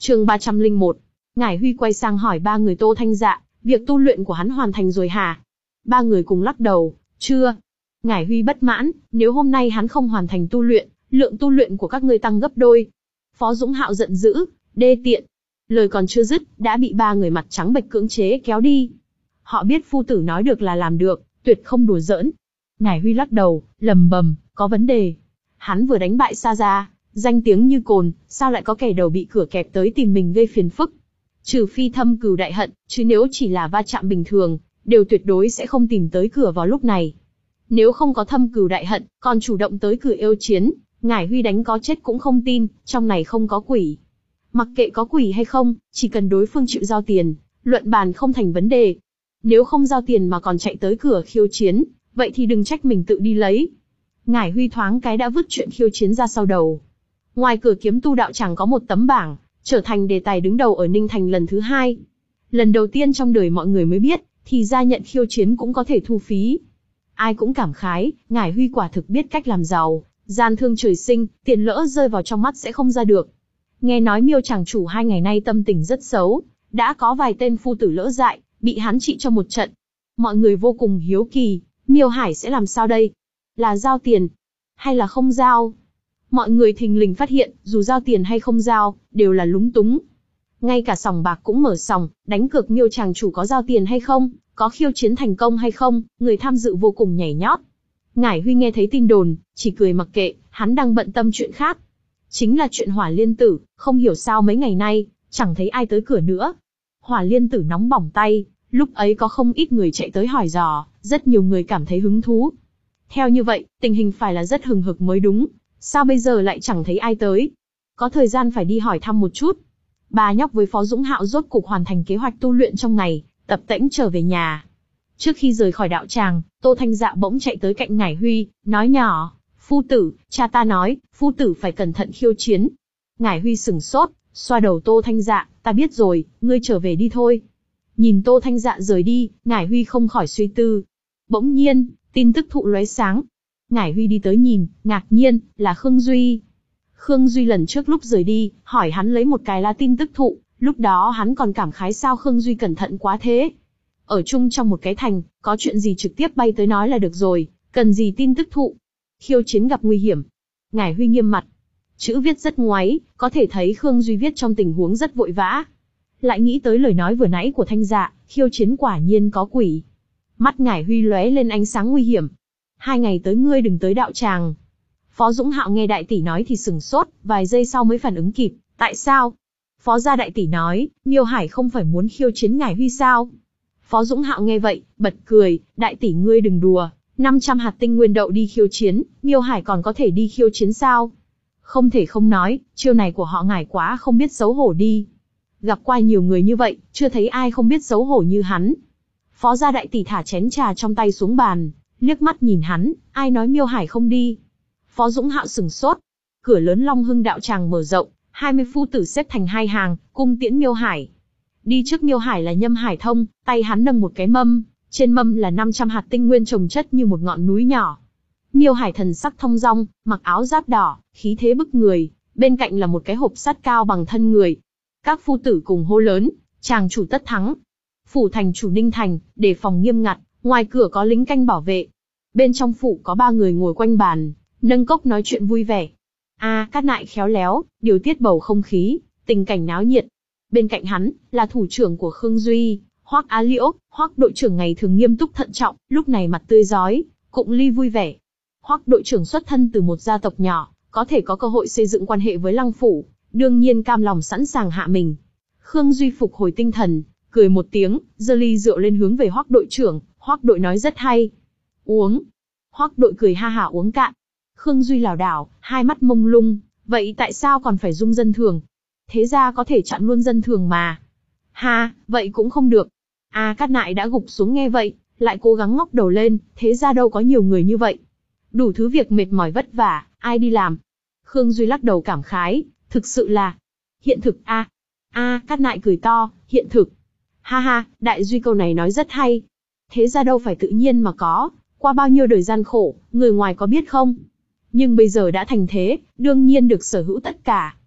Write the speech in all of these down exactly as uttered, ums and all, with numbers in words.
Chương ba trăm lẻ một. Ngải Huy quay sang hỏi ba người Tô Thanh Dạ, việc tu luyện của hắn hoàn thành rồi hả? Ba người cùng lắc đầu, chưa. Ngải Huy bất mãn, nếu hôm nay hắn không hoàn thành tu luyện, lượng tu luyện của các ngươi tăng gấp đôi. Phó Dũng Hạo giận dữ, đê tiện. Lời còn chưa dứt, đã bị ba người mặt trắng bệch cưỡng chế kéo đi. Họ biết phu tử nói được là làm được, tuyệt không đùa giỡn. Ngải Huy lắc đầu, lầm bầm, có vấn đề. Hắn vừa đánh bại Sa Gia, danh tiếng như cồn, sao lại có kẻ đầu bị cửa kẹp tới tìm mình gây phiền phức? Trừ phi thâm cừu đại hận, chứ nếu chỉ là va chạm bình thường, đều tuyệt đối sẽ không tìm tới cửa vào lúc này. Nếu không có thâm cừu đại hận, còn chủ động tới cửa yêu chiến, Ngải Huy đánh có chết cũng không tin, trong này không có quỷ. Mặc kệ có quỷ hay không, chỉ cần đối phương chịu giao tiền, luận bàn không thành vấn đề. Nếu không giao tiền mà còn chạy tới cửa khiêu chiến, vậy thì đừng trách mình tự đi lấy. Ngải Huy thoáng cái đã vứt chuyện khiêu chiến ra sau đầu. Ngoài cửa kiếm tu đạo tràng có một tấm bảng, trở thành đề tài đứng đầu ở Ninh Thành lần thứ hai. Lần đầu tiên trong đời mọi người mới biết, thì ra nhận khiêu chiến cũng có thể thu phí. Ai cũng cảm khái, Ngải Huy quả thực biết cách làm giàu, gian thương trời sinh, tiền lỡ rơi vào trong mắt sẽ không ra được. Nghe nói Miêu chàng chủ hai ngày nay tâm tình rất xấu, đã có vài tên phu tử lỡ dại, bị hắn trị cho một trận. Mọi người vô cùng hiếu kỳ, Miêu Hải sẽ làm sao đây? Là giao tiền, hay là không giao? Mọi người thình lình phát hiện, dù giao tiền hay không giao, đều là lúng túng. Ngay cả sòng bạc cũng mở sòng, đánh cược Miêu chàng chủ có giao tiền hay không, có khiêu chiến thành công hay không, người tham dự vô cùng nhảy nhót. Ngải Huy nghe thấy tin đồn, chỉ cười mặc kệ, hắn đang bận tâm chuyện khác. Chính là chuyện Hỏa Liên Tử, không hiểu sao mấy ngày nay, chẳng thấy ai tới cửa nữa. Hỏa Liên Tử nóng bỏng tay, lúc ấy có không ít người chạy tới hỏi dò, rất nhiều người cảm thấy hứng thú. Theo như vậy, tình hình phải là rất hừng hực mới đúng, sao bây giờ lại chẳng thấy ai tới? Có thời gian phải đi hỏi thăm một chút. Ba nhóc với Phó Dũng Hạo rốt cục hoàn thành kế hoạch tu luyện trong ngày, tập tễnh trở về nhà. Trước khi rời khỏi đạo tràng, Tô Thanh Dạ bỗng chạy tới cạnh Ngải Huy, nói nhỏ, phu tử, cha ta nói, phu tử phải cẩn thận khiêu chiến. Ngải Huy sửng sốt, xoa đầu Tô Thanh Dạ, ta biết rồi, ngươi trở về đi thôi. Nhìn Tô Thanh Dạ rời đi, Ngải Huy không khỏi suy tư. Bỗng nhiên, tin tức thụ lóe sáng. Ngải Huy đi tới nhìn, ngạc nhiên, là Khương Duy. Khương Duy lần trước lúc rời đi, hỏi hắn lấy một cái lá tin tức thụ, lúc đó hắn còn cảm khái sao Khương Duy cẩn thận quá thế. Ở chung trong một cái thành, có chuyện gì trực tiếp bay tới nói là được rồi, cần gì tin tức thụ. Khiêu chiến gặp nguy hiểm. Ngải Huy nghiêm mặt. Chữ viết rất ngoáy, có thể thấy Khương Duy viết trong tình huống rất vội vã. Lại nghĩ tới lời nói vừa nãy của Thanh Dạ, khiêu chiến quả nhiên có quỷ. Mắt Ngải Huy lóe lên ánh sáng nguy hiểm. Hai ngày tới ngươi đừng tới đạo tràng. Phó Dũng Hạo nghe đại tỷ nói thì sừng sốt, vài giây sau mới phản ứng kịp, tại sao? Phó gia đại tỷ nói, Miêu Hải không phải muốn khiêu chiến Ngải Huy sao? Phó Dũng Hạo nghe vậy, bật cười, đại tỷ ngươi đừng đùa, năm trăm hạt tinh nguyên đậu đi khiêu chiến, Miêu Hải còn có thể đi khiêu chiến sao? Không thể không nói, chiêu này của họ Ngải quá không biết xấu hổ đi. Gặp qua nhiều người như vậy, chưa thấy ai không biết xấu hổ như hắn. Phó gia đại tỷ thả chén trà trong tay xuống bàn, liếc mắt nhìn hắn, ai nói Miêu Hải không đi? Phó Dũng Hạo sừng sốt. Cửa lớn Long Hưng đạo tràng mở rộng, hai mươi phu tử xếp thành hai hàng, cung tiễn Miêu Hải. Đi trước Miêu Hải là Nhâm Hải Thông, tay hắn nâng một cái mâm, trên mâm là năm trăm hạt tinh nguyên chồng chất như một ngọn núi nhỏ. Miêu Hải thần sắc thong dong, mặc áo giáp đỏ, khí thế bức người, bên cạnh là một cái hộp sắt cao bằng thân người. Các phu tử cùng hô lớn, chàng chủ tất thắng. Phủ thành chủ Ninh Thành, đề phòng nghiêm ngặt, ngoài cửa có lính canh bảo vệ. Bên trong phủ có ba người ngồi quanh bàn, nâng cốc nói chuyện vui vẻ. A, Cát Nại khéo léo, điều tiết bầu không khí, tình cảnh náo nhiệt. Bên cạnh hắn, là thủ trưởng của Khương Duy, Hoắc Á Liễu. Hoắc đội trưởng ngày thường nghiêm túc thận trọng, lúc này mặt tươi rói, cụng ly vui vẻ. Hoắc đội trưởng xuất thân từ một gia tộc nhỏ, có thể có cơ hội xây dựng quan hệ với Lăng phủ, đương nhiên cam lòng sẵn sàng hạ mình. Khương Duy phục hồi tinh thần, cười một tiếng, giơ ly rượu lên hướng về Hoắc đội trưởng. Hoắc đội nói rất hay. Uống. Hoắc đội cười ha hả uống cạn. Khương Duy lảo đảo, hai mắt mông lung, vậy tại sao còn phải dung dân thường? Thế ra có thể chặn luôn dân thường mà. Ha, vậy cũng không được. A, Cát Nại đã gục xuống nghe vậy, lại cố gắng ngóc đầu lên, thế ra đâu có nhiều người như vậy. Đủ thứ việc mệt mỏi vất vả, ai đi làm? Khương Duy lắc đầu cảm khái, thực sự là hiện thực a. A, Cát Nại cười to, hiện thực. Ha ha, đại Duy câu này nói rất hay. Thế ra đâu phải tự nhiên mà có, qua bao nhiêu đời gian khổ, người ngoài có biết không? Nhưng bây giờ đã thành thế, đương nhiên được sở hữu tất cả.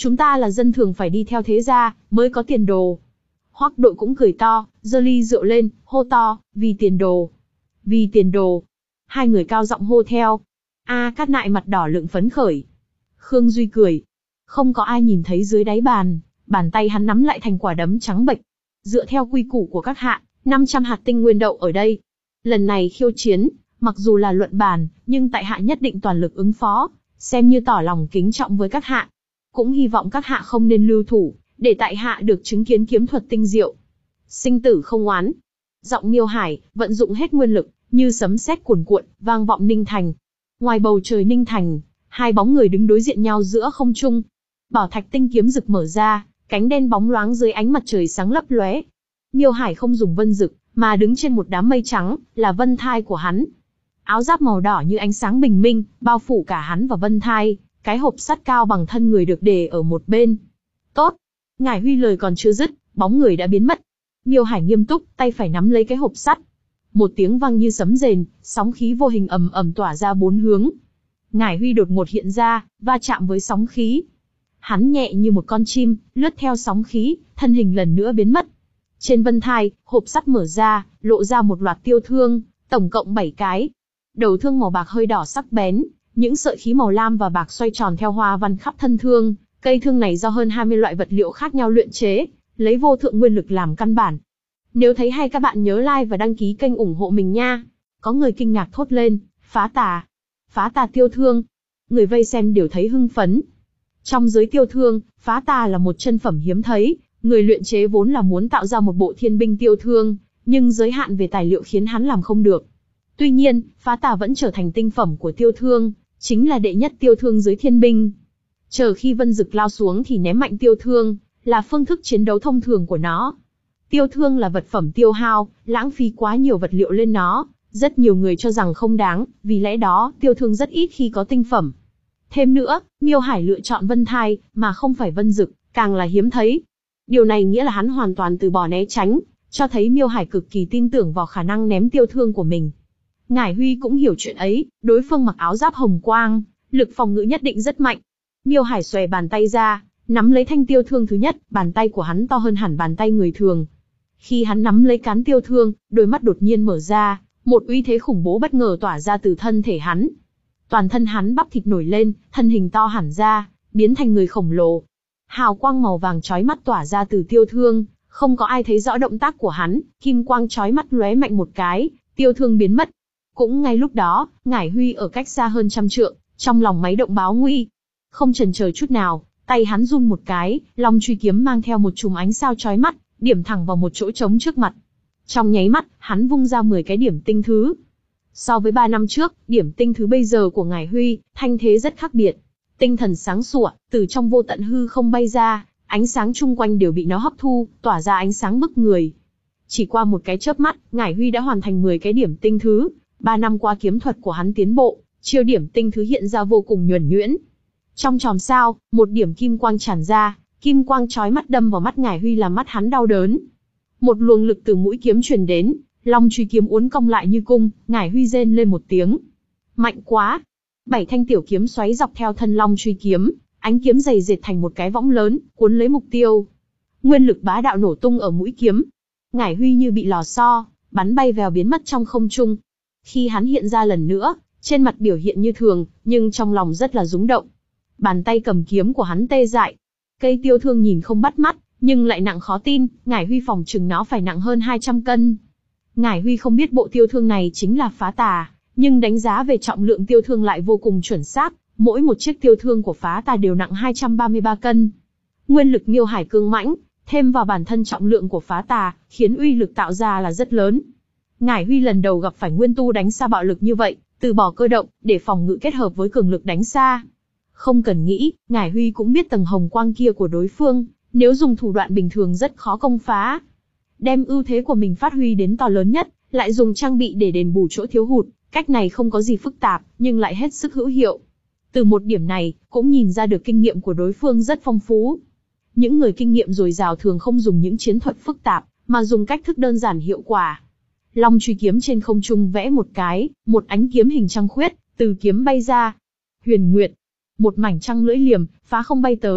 chúng ta là dân thường phải đi theo thế gia, mới có tiền đồ. Hoắc Đội cũng cười to, giơ ly rượu lên, hô to, vì tiền đồ. Vì tiền đồ. Hai người cao giọng hô theo. A Cát Nại mặt đỏ lựng phấn khởi. Khương Duy cười. Không có ai nhìn thấy dưới đáy bàn, bàn tay hắn nắm lại thành quả đấm trắng bệch. Dựa theo quy củ của các hạ, năm trăm hạt tinh nguyên đậu ở đây. Lần này khiêu chiến, mặc dù là luận bàn, nhưng tại hạ nhất định toàn lực ứng phó, xem như tỏ lòng kính trọng với các hạ. Cũng hy vọng các hạ không nên lưu thủ, để tại hạ được chứng kiến kiếm thuật tinh diệu. Sinh tử không oán. Giọng Miêu Hải, vận dụng hết nguyên lực, như sấm sét cuồn cuộn, vang vọng Ninh Thành. Ngoài bầu trời Ninh Thành, hai bóng người đứng đối diện nhau giữa không trung. Bảo thạch tinh kiếm rực mở ra, cánh đen bóng loáng dưới ánh mặt trời sáng lấp lóe. Miêu Hải không dùng vân dực, mà đứng trên một đám mây trắng, là vân thai của hắn. Áo giáp màu đỏ như ánh sáng bình minh, bao phủ cả hắn và vân thai, cái hộp sắt cao bằng thân người được để ở một bên. Tốt. Ngải Huy lời còn chưa dứt, bóng người đã biến mất. Miêu Hải nghiêm túc, tay phải nắm lấy cái hộp sắt. Một tiếng vang như sấm rền, sóng khí vô hình ầm ầm tỏa ra bốn hướng. Ngải Huy đột ngột hiện ra, va chạm với sóng khí. Hắn nhẹ như một con chim, lướt theo sóng khí, thân hình lần nữa biến mất. Trên vân thai, hộp sắt mở ra, lộ ra một loạt tiêu thương, tổng cộng bảy cái. Đầu thương màu bạc hơi đỏ sắc bén, những sợi khí màu lam và bạc xoay tròn theo hoa văn khắp thân thương. Cây thương này do hơn hai mươi loại vật liệu khác nhau luyện chế, lấy vô thượng nguyên lực làm căn bản. Nếu thấy hay các bạn nhớ like và đăng ký kênh ủng hộ mình nha. Có người kinh ngạc thốt lên, phá tà. Phá tà tiêu thương. Người vây xem đều thấy hưng phấn. Trong giới tiêu thương, phá tà là một chân phẩm hiếm thấy, người luyện chế vốn là muốn tạo ra một bộ thiên binh tiêu thương, nhưng giới hạn về tài liệu khiến hắn làm không được. Tuy nhiên, phá tà vẫn trở thành tinh phẩm của tiêu thương, chính là đệ nhất tiêu thương giới thiên binh. Chờ khi vân dực lao xuống thì ném mạnh tiêu thương, là phương thức chiến đấu thông thường của nó. Tiêu thương là vật phẩm tiêu hao, lãng phí quá nhiều vật liệu lên nó, rất nhiều người cho rằng không đáng, vì lẽ đó tiêu thương rất ít khi có tinh phẩm. Thêm nữa, Miêu Hải lựa chọn vân thai, mà không phải vân dực, càng là hiếm thấy. Điều này nghĩa là hắn hoàn toàn từ bỏ né tránh, cho thấy Miêu Hải cực kỳ tin tưởng vào khả năng ném tiêu thương của mình. Ngải Huy cũng hiểu chuyện ấy, đối phương mặc áo giáp hồng quang, lực phòng ngự nhất định rất mạnh. Miêu Hải xòe bàn tay ra, nắm lấy thanh tiêu thương thứ nhất, bàn tay của hắn to hơn hẳn bàn tay người thường. Khi hắn nắm lấy cán tiêu thương, đôi mắt đột nhiên mở ra, một uy thế khủng bố bất ngờ tỏa ra từ thân thể hắn. Toàn thân hắn bắp thịt nổi lên, thân hình to hẳn ra, biến thành người khổng lồ. Hào quang màu vàng chói mắt tỏa ra từ tiêu thương, không có ai thấy rõ động tác của hắn, kim quang chói mắt lóe mạnh một cái, tiêu thương biến mất. Cũng ngay lúc đó, Ngải Huy ở cách xa hơn trăm trượng, trong lòng máy động báo nguy. Không chần chờ chút nào, tay hắn run một cái, long truy kiếm mang theo một chùm ánh sao chói mắt, điểm thẳng vào một chỗ trống trước mặt. Trong nháy mắt, hắn vung ra mười cái điểm tinh thứ. So với ba năm trước, điểm tinh thứ bây giờ của Ngải Huy, thanh thế rất khác biệt. Tinh thần sáng sủa, từ trong vô tận hư không bay ra, ánh sáng chung quanh đều bị nó hấp thu, tỏa ra ánh sáng bức người. Chỉ qua một cái chớp mắt, Ngải Huy đã hoàn thành mười cái điểm tinh thứ. Ba năm qua kiếm thuật của hắn tiến bộ, chiêu điểm tinh thứ hiện ra vô cùng nhuần nhuyễn. Trong chòm sao, một điểm kim quang tràn ra, kim quang chói mắt đâm vào mắt Ngải Huy làm mắt hắn đau đớn. Một luồng lực từ mũi kiếm truyền đến, long truy kiếm uốn cong lại như cung, Ngải Huy rên lên một tiếng. Mạnh quá! Bảy thanh tiểu kiếm xoáy dọc theo thân long truy kiếm, ánh kiếm dày dệt thành một cái võng lớn, cuốn lấy mục tiêu. Nguyên lực bá đạo nổ tung ở mũi kiếm. Ngải Huy như bị lò xo, bắn bay vèo biến mất trong không trung. Khi hắn hiện ra lần nữa, trên mặt biểu hiện như thường, nhưng trong lòng rất là rúng động. Bàn tay cầm kiếm của hắn tê dại. Cây tiêu thương nhìn không bắt mắt, nhưng lại nặng khó tin, Ngải Huy phòng chừng nó phải nặng hơn hai trăm cân. Ngải Huy không biết bộ tiêu thương này chính là phá tà, nhưng đánh giá về trọng lượng tiêu thương lại vô cùng chuẩn xác, mỗi một chiếc tiêu thương của phá tà đều nặng hai trăm ba mươi ba cân. Nguyên lực Miêu Hải cương mãnh, thêm vào bản thân trọng lượng của phá tà, khiến uy lực tạo ra là rất lớn. Ngải Huy lần đầu gặp phải nguyên tu đánh xa bạo lực như vậy, từ bỏ cơ động, để phòng ngự kết hợp với cường lực đánh xa. Không cần nghĩ, Ngải Huy cũng biết tầng hồng quang kia của đối phương, nếu dùng thủ đoạn bình thường rất khó công phá. Đem ưu thế của mình phát huy đến to lớn nhất, lại dùng trang bị để đền bù chỗ thiếu hụt, cách này không có gì phức tạp, nhưng lại hết sức hữu hiệu. Từ một điểm này, cũng nhìn ra được kinh nghiệm của đối phương rất phong phú. Những người kinh nghiệm dồi dào thường không dùng những chiến thuật phức tạp, mà dùng cách thức đơn giản hiệu quả. Long truy kiếm trên không trung vẽ một cái, một ánh kiếm hình trăng khuyết, từ kiếm bay ra. Huyền Nguyệt, một mảnh trăng lưỡi liềm, phá không bay tới,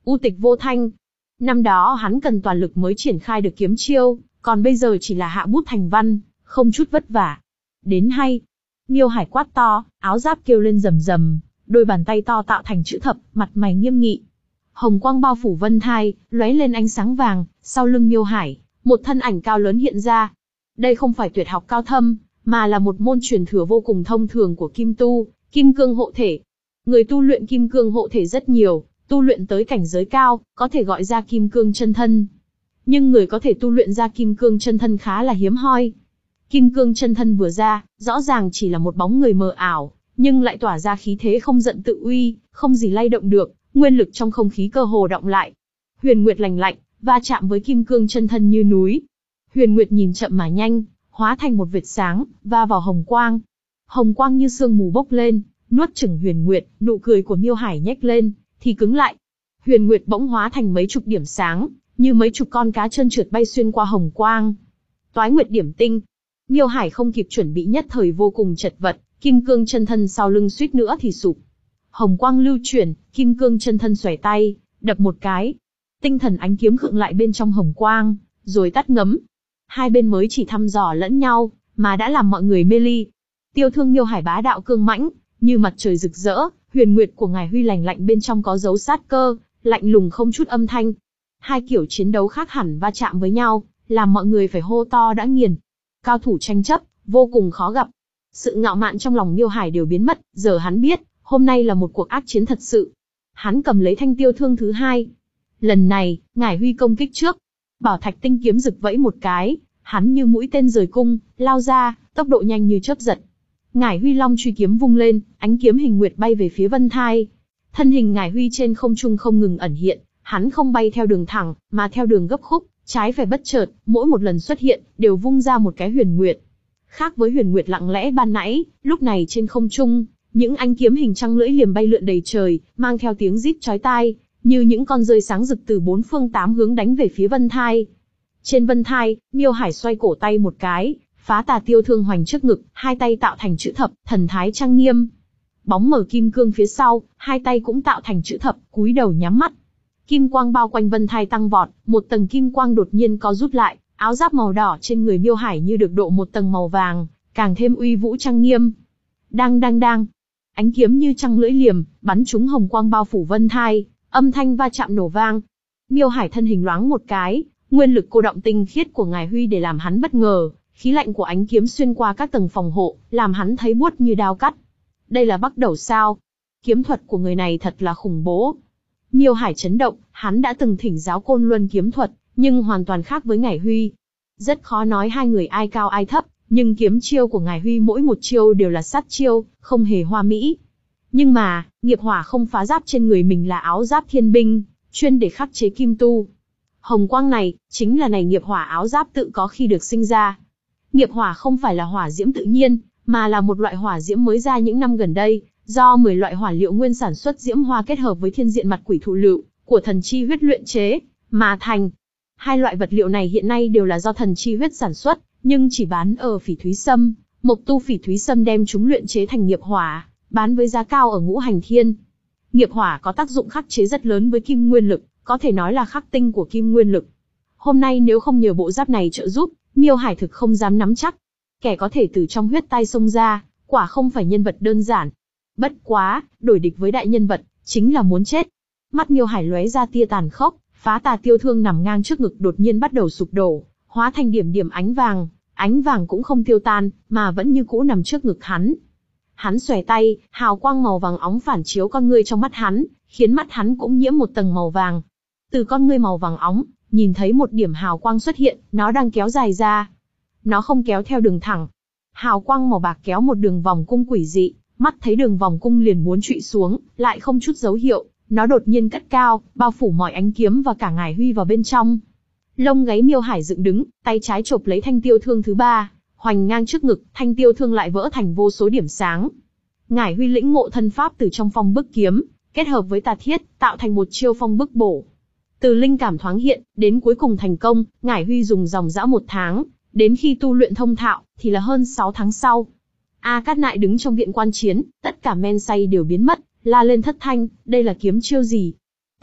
U tịch vô thanh. Năm đó hắn cần toàn lực mới triển khai được kiếm chiêu, còn bây giờ chỉ là hạ bút thành văn, không chút vất vả. Đến hay. Miêu Hải quát to, áo giáp kêu lên rầm rầm, đôi bàn tay to tạo thành chữ thập, mặt mày nghiêm nghị. Hồng quang bao phủ vân thai, lóe lên ánh sáng vàng, sau lưng Miêu Hải, một thân ảnh cao lớn hiện ra. Đây không phải tuyệt học cao thâm, mà là một môn truyền thừa vô cùng thông thường của kim tu, kim cương hộ thể. Người tu luyện kim cương hộ thể rất nhiều, tu luyện tới cảnh giới cao, có thể gọi ra kim cương chân thân. Nhưng người có thể tu luyện ra kim cương chân thân khá là hiếm hoi. Kim cương chân thân vừa ra, rõ ràng chỉ là một bóng người mờ ảo, nhưng lại tỏa ra khí thế không giận tự uy, không gì lay động được, nguyên lực trong không khí cơ hồ động lại. Huyền Nguyệt lành lạnh, va chạm với kim cương chân thân như núi. Huyền Nguyệt nhìn chậm mà nhanh, hóa thành một vệt sáng, va vào hồng quang. Hồng quang như sương mù bốc lên, nuốt chửng Huyền Nguyệt, nụ cười của Miêu Hải nhếch lên, thì cứng lại. Huyền Nguyệt bỗng hóa thành mấy chục điểm sáng, như mấy chục con cá trơn trượt bay xuyên qua hồng quang. Toái Nguyệt điểm tinh. Miêu Hải không kịp chuẩn bị nhất thời vô cùng chật vật, kim cương chân thân sau lưng suýt nữa thì sụp. Hồng quang lưu chuyển, kim cương chân thân xoay tay, đập một cái. Tinh thần ánh kiếm khựng lại bên trong hồng quang, rồi tắt ngấm. Hai bên mới chỉ thăm dò lẫn nhau, mà đã làm mọi người mê ly. Tiêu Thương Miêu Hải bá đạo cương mãnh, như mặt trời rực rỡ, huyền nguyệt của ngài huy lành lạnh bên trong có dấu sát cơ, lạnh lùng không chút âm thanh. Hai kiểu chiến đấu khác hẳn va chạm với nhau, làm mọi người phải hô to đã nghiền. Cao thủ tranh chấp, vô cùng khó gặp. Sự ngạo mạn trong lòng Miêu Hải đều biến mất, giờ hắn biết, hôm nay là một cuộc ác chiến thật sự. Hắn cầm lấy thanh tiêu thương thứ hai. Lần này, ngải huy công kích trước. Bảo thạch tinh kiếm rực vẫy một cái, hắn như mũi tên rời cung, lao ra, tốc độ nhanh như chớp giật. Ngải huy long truy kiếm vung lên, ánh kiếm hình nguyệt bay về phía vân thai. Thân hình ngải huy trên không trung không ngừng ẩn hiện, hắn không bay theo đường thẳng, mà theo đường gấp khúc, trái phải bất chợt, mỗi một lần xuất hiện, đều vung ra một cái huyền nguyệt. Khác với huyền nguyệt lặng lẽ ban nãy, lúc này trên không trung, những ánh kiếm hình trăng lưỡi liềm bay lượn đầy trời, mang theo tiếng rít chói tai, như những con rơi sáng rực từ bốn phương tám hướng đánh về phía vân thai. Trên vân thai, Miêu Hải xoay cổ tay một cái, phá tà tiêu thương hoành trước ngực, hai tay tạo thành chữ thập, thần thái trang nghiêm. Bóng mở kim cương phía sau, hai tay cũng tạo thành chữ thập, cúi đầu nhắm mắt. Kim quang bao quanh vân thai tăng vọt, một tầng kim quang đột nhiên co rút lại, áo giáp màu đỏ trên người Miêu Hải như được độ một tầng màu vàng, càng thêm uy vũ trang nghiêm. Đang đang đang, ánh kiếm như trăng lưỡi liềm, bắn trúng hồng quang bao phủ vân thai, âm thanh va chạm nổ vang. Miêu Hải thân hình loáng một cái, nguyên lực cô động tinh khiết của ngài huy để làm hắn bất ngờ, khí lạnh của ánh kiếm xuyên qua các tầng phòng hộ, làm hắn thấy buốt như đao cắt. Đây là bắt đầu sao? Kiếm thuật của người này thật là khủng bố. Miêu Hải chấn động, hắn đã từng thỉnh giáo Côn Luân kiếm thuật, nhưng hoàn toàn khác với ngài huy. Rất khó nói hai người ai cao ai thấp, nhưng kiếm chiêu của ngài huy mỗi một chiêu đều là sát chiêu, không hề hoa mỹ. Nhưng mà, nghiệp hỏa không phá giáp trên người mình là áo giáp thiên binh, chuyên để khắc chế kim tu. Hồng quang này, chính là này nghiệp hỏa áo giáp tự có khi được sinh ra. Nghiệp hỏa không phải là hỏa diễm tự nhiên, mà là một loại hỏa diễm mới ra những năm gần đây, do mười loại hỏa liệu nguyên sản xuất diễm hoa kết hợp với thiên diện mặt quỷ thụ lựu của thần chi huyết luyện chế mà thành. Hai loại vật liệu này hiện nay đều là do thần chi huyết sản xuất, nhưng chỉ bán ở Phỉ Thúy Sâm. Mộc tu Phỉ Thúy Sâm đem chúng luyện chế thành nghiệp hỏa, bán với giá cao ở Ngũ Hành Thiên. Nghiệp hỏa có tác dụng khắc chế rất lớn với kim nguyên lực, có thể nói là khắc tinh của kim nguyên lực. Hôm nay nếu không nhờ bộ giáp này trợ giúp, Miêu Hải thực không dám nắm chắc. Kẻ có thể từ trong huyết tai xông ra, quả không phải nhân vật đơn giản. Bất quá, đổi địch với đại nhân vật, chính là muốn chết. Mắt Miêu Hải lóe ra tia tàn khốc, phá tà tiêu thương nằm ngang trước ngực đột nhiên bắt đầu sụp đổ, hóa thành điểm điểm ánh vàng. Ánh vàng cũng không tiêu tan, mà vẫn như cũ nằm trước ngực hắn. Hắn xòe tay, hào quang màu vàng óng phản chiếu con ngươi trong mắt hắn, khiến mắt hắn cũng nhiễm một tầng màu vàng. Từ con ngươi màu vàng óng, nhìn thấy một điểm hào quang xuất hiện, nó đang kéo dài ra. Nó không kéo theo đường thẳng. Hào quang màu bạc kéo một đường vòng cung quỷ dị, mắt thấy đường vòng cung liền muốn trụy xuống, lại không chút dấu hiệu, nó đột nhiên cất cao, bao phủ mọi ánh kiếm và cả ngải huy vào bên trong. Lông gáy Miêu Hải dựng đứng, tay trái chộp lấy thanh tiêu thương thứ ba, hoành ngang trước ngực, thanh tiêu thương lại vỡ thành vô số điểm sáng. Ngải huy lĩnh ngộ thân pháp từ trong phong bức kiếm, kết hợp với tà thiết, tạo thành một chiêu phong bức bổ. Từ linh cảm thoáng hiện, đến cuối cùng thành công, Ngải huy dùng dòng dã một tháng, đến khi tu luyện thông thạo, thì là hơn sáu tháng sau. A Cát Nại đứng trong viện quan chiến, tất cả men say đều biến mất, la lên thất thanh, đây là kiếm chiêu gì?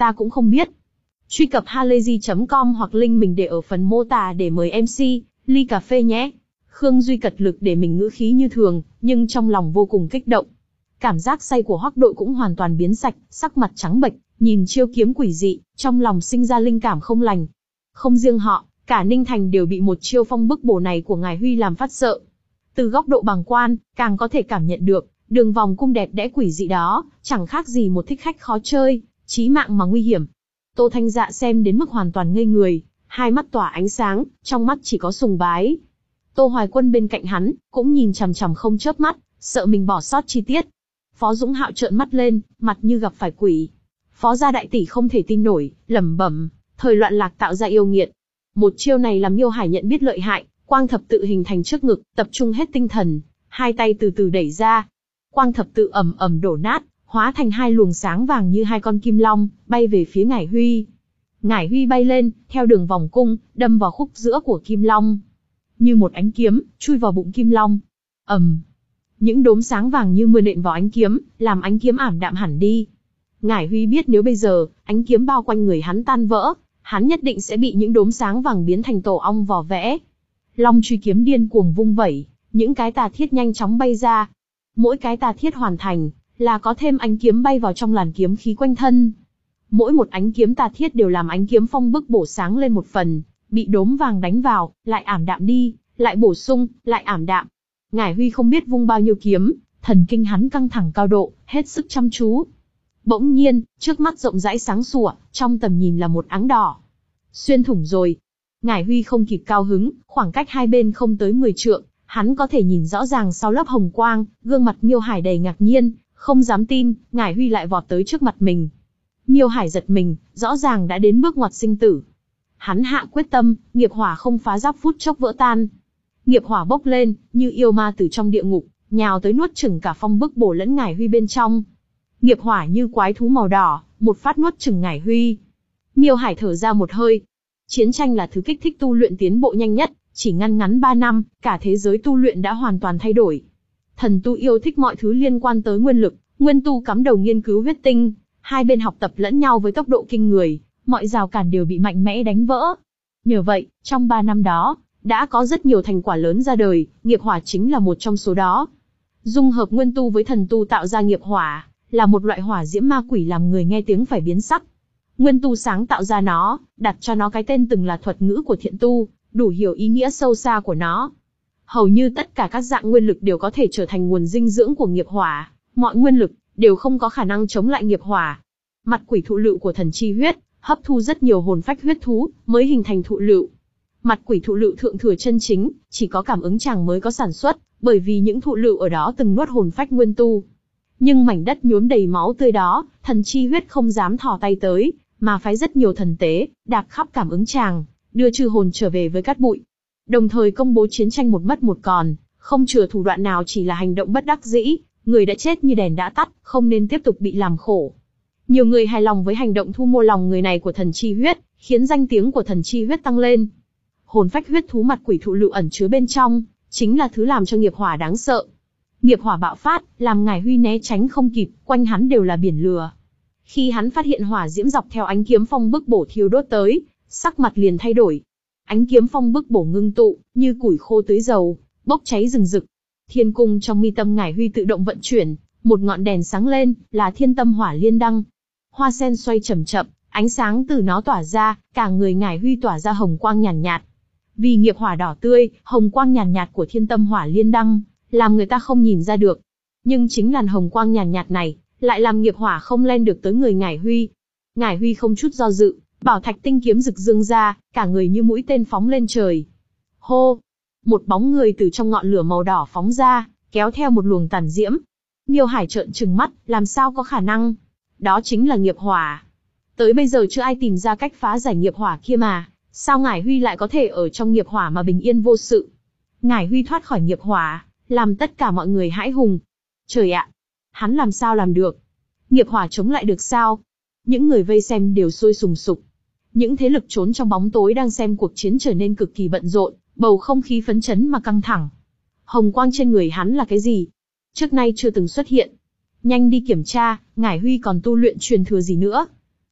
Ta cũng không biết. Truy cập halayzi chấm com hoặc link mình để ở phần mô tả để mời em xê, ly cà phê nhé. Khương Duy cật lực để mình ngữ khí như thường, nhưng trong lòng vô cùng kích động. Cảm giác say của Hoắc Đội cũng hoàn toàn biến sạch, sắc mặt trắng bệch, nhìn chiêu kiếm quỷ dị, trong lòng sinh ra linh cảm không lành. Không riêng họ, cả Ninh Thành đều bị một chiêu phong bức bổ này của Ngải Huy làm phát sợ. Từ góc độ bàng quan, càng có thể cảm nhận được, đường vòng cung đẹp đẽ quỷ dị đó, chẳng khác gì một thích khách khó chơi, chí mạng mà nguy hiểm. Tô Thanh Dạ xem đến mức hoàn toàn ngây người, hai mắt tỏa ánh sáng, trong mắt chỉ có sùng bái. Tô Hoài Quân bên cạnh hắn, cũng nhìn chằm chằm không chớp mắt, sợ mình bỏ sót chi tiết. Phó Dũng Hạo trợn mắt lên, mặt như gặp phải quỷ. Phó gia đại tỷ không thể tin nổi, lẩm bẩm, thời loạn lạc tạo ra yêu nghiệt. Một chiêu này làm Miêu Hải nhận biết lợi hại, quang thập tự hình thành trước ngực, tập trung hết tinh thần, hai tay từ từ đẩy ra. Quang thập tự ầm ầm đổ nát, hóa thành hai luồng sáng vàng như hai con kim long, bay về phía Ngải Huy. Ngải Huy bay lên, theo đường vòng cung, đâm vào khúc giữa của kim long. Như một ánh kiếm, chui vào bụng kim long. ầm, những đốm sáng vàng như mưa nện vào ánh kiếm, làm ánh kiếm ảm đạm hẳn đi. Ngải Huy biết nếu bây giờ, ánh kiếm bao quanh người hắn tan vỡ, hắn nhất định sẽ bị những đốm sáng vàng biến thành tổ ong vò vẽ. Long truy kiếm điên cuồng vung vẩy, những cái tà thiết nhanh chóng bay ra. Mỗi cái tà thiết hoàn thành, là có thêm ánh kiếm bay vào trong làn kiếm khí quanh thân. Mỗi một ánh kiếm tà thiết đều làm ánh kiếm phong bức bổ sáng lên một phần, bị đốm vàng đánh vào, lại ảm đạm đi, lại bổ sung, lại ảm đạm. Ngải Huy không biết vung bao nhiêu kiếm, thần kinh hắn căng thẳng cao độ, hết sức chăm chú. Bỗng nhiên, trước mắt rộng rãi sáng sủa, trong tầm nhìn là một áng đỏ. Xuyên thủng rồi. Ngải Huy không kịp cao hứng, khoảng cách hai bên không tới mười trượng, hắn có thể nhìn rõ ràng sau lớp hồng quang, gương mặt Miêu Hải đầy ngạc nhiên, không dám tin, Ngải Huy lại vọt tới trước mặt mình. Miêu Hải giật mình, rõ ràng đã đến bước ngoặt sinh tử. Hắn hạ quyết tâm, nghiệp hỏa không phá giáp phút chốc vỡ tan. Nghiệp hỏa bốc lên, như yêu ma từ trong địa ngục, nhào tới nuốt chửng cả phong bức bổ lẫn Ngải Huy bên trong. Nghiệp hỏa như quái thú màu đỏ, một phát nuốt chửng Ngải Huy. Miêu Hải thở ra một hơi. Chiến tranh là thứ kích thích tu luyện tiến bộ nhanh nhất, chỉ ngăn ngắn ba năm, cả thế giới tu luyện đã hoàn toàn thay đổi. Thần tu yêu thích mọi thứ liên quan tới nguyên lực, nguyên tu cắm đầu nghiên cứu huyết tinh, hai bên học tập lẫn nhau với tốc độ kinh người, mọi rào cản đều bị mạnh mẽ đánh vỡ. Nhờ vậy, trong ba năm đó, đã có rất nhiều thành quả lớn ra đời, nghiệp hỏa chính là một trong số đó. Dung hợp nguyên tu với thần tu tạo ra nghiệp hỏa, là một loại hỏa diễm ma quỷ làm người nghe tiếng phải biến sắc. Nguyên tu sáng tạo ra nó, đặt cho nó cái tên từng là thuật ngữ của thiện tu, đủ hiểu ý nghĩa sâu xa của nó. Hầu như tất cả các dạng nguyên lực đều có thể trở thành nguồn dinh dưỡng của nghiệp hỏa, mọi nguyên lực đều không có khả năng chống lại nghiệp hỏa. Mặt quỷ thụ lựu của thần chi huyết, hấp thu rất nhiều hồn phách huyết thú, mới hình thành thụ lựu. Mặt quỷ thụ lựu thượng thừa chân chính, chỉ có cảm ứng chàng mới có sản xuất, bởi vì những thụ lựu ở đó từng nuốt hồn phách nguyên tu. Nhưng mảnh đất nhuốm đầy máu tươi đó, thần chi huyết không dám thò tay tới, mà phái rất nhiều thần tế, đạp khắp cảm ứng chàng, đưa trừ hồn trở về với cát bụi. Đồng thời công bố chiến tranh một mất một còn, không chừa thủ đoạn nào, chỉ là hành động bất đắc dĩ, người đã chết như đèn đã tắt, không nên tiếp tục bị làm khổ. Nhiều người hài lòng với hành động thu mua lòng người này của thần chi huyết, khiến danh tiếng của thần chi huyết tăng lên. Hồn phách huyết thú mặt quỷ thụ lựu ẩn chứa bên trong, chính là thứ làm cho nghiệp hỏa đáng sợ. Nghiệp hỏa bạo phát, làm Ngải Huy né tránh không kịp, quanh hắn đều là biển lửa. Khi hắn phát hiện hỏa diễm dọc theo ánh kiếm phong bức bổ thiêu đốt tới, sắc mặt liền thay đổi. Ánh kiếm phong bức bổ ngưng tụ, như củi khô tưới dầu, bốc cháy rừng rực. Thiên cung trong mi tâm Ngải Huy tự động vận chuyển, một ngọn đèn sáng lên, là Thiên Tâm Hỏa Liên Đăng. Hoa sen xoay chậm chậm, ánh sáng từ nó tỏa ra, cả người Ngải Huy tỏa ra hồng quang nhàn nhạt, nhạt. Vì nghiệp hỏa đỏ tươi, hồng quang nhàn nhạt, nhạt của Thiên Tâm Hỏa Liên Đăng, làm người ta không nhìn ra được. Nhưng chính làn hồng quang nhàn nhạt, nhạt này, lại làm nghiệp hỏa không len được tới người Ngải Huy. Ngải Huy không chút do dự, bảo thạch tinh kiếm rực dương ra, cả người như mũi tên phóng lên trời. Hô! Một bóng người từ trong ngọn lửa màu đỏ phóng ra, kéo theo một luồng tàn diễm. Miêu Hải trợn trừng mắt, làm sao có khả năng? Đó chính là nghiệp hỏa. Tới bây giờ chưa ai tìm ra cách phá giải nghiệp hỏa kia mà, sao Ngải Huy lại có thể ở trong nghiệp hỏa mà bình yên vô sự? Ngải Huy thoát khỏi nghiệp hỏa, làm tất cả mọi người hãi hùng. Trời ạ! Hắn làm sao làm được? Nghiệp hỏa chống lại được sao? Những người vây xem đều sôi sùng sục. Những thế lực trốn trong bóng tối đang xem cuộc chiến trở nên cực kỳ bận rộn, bầu không khí phấn chấn mà căng thẳng. Hồng quang trên người hắn là cái gì? Trước nay chưa từng xuất hiện. Nhanh đi kiểm tra, Ngải Huy còn tu luyện truyền thừa gì nữa?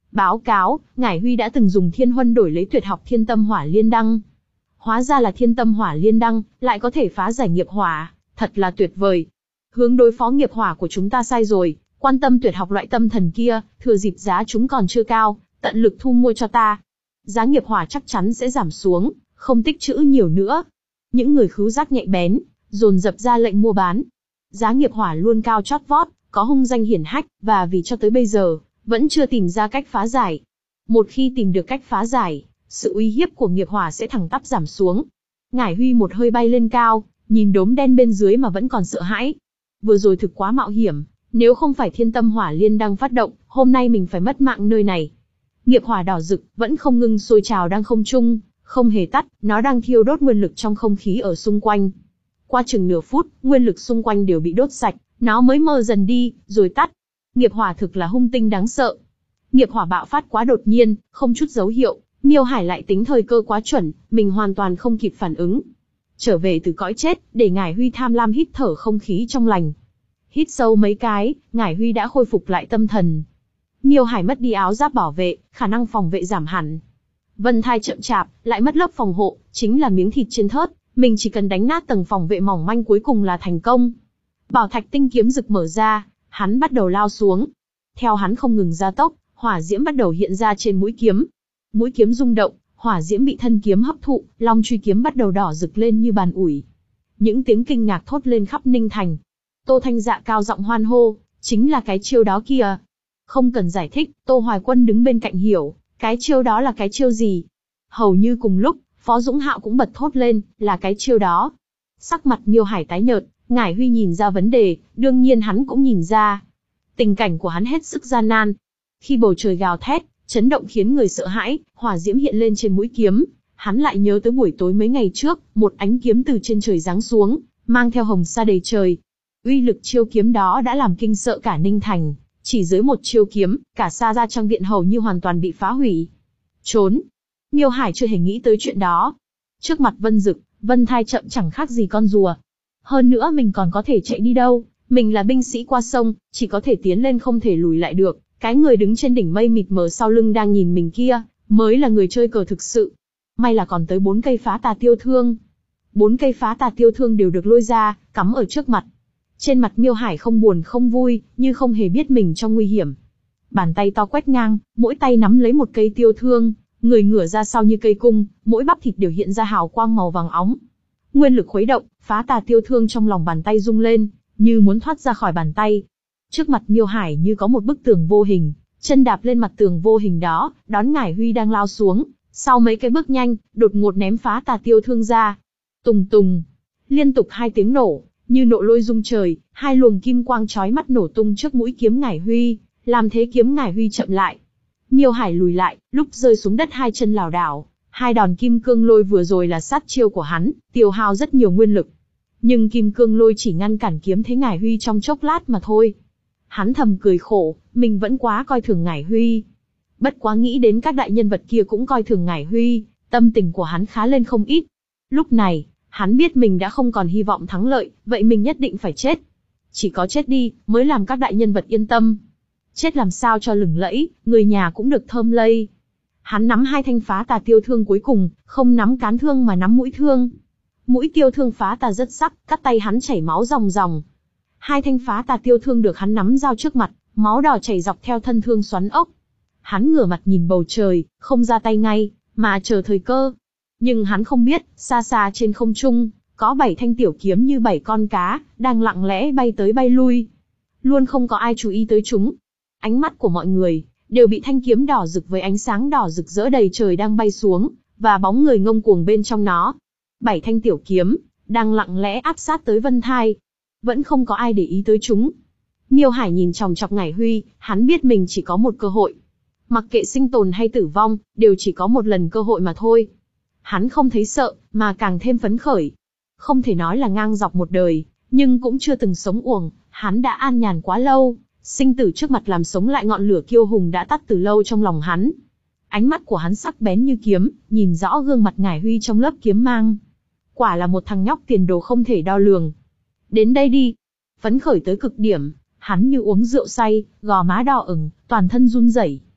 Báo cáo, Ngải Huy đã từng dùng thiên huân đổi lấy tuyệt học thiên tâm hỏa liên đăng. Hóa ra là thiên tâm hỏa liên đăng, lại có thể phá giải nghiệp hỏa, thật là tuyệt vời. Hướng đối phó nghiệp hỏa của chúng ta sai rồi, quan tâm tuyệt học loại tâm thần kia, thừa dịp giá chúng còn chưa cao, tận lực thu mua cho ta. Giá nghiệp hỏa chắc chắn sẽ giảm xuống, không tích trữ nhiều nữa. Những người khứu giác nhạy bén, dồn dập ra lệnh mua bán. Giá nghiệp hỏa luôn cao chót vót, có hung danh hiển hách, và vì cho tới bây giờ, vẫn chưa tìm ra cách phá giải. Một khi tìm được cách phá giải, sự uy hiếp của nghiệp hỏa sẽ thẳng tắp giảm xuống. Ngải Huy một hơi bay lên cao, nhìn đốm đen bên dưới mà vẫn còn sợ hãi. Vừa rồi thực quá mạo hiểm, nếu không phải thiên tâm hỏa liên đang phát động, hôm nay mình phải mất mạng nơi này. Nghiệp hỏa đỏ rực, vẫn không ngừng sôi trào đang không trung, không hề tắt, nó đang thiêu đốt nguyên lực trong không khí ở xung quanh. Qua chừng nửa phút, nguyên lực xung quanh đều bị đốt sạch, nó mới mờ dần đi, rồi tắt. Nghiệp hỏa thực là hung tinh đáng sợ. Nghiệp hỏa bạo phát quá đột nhiên, không chút dấu hiệu, Miêu Hải lại tính thời cơ quá chuẩn, mình hoàn toàn không kịp phản ứng. Trở về từ cõi chết, để Ngải Huy tham lam hít thở không khí trong lành. Hít sâu mấy cái, Ngải Huy đã khôi phục lại tâm thần. Miêu Hải mất đi áo giáp bảo vệ, khả năng phòng vệ giảm hẳn. Vân Thai chậm chạp, lại mất lớp phòng hộ, chính là miếng thịt trên thớt, mình chỉ cần đánh nát tầng phòng vệ mỏng manh cuối cùng là thành công. Bảo thạch tinh kiếm rực mở ra, hắn bắt đầu lao xuống. Theo hắn không ngừng gia tốc, hỏa diễm bắt đầu hiện ra trên mũi kiếm. Mũi kiếm rung động, hỏa diễm bị thân kiếm hấp thụ, long truy kiếm bắt đầu đỏ rực lên như bàn ủi. Những tiếng kinh ngạc thốt lên khắp Ninh Thành. Tô Thanh Dạ cao giọng hoan hô, chính là cái chiêu đó kìa. Không cần giải thích, Tô Hoài Quân đứng bên cạnh hiểu, cái chiêu đó là cái chiêu gì. Hầu như cùng lúc, Phó Dũng Hạo cũng bật thốt lên, là cái chiêu đó. Sắc mặt Miêu Hải tái nhợt, Ngải Huy nhìn ra vấn đề, đương nhiên hắn cũng nhìn ra. Tình cảnh của hắn hết sức gian nan. Khi bầu trời gào thét, chấn động khiến người sợ hãi, hỏa diễm hiện lên trên mũi kiếm. Hắn lại nhớ tới buổi tối mấy ngày trước, một ánh kiếm từ trên trời giáng xuống, mang theo hồng sa đầy trời. Uy lực chiêu kiếm đó đã làm kinh sợ cả Ninh Thành. Chỉ dưới một chiêu kiếm, cả Sa Gia Trang viện hầu như hoàn toàn bị phá hủy. Trốn. Miêu Hải chưa hề nghĩ tới chuyện đó. Trước mặt Vân Dực, Vân Thai chậm chẳng khác gì con rùa. Hơn nữa mình còn có thể chạy đi đâu, mình là binh sĩ qua sông, chỉ có thể tiến lên không thể lùi lại được. Cái người đứng trên đỉnh mây mịt mờ sau lưng đang nhìn mình kia, mới là người chơi cờ thực sự. May là còn tới bốn cây phá tà tiêu thương. Bốn cây phá tà tiêu thương đều được lôi ra, cắm ở trước mặt. Trên mặt Miêu Hải không buồn không vui, như không hề biết mình trong nguy hiểm. Bàn tay to quét ngang, mỗi tay nắm lấy một cây tiêu thương, người ngửa ra sau như cây cung, mỗi bắp thịt đều hiện ra hào quang màu vàng óng. Nguyên lực khuấy động, phá tà tiêu thương trong lòng bàn tay rung lên, như muốn thoát ra khỏi bàn tay. Trước mặt Miêu Hải như có một bức tường vô hình, chân đạp lên mặt tường vô hình đó, đón Ngải Huy đang lao xuống. Sau mấy cái bước nhanh, đột ngột ném phá tà tiêu thương ra. Tùng tùng, liên tục hai tiếng nổ, như nộ lôi rung trời, hai luồng kim quang chói mắt nổ tung trước mũi kiếm Ngải Huy, làm thế kiếm Ngải Huy chậm lại. Miêu Hải lùi lại, lúc rơi xuống đất hai chân lảo đảo. Hai đòn kim cương lôi vừa rồi là sát chiêu của hắn, tiêu hao rất nhiều nguyên lực. Nhưng kim cương lôi chỉ ngăn cản kiếm thế Ngải Huy trong chốc lát mà thôi. Hắn thầm cười khổ, mình vẫn quá coi thường Ngải Huy. Bất quá nghĩ đến các đại nhân vật kia cũng coi thường Ngải Huy, tâm tình của hắn khá lên không ít. Lúc này, hắn biết mình đã không còn hy vọng thắng lợi, vậy mình nhất định phải chết. Chỉ có chết đi, mới làm các đại nhân vật yên tâm. Chết làm sao cho lừng lẫy, người nhà cũng được thơm lây. Hắn nắm hai thanh phá tà tiêu thương cuối cùng, không nắm cán thương mà nắm mũi thương. Mũi tiêu thương phá tà rất sắc, cắt tay hắn chảy máu ròng ròng. Hai thanh phá tà tiêu thương được hắn nắm giao trước mặt, máu đỏ chảy dọc theo thân thương xoắn ốc. Hắn ngửa mặt nhìn bầu trời, không ra tay ngay, mà chờ thời cơ. Nhưng hắn không biết, xa xa trên không trung, có bảy thanh tiểu kiếm như bảy con cá, đang lặng lẽ bay tới bay lui. Luôn không có ai chú ý tới chúng. Ánh mắt của mọi người đều bị thanh kiếm đỏ rực với ánh sáng đỏ rực rỡ đầy trời đang bay xuống, và bóng người ngông cuồng bên trong nó. Bảy thanh tiểu kiếm, đang lặng lẽ áp sát tới Vân Thai. Vẫn không có ai để ý tới chúng. Miêu Hải nhìn chòng chọc Ngải Huy, hắn biết mình chỉ có một cơ hội. Mặc kệ sinh tồn hay tử vong, đều chỉ có một lần cơ hội mà thôi. Hắn không thấy sợ, mà càng thêm phấn khởi. Không thể nói là ngang dọc một đời, nhưng cũng chưa từng sống uổng, hắn đã an nhàn quá lâu. Sinh tử trước mặt làm sống lại ngọn lửa kiêu hùng đã tắt từ lâu trong lòng hắn. Ánh mắt của hắn sắc bén như kiếm, nhìn rõ gương mặt Ngải Huy trong lớp kiếm mang. Quả là một thằng nhóc tiền đồ không thể đo lường. Đến đây đi. Phấn khởi tới cực điểm, hắn như uống rượu say, gò má đỏ ửng, toàn thân run rẩy.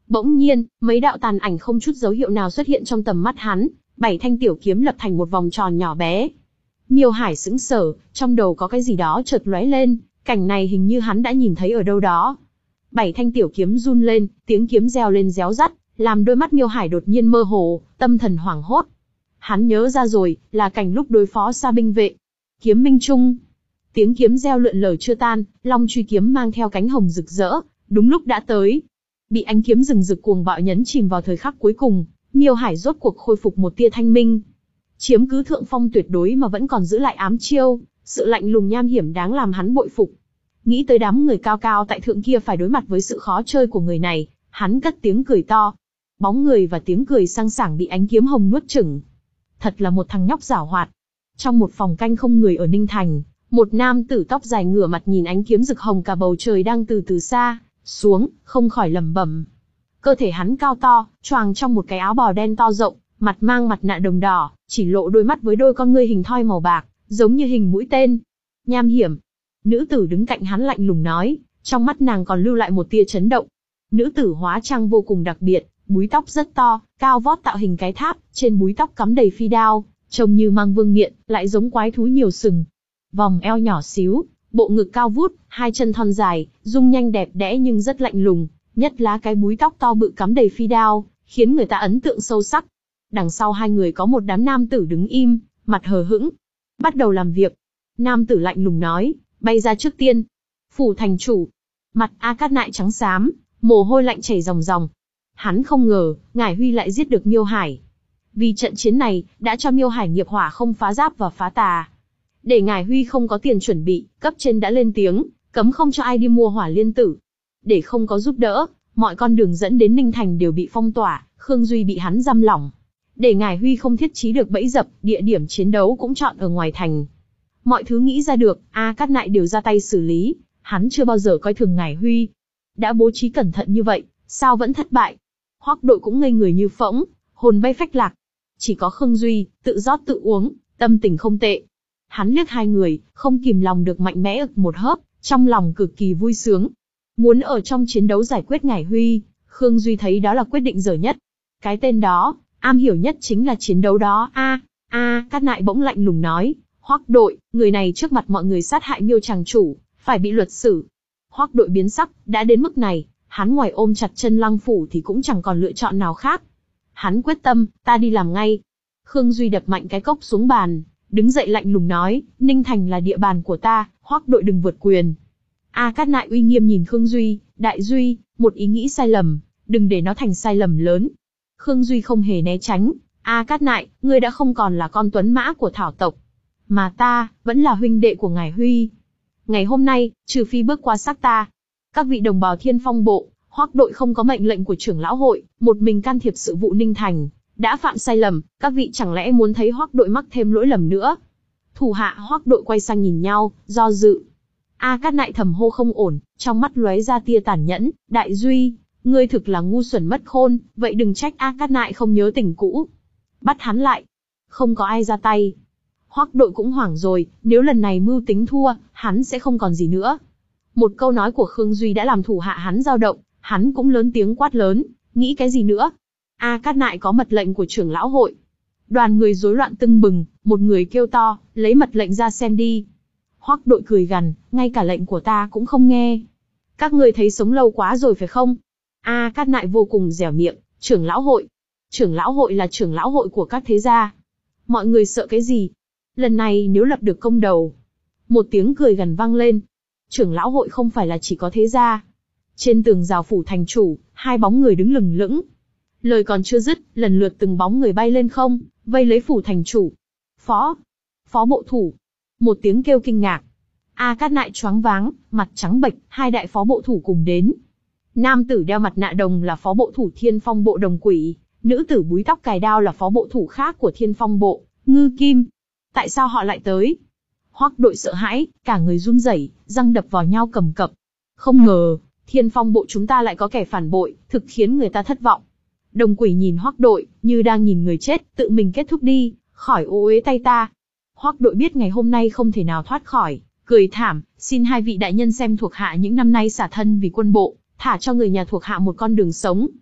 Bỗng nhiên, mấy đạo tàn ảnh không chút dấu hiệu nào xuất hiện trong tầm mắt hắn, bảy thanh tiểu kiếm lập thành một vòng tròn nhỏ bé. Miêu Hải sững sờ, trong đầu có cái gì đó chợt lóe lên, cảnh này hình như hắn đã nhìn thấy ở đâu đó. Bảy thanh tiểu kiếm run lên, tiếng kiếm reo lên réo rắt, làm đôi mắt Miêu Hải đột nhiên mơ hồ, tâm thần hoảng hốt. Hắn nhớ ra rồi, là cảnh lúc đối phó Sa binh vệ. Kiếm minh trung. Tiếng kiếm reo lượn lờ chưa tan, long truy kiếm mang theo cánh hồng rực rỡ, đúng lúc đã tới. Bị ánh kiếm rừng rực cuồng bạo nhấn chìm vào thời khắc cuối cùng, Miêu Hải rốt cuộc khôi phục một tia thanh minh. Chiếm cứ thượng phong tuyệt đối mà vẫn còn giữ lại ám chiêu, sự lạnh lùng nham hiểm đáng làm hắn bội phục. Nghĩ tới đám người cao cao tại thượng kia phải đối mặt với sự khó chơi của người này, hắn cất tiếng cười to. Bóng người và tiếng cười sang sảng bị ánh kiếm hồng nuốt chửng. Thật là một thằng nhóc giảo hoạt. Trong một phòng canh không người ở Ninh Thành, một nam tử tóc dài ngửa mặt nhìn ánh kiếm rực hồng cả bầu trời đang từ từ xa xuống, không khỏi lẩm bẩm. Cơ thể hắn cao to, choàng trong một cái áo bào đen to rộng, mặt mang mặt nạ đồng đỏ, chỉ lộ đôi mắt với đôi con ngươi hình thoi màu bạc, giống như hình mũi tên. Nham hiểm. Nữ tử đứng cạnh hắn lạnh lùng nói, trong mắt nàng còn lưu lại một tia chấn động. Nữ tử hóa trang vô cùng đặc biệt, búi tóc rất to, cao vót tạo hình cái tháp, trên búi tóc cắm đầy phi đao, trông như mang vương miện, lại giống quái thú nhiều sừng. Vòng eo nhỏ xíu, bộ ngực cao vút, hai chân thon dài, dung nhanh đẹp đẽ nhưng rất lạnh lùng, nhất là cái búi tóc to bự cắm đầy phi đao, khiến người ta ấn tượng sâu sắc. Đằng sau hai người có một đám nam tử đứng im, mặt hờ hững. Bắt đầu làm việc. Nam tử lạnh lùng nói, bay ra trước tiên. Phủ thành chủ. Mặt A Cát Nại trắng xám, mồ hôi lạnh chảy ròng ròng. Hắn không ngờ, Ngải Huy lại giết được Miêu Hải. Vì trận chiến này, đã cho Miêu Hải nghiệp hỏa không phá giáp và phá tà. Để Ngải Huy không có tiền chuẩn bị, cấp trên đã lên tiếng, cấm không cho ai đi mua hỏa liên tử. Để không có giúp đỡ, mọi con đường dẫn đến Ninh Thành đều bị phong tỏa, Khương Duy bị hắn giam lỏng. Để Ngải Huy không thiết trí được bẫy dập, địa điểm chiến đấu cũng chọn ở ngoài thành. Mọi thứ nghĩ ra được, A Cát Nại đều ra tay xử lý, hắn chưa bao giờ coi thường Ngải Huy. Đã bố trí cẩn thận như vậy, sao vẫn thất bại? Hoắc Đội cũng ngây người như phỗng, hồn bay phách lạc. Chỉ có Khương Duy, tự rót tự uống, tâm tình không tệ. Hắn liếc hai người, không kìm lòng được mạnh mẽ ực một hớp, trong lòng cực kỳ vui sướng. Muốn ở trong chiến đấu giải quyết Ngải Huy, Khương Duy thấy đó là quyết định dở nhất. Cái tên đó, am hiểu nhất chính là chiến đấu đó. A, A Cát Nại bỗng lạnh lùng nói, Hoắc Đội, người này trước mặt mọi người sát hại Miêu chàng chủ, phải bị luật xử. Hoắc Đội biến sắc, đã đến mức này, hắn ngoài ôm chặt chân Lăng Phủ thì cũng chẳng còn lựa chọn nào khác. Hắn quyết tâm, ta đi làm ngay. Khương Duy đập mạnh cái cốc xuống bàn, đứng dậy lạnh lùng nói, Ninh Thành là địa bàn của ta, Hoắc Đội đừng vượt quyền. A Cát Nại uy nghiêm nhìn Khương Duy, Đại Duy, một ý nghĩ sai lầm, đừng để nó thành sai lầm lớn. Khương Duy không hề né tránh, A Cát Nại, ngươi đã không còn là con tuấn mã của Thảo tộc, mà ta, vẫn là huynh đệ của Ngải Huy. Ngày hôm nay, trừ phi bước qua xác ta, các vị đồng bào Thiên Phong bộ, Hoắc Đội không có mệnh lệnh của trưởng lão hội, một mình can thiệp sự vụ Ninh Thành, đã phạm sai lầm, các vị chẳng lẽ muốn thấy Hoắc Đội mắc thêm lỗi lầm nữa? Thủ hạ Hoắc Đội quay sang nhìn nhau, do dự. A Cát Nại thầm hô không ổn, trong mắt lóe ra tia tàn nhẫn, Đại Duy, ngươi thực là ngu xuẩn mất khôn, vậy đừng trách A Cát Nại không nhớ tình cũ. Bắt hắn lại. Không có ai ra tay. Hoắc Đội cũng hoảng rồi, nếu lần này mưu tính thua, hắn sẽ không còn gì nữa. Một câu nói của Khương Duy đã làm thủ hạ hắn dao động, hắn cũng lớn tiếng quát lớn, nghĩ cái gì nữa? A Cát Nại có mật lệnh của trưởng lão hội. Đoàn người rối loạn tưng bừng, một người kêu to, lấy mật lệnh ra xem đi. Hoắc Đội cười gằn, ngay cả lệnh của ta cũng không nghe. Các ngươi thấy sống lâu quá rồi phải không? A Cát Nại vô cùng dẻo miệng, trưởng lão hội. Trưởng lão hội là trưởng lão hội của các thế gia. Mọi người sợ cái gì? Lần này nếu lập được công đầu. Một tiếng cười gằn vang lên. Trưởng lão hội không phải là chỉ có thế gia. Trên tường rào phủ thành chủ, hai bóng người đứng lừng lững. Lời còn chưa dứt, lần lượt từng bóng người bay lên không, vây lấy phủ thành chủ. Phó, phó bộ thủ. Một tiếng kêu kinh ngạc. A Cát Nại choáng váng, mặt trắng bệch, hai đại phó bộ thủ cùng đến. Nam tử đeo mặt nạ đồng là phó bộ thủ Thiên Phong bộ Đồng Quỷ, nữ tử búi tóc cài đao là phó bộ thủ khác của Thiên Phong bộ, Ngư Kim. Tại sao họ lại tới? Hoắc Đội sợ hãi, cả người run rẩy, răng đập vào nhau cầm cập. Không ngờ, Thiên Phong bộ chúng ta lại có kẻ phản bội, thực khiến người ta thất vọng. Đồng Quỷ nhìn Hoắc Đội, như đang nhìn người chết, tự mình kết thúc đi, khỏi ô uế tay ta. Hoắc Đội biết ngày hôm nay không thể nào thoát khỏi, cười thảm, xin hai vị đại nhân xem thuộc hạ những năm nay xả thân vì quân bộ, thả cho người nhà thuộc hạ một con đường sống.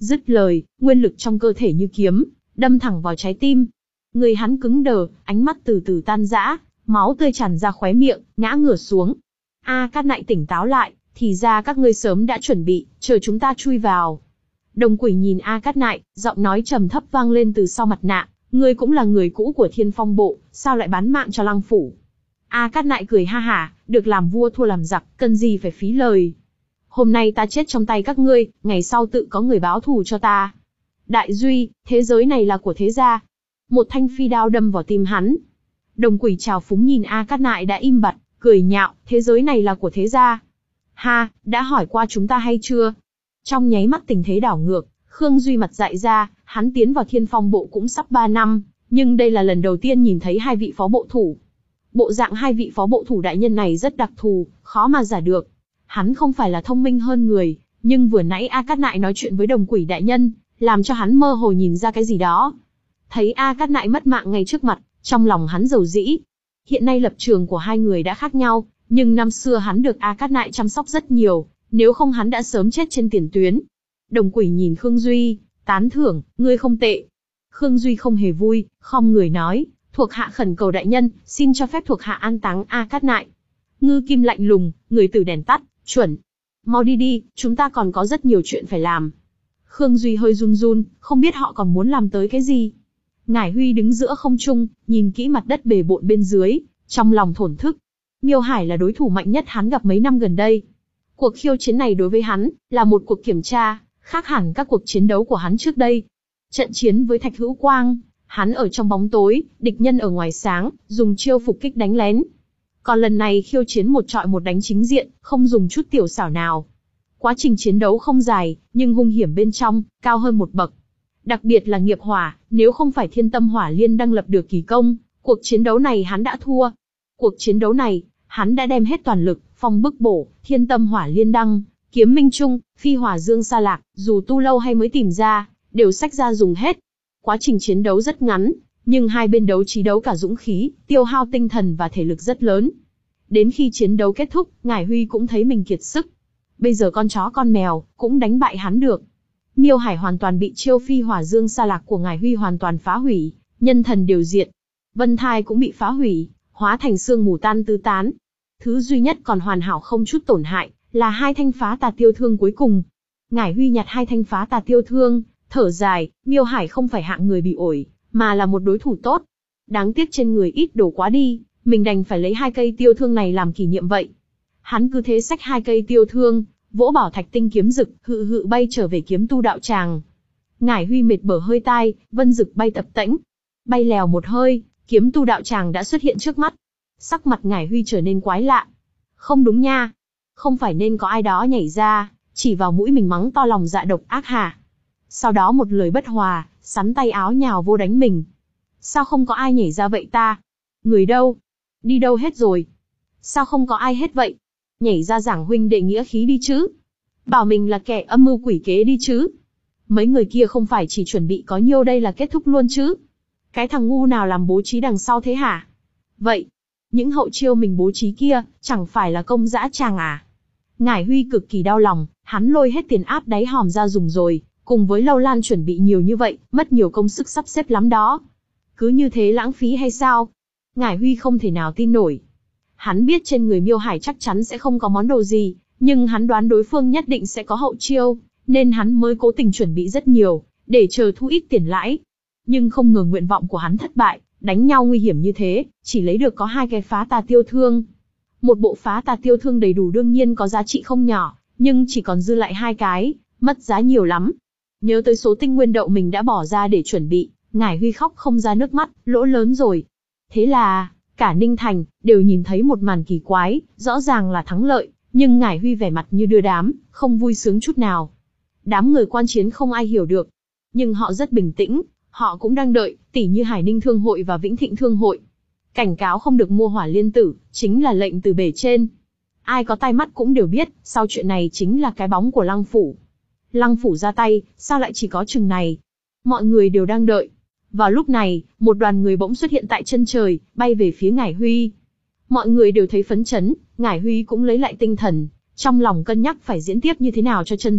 Dứt lời, nguyên lực trong cơ thể như kiếm, đâm thẳng vào trái tim. Người hắn cứng đờ, ánh mắt từ từ tan rã, máu tươi tràn ra khóe miệng, ngã ngửa xuống. A Cát Nại tỉnh táo lại, thì ra các ngươi sớm đã chuẩn bị, chờ chúng ta chui vào. Đồng Quỷ nhìn A Cát Nại, giọng nói trầm thấp vang lên từ sau mặt nạ, ngươi cũng là người cũ của Thiên Phong Bộ, sao lại bán mạng cho Lăng Phủ? A Cát Nại cười ha hả, được làm vua thua làm giặc, cần gì phải phí lời. Hôm nay ta chết trong tay các ngươi, ngày sau tự có người báo thù cho ta. Đại Duy, thế giới này là của thế gia. Một thanh phi đao đâm vào tim hắn. Đồng Quỷ trào phúng nhìn A Cát Nại đã im bặt, cười nhạo, thế giới này là của thế gia. Ha, đã hỏi qua chúng ta hay chưa? Trong nháy mắt tình thế đảo ngược, Khương Duy mặt dại ra, hắn tiến vào Thiên Phong Bộ cũng sắp ba năm, nhưng đây là lần đầu tiên nhìn thấy hai vị phó bộ thủ. Bộ dạng hai vị phó bộ thủ đại nhân này rất đặc thù, khó mà giả được. Hắn không phải là thông minh hơn người, nhưng vừa nãy A Cát Nại nói chuyện với Đồng Quỷ đại nhân, làm cho hắn mơ hồ nhìn ra cái gì đó. Thấy A Cát Nại mất mạng ngay trước mặt, trong lòng hắn dầu dĩ. Hiện nay lập trường của hai người đã khác nhau, nhưng năm xưa hắn được A Cát Nại chăm sóc rất nhiều, nếu không hắn đã sớm chết trên tiền tuyến. Đồng Quỷ nhìn Khương Duy, tán thưởng, ngươi không tệ. Khương Duy không hề vui, khom người nói, thuộc hạ khẩn cầu đại nhân, xin cho phép thuộc hạ an táng A Cát Nại. Ngư Kim lạnh lùng, người từ đèn tắt, chuẩn. Mau đi đi, chúng ta còn có rất nhiều chuyện phải làm. Khương Duy hơi run run, không biết họ còn muốn làm tới cái gì. Ngải Huy đứng giữa không trung, nhìn kỹ mặt đất bề bộn bên dưới, trong lòng thổn thức. Miêu Hải là đối thủ mạnh nhất hắn gặp mấy năm gần đây. Cuộc khiêu chiến này đối với hắn, là một cuộc kiểm tra, khác hẳn các cuộc chiến đấu của hắn trước đây. Trận chiến với Thạch Hữu Quang, hắn ở trong bóng tối, địch nhân ở ngoài sáng, dùng chiêu phục kích đánh lén. Còn lần này khiêu chiến một trọi một đánh chính diện, không dùng chút tiểu xảo nào. Quá trình chiến đấu không dài, nhưng hung hiểm bên trong, cao hơn một bậc. Đặc biệt là nghiệp hỏa, nếu không phải Thiên Tâm Hỏa Liên đăng lập được kỳ công, cuộc chiến đấu này hắn đã thua. Cuộc chiến đấu này, hắn đã đem hết toàn lực, phong bức bổ, Thiên Tâm Hỏa Liên đăng, kiếm minh trung, phi hỏa dương sa lạc, dù tu lâu hay mới tìm ra, đều xách ra dùng hết. Quá trình chiến đấu rất ngắn, nhưng hai bên đấu trí đấu cả dũng khí, tiêu hao tinh thần và thể lực rất lớn. Đến khi chiến đấu kết thúc, Ngải Huy cũng thấy mình kiệt sức. Bây giờ con chó con mèo, cũng đánh bại hắn được. Miêu Hải hoàn toàn bị chiêu phi hỏa dương sa lạc của Ngải Huy hoàn toàn phá hủy, nhân thần đều diệt. Vân Thai cũng bị phá hủy, hóa thành xương mù tan tứ tán. Thứ duy nhất còn hoàn hảo không chút tổn hại, là hai thanh phá tà tiêu thương cuối cùng. Ngải Huy nhặt hai thanh phá tà tiêu thương, thở dài, Miêu Hải không phải hạng người bị ổi, mà là một đối thủ tốt. Đáng tiếc trên người ít đồ quá đi, mình đành phải lấy hai cây tiêu thương này làm kỷ niệm vậy. Hắn cứ thế xách hai cây tiêu thương, vỗ bảo thạch tinh kiếm dực, hự hự bay trở về kiếm tu đạo tràng. Ngải Huy mệt bở hơi tai, vân dực bay tập tễnh. Bay lèo một hơi, kiếm tu đạo tràng đã xuất hiện trước mắt. Sắc mặt Ngải Huy trở nên quái lạ. Không đúng nha. Không phải nên có ai đó nhảy ra, chỉ vào mũi mình mắng to lòng dạ độc ác hả? Sau đó một lời bất hòa, sắn tay áo nhào vô đánh mình. Sao không có ai nhảy ra vậy ta? Người đâu? Đi đâu hết rồi? Sao không có ai hết vậy? Nhảy ra giảng huynh đệ nghĩa khí đi chứ? Bảo mình là kẻ âm mưu quỷ kế đi chứ? Mấy người kia không phải chỉ chuẩn bị có nhiêu đây là kết thúc luôn chứ? Cái thằng ngu nào làm bố trí đằng sau thế hả? Vậy, những hậu chiêu mình bố trí kia, chẳng phải là công dã tràng à? Ngải Huy cực kỳ đau lòng, hắn lôi hết tiền áp đáy hòm ra dùng rồi, cùng với Lâu Lan chuẩn bị nhiều như vậy, mất nhiều công sức sắp xếp lắm đó. Cứ như thế lãng phí hay sao? Ngải Huy không thể nào tin nổi. Hắn biết trên người Miêu Hải chắc chắn sẽ không có món đồ gì, nhưng hắn đoán đối phương nhất định sẽ có hậu chiêu, nên hắn mới cố tình chuẩn bị rất nhiều, để chờ thu ít tiền lãi. Nhưng không ngờ nguyện vọng của hắn thất bại, đánh nhau nguy hiểm như thế, chỉ lấy được có hai cái phá tà tiêu thương. Một bộ phá tà tiêu thương đầy đủ đương nhiên có giá trị không nhỏ, nhưng chỉ còn dư lại hai cái, mất giá nhiều lắm. Nhớ tới số tinh nguyên đậu mình đã bỏ ra để chuẩn bị, Ngải Huy khóc không ra nước mắt, lỗ lớn rồi. Thế là, cả Ninh Thành, đều nhìn thấy một màn kỳ quái, rõ ràng là thắng lợi, nhưng Ngải Huy vẻ mặt như đưa đám, không vui sướng chút nào. Đám người quan chiến không ai hiểu được, nhưng họ rất bình tĩnh, họ cũng đang đợi, tỉ như Hải Ninh Thương Hội và Vĩnh Thịnh Thương Hội. Cảnh cáo không được mua hỏa liên tử, chính là lệnh từ bề trên. Ai có tai mắt cũng đều biết, sau chuyện này chính là cái bóng của Lăng Phủ. Lăng Phủ ra tay, sao lại chỉ có chừng này? Mọi người đều đang đợi. Vào lúc này, một đoàn người bỗng xuất hiện tại chân trời, bay về phía Ngải Huy. Mọi người đều thấy phấn chấn, Ngải Huy cũng lấy lại tinh thần, trong lòng cân nhắc phải diễn tiếp như thế nào cho chân thực,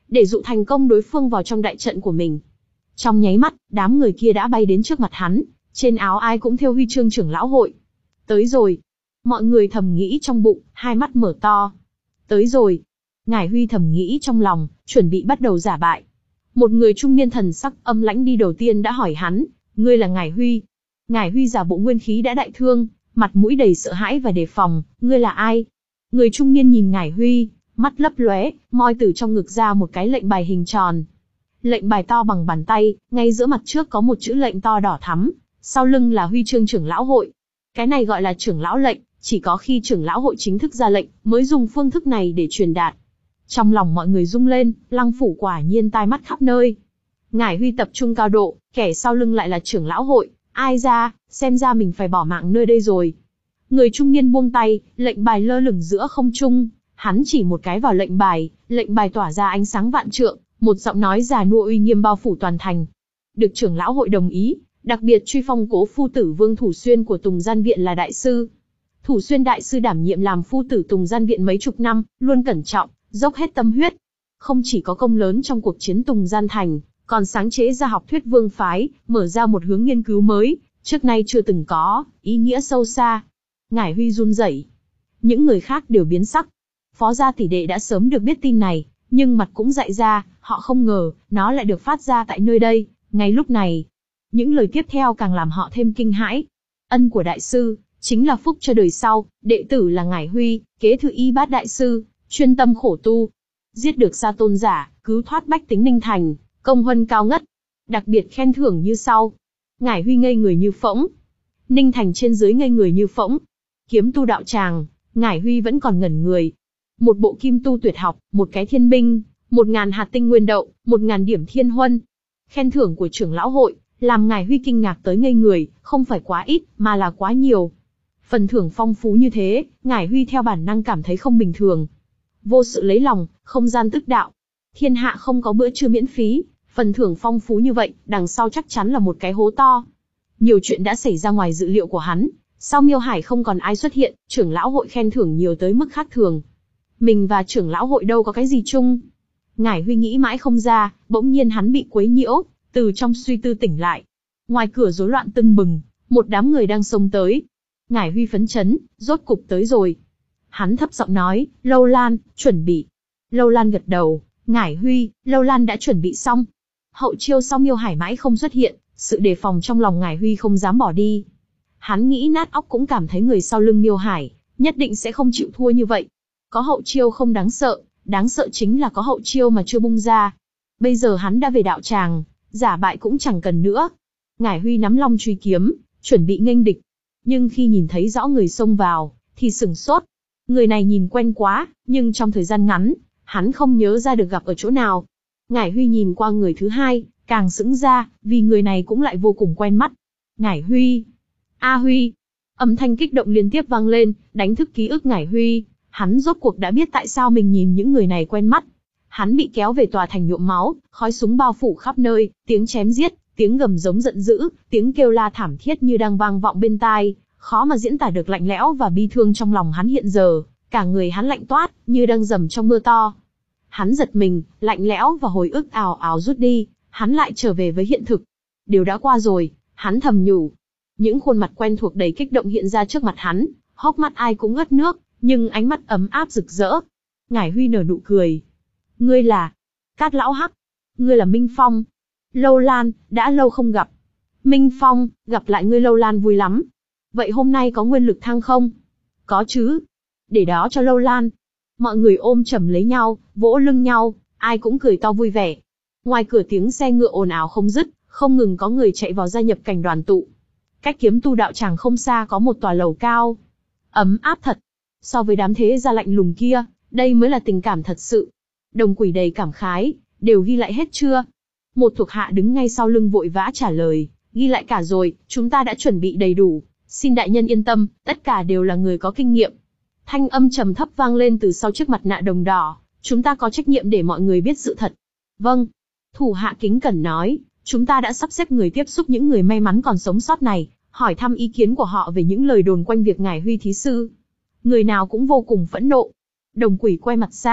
để dụ thành công đối phương vào trong đại trận của mình. Trong nháy mắt, đám người kia đã bay đến trước mặt hắn, trên áo ai cũng thêu huy chương trưởng lão hội. Tới rồi. Mọi người thầm nghĩ trong bụng, hai mắt mở to. Tới rồi. Ngải Huy thầm nghĩ trong lòng, chuẩn bị bắt đầu giả bại. Một người trung niên thần sắc âm lãnh đi đầu tiên đã hỏi hắn, ngươi là Ngải Huy? Ngải Huy giả bộ nguyên khí đã đại thương, mặt mũi đầy sợ hãi và đề phòng, ngươi là ai? Người trung niên nhìn Ngải Huy, mắt lấp lóe, moi từ trong ngực ra một cái lệnh bài hình tròn. Lệnh bài to bằng bàn tay, ngay giữa mặt trước có một chữ lệnh to đỏ thắm, sau lưng là huy chương trưởng lão hội. Cái này gọi là trưởng lão lệnh, chỉ có khi trưởng lão hội chính thức ra lệnh, mới dùng phương thức này để truyền đạt. Trong lòng mọi người rung lên, Lăng Phủ quả nhiên tai mắt khắp nơi. Ngải Huy tập trung cao độ, kẻ sau lưng lại là trưởng lão hội, ai ra, xem ra mình phải bỏ mạng nơi đây rồi. Người trung niên buông tay, lệnh bài lơ lửng giữa không trung, hắn chỉ một cái vào lệnh bài, lệnh bài tỏa ra ánh sáng vạn trượng, một giọng nói già nua uy nghiêm bao phủ toàn thành. Được trưởng lão hội đồng ý, đặc biệt truy phong Cố phu tử Vương Thủ Xuyên của Tùng Gian Viện là đại sư. Thủ Xuyên đại sư đảm nhiệm làm phu tử Tùng Gian Viện mấy chục năm, luôn cẩn trọng, dốc hết tâm huyết. Không chỉ có công lớn trong cuộc chiến Tùng Gian Thành, còn sáng chế ra học thuyết vương phái, mở ra một hướng nghiên cứu mới, trước nay chưa từng có, ý nghĩa sâu xa. Ngải Huy run rẩy. Những người khác đều biến sắc. Phó gia tỷ đệ đã sớm được biết tin này, nhưng mặt cũng dại ra, họ không ngờ, nó lại được phát ra tại nơi đây, ngay lúc này. Những lời tiếp theo càng làm họ thêm kinh hãi. Ân của đại sư, chính là phúc cho đời sau, đệ tử là Ngải Huy, kế thừa y bát đại sư, chuyên tâm khổ tu. Giết được Sa Tôn giả, cứu thoát bách tính Ninh Thành, công huân cao ngất. Đặc biệt khen thưởng như sau. Ngải Huy ngây người như phỗng. Ninh Thành trên dưới ngây người như phỗng. Kiếm tu đạo tràng, Ngải Huy vẫn còn ngẩn người. Một bộ kim tu tuyệt học, một cái thiên binh, một ngàn hạt tinh nguyên đậu, một ngàn điểm thiên huân. Khen thưởng của trưởng lão hội, làm Ngải Huy kinh ngạc tới ngây người, không phải quá ít, mà là quá nhiều. Phần thưởng phong phú như thế, Ngải Huy theo bản năng cảm thấy không bình thường. Vô sự lấy lòng, không gian tức đạo. Thiên hạ không có bữa trưa miễn phí, phần thưởng phong phú như vậy, đằng sau chắc chắn là một cái hố to. Nhiều chuyện đã xảy ra ngoài dự liệu của hắn. Sau Miêu Hải không còn ai xuất hiện, trưởng lão hội khen thưởng nhiều tới mức khác thường. Mình và trưởng lão hội đâu có cái gì chung. Ngải Huy nghĩ mãi không ra, bỗng nhiên hắn bị quấy nhiễu, từ trong suy tư tỉnh lại. Ngoài cửa rối loạn tưng bừng, một đám người đang xông tới. Ngải Huy phấn chấn, rốt cục tới rồi. Hắn thấp giọng nói, Lâu Lan, chuẩn bị. Lâu Lan gật đầu, Ngải Huy, Lâu Lan đã chuẩn bị xong. Hậu chiêu sau Miêu Hải mãi không xuất hiện, sự đề phòng trong lòng Ngải Huy không dám bỏ đi. Hắn nghĩ nát óc cũng cảm thấy người sau lưng Miêu Hải, nhất định sẽ không chịu thua như vậy. Có hậu chiêu không đáng sợ, đáng sợ chính là có hậu chiêu mà chưa bung ra. Bây giờ hắn đã về đạo tràng, giả bại cũng chẳng cần nữa. Ngải Huy nắm long truy kiếm, chuẩn bị nghênh địch. Nhưng khi nhìn thấy rõ người xông vào, thì sửng sốt. Người này nhìn quen quá, nhưng trong thời gian ngắn, hắn không nhớ ra được gặp ở chỗ nào. Ngải Huy nhìn qua người thứ hai, càng sững ra, vì người này cũng lại vô cùng quen mắt. Ngải Huy! A Huy! Âm thanh kích động liên tiếp vang lên, đánh thức ký ức Ngải Huy. Hắn rốt cuộc đã biết tại sao mình nhìn những người này quen mắt. Hắn bị kéo về tòa thành nhuộm máu, khói súng bao phủ khắp nơi, tiếng chém giết, tiếng gầm giống giận dữ, tiếng kêu la thảm thiết như đang vang vọng bên tai, khó mà diễn tả được lạnh lẽo và bi thương trong lòng hắn hiện giờ. Cả người hắn lạnh toát, như đang dầm trong mưa to. Hắn giật mình, lạnh lẽo và hồi ức ào ào rút đi, hắn lại trở về với hiện thực. Điều đã qua rồi, hắn thầm nhủ. Những khuôn mặt quen thuộc đầy kích động hiện ra trước mặt hắn, hốc mắt ai cũng ướt nước, nhưng ánh mắt ấm áp rực rỡ. Ngải Huy nở nụ cười. Ngươi là... Cát Lão Hắc. Ngươi là Minh Phong. Lâu Lan, đã lâu không gặp. Minh Phong, gặp lại ngươi Lâu Lan vui lắm. Vậy hôm nay có nguyên lực thăng không? Có chứ. Để đó cho Lâu Lan. Mọi người ôm chầm lấy nhau, vỗ lưng nhau, ai cũng cười to vui vẻ. Ngoài cửa tiếng xe ngựa ồn ào không dứt, không ngừng có người chạy vào gia nhập cảnh đoàn tụ. Cách kiếm tu đạo tràng không xa có một tòa lầu cao. Ấm áp thật. So với đám thế gia lạnh lùng kia, đây mới là tình cảm thật sự. Đồng Quỷ đầy cảm khái, đều ghi lại hết chưa? Một thuộc hạ đứng ngay sau lưng vội vã trả lời, ghi lại cả rồi, chúng ta đã chuẩn bị đầy đủ. Xin đại nhân yên tâm, tất cả đều là người có kinh nghiệm. Thanh âm trầm thấp vang lên từ sau chiếc mặt nạ đồng đỏ, chúng ta có trách nhiệm để mọi người biết sự thật. Vâng. Thủ hạ kính cẩn nói, chúng ta đã sắp xếp người tiếp xúc những người may mắn còn sống sót này, hỏi thăm ý kiến của họ về những lời đồn quanh việc Ngải Huy thí sư. Người nào cũng vô cùng phẫn nộ. Đồng Quỷ quay mặt sang,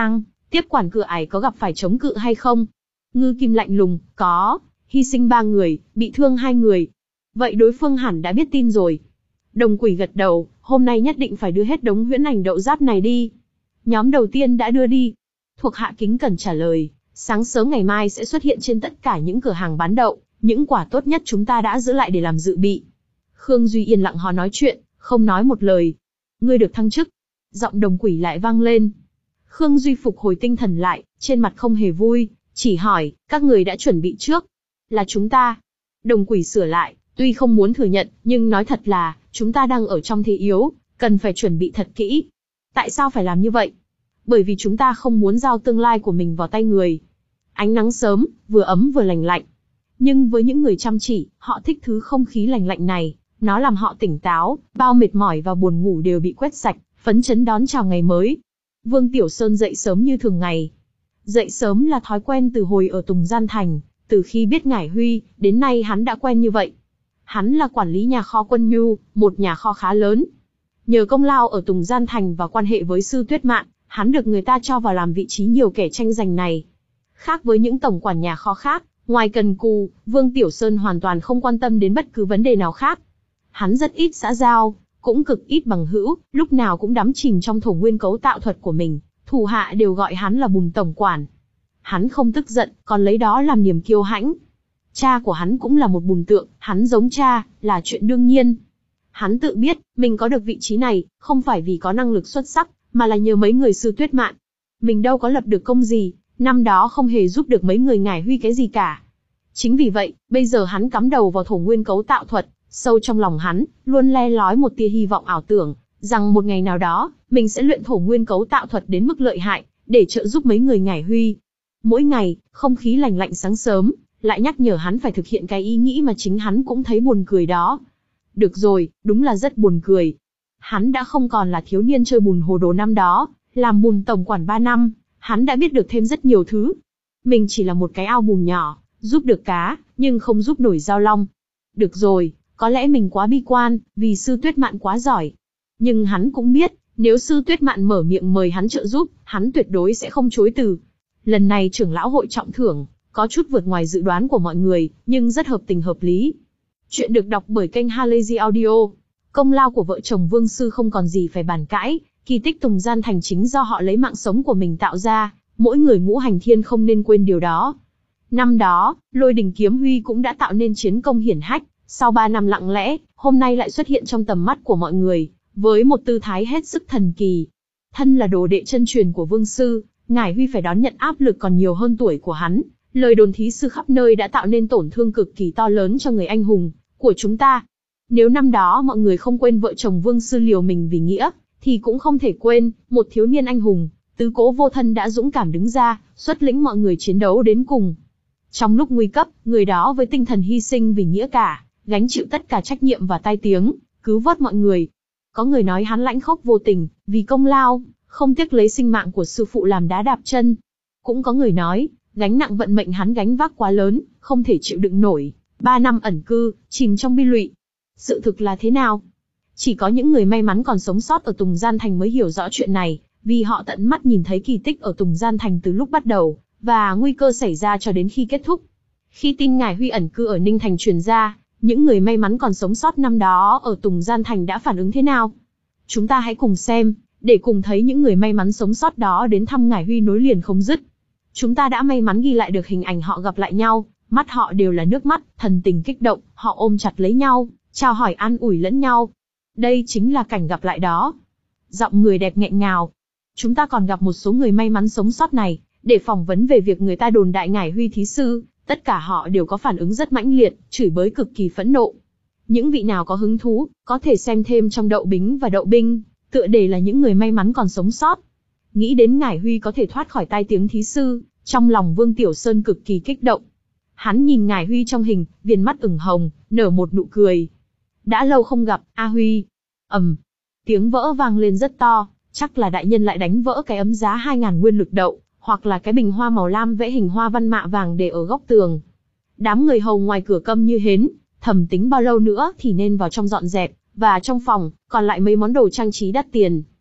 Tiếp quản cửa ải có gặp phải chống cự hay không? Ngư Kim lạnh lùng, có, hy sinh ba người, bị thương hai người. Vậy đối phương hẳn đã biết tin rồi. Đồng Quỷ gật đầu, hôm nay nhất định phải đưa hết đống huyễn ảnh đậu giáp này đi. Nhóm đầu tiên đã đưa đi. Thuộc hạ kính cẩn trả lời, sáng sớm ngày mai sẽ xuất hiện trên tất cả những cửa hàng bán đậu, những quả tốt nhất chúng ta đã giữ lại để làm dự bị. Khương Duy yên lặng họ nói chuyện, không nói một lời. Ngươi được thăng chức. Giọng Đồng Quỷ lại vang lên. Khương Duy phục hồi tinh thần lại, trên mặt không hề vui, chỉ hỏi, các người đã chuẩn bị trước. Là chúng ta. Đồng Quỷ sửa lại, tuy không muốn thừa nhận, nhưng nói thật là, chúng ta đang ở trong thế yếu, cần phải chuẩn bị thật kỹ. Tại sao phải làm như vậy? Bởi vì chúng ta không muốn giao tương lai của mình vào tay người. Ánh nắng sớm, vừa ấm vừa lành lạnh. Nhưng với những người chăm chỉ, họ thích thứ không khí lành lạnh này, nó làm họ tỉnh táo, bao mệt mỏi và buồn ngủ đều bị quét sạch, phấn chấn đón chào ngày mới. Vương Tiểu Sơn dậy sớm như thường ngày. Dậy sớm là thói quen từ hồi ở Tùng Gian Thành, từ khi biết Ngải Huy, đến nay hắn đã quen như vậy. Hắn là quản lý nhà kho Quân Nhu, một nhà kho khá lớn. Nhờ công lao ở Tùng Gian Thành và quan hệ với Sư Tuyết Mạn, hắn được người ta cho vào làm vị trí nhiều kẻ tranh giành này. Khác với những tổng quản nhà kho khác, ngoài cần cù, Vương Tiểu Sơn hoàn toàn không quan tâm đến bất cứ vấn đề nào khác. Hắn rất ít xã giao, cũng cực ít bằng hữu, lúc nào cũng đắm chìm trong thổ nguyên cấu tạo thuật của mình, thủ hạ đều gọi hắn là Bùn tổng quản. Hắn không tức giận, còn lấy đó làm niềm kiêu hãnh. Cha của hắn cũng là một bùn tượng, hắn giống cha, là chuyện đương nhiên. Hắn tự biết, mình có được vị trí này, không phải vì có năng lực xuất sắc, mà là nhờ mấy người Sư Tuyết Mạn. Mình đâu có lập được công gì, năm đó không hề giúp được mấy người Ngải Huy cái gì cả. Chính vì vậy, bây giờ hắn cắm đầu vào thổ nguyên cấu tạo thuật, sâu trong lòng hắn, luôn le lói một tia hy vọng ảo tưởng, rằng một ngày nào đó, mình sẽ luyện thổ nguyên cấu tạo thuật đến mức lợi hại, để trợ giúp mấy người Ngải Huy. Mỗi ngày, không khí lành lạnh sáng sớm, lại nhắc nhở hắn phải thực hiện cái ý nghĩ mà chính hắn cũng thấy buồn cười đó. Được rồi, đúng là rất buồn cười. Hắn đã không còn là thiếu niên chơi bùn hồ đồ năm đó, làm bùn tổng quản ba năm, hắn đã biết được thêm rất nhiều thứ. Mình chỉ là một cái ao bùn nhỏ, giúp được cá, nhưng không giúp nổi giao long. Được rồi, có lẽ mình quá bi quan, vì Sư Tuyết Mạn quá giỏi. Nhưng hắn cũng biết, nếu Sư Tuyết Mạn mở miệng mời hắn trợ giúp, hắn tuyệt đối sẽ không chối từ. Lần này trưởng lão hội trọng thưởng, có chút vượt ngoài dự đoán của mọi người, nhưng rất hợp tình hợp lý. Chuyện được đọc bởi kênh Halazy Audio. Công lao của vợ chồng Vương Sư không còn gì phải bàn cãi, kỳ tích Tùng Gian Thành chính do họ lấy mạng sống của mình tạo ra, mỗi người ngũ hành thiên không nên quên điều đó. Năm đó, Lôi Đình Kiếm Huy cũng đã tạo nên chiến công hiển hách, sau ba năm lặng lẽ, hôm nay lại xuất hiện trong tầm mắt của mọi người, với một tư thái hết sức thần kỳ. Thân là đồ đệ chân truyền của Vương Sư, Ngải Huy phải đón nhận áp lực còn nhiều hơn tuổi của hắn. Lời đồn thí sư khắp nơi đã tạo nên tổn thương cực kỳ to lớn cho người anh hùng của chúng ta. Nếu năm đó mọi người không quên vợ chồng Vương Sư liều mình vì nghĩa, thì cũng không thể quên, một thiếu niên anh hùng, tứ cố vô thân đã dũng cảm đứng ra, xuất lĩnh mọi người chiến đấu đến cùng. Trong lúc nguy cấp, người đó với tinh thần hy sinh vì nghĩa cả, gánh chịu tất cả trách nhiệm và tai tiếng, cứu vớt mọi người. Có người nói hắn lãnh khốc vô tình, vì công lao, không tiếc lấy sinh mạng của sư phụ làm đá đạp chân. Cũng có người nói, gánh nặng vận mệnh hắn gánh vác quá lớn, không thể chịu đựng nổi, ba năm ẩn cư, chìm trong bi lụy. Sự thực là thế nào? Chỉ có những người may mắn còn sống sót ở Tùng Gian Thành mới hiểu rõ chuyện này, vì họ tận mắt nhìn thấy kỳ tích ở Tùng Gian Thành từ lúc bắt đầu, và nguy cơ xảy ra cho đến khi kết thúc. Khi tin Ngải Huy ẩn cư ở Ninh Thành truyền ra, những người may mắn còn sống sót năm đó ở Tùng Gian Thành đã phản ứng thế nào? Chúng ta hãy cùng xem, để cùng thấy những người may mắn sống sót đó đến thăm Ngải Huy nối liền không dứt. Chúng ta đã may mắn ghi lại được hình ảnh họ gặp lại nhau, mắt họ đều là nước mắt, thần tình kích động, họ ôm chặt lấy nhau, chào hỏi an ủi lẫn nhau. Đây chính là cảnh gặp lại đó. Giọng người đẹp nghẹn ngào. Chúng ta còn gặp một số người may mắn sống sót này, để phỏng vấn về việc người ta đồn đại Ngải Huy thí sư, tất cả họ đều có phản ứng rất mãnh liệt, chửi bới cực kỳ phẫn nộ. Những vị nào có hứng thú, có thể xem thêm trong Đậu Bính và Đậu Binh, tựa đề là những người may mắn còn sống sót. Nghĩ đến Ngải Huy có thể thoát khỏi tai tiếng thí sư, trong lòng Vương Tiểu Sơn cực kỳ kích động. Hắn nhìn Ngải Huy trong hình, viền mắt ửng hồng, nở một nụ cười. Đã lâu không gặp, A Huy. Ầm, tiếng vỡ vang lên rất to, chắc là đại nhân lại đánh vỡ cái ấm giá hai ngàn nguyên lực đậu, hoặc là cái bình hoa màu lam vẽ hình hoa văn mạ vàng để ở góc tường. Đám người hầu ngoài cửa câm như hến, thầm tính bao lâu nữa thì nên vào trong dọn dẹp, và trong phòng, còn lại mấy món đồ trang trí đắt tiền.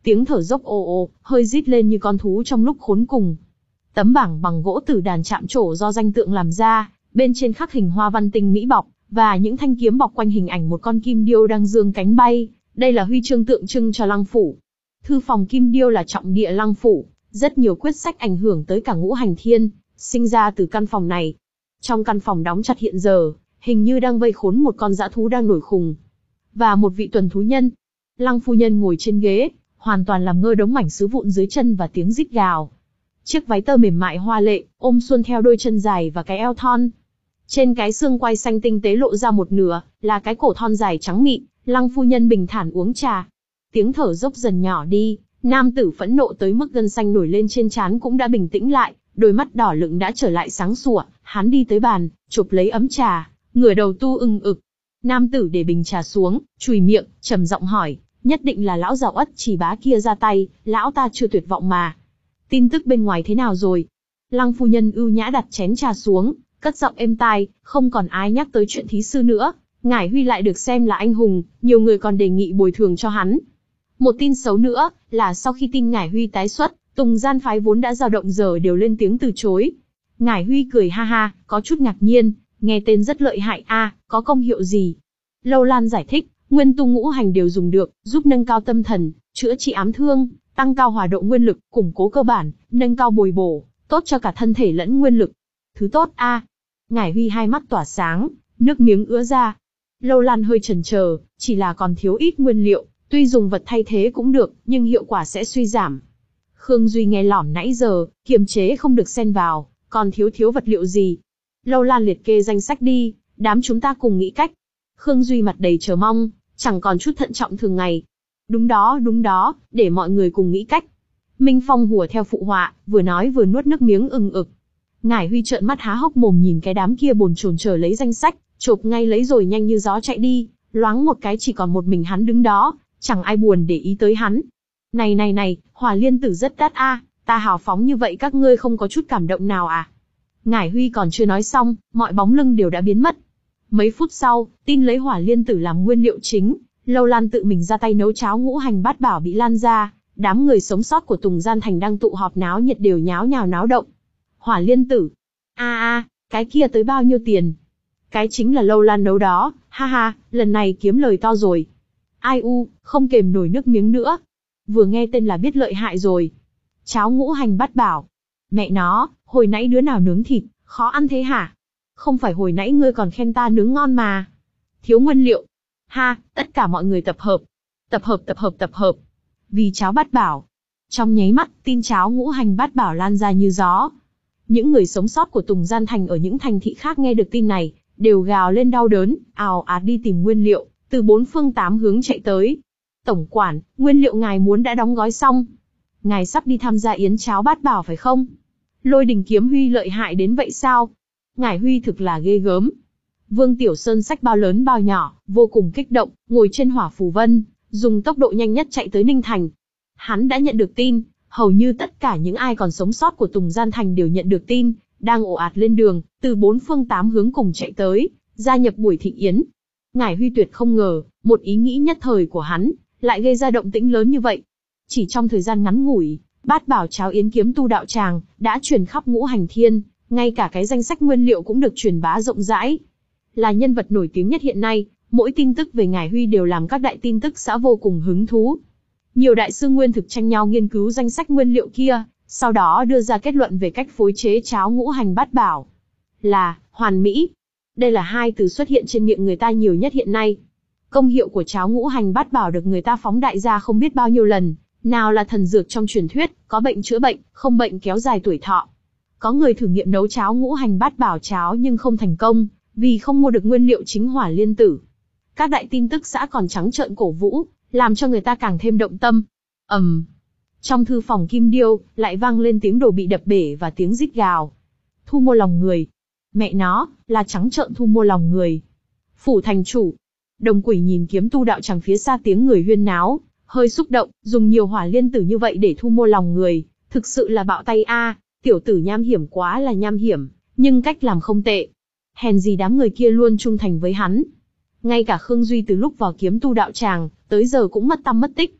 tiếng thở dốc ồ ồ, hơi rít lên như con thú trong lúc khốn cùng. Tấm bảng bằng gỗ tử đàn chạm trổ do danh tượng làm ra, bên trên khắc hình hoa văn tinh mỹ bọc, và những thanh kiếm bọc quanh hình ảnh một con kim điêu đang dương cánh bay. Đây là huy chương tượng trưng cho Lăng phủ. Thư phòng kim điêu là trọng địa Lăng phủ, rất nhiều quyết sách ảnh hưởng tới cả ngũ hành thiên, sinh ra từ căn phòng này. Trong căn phòng đóng chặt hiện giờ, hình như đang vây khốn một con dã thú đang nổi khùng. Và một vị tuần thú nhân. Lăng phu nhân ngồi trên ghế, hoàn toàn làm ngơ đống mảnh sứ vụn dưới chân và tiếng rít gào. Chiếc váy tơ mềm mại hoa lệ, ôm xuôn theo đôi chân dài và cái eo thon. Trên cái xương quai xanh tinh tế lộ ra một nửa, là cái cổ thon dài trắng mịn. Lăng phu nhân bình thản uống trà. Tiếng thở dốc dần nhỏ đi, nam tử phẫn nộ tới mức gân xanh nổi lên trên trán cũng đã bình tĩnh lại, đôi mắt đỏ lựng đã trở lại sáng sủa. Hắn đi tới bàn, chụp lấy ấm trà, ngửa đầu tu ưng ực. Nam tử để bình trà xuống, chùi miệng, trầm giọng hỏi, nhất định là lão giàu ất chỉ bá kia ra tay, lão ta chưa tuyệt vọng mà. Tin tức bên ngoài thế nào rồi? Lăng phu nhân ưu nhã đặt chén trà xuống, cất giọng êm tai, không còn ai nhắc tới chuyện thí sư nữa. Ngải Huy lại được xem là anh hùng, nhiều người còn đề nghị bồi thường cho hắn. Một tin xấu nữa, là sau khi tin Ngải Huy tái xuất, Tùng Gian phái vốn đã dao động giờ đều lên tiếng từ chối. Ngải Huy cười ha ha, có chút ngạc nhiên, nghe tên rất lợi hại a, à, có công hiệu gì? Lâu Lan giải thích, nguyên tu ngũ hành đều dùng được, giúp nâng cao tâm thần, chữa trị ám thương, tăng cao hòa độ nguyên lực, củng cố cơ bản, nâng cao bồi bổ, tốt cho cả thân thể lẫn nguyên lực. Thứ tốt a. À. Ngải Huy hai mắt tỏa sáng, nước miếng ứa ra. Lâu Lan hơi chần chờ, chỉ là còn thiếu ít nguyên liệu, tuy dùng vật thay thế cũng được, nhưng hiệu quả sẽ suy giảm. Khương Duy nghe lỏm nãy giờ, kiềm chế không được xen vào, còn thiếu thiếu vật liệu gì? Lâu Lan liệt kê danh sách đi, đám chúng ta cùng nghĩ cách. Khương Duy mặt đầy chờ mong, chẳng còn chút thận trọng thường ngày. Đúng đó, đúng đó, để mọi người cùng nghĩ cách. Minh Phong hùa theo phụ họa, vừa nói vừa nuốt nước miếng ừng ực. Ngải Huy trợn mắt há hốc mồm nhìn cái đám kia bồn chồn chờ lấy danh sách, chộp ngay lấy rồi nhanh như gió chạy đi, loáng một cái chỉ còn một mình hắn đứng đó, chẳng ai buồn để ý tới hắn. Này này này, Hỏa Liên Tử rất đắt a, à, ta hào phóng như vậy các ngươi không có chút cảm động nào à? Ngải Huy còn chưa nói xong, mọi bóng lưng đều đã biến mất. Mấy phút sau, tin lấy Hỏa Liên Tử làm nguyên liệu chính, Lâu Lan tự mình ra tay nấu cháo ngũ hành bát bảo bị lan ra, đám người sống sót của Tùng Gian Thành đang tụ họp náo nhiệt đều nháo nhào náo động. Hỏa Liên Tử, a a, cái kia tới bao nhiêu tiền? Cái chính là Lâu Lan nấu đó, ha ha, lần này kiếm lời to rồi. Ai u, không kềm nổi nước miếng nữa. Vừa nghe tên là biết lợi hại rồi. Cháo ngũ hành bát bảo. Mẹ nó, hồi nãy đứa nào nướng thịt, khó ăn thế hả? Không phải hồi nãy ngươi còn khen ta nướng ngon mà. Thiếu nguyên liệu. Ha, tất cả mọi người tập hợp. Tập hợp tập hợp tập hợp. Vì cháo bát bảo. Trong nháy mắt, tin cháo ngũ hành bát bảo lan ra như gió. Những người sống sót của Tùng Gian Thành ở những thành thị khác nghe được tin này, đều gào lên đau đớn, ào ạt đi tìm nguyên liệu, từ bốn phương tám hướng chạy tới. Tổng quản, nguyên liệu ngài muốn đã đóng gói xong. Ngài sắp đi tham gia yến cháo bát bảo phải không? Lôi Đình Kiếm Huy lợi hại đến vậy sao? Ngài Huy thực là ghê gớm. Vương Tiểu Sơn xách bao lớn bao nhỏ, vô cùng kích động, ngồi trên hỏa phù vân, dùng tốc độ nhanh nhất chạy tới Ninh Thành. Hắn đã nhận được tin, hầu như tất cả những ai còn sống sót của Tùng Gian Thành đều nhận được tin, đang ồ ạt lên đường, từ bốn phương tám hướng cùng chạy tới, gia nhập buổi thịnh yến. Ngải Huy tuyệt không ngờ, một ý nghĩ nhất thời của hắn, lại gây ra động tĩnh lớn như vậy. Chỉ trong thời gian ngắn ngủi, bát bảo cháo yến kiếm tu đạo tràng, đã truyền khắp ngũ hành thiên, ngay cả cái danh sách nguyên liệu cũng được truyền bá rộng rãi. Là nhân vật nổi tiếng nhất hiện nay, mỗi tin tức về Ngải Huy đều làm các đại tin tức xã vô cùng hứng thú. Nhiều đại sư nguyên thực tranh nhau nghiên cứu danh sách nguyên liệu kia, sau đó đưa ra kết luận về cách phối chế cháo ngũ hành bát bảo. Là, hoàn mỹ. Đây là hai từ xuất hiện trên miệng người ta nhiều nhất hiện nay. Công hiệu của cháo ngũ hành bát bảo được người ta phóng đại ra không biết bao nhiêu lần. Nào là thần dược trong truyền thuyết, có bệnh chữa bệnh, không bệnh kéo dài tuổi thọ. Có người thử nghiệm nấu cháo ngũ hành bát bảo cháo nhưng không thành công, vì không mua được nguyên liệu chính Hỏa Liên Tử. Các đại tin tức xã còn trắng trợn cổ vũ, làm cho người ta càng thêm động tâm. ầm, um. Trong thư phòng Kim Điêu, lại vang lên tiếng đồ bị đập bể và tiếng rít gào. Thu mua lòng người. Mẹ nó, là trắng trợn thu mua lòng người. Phủ thành chủ. Đồng Quỷ nhìn kiếm tu đạo tràng phía xa tiếng người huyên náo, hơi xúc động, dùng nhiều Hỏa Liên Tử như vậy để thu mua lòng người, thực sự là bạo tay a, à, tiểu tử nham hiểm quá là nham hiểm, nhưng cách làm không tệ. Hèn gì đám người kia luôn trung thành với hắn. Ngay cả Khương Duy từ lúc vào kiếm tu đạo tràng, tới giờ cũng mất tăm mất tích.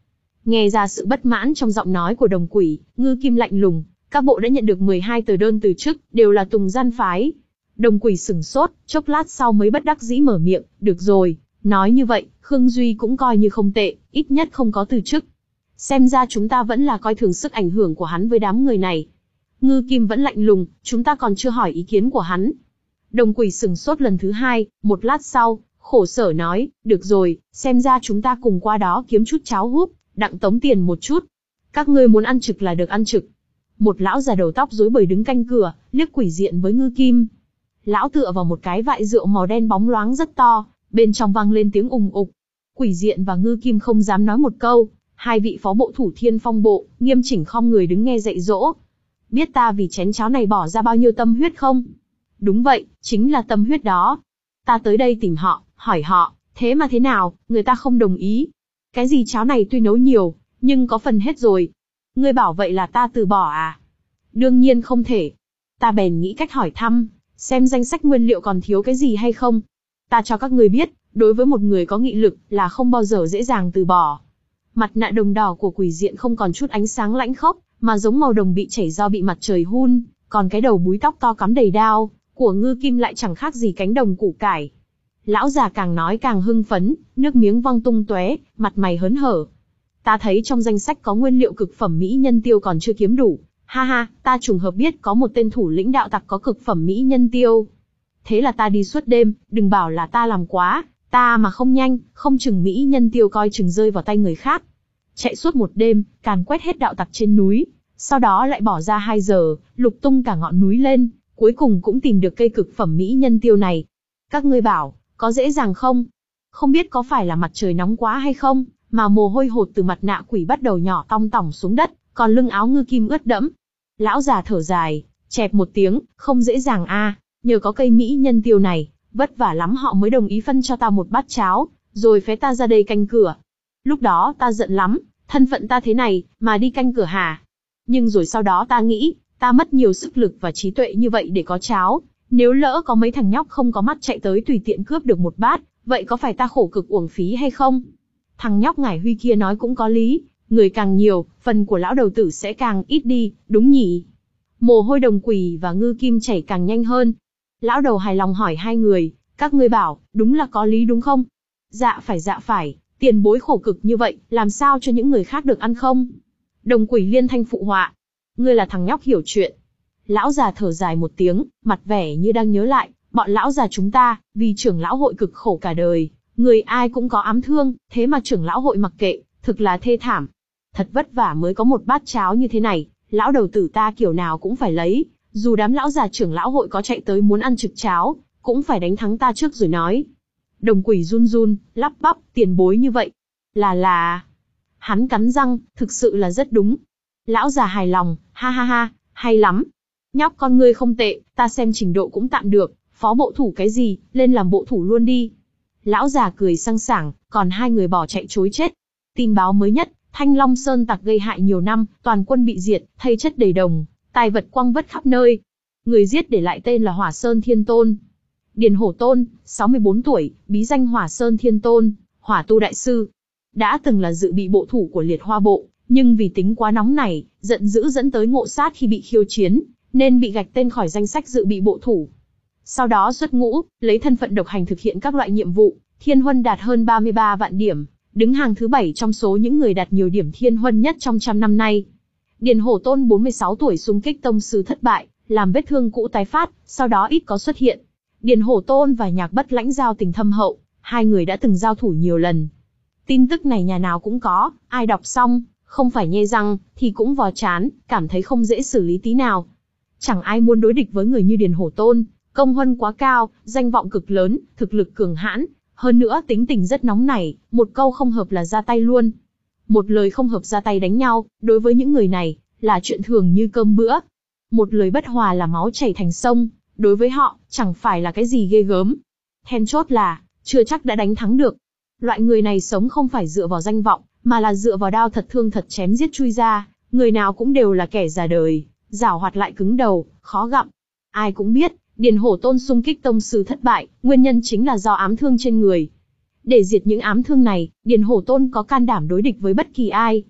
Nghe ra sự bất mãn trong giọng nói của Đồng Quỷ, Ngư Kim lạnh lùng, các bộ đã nhận được mười hai tờ đơn từ chức, đều là Tùng Gian phái. Đồng Quỷ sửng sốt, chốc lát sau mới bất đắc dĩ mở miệng, được rồi, nói như vậy, Khương Duy cũng coi như không tệ, ít nhất không có từ chức. Xem ra chúng ta vẫn là coi thường sức ảnh hưởng của hắn với đám người này. Ngư Kim vẫn lạnh lùng, chúng ta còn chưa hỏi ý kiến của hắn. Đồng Quỷ sửng sốt lần thứ hai, một lát sau, khổ sở nói, được rồi, xem ra chúng ta cùng qua đó kiếm chút cháo húp, đặng tống tiền một chút. Các ngươi muốn ăn trực là được ăn trực. Một lão già đầu tóc rối bời đứng canh cửa, liếc Quỷ Diện với Ngư Kim. Lão tựa vào một cái vại rượu màu đen bóng loáng rất to, bên trong vang lên tiếng ùng ục. Quỷ Diện và Ngư Kim không dám nói một câu, hai vị phó bộ thủ Thiên Phong bộ, nghiêm chỉnh khom người đứng nghe dạy dỗ. Biết ta vì chén cháo này bỏ ra bao nhiêu tâm huyết không? Đúng vậy, chính là tâm huyết đó. Ta tới đây tìm họ, hỏi họ, thế mà thế nào, người ta không đồng ý. Cái gì cháo này tuy nấu nhiều, nhưng có phần hết rồi. Ngươi bảo vậy là ta từ bỏ à? Đương nhiên không thể. Ta bèn nghĩ cách hỏi thăm, xem danh sách nguyên liệu còn thiếu cái gì hay không. Ta cho các ngươi biết, đối với một người có nghị lực là không bao giờ dễ dàng từ bỏ. Mặt nạ đồng đỏ của Quỷ Diện không còn chút ánh sáng lãnh khốc, mà giống màu đồng bị chảy do bị mặt trời hun, còn cái đầu búi tóc to cắm đầy đao của Ngư Kim lại chẳng khác gì cánh đồng củ cải. Lão già càng nói càng hưng phấn, nước miếng văng tung tóe, mặt mày hớn hở. Ta thấy trong danh sách có nguyên liệu cực phẩm mỹ nhân tiêu còn chưa kiếm đủ. Ha ha, ta trùng hợp biết có một tên thủ lĩnh đạo tặc có cực phẩm mỹ nhân tiêu. Thế là ta đi suốt đêm, đừng bảo là ta làm quá, ta mà không nhanh, không chừng mỹ nhân tiêu coi chừng rơi vào tay người khác. Chạy suốt một đêm, càn quét hết đạo tặc trên núi, sau đó lại bỏ ra hai giờ, lục tung cả ngọn núi lên, cuối cùng cũng tìm được cây cực phẩm mỹ nhân tiêu này. Các ngươi bảo, có dễ dàng không? Không biết có phải là mặt trời nóng quá hay không, mà mồ hôi hột từ mặt nạ quỷ bắt đầu nhỏ tong tỏng xuống đất, còn lưng áo Ngư Kim ướt đẫm. Lão già thở dài, chẹp một tiếng, không dễ dàng a, nhờ có cây mỹ nhân tiêu này, vất vả lắm họ mới đồng ý phân cho ta một bát cháo, rồi phế ta ra đây canh cửa. Lúc đó ta giận lắm, thân phận ta thế này, mà đi canh cửa hả? Nhưng rồi sau đó ta nghĩ, ta mất nhiều sức lực và trí tuệ như vậy để có cháo, nếu lỡ có mấy thằng nhóc không có mắt chạy tới tùy tiện cướp được một bát, vậy có phải ta khổ cực uổng phí hay không? Thằng nhóc Ngải Huy kia nói cũng có lý, người càng nhiều, phần của lão đầu tử sẽ càng ít đi, đúng nhỉ? Mồ hôi Đồng Quỷ và Ngư Kim chảy càng nhanh hơn. Lão đầu hài lòng hỏi hai người, các ngươi bảo, đúng là có lý đúng không? Dạ phải dạ phải, tiền bối khổ cực như vậy, làm sao cho những người khác được ăn không? Đồng Quỷ liên thanh phụ họa. Ngươi là thằng nhóc hiểu chuyện. Lão già thở dài một tiếng, mặt vẻ như đang nhớ lại, bọn lão già chúng ta, vì trưởng lão hội cực khổ cả đời, người ai cũng có ám thương, thế mà trưởng lão hội mặc kệ, thực là thê thảm. Thật vất vả mới có một bát cháo như thế này, lão đầu tử ta kiểu nào cũng phải lấy, dù đám lão già trưởng lão hội có chạy tới muốn ăn trực cháo, cũng phải đánh thắng ta trước rồi nói. Đồng Quỷ run run, lắp bắp, tiền bối như vậy. Là là... Hắn cắn răng, thực sự là rất đúng. Lão già hài lòng, ha ha ha, hay lắm. Nhóc con ngươi không tệ, ta xem trình độ cũng tạm được, phó bộ thủ cái gì, lên làm bộ thủ luôn đi. Lão già cười sang sảng, còn hai người bỏ chạy chối chết. Tin báo mới nhất, Thanh Long Sơn tặc gây hại nhiều năm, toàn quân bị diệt, thây chất đầy đồng, tài vật quăng vất khắp nơi. Người giết để lại tên là Hỏa Sơn Thiên Tôn. Điền Hổ Tôn, sáu mươi bốn tuổi, bí danh Hỏa Sơn Thiên Tôn, hỏa tu đại sư. Đã từng là dự bị bộ thủ của Liệt Hoa Bộ, nhưng vì tính quá nóng này, giận dữ dẫn tới ngộ sát khi bị khiêu chiến, nên bị gạch tên khỏi danh sách dự bị bộ thủ. Sau đó xuất ngũ, lấy thân phận độc hành thực hiện các loại nhiệm vụ, thiên huân đạt hơn ba mươi ba vạn điểm, đứng hàng thứ bảy trong số những người đạt nhiều điểm thiên huân nhất trong trăm năm nay. Điền Hổ Tôn bốn mươi sáu tuổi xung kích tông sư thất bại, làm vết thương cũ tái phát, sau đó ít có xuất hiện. Điền Hổ Tôn và Nhạc Bất Lãnh giao tình thâm hậu, hai người đã từng giao thủ nhiều lần. Tin tức này nhà nào cũng có, ai đọc xong, không phải nhe răng, thì cũng vò chán, cảm thấy không dễ xử lý tí nào. Chẳng ai muốn đối địch với người như Điền Hổ Tôn, công huân quá cao, danh vọng cực lớn, thực lực cường hãn, hơn nữa tính tình rất nóng nảy, một câu không hợp là ra tay luôn. Một lời không hợp ra tay đánh nhau, đối với những người này, là chuyện thường như cơm bữa. Một lời bất hòa là máu chảy thành sông, đối với họ, chẳng phải là cái gì ghê gớm. Then chốt là, chưa chắc đã đánh thắng được. Loại người này sống không phải dựa vào danh vọng, mà là dựa vào đao thật thương thật chém giết chui ra, người nào cũng đều là kẻ già đời, giảo hoạt lại cứng đầu, khó gặm. Ai cũng biết, Điền Hổ Tôn xung kích tông sư thất bại, nguyên nhân chính là do ám thương trên người. Để diệt những ám thương này, Điền Hổ Tôn có can đảm đối địch với bất kỳ ai.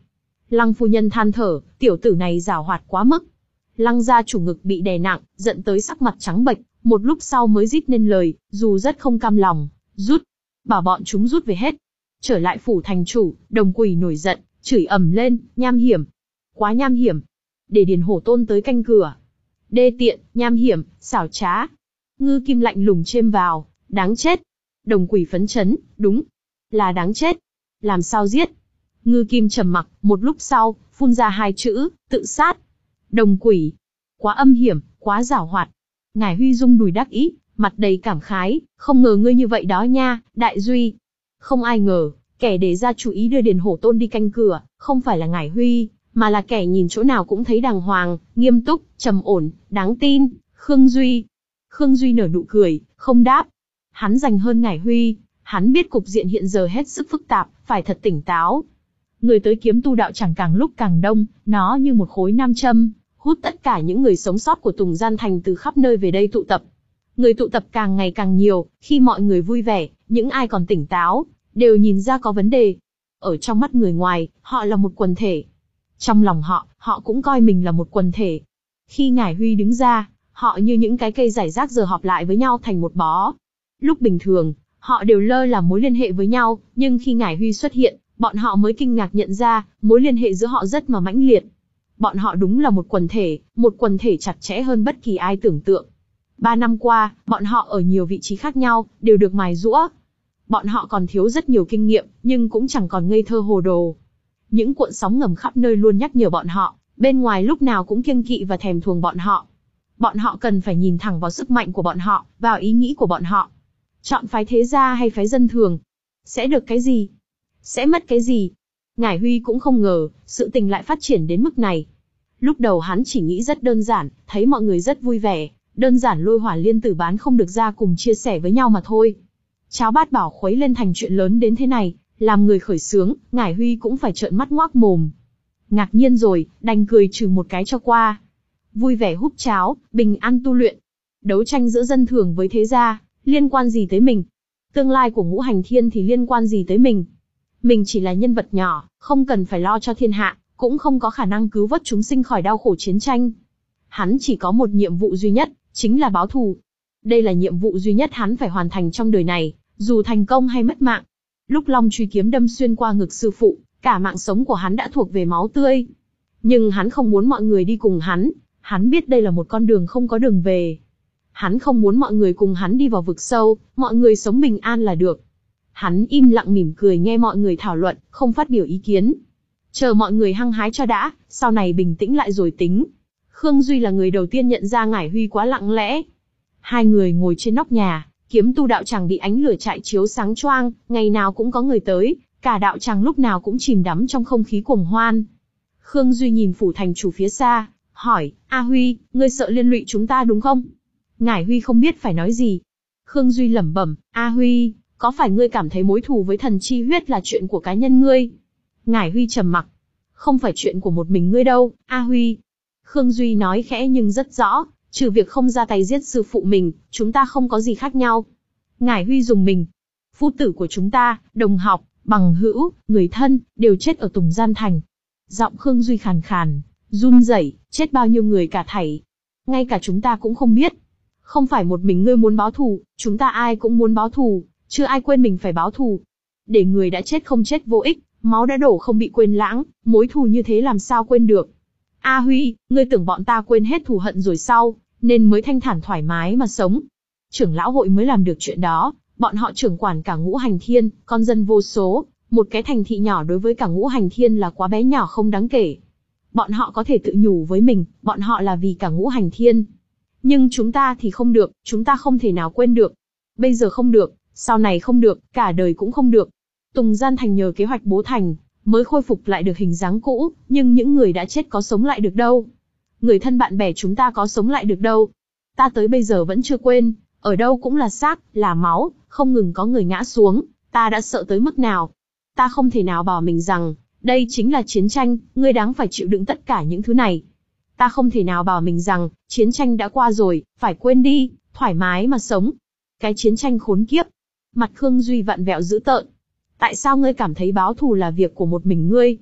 Lăng phu nhân than thở, tiểu tử này giảo hoạt quá mức. Lăng gia chủ ngực bị đè nặng, giận tới sắc mặt trắng bệch, một lúc sau mới rít nên lời, dù rất không cam lòng, rút, bảo bọn chúng rút về hết. Trở lại phủ thành chủ, Đồng Quỷ nổi giận, chửi ầm lên, nham hiểm, quá nham hiểm, để Điền Hổ Tôn tới canh cửa. Đê tiện, nham hiểm, xảo trá. Ngư Kim lạnh lùng chêm vào, đáng chết. Đồng Quỷ phấn chấn, đúng, là đáng chết. Làm sao giết? Ngư Kim trầm mặc, một lúc sau, phun ra hai chữ, tự sát. Đồng Quỷ, quá âm hiểm, quá giảo hoạt. Ngải Huy rung đùi đắc ý, mặt đầy cảm khái, không ngờ ngươi như vậy đó nha, Đại Duy. Không ai ngờ, kẻ đề ra chủ ý đưa Điền Hổ Tôn đi canh cửa, không phải là Ngải Huy, mà là kẻ nhìn chỗ nào cũng thấy đàng hoàng, nghiêm túc, trầm ổn, đáng tin, Khương Duy. Khương Duy nở nụ cười, không đáp. Hắn rành hơn Ngải Huy, hắn biết cục diện hiện giờ hết sức phức tạp, phải thật tỉnh táo. Người tới kiếm tu đạo chẳng càng lúc càng đông, nó như một khối nam châm, hút tất cả những người sống sót của Tùng Gian Thành từ khắp nơi về đây tụ tập. Người tụ tập càng ngày càng nhiều, khi mọi người vui vẻ, những ai còn tỉnh táo, đều nhìn ra có vấn đề. Ở trong mắt người ngoài, họ là một quần thể. Trong lòng họ, họ cũng coi mình là một quần thể. Khi Ngải Huy đứng ra, họ như những cái cây rải rác giờ họp lại với nhau thành một bó. Lúc bình thường, họ đều lơ là mối liên hệ với nhau, nhưng khi Ngải Huy xuất hiện, bọn họ mới kinh ngạc nhận ra, mối liên hệ giữa họ rất mà mãnh liệt. Bọn họ đúng là một quần thể, một quần thể chặt chẽ hơn bất kỳ ai tưởng tượng. Ba năm qua, bọn họ ở nhiều vị trí khác nhau, đều được mài giũa. Bọn họ còn thiếu rất nhiều kinh nghiệm, nhưng cũng chẳng còn ngây thơ hồ đồ. Những cuộn sóng ngầm khắp nơi luôn nhắc nhở bọn họ, bên ngoài lúc nào cũng kiêng kỵ và thèm thuồng bọn họ. Bọn họ cần phải nhìn thẳng vào sức mạnh của bọn họ, vào ý nghĩ của bọn họ. Chọn phái thế gia hay phái dân thường? Sẽ được cái gì? Sẽ mất cái gì? Ngải Huy cũng không ngờ, sự tình lại phát triển đến mức này. Lúc đầu hắn chỉ nghĩ rất đơn giản, thấy mọi người rất vui vẻ, đơn giản lôi hỏa liên tử bán không được ra cùng chia sẻ với nhau mà thôi. Cháo bát bảo khuấy lên thành chuyện lớn đến thế này, làm người khởi xướng, Ngải Huy cũng phải trợn mắt ngoác mồm. Ngạc nhiên rồi, đành cười trừ một cái cho qua. Vui vẻ húp cháo, bình an tu luyện. Đấu tranh giữa dân thường với thế gia, liên quan gì tới mình? Tương lai của Ngũ Hành Thiên thì liên quan gì tới mình? Mình chỉ là nhân vật nhỏ, không cần phải lo cho thiên hạ, cũng không có khả năng cứu vớt chúng sinh khỏi đau khổ chiến tranh. Hắn chỉ có một nhiệm vụ duy nhất, chính là báo thù. Đây là nhiệm vụ duy nhất hắn phải hoàn thành trong đời này, dù thành công hay mất mạng. Lúc Long Truy kiếm đâm xuyên qua ngực sư phụ, cả mạng sống của hắn đã thuộc về máu tươi. Nhưng hắn không muốn mọi người đi cùng hắn, hắn biết đây là một con đường không có đường về. Hắn không muốn mọi người cùng hắn đi vào vực sâu, mọi người sống bình an là được. Hắn im lặng mỉm cười nghe mọi người thảo luận, không phát biểu ý kiến. Chờ mọi người hăng hái cho đã, sau này bình tĩnh lại rồi tính. Khương Duy là người đầu tiên nhận ra Ngải Huy quá lặng lẽ. Hai người ngồi trên nóc nhà, kiếm tu đạo tràng bị ánh lửa trại chiếu sáng choang, ngày nào cũng có người tới, cả đạo tràng lúc nào cũng chìm đắm trong không khí cuồng hoan. Khương Duy nhìn phủ thành chủ phía xa, hỏi, A Huy, ngươi sợ liên lụy chúng ta đúng không? Ngải Huy không biết phải nói gì. Khương Duy lẩm bẩm, A Huy, có phải ngươi cảm thấy mối thù với thần chi huyết là chuyện của cá nhân ngươi? Ngải Huy trầm mặc, không phải chuyện của một mình ngươi đâu, A Huy. Khương Duy nói khẽ nhưng rất rõ, trừ việc không ra tay giết sư phụ mình, chúng ta không có gì khác nhau. Ngải Huy dùng mình. Phu tử của chúng ta, đồng học, bằng hữu, người thân, đều chết ở Tùng Gian Thành. Giọng Khương Duy khàn khàn, run rẩy, chết bao nhiêu người cả thảy. Ngay cả chúng ta cũng không biết. Không phải một mình ngươi muốn báo thù, chúng ta ai cũng muốn báo thù, chưa ai quên mình phải báo thù. Để người đã chết không chết vô ích, máu đã đổ không bị quên lãng, mối thù như thế làm sao quên được. A Huy, ngươi tưởng bọn ta quên hết thù hận rồi sau, nên mới thanh thản thoải mái mà sống. Trưởng lão hội mới làm được chuyện đó, bọn họ trưởng quản cả Ngũ Hành Thiên, con dân vô số, một cái thành thị nhỏ đối với cả Ngũ Hành Thiên là quá bé nhỏ không đáng kể. Bọn họ có thể tự nhủ với mình, bọn họ là vì cả Ngũ Hành Thiên. Nhưng chúng ta thì không được, chúng ta không thể nào quên được. Bây giờ không được, sau này không được, cả đời cũng không được. Tùng Gian Thành nhờ kế hoạch bố thành, mới khôi phục lại được hình dáng cũ, nhưng những người đã chết có sống lại được đâu. Người thân bạn bè chúng ta có sống lại được đâu. Ta tới bây giờ vẫn chưa quên, ở đâu cũng là xác, là máu, không ngừng có người ngã xuống, ta đã sợ tới mức nào. Ta không thể nào bảo mình rằng, đây chính là chiến tranh, ngươi đáng phải chịu đựng tất cả những thứ này. Ta không thể nào bảo mình rằng, chiến tranh đã qua rồi, phải quên đi, thoải mái mà sống. Cái chiến tranh khốn kiếp. Mặt Khương Duy vặn vẹo dữ tợn. Tại sao ngươi cảm thấy báo thù là việc của một mình ngươi?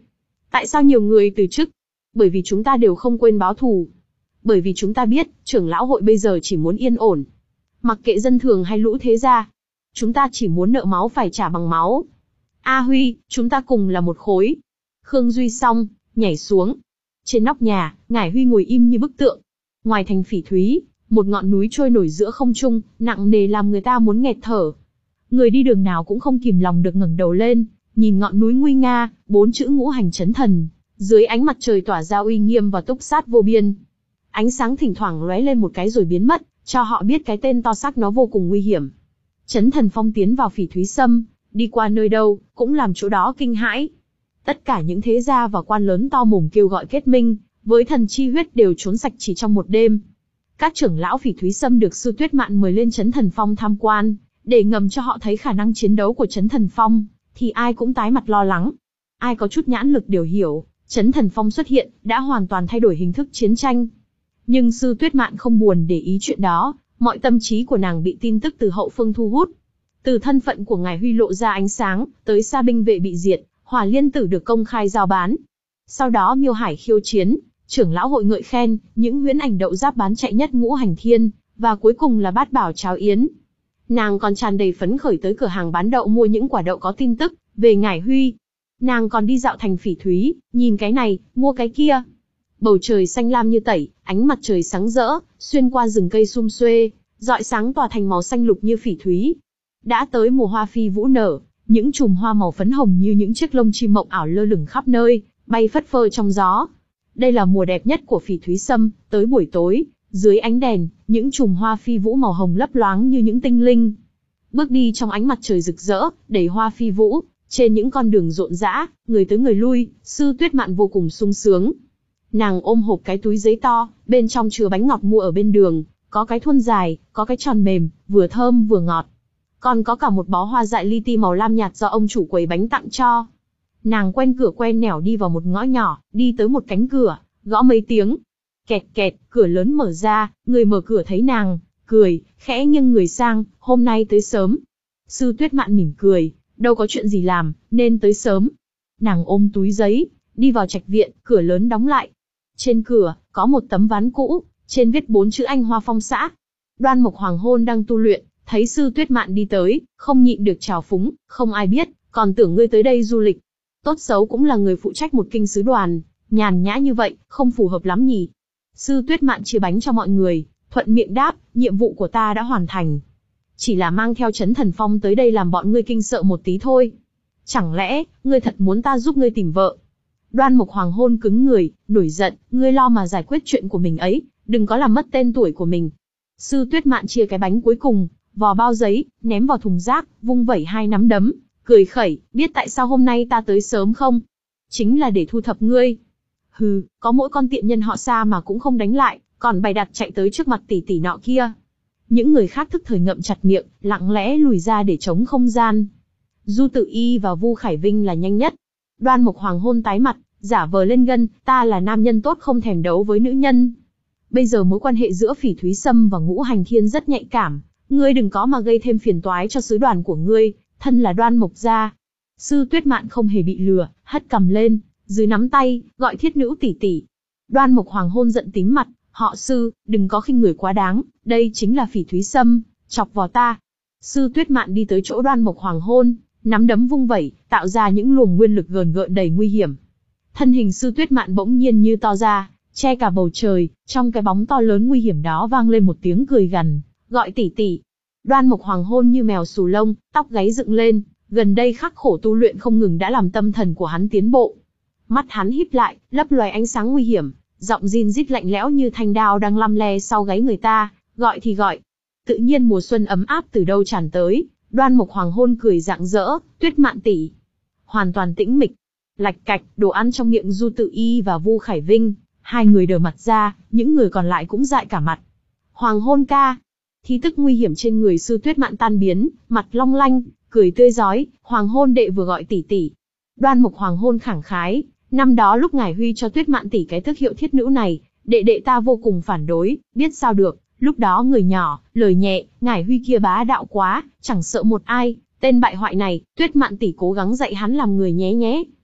Tại sao nhiều người từ chức? Bởi vì chúng ta đều không quên báo thù. Bởi vì chúng ta biết, trưởng lão hội bây giờ chỉ muốn yên ổn. Mặc kệ dân thường hay lũ thế gia. Chúng ta chỉ muốn nợ máu phải trả bằng máu. A Huy, chúng ta cùng là một khối. Khương Duy xong, nhảy xuống. Trên nóc nhà, Ngải Huy ngồi im như bức tượng. Ngoài thành Phỉ Thúy, một ngọn núi trôi nổi giữa không trung, nặng nề làm người ta muốn nghẹt thở. Người đi đường nào cũng không kìm lòng được ngẩng đầu lên, nhìn ngọn núi nguy nga, bốn chữ ngũ hành chấn thần, dưới ánh mặt trời tỏa ra uy nghiêm và túc sát vô biên. Ánh sáng thỉnh thoảng lóe lên một cái rồi biến mất, cho họ biết cái tên to xác nó vô cùng nguy hiểm. Chấn thần phong tiến vào Phỉ Thúy Sâm, đi qua nơi đâu, cũng làm chỗ đó kinh hãi. Tất cả những thế gia và quan lớn to mồm kêu gọi kết minh, với thần chi huyết đều trốn sạch chỉ trong một đêm. Các trưởng lão Phỉ Thúy Sâm được Sư Tuyết Mạn mời lên Chấn Thần Phong tham quan, để ngầm cho họ thấy khả năng chiến đấu của Chấn Thần Phong, thì ai cũng tái mặt lo lắng. Ai có chút nhãn lực đều hiểu, Chấn Thần Phong xuất hiện, đã hoàn toàn thay đổi hình thức chiến tranh. Nhưng Sư Tuyết Mạn không buồn để ý chuyện đó, mọi tâm trí của nàng bị tin tức từ hậu phương thu hút. Từ thân phận của Ngải Huy lộ ra ánh sáng, tới Sa binh vệ bị diệt, Hỏa Liên Tử được công khai giao bán. Sau đó Miêu Hải khiêu chiến, trưởng lão hội ngợi khen, những huyễn ảnh đậu giáp bán chạy nhất ngũ hành thiên, và cuối cùng là bát bảo cháo yến. Nàng còn tràn đầy phấn khởi tới cửa hàng bán đậu mua những quả đậu có tin tức về Ngải Huy. Nàng còn đi dạo thành Phỉ Thúy, nhìn cái này, mua cái kia. Bầu trời xanh lam như tẩy, ánh mặt trời sáng rỡ, xuyên qua rừng cây sum xuê, rọi sáng tỏa thành màu xanh lục như phỉ thúy. Đã tới mùa hoa phi vũ nở, những chùm hoa màu phấn hồng như những chiếc lông chim mộng ảo lơ lửng khắp nơi, bay phất phơ trong gió. Đây là mùa đẹp nhất của Phỉ Thúy Sâm, tới buổi tối, dưới ánh đèn, những chùm hoa phi vũ màu hồng lấp loáng như những tinh linh. Bước đi trong ánh mặt trời rực rỡ, đầy hoa phi vũ, trên những con đường rộn rã, người tới người lui, Sư Tuyết Mạn vô cùng sung sướng. Nàng ôm hộp cái túi giấy to, bên trong chứa bánh ngọt mua ở bên đường, có cái thuôn dài, có cái tròn mềm, vừa thơm vừa ngọt. Còn có cả một bó hoa dại li ti màu lam nhạt do ông chủ quầy bánh tặng cho. Nàng quen cửa quen nẻo đi vào một ngõ nhỏ, đi tới một cánh cửa, gõ mấy tiếng. Kẹt kẹt, cửa lớn mở ra, người mở cửa thấy nàng, cười, khẽ nghiêng người sang, hôm nay tới sớm. Sư Tuyết Mạn mỉm cười, đâu có chuyện gì làm, nên tới sớm. Nàng ôm túi giấy, đi vào trạch viện, cửa lớn đóng lại. Trên cửa, có một tấm ván cũ, trên viết bốn chữ Anh Hoa Phong xã. Đoan Mộc Hoàng Hôn đang tu luyện, thấy Sư Tuyết Mạn đi tới, không nhịn được trào phúng, không ai biết, còn tưởng ngươi tới đây du lịch. Tốt xấu cũng là người phụ trách một kinh sứ đoàn, nhàn nhã như vậy, không phù hợp lắm nhỉ. Sư Tuyết Mạn chia bánh cho mọi người, thuận miệng đáp, nhiệm vụ của ta đã hoàn thành. Chỉ là mang theo Chấn Thần Phong tới đây làm bọn ngươi kinh sợ một tí thôi. Chẳng lẽ, ngươi thật muốn ta giúp ngươi tìm vợ? Đoan Mộc Hoàng Hôn cứng người, nổi giận, ngươi lo mà giải quyết chuyện của mình ấy, đừng có làm mất tên tuổi của mình. Sư Tuyết Mạn chia cái bánh cuối cùng, vò bao giấy, ném vào thùng rác, vung vẩy hai nắm đấm, cười khẩy, biết tại sao hôm nay ta tới sớm không? Chính là để thu thập ngươi. Hừ, có mỗi con tiện nhân họ Sa mà cũng không đánh lại, còn bày đặt chạy tới trước mặt tỷ tỷ nọ kia. Những người khác thức thời ngậm chặt miệng, lặng lẽ lùi ra để chống không gian. Du Tự Y và Vu Khải Vinh là nhanh nhất. Đoan Mộc Hoàng Hôn tái mặt, giả vờ lên gân, ta là nam nhân tốt không thèm đấu với nữ nhân. Bây giờ mối quan hệ giữa Phỉ Thúy Sâm và Ngũ Hành Thiên rất nhạy cảm, ngươi đừng có mà gây thêm phiền toái cho sứ đoàn của ngươi, thân là Đoan Mộc gia. Sư Tuyết Mạn không hề bị lừa, hất cầm lên, dưới nắm tay, gọi thiết nữ tỷ tỷ. Đoan Mộc Hoàng Hôn giận tím mặt, họ Sư, đừng có khinh người quá đáng, đây chính là Phỉ Thúy Sâm, chọc vào ta. Sư Tuyết Mạn đi tới chỗ Đoan Mộc Hoàng Hôn, nắm đấm vung vẩy, tạo ra những luồng nguyên lực gờn gợn đầy nguy hiểm. Thân hình Sư Tuyết Mạn bỗng nhiên như to ra, che cả bầu trời, trong cái bóng to lớn nguy hiểm đó vang lên một tiếng cười gằn, gọi tỷ tỷ. Đoan Mộc Hoàng Hôn như mèo xù lông, tóc gáy dựng lên, gần đây khắc khổ tu luyện không ngừng đã làm tâm thần của hắn tiến bộ. Mắt hắn híp lại, lấp loài ánh sáng nguy hiểm, giọng rin rít lạnh lẽo như thanh đao đang lăm le sau gáy người ta, gọi thì gọi. Tự nhiên mùa xuân ấm áp từ đâu tràn tới, Đoan Mộc Hoàng Hôn cười rạng rỡ, Tuyết Mạn tỷ. Hoàn toàn tĩnh mịch. Lạch cạch, đồ ăn trong miệng Du Tự Y và Vu Khải Vinh, hai người đờ mặt ra, những người còn lại cũng dại cả mặt. Hoàng Hôn ca. Khí tức nguy hiểm trên người Sư Tuyết Mạn tan biến, mặt long lanh, cười tươi rói, Hoàng Hôn đệ vừa gọi tỷ tỷ. Đoan Mộc Hoàng Hôn khẳng khái, năm đó lúc Ngải Huy cho Tuyết Mạn tỷ cái tước hiệu thiết nữ này, đệ đệ ta vô cùng phản đối, biết sao được, lúc đó người nhỏ, lời nhẹ, Ngải Huy kia bá đạo quá, chẳng sợ một ai, tên bại hoại này, Tuyết Mạn tỷ cố gắng dạy hắn làm người nhé nhé.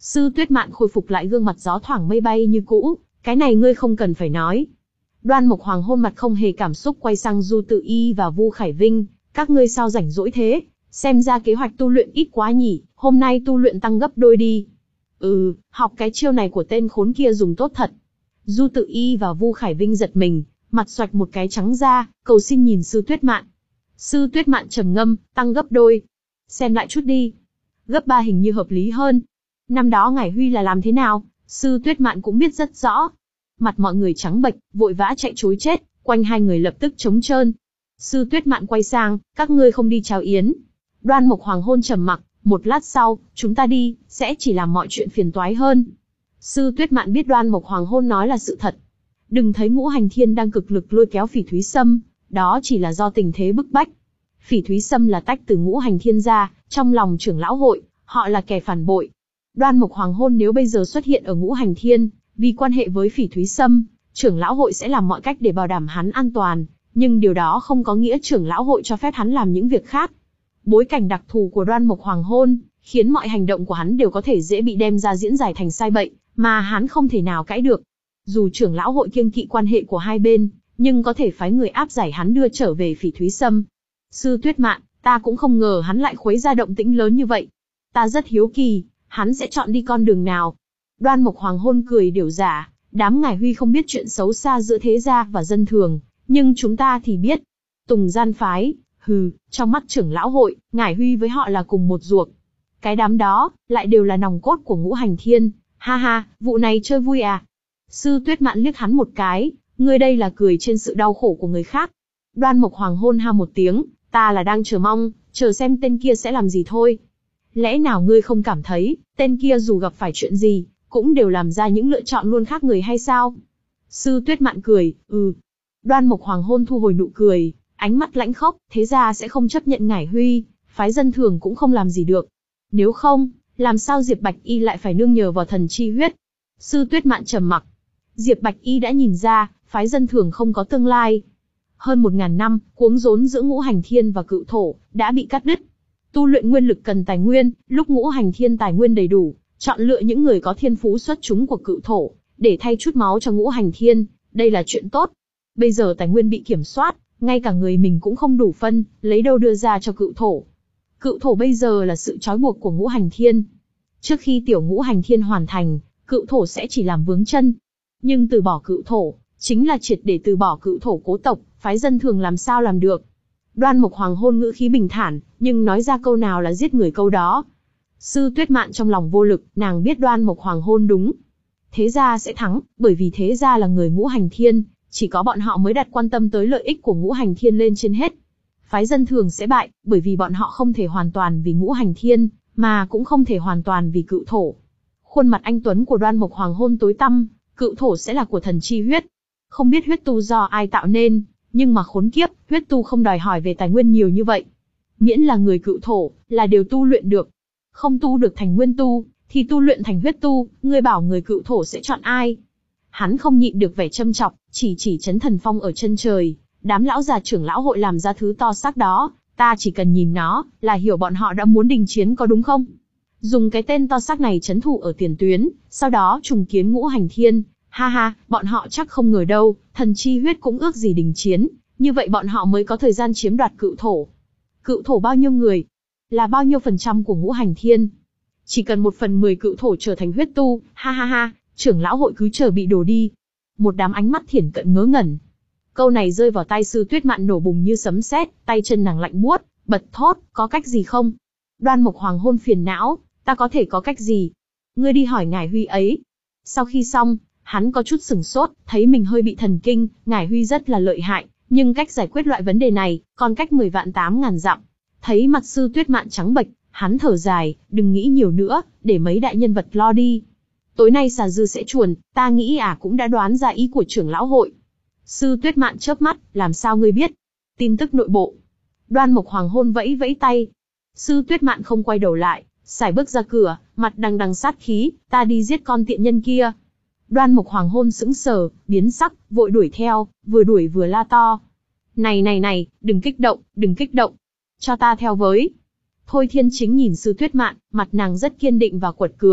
Sư Tuyết Mạn khôi phục lại gương mặt gió thoảng mây bay như cũ, cái này ngươi không cần phải nói. Đoan Mộc Hoàng Hôn mặt không hề cảm xúc quay sang Du Tự Y và Vu Khải Vinh, các ngươi sao rảnh rỗi thế, xem ra kế hoạch tu luyện ít quá nhỉ, hôm nay tu luyện tăng gấp đôi đi. Ừ, học cái chiêu này của tên khốn kia dùng tốt thật. Du Tự Y và Vu Khải Vinh giật mình, mặt xoạch một cái trắng ra, cầu xin nhìn Sư Tuyết Mạn. Sư Tuyết Mạn trầm ngâm, tăng gấp đôi. Xem lại chút đi. Gấp ba hình như hợp lý hơn. Năm đó Ngải Huy là làm thế nào, Sư Tuyết Mạn cũng biết rất rõ. Mặt mọi người trắng bệch, vội vã chạy trối chết, quanh hai người lập tức trống trơn. Sư Tuyết Mạn quay sang, các ngươi không đi chào yến. Đoan Mộc Hoàng Hôn trầm mặc, một lát sau, chúng ta đi, sẽ chỉ làm mọi chuyện phiền toái hơn. Sư Tuyết Mạn biết Đoan Mộc Hoàng Hôn nói là sự thật. Đừng thấy Ngũ Hành Thiên đang cực lực lôi kéo Phỉ Thúy Sâm, đó chỉ là do tình thế bức bách. Phỉ Thúy Sâm là tách từ Ngũ Hành Thiên ra, trong lòng trưởng lão hội, họ là kẻ phản bội. Đoan Mộc Hoàng Hôn nếu bây giờ xuất hiện ở Ngũ Hành Thiên, vì quan hệ với Phỉ Thúy Sâm, trưởng lão hội sẽ làm mọi cách để bảo đảm hắn an toàn, nhưng điều đó không có nghĩa trưởng lão hội cho phép hắn làm những việc khác. Bối cảnh đặc thù của Đoan Mộc Hoàng Hôn, khiến mọi hành động của hắn đều có thể dễ bị đem ra diễn giải thành sai bậy, mà hắn không thể nào cãi được. Dù trưởng lão hội kiêng kỵ quan hệ của hai bên, nhưng có thể phái người áp giải hắn đưa trở về Phỉ Thúy Sâm. Sư Tuyết Mạn, ta cũng không ngờ hắn lại khuấy ra động tĩnh lớn như vậy. Ta rất hiếu kỳ, hắn sẽ chọn đi con đường nào. Đoan Mộc Hoàng Hôn cười điểu giả, đám Ngải Huy không biết chuyện xấu xa giữa thế gia và dân thường, nhưng chúng ta thì biết. Tùng Gian phái, hừ, trong mắt trưởng lão hội, Ngải Huy với họ là cùng một ruột. Cái đám đó, lại đều là nòng cốt của Ngũ Hành Thiên, ha ha, vụ này chơi vui à. Sư Tuyết Mạn liếc hắn một cái, ngươi đây là cười trên sự đau khổ của người khác. Đoan Mộc Hoàng Hôn ha một tiếng, ta là đang chờ mong, chờ xem tên kia sẽ làm gì thôi. Lẽ nào ngươi không cảm thấy, tên kia dù gặp phải chuyện gì, cũng đều làm ra những lựa chọn luôn khác người hay sao? Sư Tuyết Mạn cười, ừ. Đoan Mộc Hoàng Hôn thu hồi nụ cười, ánh mắt lãnh khốc, thế ra sẽ không chấp nhận Ngải Huy, phái dân thường cũng không làm gì được. Nếu không, làm sao Diệp Bạch Y lại phải nương nhờ vào thần chi huyết? Sư Tuyết Mạn trầm mặc. Diệp Bạch Y đã nhìn ra, phái dân thường không có tương lai. Hơn một ngàn năm, cuống rốn giữa Ngũ Hành Thiên và Cự Thổ đã bị cắt đứt. Tu luyện nguyên lực cần tài nguyên, lúc Ngũ Hành Thiên tài nguyên đầy đủ, chọn lựa những người có thiên phú xuất chúng của Cự Thổ, để thay chút máu cho Ngũ Hành Thiên, đây là chuyện tốt. Bây giờ tài nguyên bị kiểm soát, ngay cả người mình cũng không đủ phân, lấy đâu đưa ra cho Cự Thổ. Cự Thổ bây giờ là sự trói buộc của Ngũ Hành Thiên. Trước khi tiểu Ngũ Hành Thiên hoàn thành, Cự Thổ sẽ chỉ làm vướng chân. Nhưng từ bỏ Cự Thổ, chính là triệt để từ bỏ Cự Thổ cố tộc, phái dân thường làm sao làm được. Đoan Mộc Hoàng Hôn ngữ khí bình thản, nhưng nói ra câu nào là giết người câu đó. Sư Tuyết Mạn trong lòng vô lực, nàng biết Đoan Mộc Hoàng Hôn đúng. Thế gia sẽ thắng, bởi vì thế gia là người Ngũ Hành Thiên, chỉ có bọn họ mới đặt quan tâm tới lợi ích của Ngũ Hành Thiên lên trên hết. Phái dân thường sẽ bại, bởi vì bọn họ không thể hoàn toàn vì Ngũ Hành Thiên, mà cũng không thể hoàn toàn vì Cự Thổ. Khuôn mặt anh tuấn của Đoan Mộc Hoàng Hôn tối tăm, Cự Thổ sẽ là của thần chi huyết. Không biết huyết tu do ai tạo nên, nhưng mà khốn kiếp, huyết tu không đòi hỏi về tài nguyên nhiều như vậy. Miễn là người Cự Thổ, là đều tu luyện được. Không tu được thành nguyên tu, thì tu luyện thành huyết tu, ngươi bảo người Cự Thổ sẽ chọn ai? Hắn không nhịn được vẻ châm chọc, chỉ chỉ Chấn Thần Phong ở chân trời, đám lão già trưởng lão hội làm ra thứ to xác đó, ta chỉ cần nhìn nó, là hiểu bọn họ đã muốn đình chiến có đúng không? Dùng cái tên to xác này trấn thủ ở tiền tuyến, sau đó trùng kiến Ngũ Hành Thiên, ha ha, bọn họ chắc không ngờ đâu, thần chi huyết cũng ước gì đình chiến, như vậy bọn họ mới có thời gian chiếm đoạt Cự Thổ. Cự Thổ bao nhiêu người? Là bao nhiêu phần trăm của Ngũ Hành Thiên? Chỉ cần một phần mười Cự Thổ trở thành huyết tu, ha ha ha, trưởng lão hội cứ chờ bị đổ đi. Một đám ánh mắt thiển cận ngớ ngẩn. Câu này rơi vào tai Sư Tuyết Mạn nổ bùng như sấm sét, tay chân nàng lạnh buốt, bật thốt, có cách gì không? Đoan Mộc Hoàng Hôn phiền não, ta có thể có cách gì? Ngươi đi hỏi Ngải Huy ấy. Sau khi xong, hắn có chút sửng sốt, thấy mình hơi bị thần kinh, Ngải Huy rất là lợi hại, nhưng cách giải quyết loại vấn đề này, còn cách mười vạn tám ngàn dặm. Thấy mặt Sư Tuyết Mạn trắng bệch, hắn thở dài, đừng nghĩ nhiều nữa, để mấy đại nhân vật lo đi. Tối nay xà dư sẽ chuồn, ta nghĩ ả cũng đã đoán ra ý của trưởng lão hội. Sư Tuyết Mạn chớp mắt, làm sao ngươi biết? Tin tức nội bộ. Đoan Mộc Hoàng Hôn vẫy vẫy tay. Sư Tuyết Mạn không quay đầu lại, sải bước ra cửa, mặt đằng đằng sát khí, ta đi giết con tiện nhân kia. Đoan Mộc Hoàng Hôn sững sờ, biến sắc, vội đuổi theo, vừa đuổi vừa la to. Này này này, đừng kích động, đừng kích động. Cho ta theo với. Thôi Thiên Chính nhìn Sư Tuyết Mạn, mặt nàng rất kiên định và quật cường,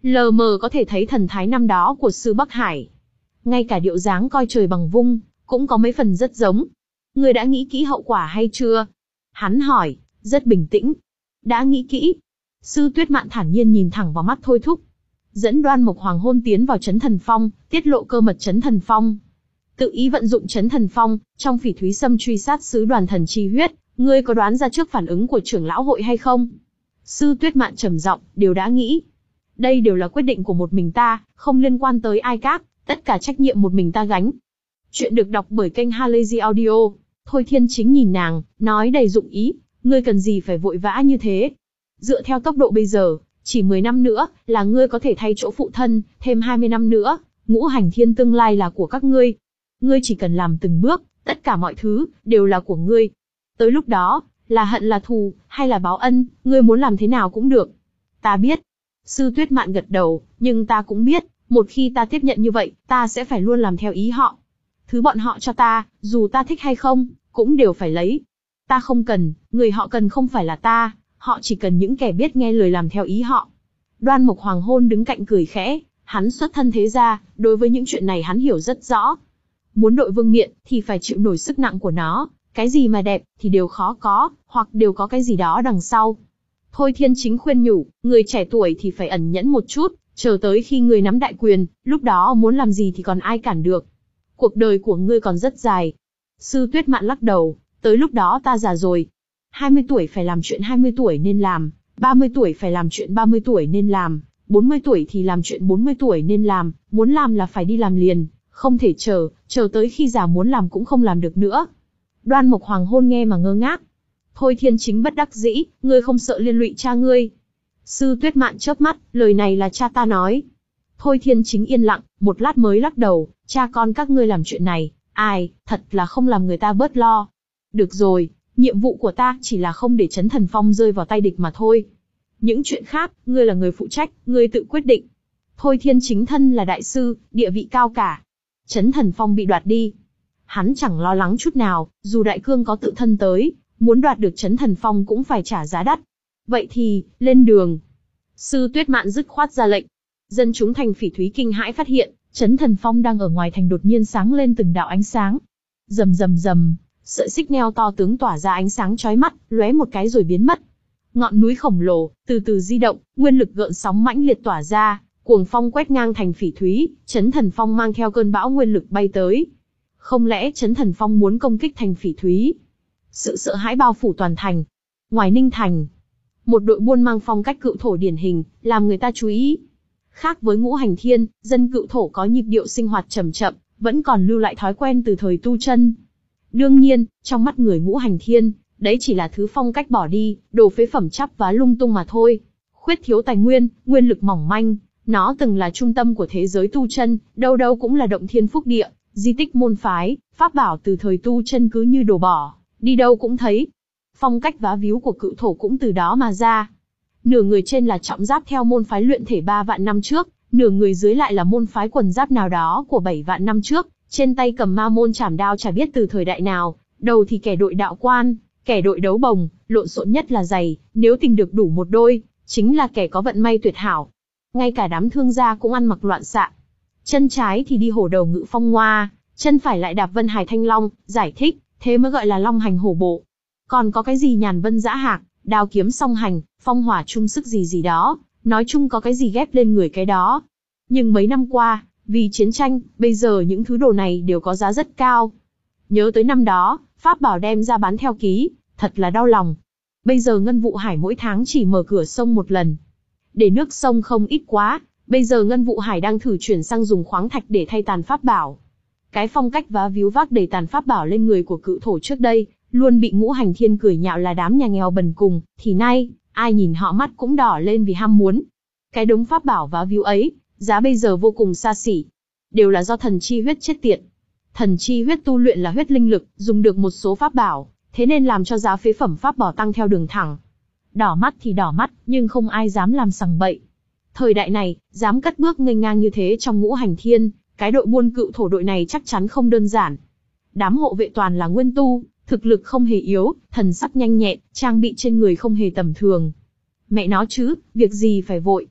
lờ mờ có thể thấy thần thái năm đó của sư Bắc Hải. Ngay cả điệu dáng coi trời bằng vung, cũng có mấy phần rất giống. Ngươi đã nghĩ kỹ hậu quả hay chưa? Hắn hỏi, rất bình tĩnh. Đã nghĩ kỹ. Sư Tuyết Mạn thản nhiên nhìn thẳng vào mắt Thôi Thúc. Dẫn Đoan Mộc Hoàng Hôn tiến vào Chấn Thần Phong, tiết lộ cơ mật Chấn Thần Phong. Tự ý vận dụng Chấn Thần Phong, trong Phỉ Thúy Sâm truy sát sứ đoàn thần chi huyết, ngươi có đoán ra trước phản ứng của trưởng lão hội hay không? Sư Tuyết Mạn trầm giọng, đều đã nghĩ. Đây đều là quyết định của một mình ta, không liên quan tới ai khác, tất cả trách nhiệm một mình ta gánh. Chuyện được đọc bởi kênh Halazy Audio. Thôi Thiên Chính nhìn nàng, nói đầy dụng ý, ngươi cần gì phải vội vã như thế? Dựa theo tốc độ bây giờ, chỉ mười năm nữa, là ngươi có thể thay chỗ phụ thân, thêm hai mươi năm nữa, ngũ hành thiên tương lai là của các ngươi. Ngươi chỉ cần làm từng bước, tất cả mọi thứ, đều là của ngươi. Tới lúc đó, là hận là thù, hay là báo ân, ngươi muốn làm thế nào cũng được. Ta biết. Sư Tuyết Mạn gật đầu, nhưng ta cũng biết, một khi ta tiếp nhận như vậy, ta sẽ phải luôn làm theo ý họ. Thứ bọn họ cho ta, dù ta thích hay không, cũng đều phải lấy. Ta không cần, người họ cần không phải là ta, họ chỉ cần những kẻ biết nghe lời làm theo ý họ. Đoan Mộc Hoàng Hôn đứng cạnh cười khẽ, hắn xuất thân thế gia, đối với những chuyện này hắn hiểu rất rõ. Muốn đội vương miện, thì phải chịu nổi sức nặng của nó, cái gì mà đẹp, thì đều khó có, hoặc đều có cái gì đó đằng sau. Thôi Thiên Chính khuyên nhủ, người trẻ tuổi thì phải ẩn nhẫn một chút, chờ tới khi người nắm đại quyền, lúc đó muốn làm gì thì còn ai cản được. Cuộc đời của ngươi còn rất dài. Sư Tuyết Mạn lắc đầu, tới lúc đó ta già rồi. hai mươi tuổi phải làm chuyện hai mươi tuổi nên làm, ba mươi tuổi phải làm chuyện ba mươi tuổi nên làm, bốn mươi tuổi thì làm chuyện bốn mươi tuổi nên làm, muốn làm là phải đi làm liền, không thể chờ, chờ tới khi già muốn làm cũng không làm được nữa. Đoan Mộc Hoàng Hôn nghe mà ngơ ngác. Thôi Thiên Chính bất đắc dĩ, ngươi không sợ liên lụy cha ngươi? Sư Tuyết Mạn chớp mắt, lời này là cha ta nói. Thôi Thiên Chính yên lặng, một lát mới lắc đầu, cha con các ngươi làm chuyện này, ai, thật là không làm người ta bớt lo. Được rồi, nhiệm vụ của ta chỉ là không để Chấn Thần Phong rơi vào tay địch mà thôi. Những chuyện khác, ngươi là người phụ trách, ngươi tự quyết định. Thôi Thiên Chính thân là đại sư, địa vị cao cả. Chấn Thần Phong bị đoạt đi. Hắn chẳng lo lắng chút nào, dù Đại Cương có tự thân tới, muốn đoạt được Chấn Thần Phong cũng phải trả giá đắt. Vậy thì, lên đường. Sư Tuyết Mạn dứt khoát ra lệnh. Dân chúng thành Phỉ Thúy kinh hãi phát hiện, Chấn Thần Phong đang ở ngoài thành đột nhiên sáng lên từng đạo ánh sáng. Rầm rầm rầm, sợi xích neo to tướng tỏa ra ánh sáng chói mắt, lóe một cái rồi biến mất. Ngọn núi khổng lồ từ từ di động, nguyên lực gợn sóng mãnh liệt tỏa ra, cuồng phong quét ngang thành Phỉ Thúy, Chấn Thần Phong mang theo cơn bão nguyên lực bay tới. Không lẽ Chấn Thần Phong muốn công kích thành Phỉ Thúy? Sự sợ hãi bao phủ toàn thành. Ngoài Ninh Thành, một đội buôn mang phong cách cựu thổ điển hình, làm người ta chú ý. Khác với Ngũ Hành Thiên, dân cựu thổ có nhịp điệu sinh hoạt chậm chậm, vẫn còn lưu lại thói quen từ thời tu chân. Đương nhiên, trong mắt người Ngũ Hành Thiên, đấy chỉ là thứ phong cách bỏ đi, đồ phế phẩm chắp vá lung tung mà thôi. Khuyết thiếu tài nguyên, nguyên lực mỏng manh, nó từng là trung tâm của thế giới tu chân, đâu đâu cũng là động thiên phúc địa, di tích môn phái, pháp bảo từ thời tu chân cứ như đổ bỏ, đi đâu cũng thấy. Phong cách vá víu của cựu thổ cũng từ đó mà ra. Nửa người trên là trọng giáp theo môn phái luyện thể ba vạn năm trước, nửa người dưới lại là môn phái quần giáp nào đó của bảy vạn năm trước, trên tay cầm ma môn chảm đao chả biết từ thời đại nào, đầu thì kẻ đội đạo quan, kẻ đội đấu bồng, lộn xộn nhất là giày, nếu tìm được đủ một đôi, chính là kẻ có vận may tuyệt hảo. Ngay cả đám thương gia cũng ăn mặc loạn xạ. Chân trái thì đi hổ đầu ngự phong ngoa, chân phải lại đạp vân hải thanh long, giải thích, thế mới gọi là long hành hổ bộ. Còn có cái gì nhàn vân dã hạc, đao kiếm song hành, phong hỏa chung sức gì gì đó, nói chung có cái gì ghép lên người cái đó. Nhưng mấy năm qua, vì chiến tranh, bây giờ những thứ đồ này đều có giá rất cao. Nhớ tới năm đó, pháp bảo đem ra bán theo ký, thật là đau lòng. Bây giờ Ngân Vụ Hải mỗi tháng chỉ mở cửa sông một lần. Để nước sông không ít quá, bây giờ Ngân Vụ Hải đang thử chuyển sang dùng khoáng thạch để thay tàn pháp bảo. Cái phong cách vá víu vác đầy tàn pháp bảo lên người của cự thổ trước đây, luôn bị Ngũ Hành Thiên cười nhạo là đám nhà nghèo bần cùng, thì nay, ai nhìn họ mắt cũng đỏ lên vì ham muốn. Cái đống pháp bảo vá víu ấy, giá bây giờ vô cùng xa xỉ. Đều là do thần chi huyết chết tiệt. Thần chi huyết tu luyện là huyết linh lực, dùng được một số pháp bảo, thế nên làm cho giá phế phẩm pháp bảo tăng theo đường thẳng. Đỏ mắt thì đỏ mắt, nhưng không ai dám làm sằng bậy. Thời đại này, dám cất bước nghênh ngang như thế trong Ngũ Hành Thiên, cái đội buôn cựu thổ đội này chắc chắn không đơn giản. Đám hộ vệ toàn là nguyên tu, thực lực không hề yếu, thần sắc nhanh nhẹn, trang bị trên người không hề tầm thường. Mẹ nó chứ, việc gì phải vội.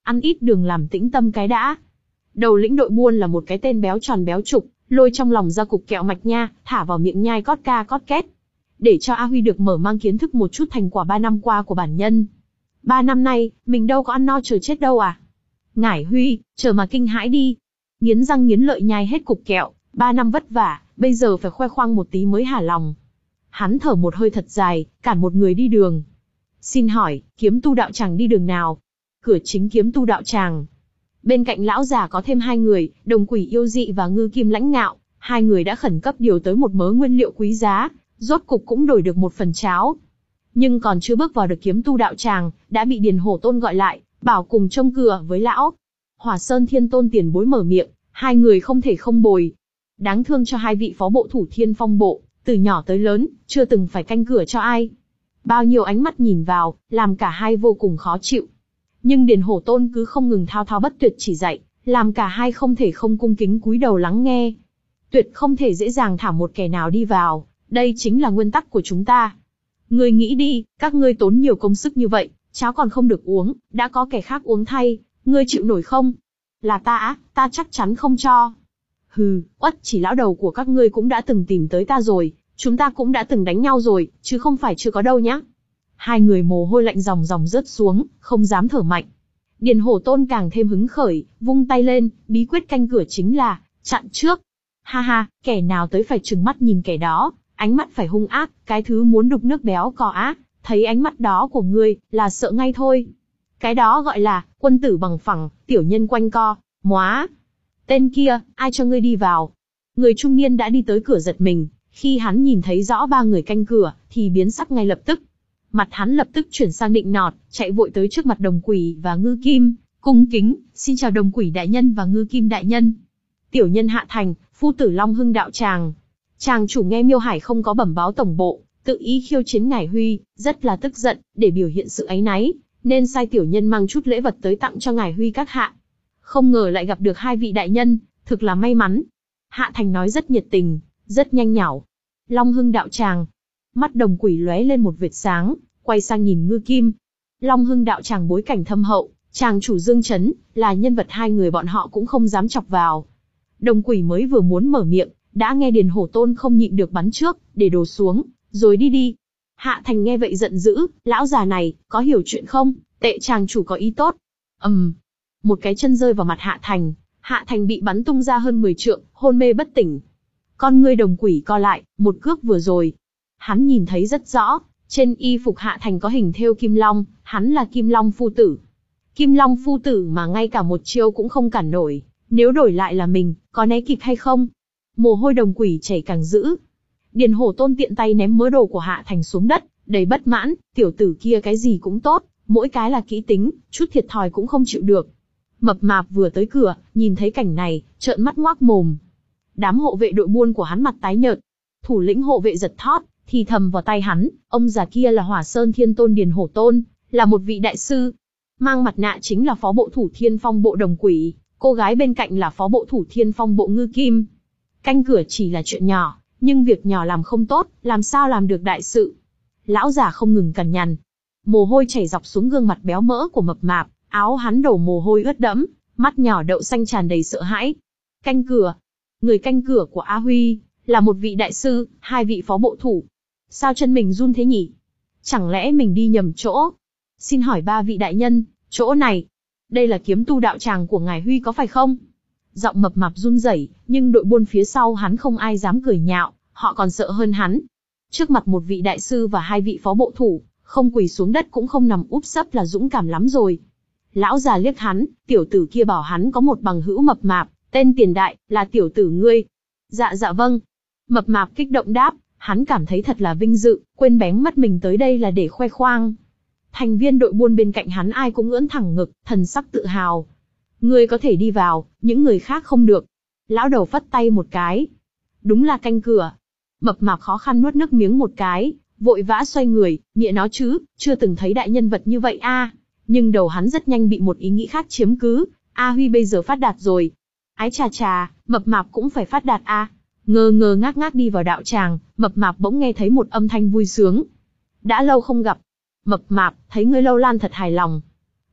ăn ít đường làm tĩnh tâm cái đã. Đầu lĩnh đội buôn là một cái tên béo tròn béo trục, lôi trong lòng ra cục kẹo mạch nha, thả vào miệng nhai cót ca cót két. Để cho A Huy được mở mang kiến thức một chút thành quả ba năm qua của bản nhân. Ba năm nay, mình đâu có ăn no chờ chết đâu à. Ngải Huy, chờ mà kinh hãi đi. Nghiến răng nghiến lợi nhai hết cục kẹo, ba năm vất vả, bây giờ phải khoe khoang một tí mới hả lòng. Hắn thở một hơi thật dài, cản một người đi đường. Xin hỏi, kiếm tu đạo tràng đi đường nào? Cửa chính kiếm tu đạo tràng. Bên cạnh lão già có thêm hai người, Đồng Quỷ yêu dị và Ngư Kim lãnh ngạo. Hai người đã khẩn cấp điều tới một mớ nguyên liệu quý giá, rốt cục cũng đổi được một phần cháo. Nhưng còn chưa bước vào được kiếm tu đạo tràng, đã bị Điền Hổ Tôn gọi lại, bảo cùng trông cửa với lão. Hỏa Sơn Thiên Tôn tiền bối mở miệng, hai người không thể không bồi. Đáng thương cho hai vị phó bộ thủ Thiên Phong bộ, từ nhỏ tới lớn, chưa từng phải canh cửa cho ai. Bao nhiêu ánh mắt nhìn vào, làm cả hai vô cùng khó chịu. Nhưng Điền Hổ Tôn cứ không ngừng thao thao bất tuyệt chỉ dạy, làm cả hai không thể không cung kính cúi đầu lắng nghe. Tuyệt không thể dễ dàng thả một kẻ nào đi vào, đây chính là nguyên tắc của chúng ta. Ngươi nghĩ đi, các ngươi tốn nhiều công sức như vậy, cháo còn không được uống, đã có kẻ khác uống thay, ngươi chịu nổi không? Là ta á, ta chắc chắn không cho. Hừ, uất chỉ lão đầu của các ngươi cũng đã từng tìm tới ta rồi, chúng ta cũng đã từng đánh nhau rồi, chứ không phải chưa có đâu nhá. Hai người mồ hôi lạnh ròng ròng rớt xuống, không dám thở mạnh. Điền Hổ Tôn càng thêm hứng khởi, vung tay lên, bí quyết canh cửa chính là chặn trước. Ha ha, kẻ nào tới phải trừng mắt nhìn kẻ đó, ánh mắt phải hung ác, cái thứ muốn đục nước béo cò ác, thấy ánh mắt đó của ngươi, là sợ ngay thôi. Cái đó gọi là, quân tử bằng phẳng, tiểu nhân quanh co, móa. Tên kia, ai cho ngươi đi vào? Người trung niên đã đi tới cửa giật mình, khi hắn nhìn thấy rõ ba người canh cửa, thì biến sắc ngay lập tức. Mặt hắn lập tức chuyển sang định nọt, chạy vội tới trước mặt Đồng Quỷ và Ngư Kim, cung kính, xin chào Đồng Quỷ đại nhân và Ngư Kim đại nhân. Tiểu nhân Hạ Thành, phu tử Long Hưng đạo tràng. Tràng chủ nghe Miêu Hải không có bẩm báo tổng bộ, tự ý khiêu chiến Ngải Huy, rất là tức giận, để biểu hiện sự áy náy, nên sai tiểu nhân mang chút lễ vật tới tặng cho Ngải Huy các hạ. Không ngờ lại gặp được hai vị đại nhân, thực là may mắn. Hạ Thành nói rất nhiệt tình, rất nhanh nhảu. Long Hưng đạo tràng. Mắt Đồng Quỷ lóe lên một vệt sáng, quay sang nhìn Ngư Kim. Long Hưng đạo tràng bối cảnh thâm hậu, tràng chủ Dương Chấn, là nhân vật hai người bọn họ cũng không dám chọc vào. Đồng Quỷ mới vừa muốn mở miệng, đã nghe Điền Hổ Tôn không nhịn được bắn trước, để đồ xuống, rồi đi đi. Hạ Thành nghe vậy giận dữ, lão già này, có hiểu chuyện không, tệ tràng chủ có ý tốt. ầm, um, một cái chân rơi vào mặt Hạ Thành, Hạ Thành bị bắn tung ra hơn mười trượng, hôn mê bất tỉnh. Con ngươi Đồng Quỷ co lại, một cước vừa rồi. Hắn nhìn thấy rất rõ, trên y phục Hạ Thành có hình thêu Kim Long, hắn là Kim Long phu tử. Kim Long phu tử mà ngay cả một chiêu cũng không cản nổi, nếu đổi lại là mình, có né kịp hay không? Mồ hôi Đồng Quỷ chảy càng dữ. Điền Hổ Tôn tiện tay ném mớ đồ của Hạ Thành xuống đất, đầy bất mãn, tiểu tử kia cái gì cũng tốt, mỗi cái là kỹ tính, chút thiệt thòi cũng không chịu được. Mập Mạp vừa tới cửa, nhìn thấy cảnh này, trợn mắt ngoác mồm. Đám hộ vệ đội buôn của hắn mặt tái nhợt. Thủ lĩnh hộ vệ giật thót, thì thầm vào tay hắn, ông già kia là Hỏa Sơn Thiên Tôn Điền Hổ Tôn, là một vị đại sư. Mang mặt nạ chính là phó bộ thủ Thiên Phong bộ Đồng Quỷ, cô gái bên cạnh là phó bộ thủ Thiên Phong bộ Ngư Kim. Canh cửa chỉ là chuyện nhỏ, nhưng việc nhỏ làm không tốt, làm sao làm được đại sự. Lão già không ngừng cằn nhằn. Mồ hôi chảy dọc xuống gương mặt béo mỡ của Mập Mạp, áo hắn đổ mồ hôi ướt đẫm, mắt nhỏ đậu xanh tràn đầy sợ hãi. Canh cửa. Người canh cửa của A Huy, là một vị đại sư, hai vị phó bộ thủ. Sao chân mình run thế nhỉ? Chẳng lẽ mình đi nhầm chỗ? Xin hỏi ba vị đại nhân, chỗ này, đây là kiếm tu đạo tràng của Ngải Huy có phải không? Giọng Mập Mạp run rẩy, nhưng đội buôn phía sau hắn không ai dám cười nhạo, họ còn sợ hơn hắn. Trước mặt một vị đại sư và hai vị phó bộ thủ, không quỳ xuống đất cũng không nằm úp sấp là dũng cảm lắm rồi. Lão già liếc hắn, tiểu tử kia bảo hắn có một bằng hữu Mập Mạp, tên Tiền Đại, là tiểu tử ngươi. Dạ dạ vâng. Mập Mạp kích động đáp, hắn cảm thấy thật là vinh dự, quên bén mất mình tới đây là để khoe khoang. Thành viên đội buôn bên cạnh hắn ai cũng ưỡn thẳng ngực, thần sắc tự hào. Ngươi có thể đi vào, những người khác không được. Lão đầu phất tay một cái. Đúng là canh cửa. Mập Mạp khó khăn nuốt nước miếng một cái, vội vã xoay người, mẹ nó chứ, chưa từng thấy đại nhân vật như vậy a. Nhưng đầu hắn rất nhanh bị một ý nghĩ khác chiếm cứ, A Huy bây giờ phát đạt rồi. Ái chà chà, Mập Mạp cũng phải phát đạt a. Ngơ ngơ ngác ngác đi vào đạo tràng, Mập Mạp bỗng nghe thấy một âm thanh vui sướng. Đã lâu không gặp. Mập Mạp, thấy ngươi lâu lan thật hài lòng.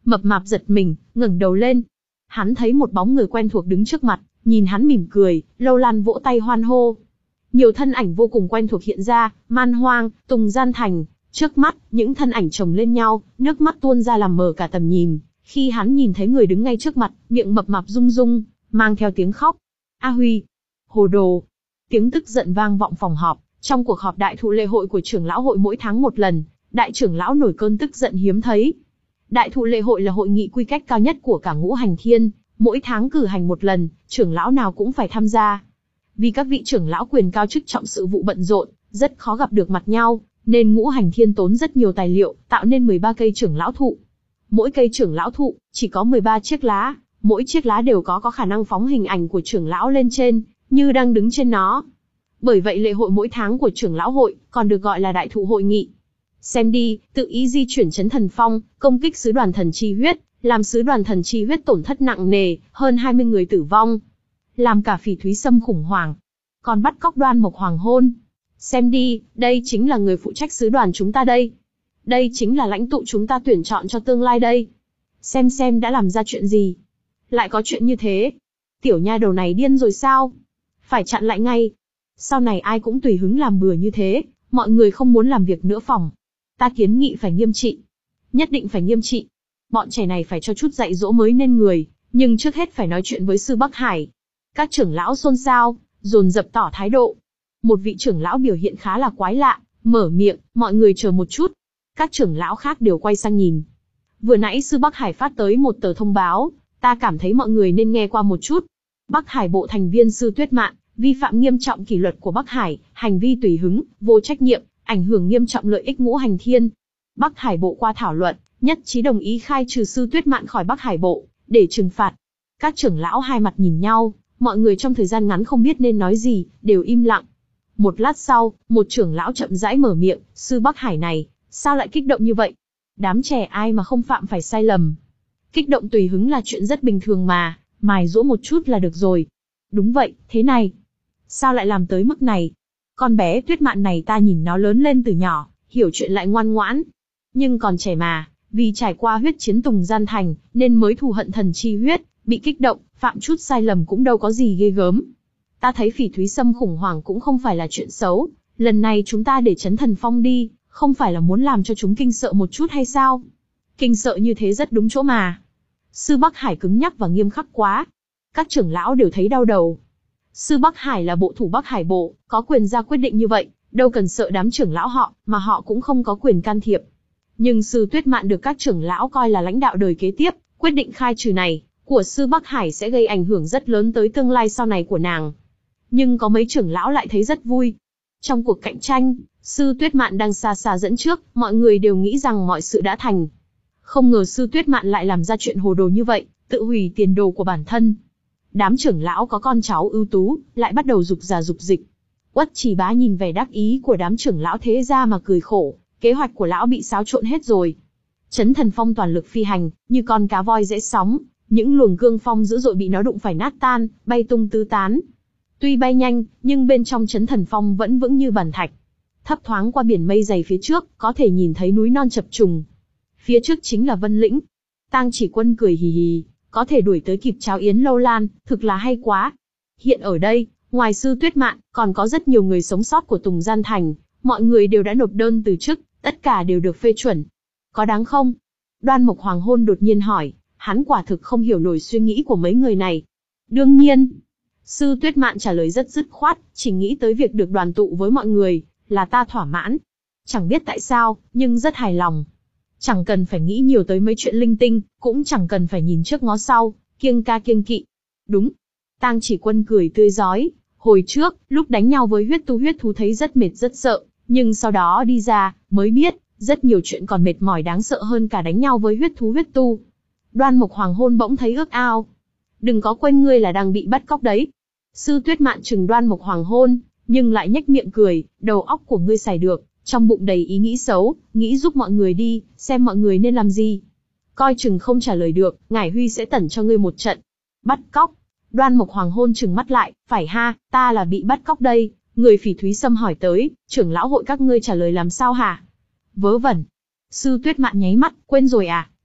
Mập mạp giật mình, ngẩng đầu lên. Hắn thấy một bóng người quen thuộc đứng trước mặt, nhìn hắn mỉm cười, Lâu Lan vỗ tay hoan hô. Nhiều thân ảnh vô cùng quen thuộc hiện ra, Man Hoang, Tùng Gian Thành, trước mắt, những thân ảnh chồng lên nhau, nước mắt tuôn ra làm mờ cả tầm nhìn. Khi hắn nhìn thấy người đứng ngay trước mặt, miệng mập mạp rung rung, mang theo tiếng khóc. A Huy! Hồ đồ! Tiếng tức giận vang vọng phòng họp. Trong cuộc họp đại thụ lễ hội của trưởng lão hội mỗi tháng một lần, đại trưởng lão nổi cơn tức giận hiếm thấy. Đại thụ lễ hội là hội nghị quy cách cao nhất của cả ngũ hành thiên, mỗi tháng cử hành một lần, trưởng lão nào cũng phải tham gia. Vì các vị trưởng lão quyền cao chức trọng sự vụ bận rộn, rất khó gặp được mặt nhau, nên ngũ hành thiên tốn rất nhiều tài liệu, tạo nên mười ba cây trưởng lão thụ. Mỗi cây trưởng lão thụ chỉ có mười ba chiếc lá, mỗi chiếc lá đều có có khả năng phóng hình ảnh của trưởng lão lên trên, như đang đứng trên nó. Bởi vậy lễ hội mỗi tháng của trưởng lão hội còn được gọi là đại thụ hội nghị. Xem đi, tự ý di chuyển chấn thần phong, công kích sứ đoàn thần chi huyết, làm sứ đoàn thần chi huyết tổn thất nặng nề, hơn hai mươi người tử vong. Làm cả Phỉ Thúy Sâm khủng hoảng. Còn bắt cóc Đoan Mộc Hoàng hôn. Xem đi, đây chính là người phụ trách sứ đoàn chúng ta đây. Đây chính là lãnh tụ chúng ta tuyển chọn cho tương lai đây. Xem xem đã làm ra chuyện gì. Lại có chuyện như thế. Tiểu nha đầu này điên rồi sao? Phải chặn lại ngay. Sau này ai cũng tùy hứng làm bừa như thế, mọi người không muốn làm việc nữa phòng. Ta kiến nghị phải nghiêm trị. Nhất định phải nghiêm trị. Bọn trẻ này phải cho chút dạy dỗ mới nên người, nhưng trước hết phải nói chuyện với sư Bắc Hải. Các trưởng lão xôn xao, dồn dập tỏ thái độ. Một vị trưởng lão biểu hiện khá là quái lạ, mở miệng, mọi người chờ một chút. Các trưởng lão khác đều quay sang nhìn. Vừa nãy sư Bắc Hải phát tới một tờ thông báo, ta cảm thấy mọi người nên nghe qua một chút. Bắc Hải bộ thành viên sư Tuyết Mạn, vi phạm nghiêm trọng kỷ luật của Bắc Hải, hành vi tùy hứng, vô trách nhiệm, ảnh hưởng nghiêm trọng lợi ích ngũ hành thiên. Bắc Hải bộ qua thảo luận, nhất trí đồng ý khai trừ sư Tuyết Mạn khỏi Bắc Hải bộ, để trừng phạt. Các trưởng lão hai mặt nhìn nhau, mọi người trong thời gian ngắn không biết nên nói gì, đều im lặng. Một lát sau, một trưởng lão chậm rãi mở miệng, sư Bắc Hải này, sao lại kích động như vậy? Đám trẻ ai mà không phạm phải sai lầm? Kích động tùy hứng là chuyện rất bình thường mà, mài dũa một chút là được rồi. Đúng vậy, thế này. Sao lại làm tới mức này? Con bé Tuyết Mạn này ta nhìn nó lớn lên từ nhỏ, hiểu chuyện lại ngoan ngoãn. Nhưng còn trẻ mà, vì trải qua huyết chiến Tùng Gian Thành, nên mới thù hận thần chi huyết, bị kích động, phạm chút sai lầm cũng đâu có gì ghê gớm. Ta thấy Phỉ Thúy Sâm khủng hoảng cũng không phải là chuyện xấu, lần này chúng ta để chấn thần phong đi, không phải là muốn làm cho chúng kinh sợ một chút hay sao? Kinh sợ như thế rất đúng chỗ mà. Sư Bắc Hải cứng nhắc và nghiêm khắc quá. Các trưởng lão đều thấy đau đầu. Sư Bắc Hải là bộ thủ Bắc Hải bộ, có quyền ra quyết định như vậy, đâu cần sợ đám trưởng lão họ, mà họ cũng không có quyền can thiệp. Nhưng sư Tuyết Mạn được các trưởng lão coi là lãnh đạo đời kế tiếp, quyết định khai trừ này của sư Bắc Hải sẽ gây ảnh hưởng rất lớn tới tương lai sau này của nàng. Nhưng có mấy trưởng lão lại thấy rất vui. Trong cuộc cạnh tranh, sư Tuyết Mạn đang xa xa dẫn trước, mọi người đều nghĩ rằng mọi sự đã thành. Không ngờ sư Tuyết Mạn lại làm ra chuyện hồ đồ như vậy, tự hủy tiền đồ của bản thân. Đám trưởng lão có con cháu ưu tú, lại bắt đầu rục rà rục dịch. Uất Trì Bá nhìn vẻ đắc ý của đám trưởng lão thế ra mà cười khổ, kế hoạch của lão bị xáo trộn hết rồi. Chấn thần phong toàn lực phi hành, như con cá voi dễ sóng, những luồng cương phong dữ dội bị nó đụng phải nát tan, bay tung tứ tán. Tuy bay nhanh, nhưng bên trong chấn thần phong vẫn vững như bàn thạch. Thấp thoáng qua biển mây dày phía trước, có thể nhìn thấy núi non chập trùng. Phía trước chính là Vân Lĩnh. Tang Chỉ Quân cười hì hì, có thể đuổi tới kịp Cháo Yến Lâu Lan, thực là hay quá. Hiện ở đây, ngoài sư Tuyết Mạn, còn có rất nhiều người sống sót của Tùng Gian Thành, mọi người đều đã nộp đơn từ chức, tất cả đều được phê chuẩn. Có đáng không? Đoan Mộc Hoàng hôn đột nhiên hỏi, hắn quả thực không hiểu nổi suy nghĩ của mấy người này. Đương nhiên. Sư Tuyết Mạn trả lời rất dứt khoát, chỉ nghĩ tới việc được đoàn tụ với mọi người, là ta thỏa mãn. Chẳng biết tại sao, nhưng rất hài lòng. Chẳng cần phải nghĩ nhiều tới mấy chuyện linh tinh, cũng chẳng cần phải nhìn trước ngó sau, kiêng ca kiêng kỵ. Đúng. Tang Chỉ Quân cười tươi rói, hồi trước, lúc đánh nhau với huyết tu huyết thú thấy rất mệt rất sợ, nhưng sau đó đi ra, mới biết, rất nhiều chuyện còn mệt mỏi đáng sợ hơn cả đánh nhau với huyết thú huyết tu. Đoan Mộc Hoàng hôn bỗng thấy ước ao. Đừng có quên ngươi là đang bị bắt cóc đấy. Sư Tuyết Mạn trừng Đoan Mộc Hoàng hôn, nhưng lại nhếch miệng cười, đầu óc của ngươi xài được, trong bụng đầy ý nghĩ xấu, nghĩ giúp mọi người đi, xem mọi người nên làm gì. Coi chừng không trả lời được, Ngải Huy sẽ tẩn cho ngươi một trận. Bắt cóc. Đoan Mộc Hoàng hôn trừng mắt lại, phải ha, ta là bị bắt cóc đây. Người Phỉ Thúy Sâm hỏi tới, trưởng lão hội các ngươi trả lời làm sao hả? Vớ vẩn. Sư Tuyết Mạn nháy mắt, quên rồi à,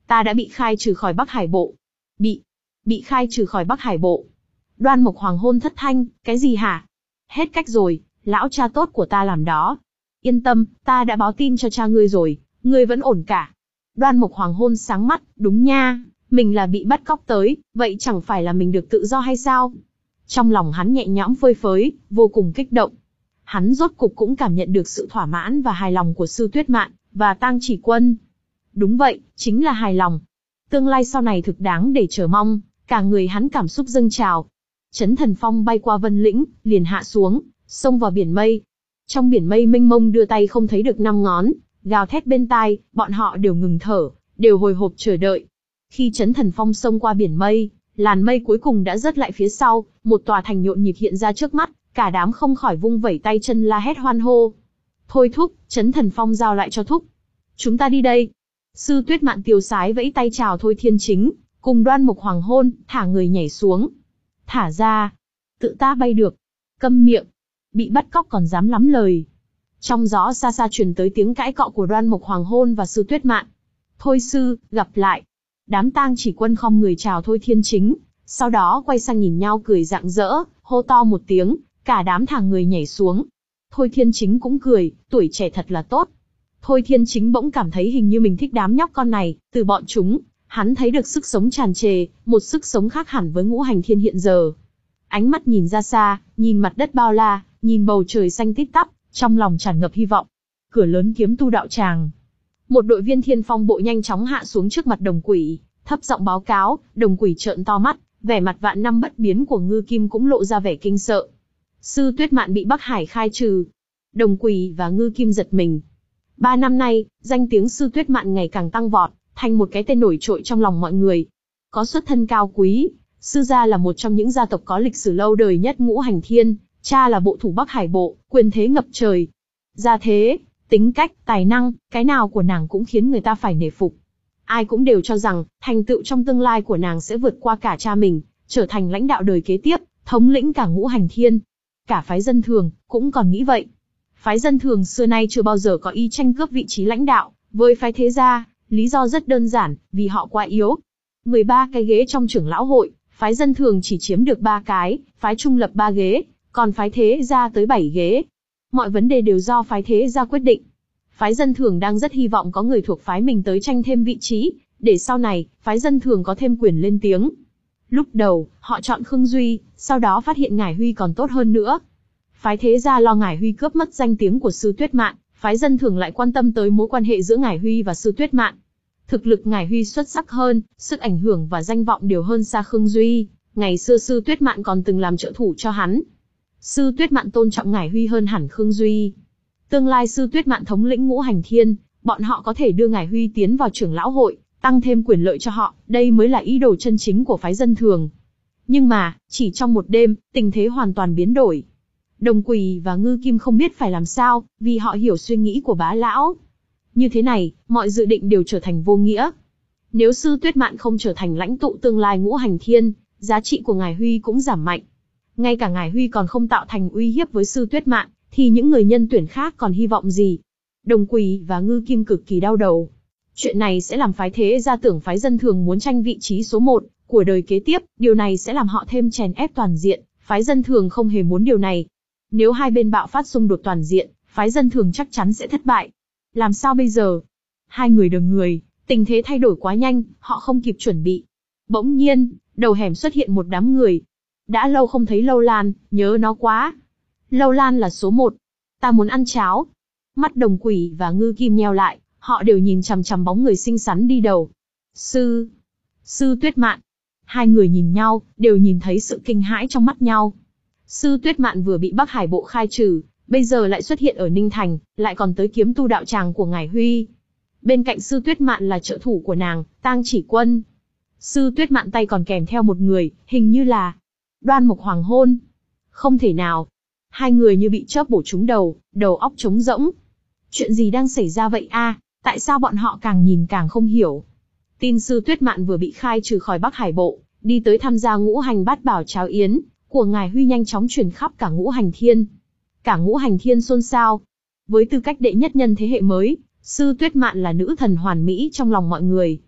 Ta đã bị khai trừ khỏi Bắc Hải Bộ. Bị, bị khai trừ khỏi Bắc Hải Bộ. Đoan Mộc Hoàng Hôn thất thanh, cái gì hả? Hết cách rồi, lão cha tốt của ta làm đó. Yên tâm, ta đã báo tin cho cha ngươi rồi, ngươi vẫn ổn cả. Đoan Mộc Hoàng Hôn sáng mắt, đúng nha, mình là bị bắt cóc tới, vậy chẳng phải là mình được tự do hay sao? Trong lòng hắn nhẹ nhõm phơi phới, vô cùng kích động. Hắn rốt cục cũng cảm nhận được sự thỏa mãn và hài lòng của Sư Tuyết Mạn và Tang Chỉ Quân. Đúng vậy, chính là hài lòng. Tương lai sau này thực đáng để chờ mong, cả người hắn cảm xúc dâng trào. Chấn Thần Phong bay qua Vân Lĩnh, liền hạ xuống, xông vào biển mây. Trong biển mây mênh mông đưa tay không thấy được năm ngón, gào thét bên tai, bọn họ đều ngừng thở, đều hồi hộp chờ đợi. Khi Chấn Thần Phong xông qua biển mây, làn mây cuối cùng đã rớt lại phía sau, một tòa thành nhộn nhịp hiện ra trước mắt, cả đám không khỏi vung vẩy tay chân la hét hoan hô. Thôi thúc, Chấn Thần Phong giao lại cho thúc. Chúng ta đi đây. Sư Tuyết Mạn tiêu sái vẫy tay chào Thôi Thiên Chính, cùng Đoan Mộc Hoàng Hôn, thả người nhảy xuống. Thả ra. Tự ta bay được. Câm miệng. Bị bắt cóc còn dám lắm lời. Trong gió xa xa truyền tới tiếng cãi cọ của Đoan Mộc Hoàng Hôn và Sư Tuyết Mạn. Thôi sư, gặp lại. Đám Tang Chỉ Quân khom người chào Thôi Thiên Chính, sau đó quay sang nhìn nhau cười rạng rỡ, hô to một tiếng, cả đám thả người nhảy xuống. Thôi Thiên Chính cũng cười, tuổi trẻ thật là tốt. Thôi Thiên Chính bỗng cảm thấy hình như mình thích đám nhóc con này, từ bọn chúng, hắn thấy được sức sống tràn trề, một sức sống khác hẳn với Ngũ Hành Thiên hiện giờ. Ánh mắt nhìn ra xa, nhìn mặt đất bao la, nhìn bầu trời xanh tít tắp, trong lòng tràn ngập hy vọng. Cửa lớn Kiếm Tu đạo tràng. Một đội viên Thiên Phong bộ nhanh chóng hạ xuống trước mặt Đồng Quỷ, thấp giọng báo cáo. Đồng Quỷ trợn to mắt, vẻ mặt vạn năm bất biến của Ngư Kim cũng lộ ra vẻ kinh sợ. Sư Tuyết Mạn bị Bắc Hải khai trừ. Đồng Quỷ và Ngư Kim giật mình. Ba năm nay, danh tiếng Sư Tuyết Mạn ngày càng tăng vọt, thành một cái tên nổi trội trong lòng mọi người. Có xuất thân cao quý, sư gia là một trong những gia tộc có lịch sử lâu đời nhất Ngũ Hành Thiên, cha là bộ thủ Bắc Hải Bộ, quyền thế ngập trời. Gia thế, tính cách, tài năng, cái nào của nàng cũng khiến người ta phải nể phục. Ai cũng đều cho rằng, thành tựu trong tương lai của nàng sẽ vượt qua cả cha mình, trở thành lãnh đạo đời kế tiếp, thống lĩnh cả Ngũ Hành Thiên. Cả phái Dân Thường, cũng còn nghĩ vậy. Phái Dân Thường xưa nay chưa bao giờ có ý tranh cướp vị trí lãnh đạo, với phái Thế Gia, lý do rất đơn giản, vì họ quá yếu. mười ba cái ghế trong trưởng lão hội, phái Dân Thường chỉ chiếm được ba cái, phái Trung Lập ba ghế, còn phái Thế Gia tới bảy ghế. Mọi vấn đề đều do phái Thế Gia quyết định. Phái Dân Thường đang rất hy vọng có người thuộc phái mình tới tranh thêm vị trí, để sau này, phái Dân Thường có thêm quyền lên tiếng. Lúc đầu, họ chọn Khương Duy, sau đó phát hiện Ngải Huy còn tốt hơn nữa. Phái Thế Gia lo Ngải Huy cướp mất danh tiếng của Sư Tuyết Mạn, phái Dân Thường lại quan tâm tới mối quan hệ giữa Ngải Huy và Sư Tuyết Mạn. Thực lực Ngải Huy xuất sắc hơn, sức ảnh hưởng và danh vọng đều hơn xa Khương Duy, ngày xưa Sư Tuyết Mạn còn từng làm trợ thủ cho hắn. Sư Tuyết Mạn tôn trọng Ngải Huy hơn hẳn Khương Duy. Tương lai Sư Tuyết Mạn thống lĩnh Ngũ Hành Thiên, bọn họ có thể đưa Ngải Huy tiến vào trưởng lão hội, tăng thêm quyền lợi cho họ, đây mới là ý đồ chân chính của phái Dân Thường. Nhưng mà, chỉ trong một đêm, tình thế hoàn toàn biến đổi. Đồng Quỷ và Ngư Kim không biết phải làm sao, vì họ hiểu suy nghĩ của bá lão. Như thế này, mọi dự định đều trở thành vô nghĩa. Nếu Sư Tuyết Mạn không trở thành lãnh tụ tương lai Ngũ Hành Thiên, giá trị của Ngải Huy cũng giảm mạnh. Ngay cả Ngải Huy còn không tạo thành uy hiếp với Sư Tuyết Mạn, thì những người nhân tuyển khác còn hy vọng gì? Đồng Quỷ và Ngư Kim cực kỳ đau đầu. Chuyện này sẽ làm phái Thế Gia tưởng phái Dân Thường muốn tranh vị trí số một của đời kế tiếp, điều này sẽ làm họ thêm chèn ép toàn diện, phái Dân Thường không hề muốn điều này. Nếu hai bên bạo phát xung đột toàn diện, phái Dân Thường chắc chắn sẽ thất bại. Làm sao bây giờ? Hai người đờ người, tình thế thay đổi quá nhanh, họ không kịp chuẩn bị. Bỗng nhiên, đầu hẻm xuất hiện một đám người. Đã lâu không thấy Lâu Lan, nhớ nó quá. Lâu Lan là số một. Ta muốn ăn cháo. Mắt Đồng Quỷ và Ngư Kim nheo lại, họ đều nhìn chằm chằm bóng người xinh xắn đi đầu. Sư... Sư Tuyết Mạn. Hai người nhìn nhau, đều nhìn thấy sự kinh hãi trong mắt nhau. Sư Tuyết Mạn vừa bị Bắc Hải Bộ khai trừ, bây giờ lại xuất hiện ở Ninh Thành, lại còn tới Kiếm Tu đạo tràng của Ngải Huy. Bên cạnh Sư Tuyết Mạn là trợ thủ của nàng, Tang Chỉ Quân. Sư Tuyết Mạn tay còn kèm theo một người, hình như là Đoan Mộc Hoàng Hôn. Không thể nào. Hai người như bị chớp bổ trúng đầu, đầu óc trống rỗng. Chuyện gì đang xảy ra vậy a? Tại sao bọn họ càng nhìn càng không hiểu? Tin Sư Tuyết Mạn vừa bị khai trừ khỏi Bắc Hải Bộ, đi tới tham gia Ngũ Hành Bát Bảo cháo yến của Ngải Huy nhanh chóng truyền khắp cả Ngũ Hành Thiên. Cả Ngũ Hành Thiên xôn xao. Với tư cách đệ nhất nhân thế hệ mới, Sư Tuyết Mạn là nữ thần hoàn mỹ trong lòng mọi người.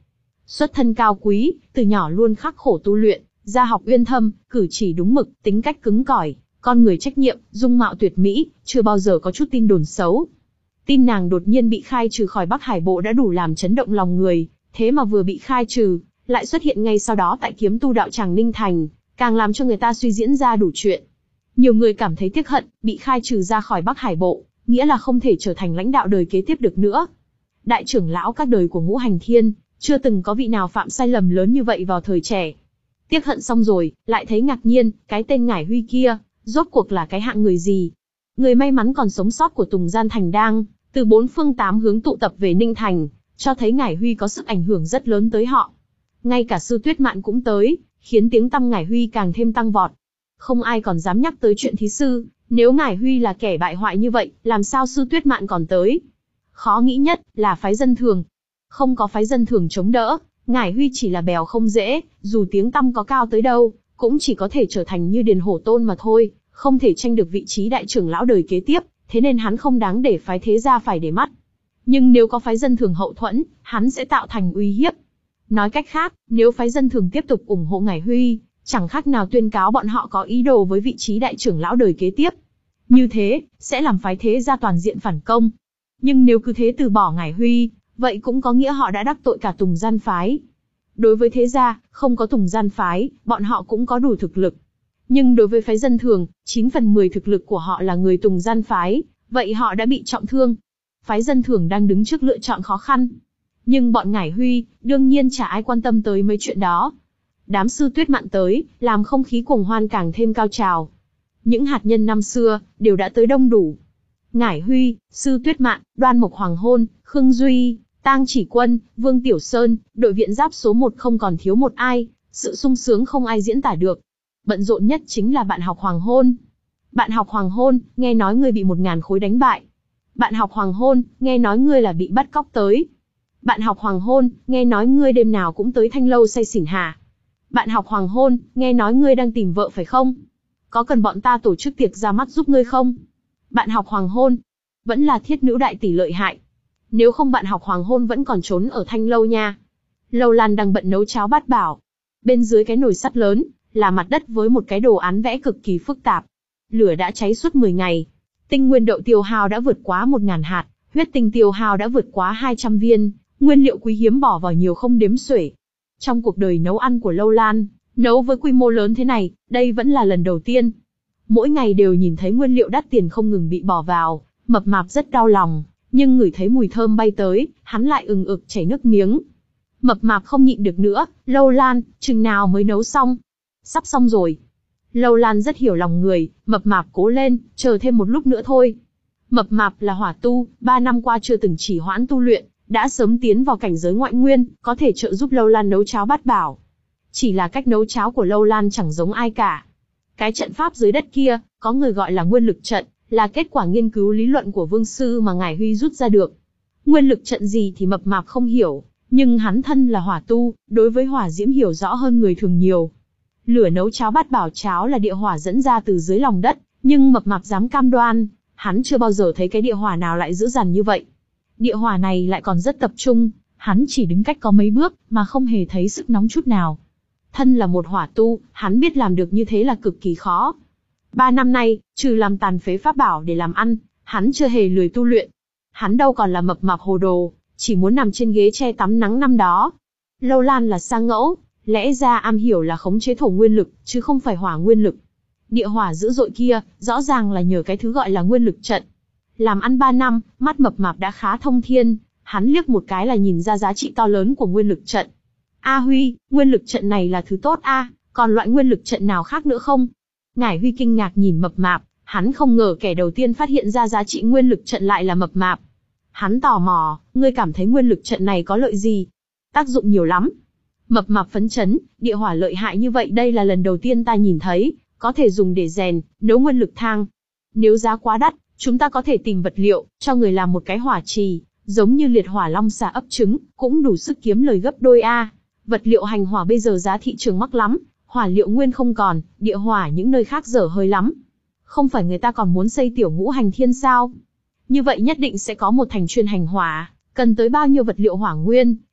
Xuất thân cao quý, từ nhỏ luôn khắc khổ tu luyện, gia học uyên thâm, cử chỉ đúng mực, tính cách cứng cỏi, con người trách nhiệm, dung mạo tuyệt mỹ, chưa bao giờ có chút tin đồn xấu. Tin nàng đột nhiên bị khai trừ khỏi Bắc Hải Bộ đã đủ làm chấn động lòng người, thế mà vừa bị khai trừ, lại xuất hiện ngay sau đó tại Kiếm Tu đạo tràng Ninh Thành, càng làm cho người ta suy diễn ra đủ chuyện. Nhiều người cảm thấy tiếc hận, bị khai trừ ra khỏi Bắc Hải Bộ, nghĩa là không thể trở thành lãnh đạo đời kế tiếp được nữa. Đại trưởng lão các đời của Ngũ Hành Thiên, chưa từng có vị nào phạm sai lầm lớn như vậy vào thời trẻ. Tiếc hận xong rồi, lại thấy ngạc nhiên, cái tên Ngải Huy kia, rốt cuộc là cái hạng người gì? Người may mắn còn sống sót của Tùng Gian Thành đang, từ bốn phương tám hướng tụ tập về Ninh Thành, cho thấy Ngải Huy có sức ảnh hưởng rất lớn tới họ. Ngay cả Sư Tuyết Mạn cũng tới, khiến tiếng tăm Ngải Huy càng thêm tăng vọt. Không ai còn dám nhắc tới chuyện thí sư, nếu Ngải Huy là kẻ bại hoại như vậy, làm sao Sư Tuyết Mạn còn tới? Khó nghĩ nhất là phái dân thường. Không có phái dân thường chống đỡ, Ngải Huy chỉ là bèo không dễ, dù tiếng tăm có cao tới đâu, cũng chỉ có thể trở thành như Điền Hổ Tôn mà thôi, không thể tranh được vị trí đại trưởng lão đời kế tiếp, thế nên hắn không đáng để phái thế gia phải để mắt. Nhưng nếu có phái dân thường hậu thuẫn, hắn sẽ tạo thành uy hiếp. Nói cách khác, nếu phái dân thường tiếp tục ủng hộ Ngải Huy, chẳng khác nào tuyên cáo bọn họ có ý đồ với vị trí đại trưởng lão đời kế tiếp. Như thế, sẽ làm phái thế gia toàn diện phản công. Nhưng nếu cứ thế từ bỏ Ngải Huy, vậy cũng có nghĩa họ đã đắc tội cả Tùng Gian phái. Đối với thế gia, không có Tùng Gian phái, bọn họ cũng có đủ thực lực. Nhưng đối với phái dân thường, chín phần mười thực lực của họ là người Tùng Gian phái, vậy họ đã bị trọng thương. Phái dân thường đang đứng trước lựa chọn khó khăn. Nhưng bọn Ngải Huy, đương nhiên chả ai quan tâm tới mấy chuyện đó. Đám Sư Tuyết Mạn tới, làm không khí cuồng hoan càng thêm cao trào. Những hạt nhân năm xưa, đều đã tới đông đủ. Ngải Huy, Sư Tuyết Mạn, Đoan Mộc Hoàng Hôn, Khương Duy, Tang Chỉ Quân, Vương Tiểu Sơn, đội viện giáp số một không còn thiếu một ai, sự sung sướng không ai diễn tả được. Bận rộn nhất chính là bạn học Hoàng Hôn. Bạn học Hoàng Hôn, nghe nói ngươi bị một ngàn khối đánh bại. Bạn học Hoàng Hôn, nghe nói ngươi là bị bắt cóc tới. Bạn học Hoàng Hôn, nghe nói ngươi đêm nào cũng tới Thanh Lâu say xỉn hả? Bạn học Hoàng Hôn, nghe nói ngươi đang tìm vợ phải không? Có cần bọn ta tổ chức tiệc ra mắt giúp ngươi không? Bạn học Hoàng Hôn, vẫn là Thiết Nữ đại tỷ lợi hại. Nếu không bạn học Hoàng Hôn vẫn còn trốn ở Thanh Lâu nha. Lâu Lan đang bận nấu cháo bát bảo. Bên dưới cái nồi sắt lớn, là mặt đất với một cái đồ án vẽ cực kỳ phức tạp. Lửa đã cháy suốt mười ngày. Tinh nguyên đậu tiêu hao đã vượt quá một nghìn hạt, huyết tinh tiêu hao đã vượt quá hai trăm viên, nguyên liệu quý hiếm bỏ vào nhiều không đếm xuể. Trong cuộc đời nấu ăn của Lâu Lan, nấu với quy mô lớn thế này, đây vẫn là lần đầu tiên. Mỗi ngày đều nhìn thấy nguyên liệu đắt tiền không ngừng bị bỏ vào, Mập Mạp rất đau lòng, nhưng ngửi thấy mùi thơm bay tới, hắn lại ừng ực chảy nước miếng. Mập Mạp không nhịn được nữa, Lâu Lan, chừng nào mới nấu xong? Sắp xong rồi. Lâu Lan rất hiểu lòng người, Mập Mạp cố lên, chờ thêm một lúc nữa thôi. Mập Mạp là hỏa tu, ba năm qua chưa từng chỉ hoãn tu luyện, đã sớm tiến vào cảnh giới ngoại nguyên, có thể trợ giúp Lâu Lan nấu cháo bát bảo. Chỉ là cách nấu cháo của Lâu Lan chẳng giống ai cả. Cái trận pháp dưới đất kia, có người gọi là nguyên lực trận, là kết quả nghiên cứu lý luận của Vương Sư mà Ngải Huy rút ra được. Nguyên lực trận gì thì Mập Mạp không hiểu, nhưng hắn thân là hỏa tu, đối với hỏa diễm hiểu rõ hơn người thường nhiều. Lửa nấu cháo bát bảo cháo là địa hỏa dẫn ra từ dưới lòng đất, nhưng Mập Mạp dám cam đoan, hắn chưa bao giờ thấy cái địa hỏa nào lại dữ dằn như vậy. Địa hỏa này lại còn rất tập trung, hắn chỉ đứng cách có mấy bước, mà không hề thấy sức nóng chút nào. Thân là một hỏa tu, hắn biết làm được như thế là cực kỳ khó. Ba năm nay, trừ làm tàn phế pháp bảo để làm ăn, hắn chưa hề lười tu luyện. Hắn đâu còn là Mập Mạp hồ đồ, chỉ muốn nằm trên ghế che tắm nắng năm đó. Lâu Lan là sa ngẫu, lẽ ra am hiểu là khống chế thổ nguyên lực, chứ không phải hỏa nguyên lực. Địa hỏa dữ dội kia, rõ ràng là nhờ cái thứ gọi là nguyên lực trận. Làm ăn ba năm, mắt Mập Mạp đã khá thông thiên, hắn liếc một cái là nhìn ra giá trị to lớn của nguyên lực trận. A Huy, nguyên lực trận này là thứ tốt a, còn loại nguyên lực trận nào khác nữa không? Ngải Huy kinh ngạc nhìn Mập Mạp, hắn không ngờ kẻ đầu tiên phát hiện ra giá trị nguyên lực trận lại là Mập Mạp. Hắn tò mò, ngươi cảm thấy nguyên lực trận này có lợi gì? Tác dụng nhiều lắm. Mập Mạp phấn chấn, địa hỏa lợi hại như vậy đây là lần đầu tiên ta nhìn thấy, có thể dùng để rèn, nấu nguyên lực thang. Nếu giá quá đắt, chúng ta có thể tìm vật liệu, cho người làm một cái hỏa trì, giống như liệt hỏa long xà ấp trứng, cũng đủ sức kiếm lời gấp đôi a. Vật liệu hành hỏa bây giờ giá thị trường mắc lắm, hỏa liệu nguyên không còn, địa hỏa những nơi khác dở hơi lắm. Không phải người ta còn muốn xây tiểu Ngũ Hành Thiên sao? Như vậy nhất định sẽ có một thành chuyên hành hỏa, cần tới bao nhiêu vật liệu hỏa nguyên,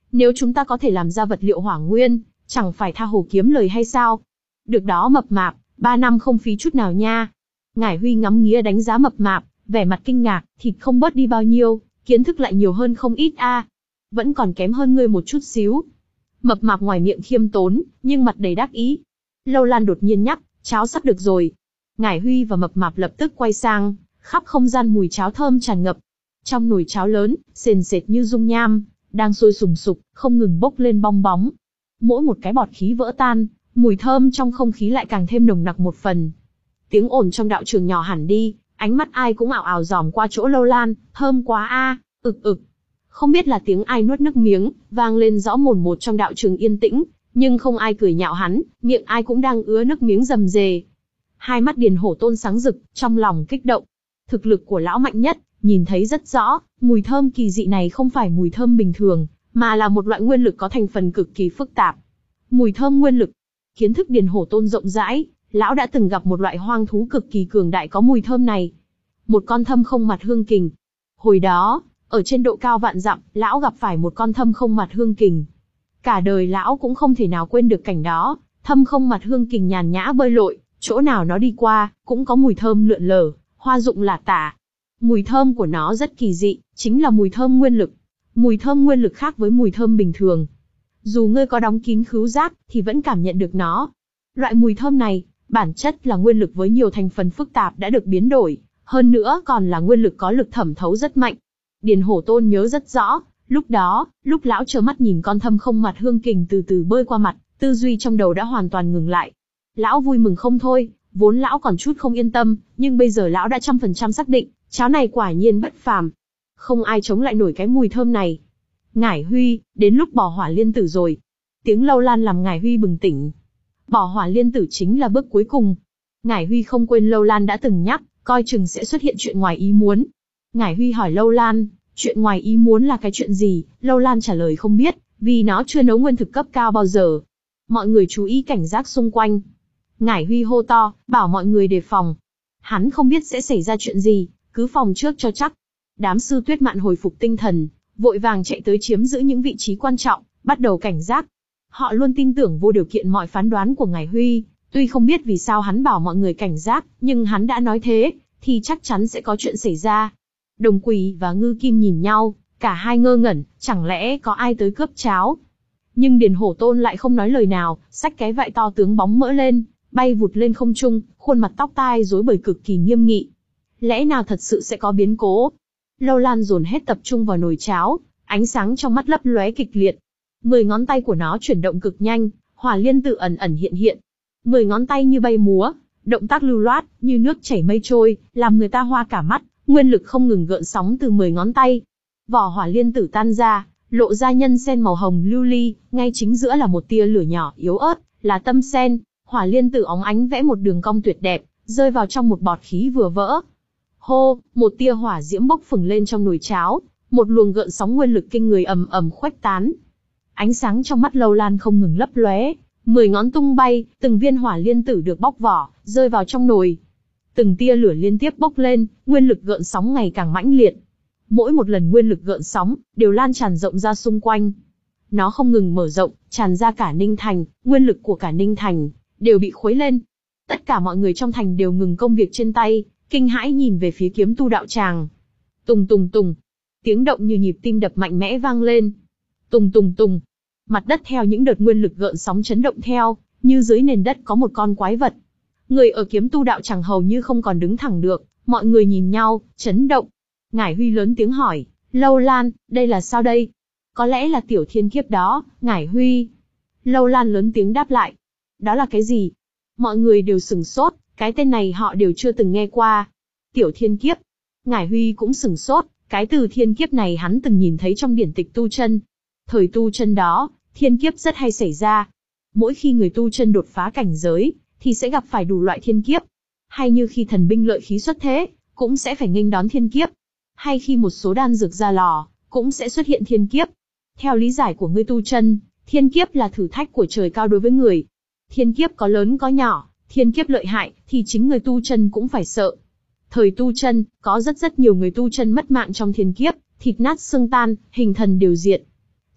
Nếu chúng ta có thể làm ra vật liệu hỏa nguyên, chẳng phải tha hồ kiếm lời hay sao? Được đó mập mạp, ba năm không phí chút nào nha. Ngải Huy ngắm nghía đánh giá mập mạp, vẻ mặt kinh ngạc, thịt không bớt đi bao nhiêu, kiến thức lại nhiều hơn không ít a. Vẫn còn kém hơn ngươi một chút xíu. Mập mạp ngoài miệng khiêm tốn, nhưng mặt đầy đắc ý. Lâu Lan đột nhiên nhắc, cháo sắp được rồi. Ngải Huy và mập mạp lập tức quay sang, khắp không gian mùi cháo thơm tràn ngập. Trong nồi cháo lớn, sền sệt như dung nham, đang sôi sùng sục, không ngừng bốc lên bong bóng. Mỗi một cái bọt khí vỡ tan, mùi thơm trong không khí lại càng thêm nồng nặc một phần. Tiếng ồn trong đạo trường nhỏ hẳn đi, ánh mắt ai cũng ảo ảo dòm qua chỗ Lâu Lan, thơm quá a, ực ực. Không biết là tiếng ai nuốt nước miếng, vang lên rõ mồn một trong đạo trường yên tĩnh, nhưng không ai cười nhạo hắn, miệng ai cũng đang ứa nước miếng rầm rề. Hai mắt Điền Hổ Tôn sáng rực, trong lòng kích động. Thực lực của lão mạnh nhất, nhìn thấy rất rõ, mùi thơm kỳ dị này không phải mùi thơm bình thường, mà là một loại nguyên lực có thành phần cực kỳ phức tạp. Mùi thơm nguyên lực. Kiến thức Điền Hổ Tôn rộng rãi, lão đã từng gặp một loại hoang thú cực kỳ cường đại có mùi thơm này. Một con thâm không mặt hương kình. Hồi đó, ở trên độ cao vạn dặm, lão gặp phải một con thâm không mặt hương kình. Cả đời lão cũng không thể nào quên được cảnh đó, thâm không mặt hương kình nhàn nhã bơi lội, chỗ nào nó đi qua, cũng có mùi thơm lượn lờ, hoa dụng lả tả. Mùi thơm của nó rất kỳ dị, chính là mùi thơm nguyên lực. Mùi thơm nguyên lực khác với mùi thơm bình thường. Dù ngươi có đóng kín khứu giác, thì vẫn cảm nhận được nó. Loại mùi thơm này, bản chất là nguyên lực với nhiều thành phần phức tạp đã được biến đổi, hơn nữa còn là nguyên lực có lực thẩm thấu rất mạnh. Điền Hổ Tôn nhớ rất rõ, lúc đó, lúc lão trơ mắt nhìn con thâm không mặt hương kình từ từ bơi qua mặt, tư duy trong đầu đã hoàn toàn ngừng lại. Lão vui mừng không thôi, vốn lão còn chút không yên tâm, nhưng bây giờ lão đã trăm phần trăm xác định, cháo này quả nhiên bất phàm. Không ai chống lại nổi cái mùi thơm này. Ngải Huy, đến lúc bỏ hỏa liên tử rồi. Tiếng Lâu Lan làm Ngải Huy bừng tỉnh. Bỏ hỏa liên tử chính là bước cuối cùng. Ngải Huy không quên Lâu Lan đã từng nhắc, coi chừng sẽ xuất hiện chuyện ngoài ý muốn. Ngải Huy hỏi Lâu Lan, chuyện ngoài ý muốn là cái chuyện gì? Lâu Lan trả lời không biết, vì nó chưa nấu nguyên thực cấp cao bao giờ. Mọi người chú ý cảnh giác xung quanh. Ngải Huy hô to, bảo mọi người đề phòng. Hắn không biết sẽ xảy ra chuyện gì, cứ phòng trước cho chắc. Đám sư tuyết mạn hồi phục tinh thần, vội vàng chạy tới chiếm giữ những vị trí quan trọng, bắt đầu cảnh giác. Họ luôn tin tưởng vô điều kiện mọi phán đoán của Ngải Huy, tuy không biết vì sao hắn bảo mọi người cảnh giác, nhưng hắn đã nói thế, thì chắc chắn sẽ có chuyện xảy ra. Đồng Quỳ và Ngư Kim nhìn nhau, cả hai ngơ ngẩn, chẳng lẽ có ai tới cướp cháo? Nhưng Điền Hổ Tôn lại không nói lời nào, xách cái vại to tướng bóng mỡ lên, bay vụt lên không trung, khuôn mặt tóc tai rối bời cực kỳ nghiêm nghị. Lẽ nào thật sự sẽ có biến cố? Lâu Lan dồn hết tập trung vào nồi cháo, ánh sáng trong mắt lấp lóe kịch liệt. Mười ngón tay của nó chuyển động cực nhanh, hỏa liên tử ẩn ẩn hiện hiện. Mười ngón tay như bay múa, động tác lưu loát, như nước chảy mây trôi, làm người ta hoa cả mắt, nguyên lực không ngừng gợn sóng từ mười ngón tay. Vỏ hỏa liên tử tan ra, lộ ra nhân sen màu hồng lưu ly, ngay chính giữa là một tia lửa nhỏ yếu ớt, là tâm sen. Hỏa liên tử óng ánh vẽ một đường cong tuyệt đẹp, rơi vào trong một bọt khí vừa vỡ. Hô, một tia hỏa diễm bốc phừng lên trong nồi cháo, một luồng gợn sóng nguyên lực kinh người ầm ầm khuếch tán. Ánh sáng trong mắt Lâu Lan không ngừng lấp lóe, mười ngón tung bay, từng viên hỏa liên tử được bóc vỏ, rơi vào trong nồi. Từng tia lửa liên tiếp bốc lên, nguyên lực gợn sóng ngày càng mãnh liệt. Mỗi một lần nguyên lực gợn sóng, đều lan tràn rộng ra xung quanh. Nó không ngừng mở rộng, tràn ra cả Ninh Thành, nguyên lực của cả Ninh Thành đều bị khuấy lên. Tất cả mọi người trong thành đều ngừng công việc trên tay, kinh hãi nhìn về phía kiếm tu đạo tràng. Tùng tùng tùng, tiếng động như nhịp tim đập mạnh mẽ vang lên. Tùng tùng tùng, mặt đất theo những đợt nguyên lực gợn sóng chấn động theo, như dưới nền đất có một con quái vật. Người ở kiếm tu đạo tràng hầu như không còn đứng thẳng được, mọi người nhìn nhau, chấn động. Ngải Huy lớn tiếng hỏi, Lâu Lan, đây là sao đây? Có lẽ là tiểu thiên kiếp đó, Ngải Huy. Lâu Lan lớn tiếng đáp lại. Đó là cái gì? Mọi người đều sửng sốt, cái tên này họ đều chưa từng nghe qua. Tiểu thiên kiếp. Ngải Huy cũng sửng sốt, cái từ thiên kiếp này hắn từng nhìn thấy trong điển tịch tu chân. Thời tu chân đó, thiên kiếp rất hay xảy ra. Mỗi khi người tu chân đột phá cảnh giới, thì sẽ gặp phải đủ loại thiên kiếp. Hay như khi thần binh lợi khí xuất thế, cũng sẽ phải nghênh đón thiên kiếp. Hay khi một số đan dược ra lò, cũng sẽ xuất hiện thiên kiếp. Theo lý giải của người tu chân, thiên kiếp là thử thách của trời cao đối với người. Thiên kiếp có lớn có nhỏ, thiên kiếp lợi hại, thì chính người tu chân cũng phải sợ. Thời tu chân, có rất rất nhiều người tu chân mất mạng trong thiên kiếp, thịt nát xương tan, hình thần đều diệt.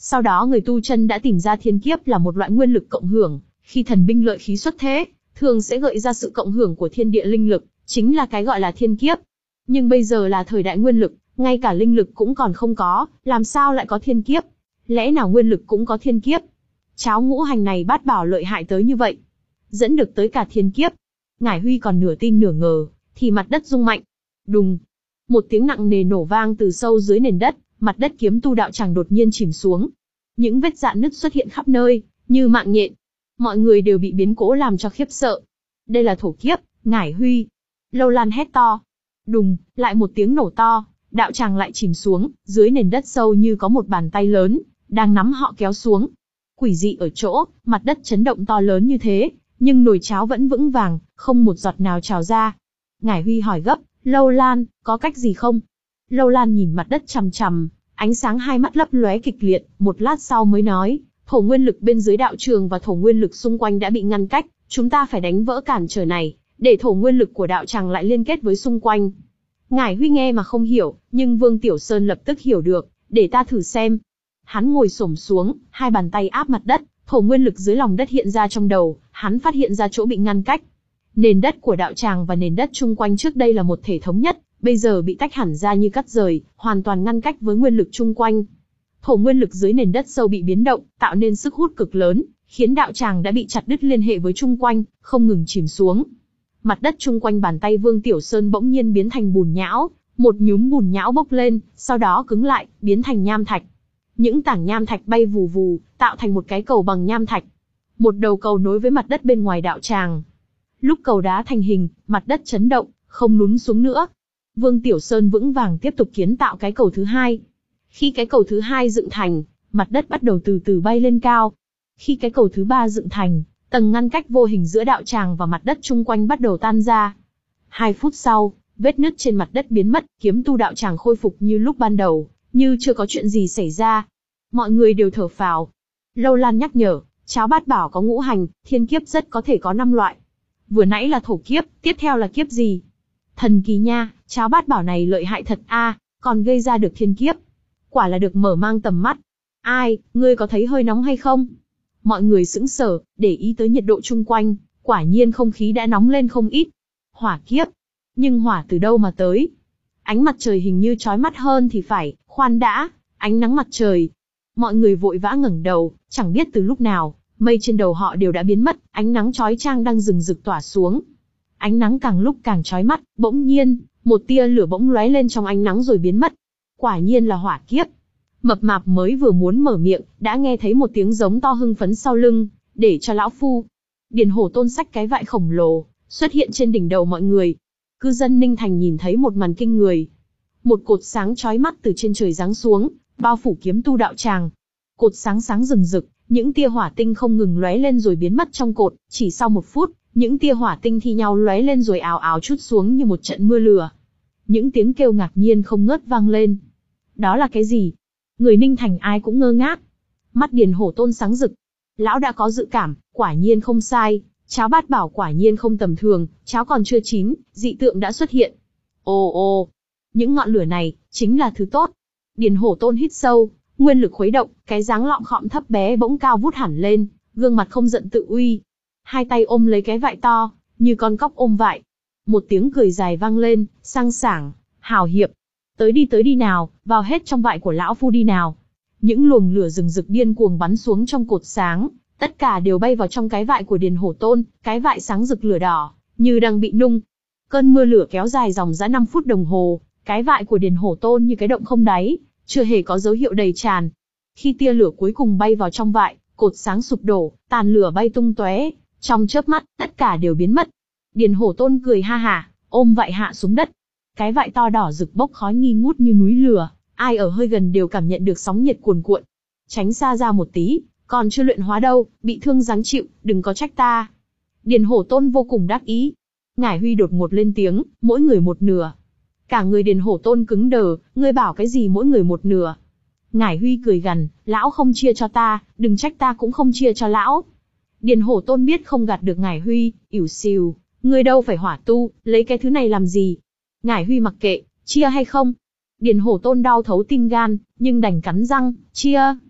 Sau đó người tu chân đã tìm ra thiên kiếp là một loại nguyên lực cộng hưởng, khi thần binh lợi khí xuất thế, thường sẽ gợi ra sự cộng hưởng của thiên địa linh lực, chính là cái gọi là thiên kiếp. Nhưng bây giờ là thời đại nguyên lực, ngay cả linh lực cũng còn không có, làm sao lại có thiên kiếp? Lẽ nào nguyên lực cũng có thiên kiếp? Cháo ngũ hành này bát bảo lợi hại tới như vậy, dẫn được tới cả thiên kiếp. Ngải Huy còn nửa tin nửa ngờ, thì mặt đất rung mạnh. Đùng, một tiếng nặng nề nổ vang từ sâu dưới nền đất, mặt đất kiếm tu đạo tràng đột nhiên chìm xuống. Những vết rạn nứt xuất hiện khắp nơi, như mạng nhện. Mọi người đều bị biến cố làm cho khiếp sợ. Đây là thổ kiếp, Ngải Huy. Lâu Lan hét to. Đùng, lại một tiếng nổ to, đạo tràng lại chìm xuống, dưới nền đất sâu như có một bàn tay lớn, đang nắm họ kéo xuống. Quỷ dị ở chỗ, mặt đất chấn động to lớn như thế, nhưng nồi cháo vẫn vững vàng, không một giọt nào trào ra. Ngải Huy hỏi gấp, Lâu Lan, có cách gì không? Lâu Lan nhìn mặt đất chằm chằm, ánh sáng hai mắt lấp lóe kịch liệt, một lát sau mới nói, thổ nguyên lực bên dưới đạo trường và thổ nguyên lực xung quanh đã bị ngăn cách, chúng ta phải đánh vỡ cản trở này, để thổ nguyên lực của đạo tràng lại liên kết với xung quanh. Ngải Huy nghe mà không hiểu, nhưng Vương Tiểu Sơn lập tức hiểu được, để ta thử xem. Hắn ngồi xổm xuống, hai bàn tay áp mặt đất, thổ nguyên lực dưới lòng đất hiện ra trong đầu, hắn phát hiện ra chỗ bị ngăn cách. Nền đất của đạo tràng và nền đất chung quanh trước đây là một thể thống nhất, bây giờ bị tách hẳn ra như cắt rời, hoàn toàn ngăn cách với nguyên lực chung quanh. Thổ nguyên lực dưới nền đất sâu bị biến động, tạo nên sức hút cực lớn, khiến đạo tràng đã bị chặt đứt liên hệ với chung quanh, không ngừng chìm xuống. Mặt đất chung quanh bàn tay Vương Tiểu Sơn bỗng nhiên biến thành bùn nhão, một nhúm bùn nhão bốc lên, sau đó cứng lại, biến thành nham thạch. Những tảng nham thạch bay vù vù, tạo thành một cái cầu bằng nham thạch. Một đầu cầu nối với mặt đất bên ngoài đạo tràng. Lúc cầu đá thành hình, mặt đất chấn động, không lún xuống nữa. Vương Tiểu Sơn vững vàng tiếp tục kiến tạo cái cầu thứ hai. Khi cái cầu thứ hai dựng thành, mặt đất bắt đầu từ từ bay lên cao. Khi cái cầu thứ ba dựng thành, tầng ngăn cách vô hình giữa đạo tràng và mặt đất chung quanh bắt đầu tan ra. Hai phút sau, vết nứt trên mặt đất biến mất, kiếm tu đạo tràng khôi phục như lúc ban đầu, như chưa có chuyện gì xảy ra. Mọi người đều thở phào. Lâu Lan nhắc nhở, cháo bát bảo có ngũ hành, thiên kiếp rất có thể có năm loại. Vừa nãy là thổ kiếp, tiếp theo là kiếp gì? Thần kỳ nha, cháo bát bảo này lợi hại thật a, còn gây ra được thiên kiếp. Quả là được mở mang tầm mắt. Ai, ngươi có thấy hơi nóng hay không? Mọi người sững sờ, để ý tới nhiệt độ chung quanh, quả nhiên không khí đã nóng lên không ít. Hỏa kiếp. Nhưng hỏa từ đâu mà tới? Ánh mặt trời hình như chói mắt hơn thì phải, khoan đã, ánh nắng mặt trời. Mọi người vội vã ngẩng đầu, chẳng biết từ lúc nào, mây trên đầu họ đều đã biến mất, ánh nắng chói chang đang rừng rực tỏa xuống. Ánh nắng càng lúc càng chói mắt, bỗng nhiên, một tia lửa bỗng lóe lên trong ánh nắng rồi biến mất. Quả nhiên là hỏa kiếp. Mập mạp mới vừa muốn mở miệng, đã nghe thấy một tiếng giống to hưng phấn sau lưng, để cho lão phu. Điền Hổ Tôn xách cái vại khổng lồ, xuất hiện trên đỉnh đầu mọi người. Cư dân Ninh Thành nhìn thấy một màn kinh người. Một cột sáng chói mắt từ trên trời giáng xuống, bao phủ kiếm tu đạo tràng. Cột sáng sáng rừng rực, những tia hỏa tinh không ngừng lóe lên rồi biến mất trong cột, chỉ sau một phút, những tia hỏa tinh thi nhau lóe lên rồi ào ào trút xuống như một trận mưa lửa. Những tiếng kêu ngạc nhiên không ngớt vang lên. Đó là cái gì? Người Ninh Thành ai cũng ngơ ngác. Mắt Điền Hổ Tôn sáng rực. Lão đã có dự cảm, quả nhiên không sai, cháo bát bảo quả nhiên không tầm thường, cháo còn chưa chín, dị tượng đã xuất hiện. Ồ ồ, những ngọn lửa này, chính là thứ tốt. Điền Hổ Tôn hít sâu, nguyên lực khuấy động, cái dáng lọng khọm thấp bé bỗng cao vút hẳn lên, gương mặt không giận tự uy. Hai tay ôm lấy cái vại to, như con cóc ôm vại. Một tiếng cười dài vang lên, sang sảng, hào hiệp. Tới đi tới đi nào, vào hết trong vại của lão phu đi nào. Những luồng lửa rừng rực điên cuồng bắn xuống trong cột sáng, tất cả đều bay vào trong cái vại của Điền Hổ Tôn, cái vại sáng rực lửa đỏ, như đang bị nung. Cơn mưa lửa kéo dài dòng dã năm phút đồng hồ, cái vại của Điền Hổ Tôn như cái động không đáy, chưa hề có dấu hiệu đầy tràn. Khi tia lửa cuối cùng bay vào trong vại, cột sáng sụp đổ, tàn lửa bay tung tóe, trong chớp mắt, tất cả đều biến mất. Điền Hổ Tôn cười ha hả, ôm vại hạ xuống đất. Cái vại to đỏ rực bốc khói nghi ngút như núi lửa, ai ở hơi gần đều cảm nhận được sóng nhiệt cuồn cuộn. Tránh xa ra một tí, còn chưa luyện hóa đâu, bị thương ráng chịu, đừng có trách ta. Điền Hổ Tôn vô cùng đắc ý. Ngải Huy đột ngột lên tiếng, mỗi người một nửa. Cả người Điền Hổ Tôn cứng đờ, ngươi bảo cái gì mỗi người một nửa? Ngải Huy cười gằn, lão không chia cho ta, đừng trách ta cũng không chia cho lão. Điền Hổ Tôn biết không gạt được Ngải Huy, ỉu xìu, ngươi đâu phải hỏa tu, lấy cái thứ này làm gì? Ngải Huy mặc kệ, chia hay không? Điền Hổ Tôn đau thấu tim gan, nhưng đành cắn răng, chia.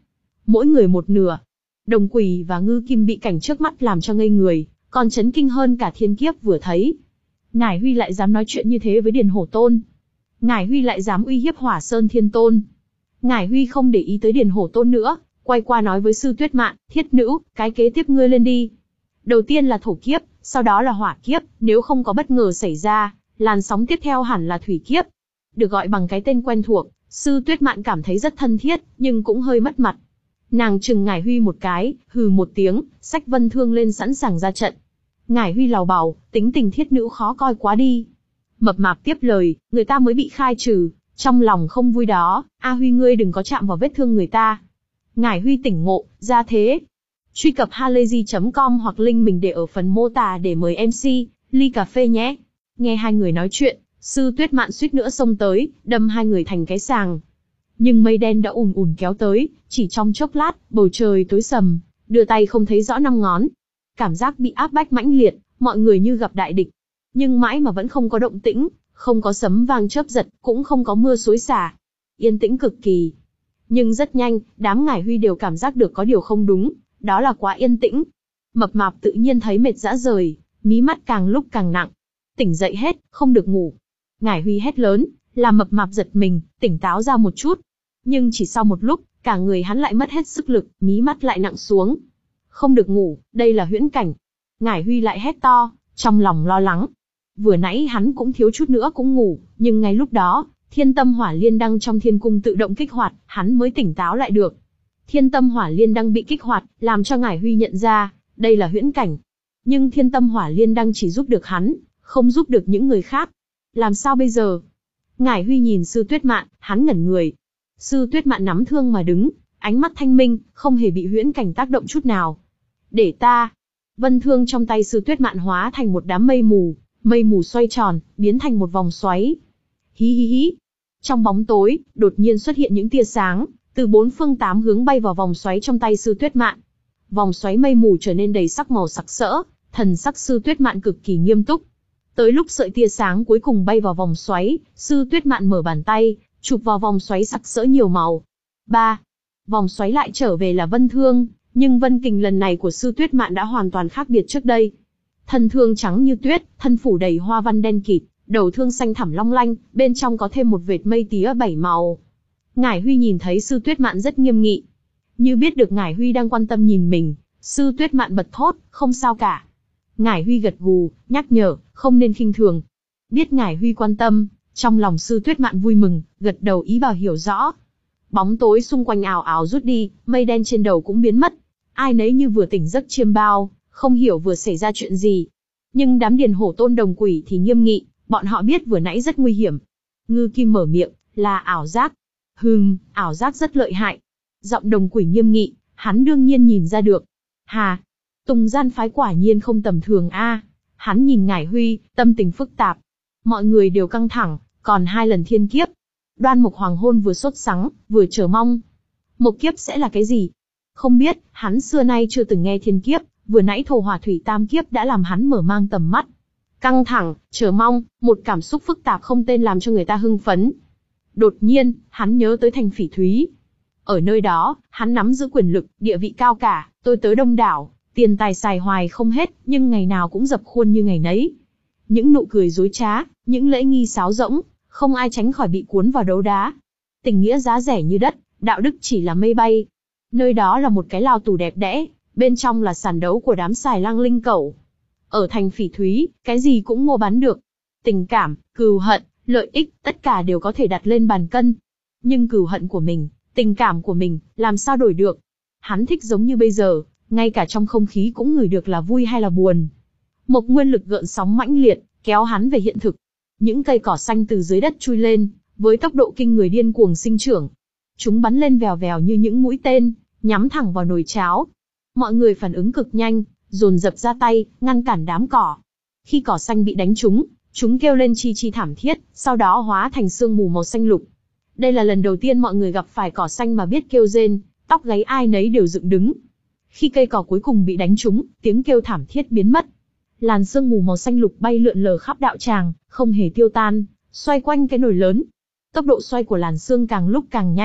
mỗi người một nửa. Đồng Quỷ và Ngư Kim bị cảnh trước mắt làm cho ngây người, còn chấn kinh hơn cả thiên kiếp vừa thấy. Ngải Huy lại dám nói chuyện như thế với Điền Hổ Tôn. Ngải Huy lại dám uy hiếp Hỏa Sơn Thiên Tôn. Ngải Huy không để ý tới Điền Hổ Tôn nữa, quay qua nói với Sư Tuyết Mạn, Thiết Nữ, cái kế tiếp ngươi lên đi. Đầu tiên là thổ kiếp, sau đó là hỏa kiếp, nếu không có bất ngờ xảy ra, làn sóng tiếp theo hẳn là thủy kiếp. Được gọi bằng cái tên quen thuộc, Sư Tuyết Mạn cảm thấy rất thân thiết, nhưng cũng hơi mất mặt. Nàng chừng Ngải Huy một cái, hừ một tiếng, xách Vân Thương lên sẵn sàng ra trận. Ngải Huy lào bào, tính tình Thiết Nữ khó coi quá đi. Mập Mạp tiếp lời, người ta mới bị khai trừ, trong lòng không vui đó, A Huy ngươi đừng có chạm vào vết thương người ta. Ngải Huy tỉnh ngộ, ra thế. Truy cập halayzi chấm com hoặc link mình để ở phần mô tả để mời em xê, ly cà phê nhé. Nghe hai người nói chuyện, Sư Tuyết Mạn suýt nữa xông tới, đâm hai người thành cái sàng. Nhưng mây đen đã ùn ùn kéo tới, chỉ trong chốc lát, bầu trời tối sầm, đưa tay không thấy rõ năm ngón. Cảm giác bị áp bách mãnh liệt, mọi người như gặp đại địch. Nhưng mãi mà vẫn không có động tĩnh, không có sấm vang chớp giật, cũng không có mưa xối xả. Yên tĩnh cực kỳ. Nhưng rất nhanh, đám Ngải Huy đều cảm giác được có điều không đúng, đó là quá yên tĩnh. Mập Mạp tự nhiên thấy mệt rã rời, mí mắt càng lúc càng nặng. Tỉnh dậy hết, không được ngủ. Ngải Huy hét lớn, làm Mập Mạp giật mình, tỉnh táo ra một chút. Nhưng chỉ sau một lúc, cả người hắn lại mất hết sức lực, mí mắt lại nặng xuống. Không được ngủ, đây là huyễn cảnh. Ngải Huy lại hét to, trong lòng lo lắng. Vừa nãy hắn cũng thiếu chút nữa cũng ngủ, nhưng ngay lúc đó, Thiên Tâm Hỏa Liên Đăng trong thiên cung tự động kích hoạt, hắn mới tỉnh táo lại được. Thiên Tâm Hỏa Liên Đăng bị kích hoạt, làm cho Ngải Huy nhận ra, đây là huyễn cảnh. Nhưng Thiên Tâm Hỏa Liên Đăng chỉ giúp được hắn, không giúp được những người khác. Làm sao bây giờ? Ngải Huy nhìn Sư Tuyết Mạn, hắn ngẩn người. Sư Tuyết Mạn nắm thương mà đứng, ánh mắt thanh minh, không hề bị huyễn cảnh tác động chút nào. Để ta. Vân Thương trong tay Sư Tuyết Mạn hóa thành một đám mây mù, mây mù xoay tròn, biến thành một vòng xoáy. Hí hí hí. Trong bóng tối, đột nhiên xuất hiện những tia sáng, từ bốn phương tám hướng bay vào vòng xoáy trong tay Sư Tuyết Mạn. Vòng xoáy mây mù trở nên đầy sắc màu sặc sỡ, thần sắc Sư Tuyết Mạn cực kỳ nghiêm túc. Tới lúc sợi tia sáng cuối cùng bay vào vòng xoáy, Sư Tuyết Mạn mở bàn tay, chụp vào vòng xoáy sặc sỡ nhiều màu. Ba. Vòng xoáy lại trở về là Vân Thương, nhưng Vân Kình lần này của Sư Tuyết Mạn đã hoàn toàn khác biệt trước đây. Thân thương trắng như tuyết, thân phủ đầy hoa văn đen kịt, đầu thương xanh thẳm long lanh, bên trong có thêm một vệt mây tía bảy màu. Ngải Huy nhìn thấy Sư Tuyết Mạn rất nghiêm nghị. Như biết được Ngải Huy đang quan tâm nhìn mình, Sư Tuyết Mạn bật thốt, không sao cả. Ngải Huy gật gù, nhắc nhở, không nên khinh thường. Biết Ngải Huy quan tâm, trong lòng Sư Tuyết Mạn vui mừng, gật đầu ý bảo hiểu rõ. Bóng tối xung quanh ảo ảo rút đi, mây đen trên đầu cũng biến mất. Ai nấy như vừa tỉnh giấc chiêm bao, không hiểu vừa xảy ra chuyện gì. Nhưng đám Điền Hổ Tôn Đồng Quỷ thì nghiêm nghị, bọn họ biết vừa nãy rất nguy hiểm. Ngư Kim mở miệng, là ảo giác. Hừm, ảo giác rất lợi hại. Giọng Đồng Quỷ nghiêm nghị, hắn đương nhiên nhìn ra được. Hà, Tùng Gian phái quả nhiên không tầm thường a. Hắn nhìn Ngải Huy, tâm tình phức tạp. Mọi người đều căng thẳng, còn hai lần thiên kiếp. Đoan Mục Hoàng Hôn vừa sốt sắng, vừa chờ mong. Một kiếp sẽ là cái gì? Không biết, hắn xưa nay chưa từng nghe thiên kiếp, vừa nãy thổ hỏa thủy tam kiếp đã làm hắn mở mang tầm mắt. Căng thẳng, chờ mong, một cảm xúc phức tạp không tên làm cho người ta hưng phấn. Đột nhiên, hắn nhớ tới thành Phỉ Thúy. Ở nơi đó, hắn nắm giữ quyền lực, địa vị cao cả, tôi tớ đông đảo, tiền tài xài hoài không hết, nhưng ngày nào cũng dập khuôn như ngày nấy. Những nụ cười dối trá, những lễ nghi sáo rỗng, không ai tránh khỏi bị cuốn vào đấu đá. Tình nghĩa giá rẻ như đất, đạo đức chỉ là mây bay. Nơi đó là một cái lao tù đẹp đẽ, bên trong là sàn đấu của đám xài lang linh cẩu. Ở thành Phỉ Thúy, cái gì cũng mua bán được. Tình cảm, cừu hận, lợi ích, tất cả đều có thể đặt lên bàn cân. Nhưng cừu hận của mình, tình cảm của mình, làm sao đổi được? Hắn thích giống như bây giờ, ngay cả trong không khí cũng ngửi được là vui hay là buồn. Một nguyên lực gợn sóng mãnh liệt, kéo hắn về hiện thực. Những cây cỏ xanh từ dưới đất chui lên, với tốc độ kinh người điên cuồng sinh trưởng. Chúng bắn lên vèo vèo như những mũi tên, nhắm thẳng vào nồi cháo. Mọi người phản ứng cực nhanh, dồn dập ra tay, ngăn cản đám cỏ. Khi cỏ xanh bị đánh trúng, chúng kêu lên chi chi thảm thiết, sau đó hóa thành sương mù màu xanh lục. Đây là lần đầu tiên mọi người gặp phải cỏ xanh mà biết kêu rên, tóc gáy ai nấy đều dựng đứng. Khi cây cỏ cuối cùng bị đánh trúng, tiếng kêu thảm thiết biến mất. Làn sương mù màu xanh lục bay lượn lờ khắp đạo tràng, không hề tiêu tan, xoay quanh cái nồi lớn. Tốc độ xoay của làn sương càng lúc càng nhanh,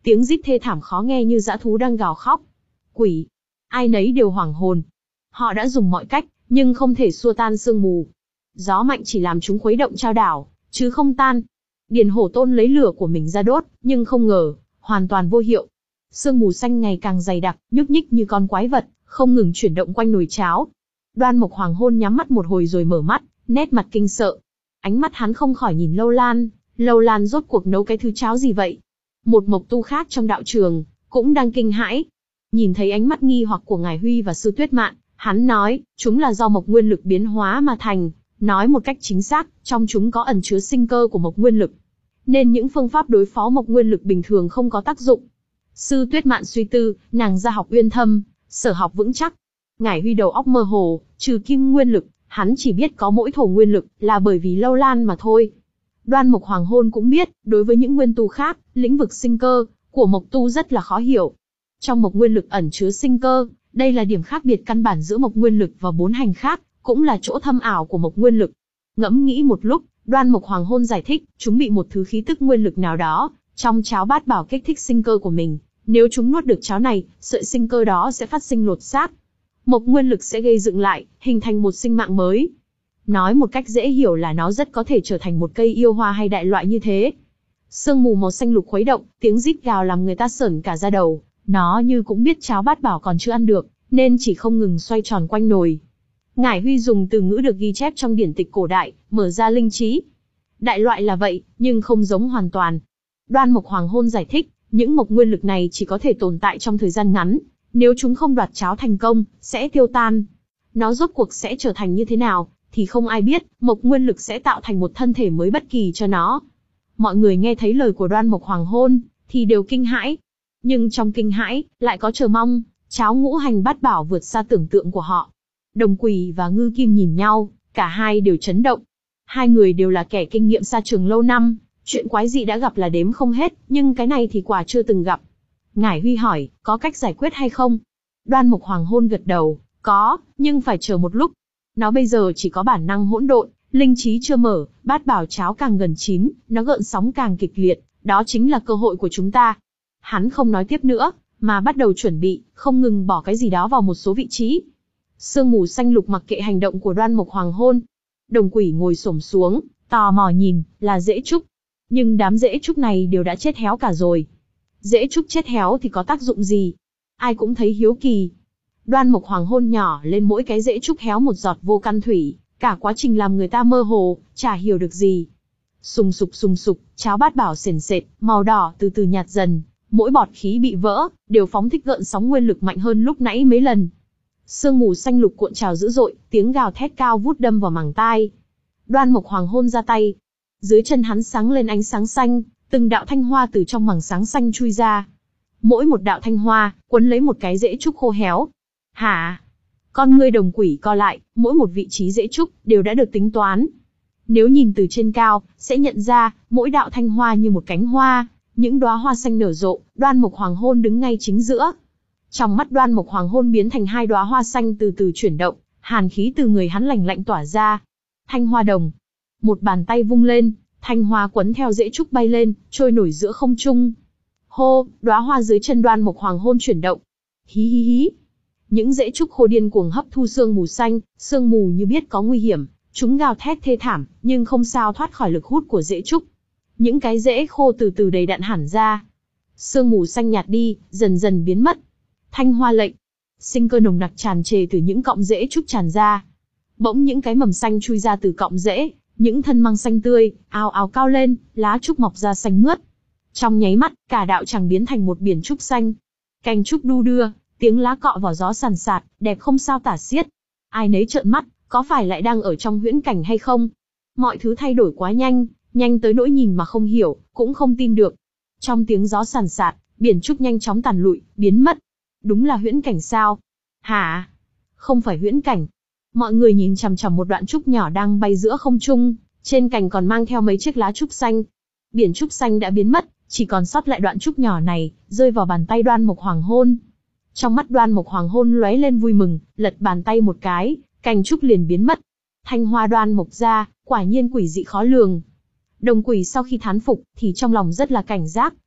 tiếng rít thê thảm khó nghe như dã thú đang gào khóc. Quỷ! Ai nấy đều hoảng hồn. Họ đã dùng mọi cách, nhưng không thể xua tan sương mù. Gió mạnh chỉ làm chúng khuấy động chao đảo, chứ không tan. Điền Hổ Tôn lấy lửa của mình ra đốt, nhưng không ngờ, hoàn toàn vô hiệu. Sương mù xanh ngày càng dày đặc, nhúc nhích như con quái vật, không ngừng chuyển động quanh nồi cháo. Đoan Mộc Hoàng Hôn nhắm mắt một hồi rồi mở mắt, nét mặt kinh sợ. Ánh mắt hắn không khỏi nhìn Lâu Lan, Lâu Lan rốt cuộc nấu cái thứ cháo gì vậy? Một mộc tu khác trong đạo trường, cũng đang kinh hãi. Nhìn thấy ánh mắt nghi hoặc của Ngải Huy và Sư Tuyết Mạn, hắn nói, chúng là do mộc nguyên lực biến hóa mà thành. Nói một cách chính xác, trong chúng có ẩn chứa sinh cơ của mộc nguyên lực. Nên những phương pháp đối phó mộc nguyên lực bình thường không có tác dụng. Sư Tuyết Mạn suy tư, nàng gia học uyên thâm, sở học vững chắc. Ngải Huy đầu óc mơ hồ, trừ kim nguyên lực, hắn chỉ biết có mỗi thổ nguyên lực, là bởi vì Lâu Lan mà thôi. Đoan Mộc Hoàng Hôn cũng biết, đối với những nguyên tu khác, lĩnh vực sinh cơ của mộc tu rất là khó hiểu. Trong mộc nguyên lực ẩn chứa sinh cơ, đây là điểm khác biệt căn bản giữa mộc nguyên lực và bốn hành khác, cũng là chỗ thâm ảo của mộc nguyên lực. Ngẫm nghĩ một lúc, Đoan Mộc Hoàng Hôn giải thích, chúng bị một thứ khí tức nguyên lực nào đó trong cháo bát bảo kích thích sinh cơ của mình. Nếu chúng nuốt được cháo này, sợi sinh cơ đó sẽ phát sinh lột xác. Mộc nguyên lực sẽ gây dựng lại, hình thành một sinh mạng mới. Nói một cách dễ hiểu là nó rất có thể trở thành một cây yêu hoa hay đại loại như thế. Sương mù màu xanh lục khuấy động, tiếng rít gào làm người ta sởn cả da đầu. Nó như cũng biết cháo bát bảo còn chưa ăn được, nên chỉ không ngừng xoay tròn quanh nồi. Ngải Huy dùng từ ngữ được ghi chép trong điển tịch cổ đại, mở ra linh trí. Đại loại là vậy, nhưng không giống hoàn toàn. Đoan Mộc Hoàng Hôn giải thích, những mộc nguyên lực này chỉ có thể tồn tại trong thời gian ngắn. Nếu chúng không đoạt cháo thành công, sẽ tiêu tan. Nó rốt cuộc sẽ trở thành như thế nào, thì không ai biết, mộc nguyên lực sẽ tạo thành một thân thể mới bất kỳ cho nó. Mọi người nghe thấy lời của Đoan Mộc Hoàng Hôn, thì đều kinh hãi. Nhưng trong kinh hãi, lại có chờ mong, cháo ngũ hành bát bảo vượt xa tưởng tượng của họ. Đồng Quỷ và Ngư Kim nhìn nhau, cả hai đều chấn động. Hai người đều là kẻ kinh nghiệm xa trường lâu năm, chuyện quái dị đã gặp là đếm không hết, nhưng cái này thì quả chưa từng gặp. Ngải Huy hỏi, có cách giải quyết hay không? Đoan Mộc Hoàng Hôn gật đầu, có, nhưng phải chờ một lúc. Nó bây giờ chỉ có bản năng hỗn độn, linh trí chưa mở, bát bảo cháo càng gần chín, nó gợn sóng càng kịch liệt, đó chính là cơ hội của chúng ta. Hắn không nói tiếp nữa, mà bắt đầu chuẩn bị, không ngừng bỏ cái gì đó vào một số vị trí. Sương mù xanh lục mặc kệ hành động của Đoan Mộc Hoàng Hôn. Đồng Quỷ ngồi xổm xuống, tò mò nhìn, là rễ trúc. Nhưng đám rễ trúc này đều đã chết héo cả rồi. Rễ trúc chết héo thì có tác dụng gì? Ai cũng thấy hiếu kỳ. Đoan Mộc Hoàng Hôn nhỏ lên mỗi cái rễ trúc héo một giọt vô căn thủy, cả quá trình làm người ta mơ hồ, chả hiểu được gì. Sùng sục sùng sục, cháo bát bảo sền sệt, màu đỏ từ từ nhạt dần, mỗi bọt khí bị vỡ, đều phóng thích gợn sóng nguyên lực mạnh hơn lúc nãy mấy lần. Sương mù xanh lục cuộn trào dữ dội, tiếng gào thét cao vút đâm vào màng tai. Đoan Mộc Hoàng Hôn ra tay. Dưới chân hắn sáng lên ánh sáng xanh, từng đạo thanh hoa từ trong màng sáng xanh chui ra. Mỗi một đạo thanh hoa, quấn lấy một cái rễ trúc khô héo. Hả? Con ngươi Đồng Quỷ co lại, mỗi một vị trí rễ trúc, đều đã được tính toán. Nếu nhìn từ trên cao, sẽ nhận ra, mỗi đạo thanh hoa như một cánh hoa, những đóa hoa xanh nở rộ, Đoan Mộc Hoàng Hôn đứng ngay chính giữa. Trong mắt Đoan Mộc Hoàng Hôn biến thành hai đóa hoa xanh từ từ chuyển động, hàn khí từ người hắn lạnh lạnh tỏa ra. Thanh hoa đồng. Một bàn tay vung lên, thanh hoa quấn theo rễ trúc bay lên, trôi nổi giữa không trung. Hô, đóa hoa dưới chân Đoan Mộc Hoàng Hôn chuyển động. Hí hí hí. Những rễ trúc khô điên cuồng hấp thu sương mù xanh, sương mù như biết có nguy hiểm, chúng gào thét thê thảm, nhưng không sao thoát khỏi lực hút của rễ trúc. Những cái rễ khô từ từ đầy đặn hẳn ra. Sương mù xanh nhạt đi, dần dần biến mất. Thanh hoa lệnh. Sinh cơ nồng nặc tràn trề từ những cọng rễ trúc tràn ra. Bỗng những cái mầm xanh chui ra từ cọng rễ, những thân măng xanh tươi, ào ào cao lên, lá trúc mọc ra xanh mướt. Trong nháy mắt, cả đạo tràng biến thành một biển trúc xanh. Cành trúc đu đưa, tiếng lá cọ vào gió sàn sạt, đẹp không sao tả xiết. Ai nấy trợn mắt, có phải lại đang ở trong huyễn cảnh hay không? Mọi thứ thay đổi quá nhanh, nhanh tới nỗi nhìn mà không hiểu, cũng không tin được. Trong tiếng gió sàn sạt, biển trúc nhanh chóng tàn lụi, biến mất. Đúng là huyễn cảnh sao? Hả? Không phải huyễn cảnh. Mọi người nhìn chằm chằm một đoạn trúc nhỏ đang bay giữa không trung, trên cành còn mang theo mấy chiếc lá trúc xanh. Biển trúc xanh đã biến mất, chỉ còn sót lại đoạn trúc nhỏ này, rơi vào bàn tay Đoan Mộc Hoàng Hôn. Trong mắt Đoan Mộc Hoàng Hôn lóe lên vui mừng, lật bàn tay một cái, cành trúc liền biến mất. Thanh hoa Đoan Mộc ra, quả nhiên quỷ dị khó lường. Đồng Quỷ sau khi thán phục, thì trong lòng rất là cảnh giác,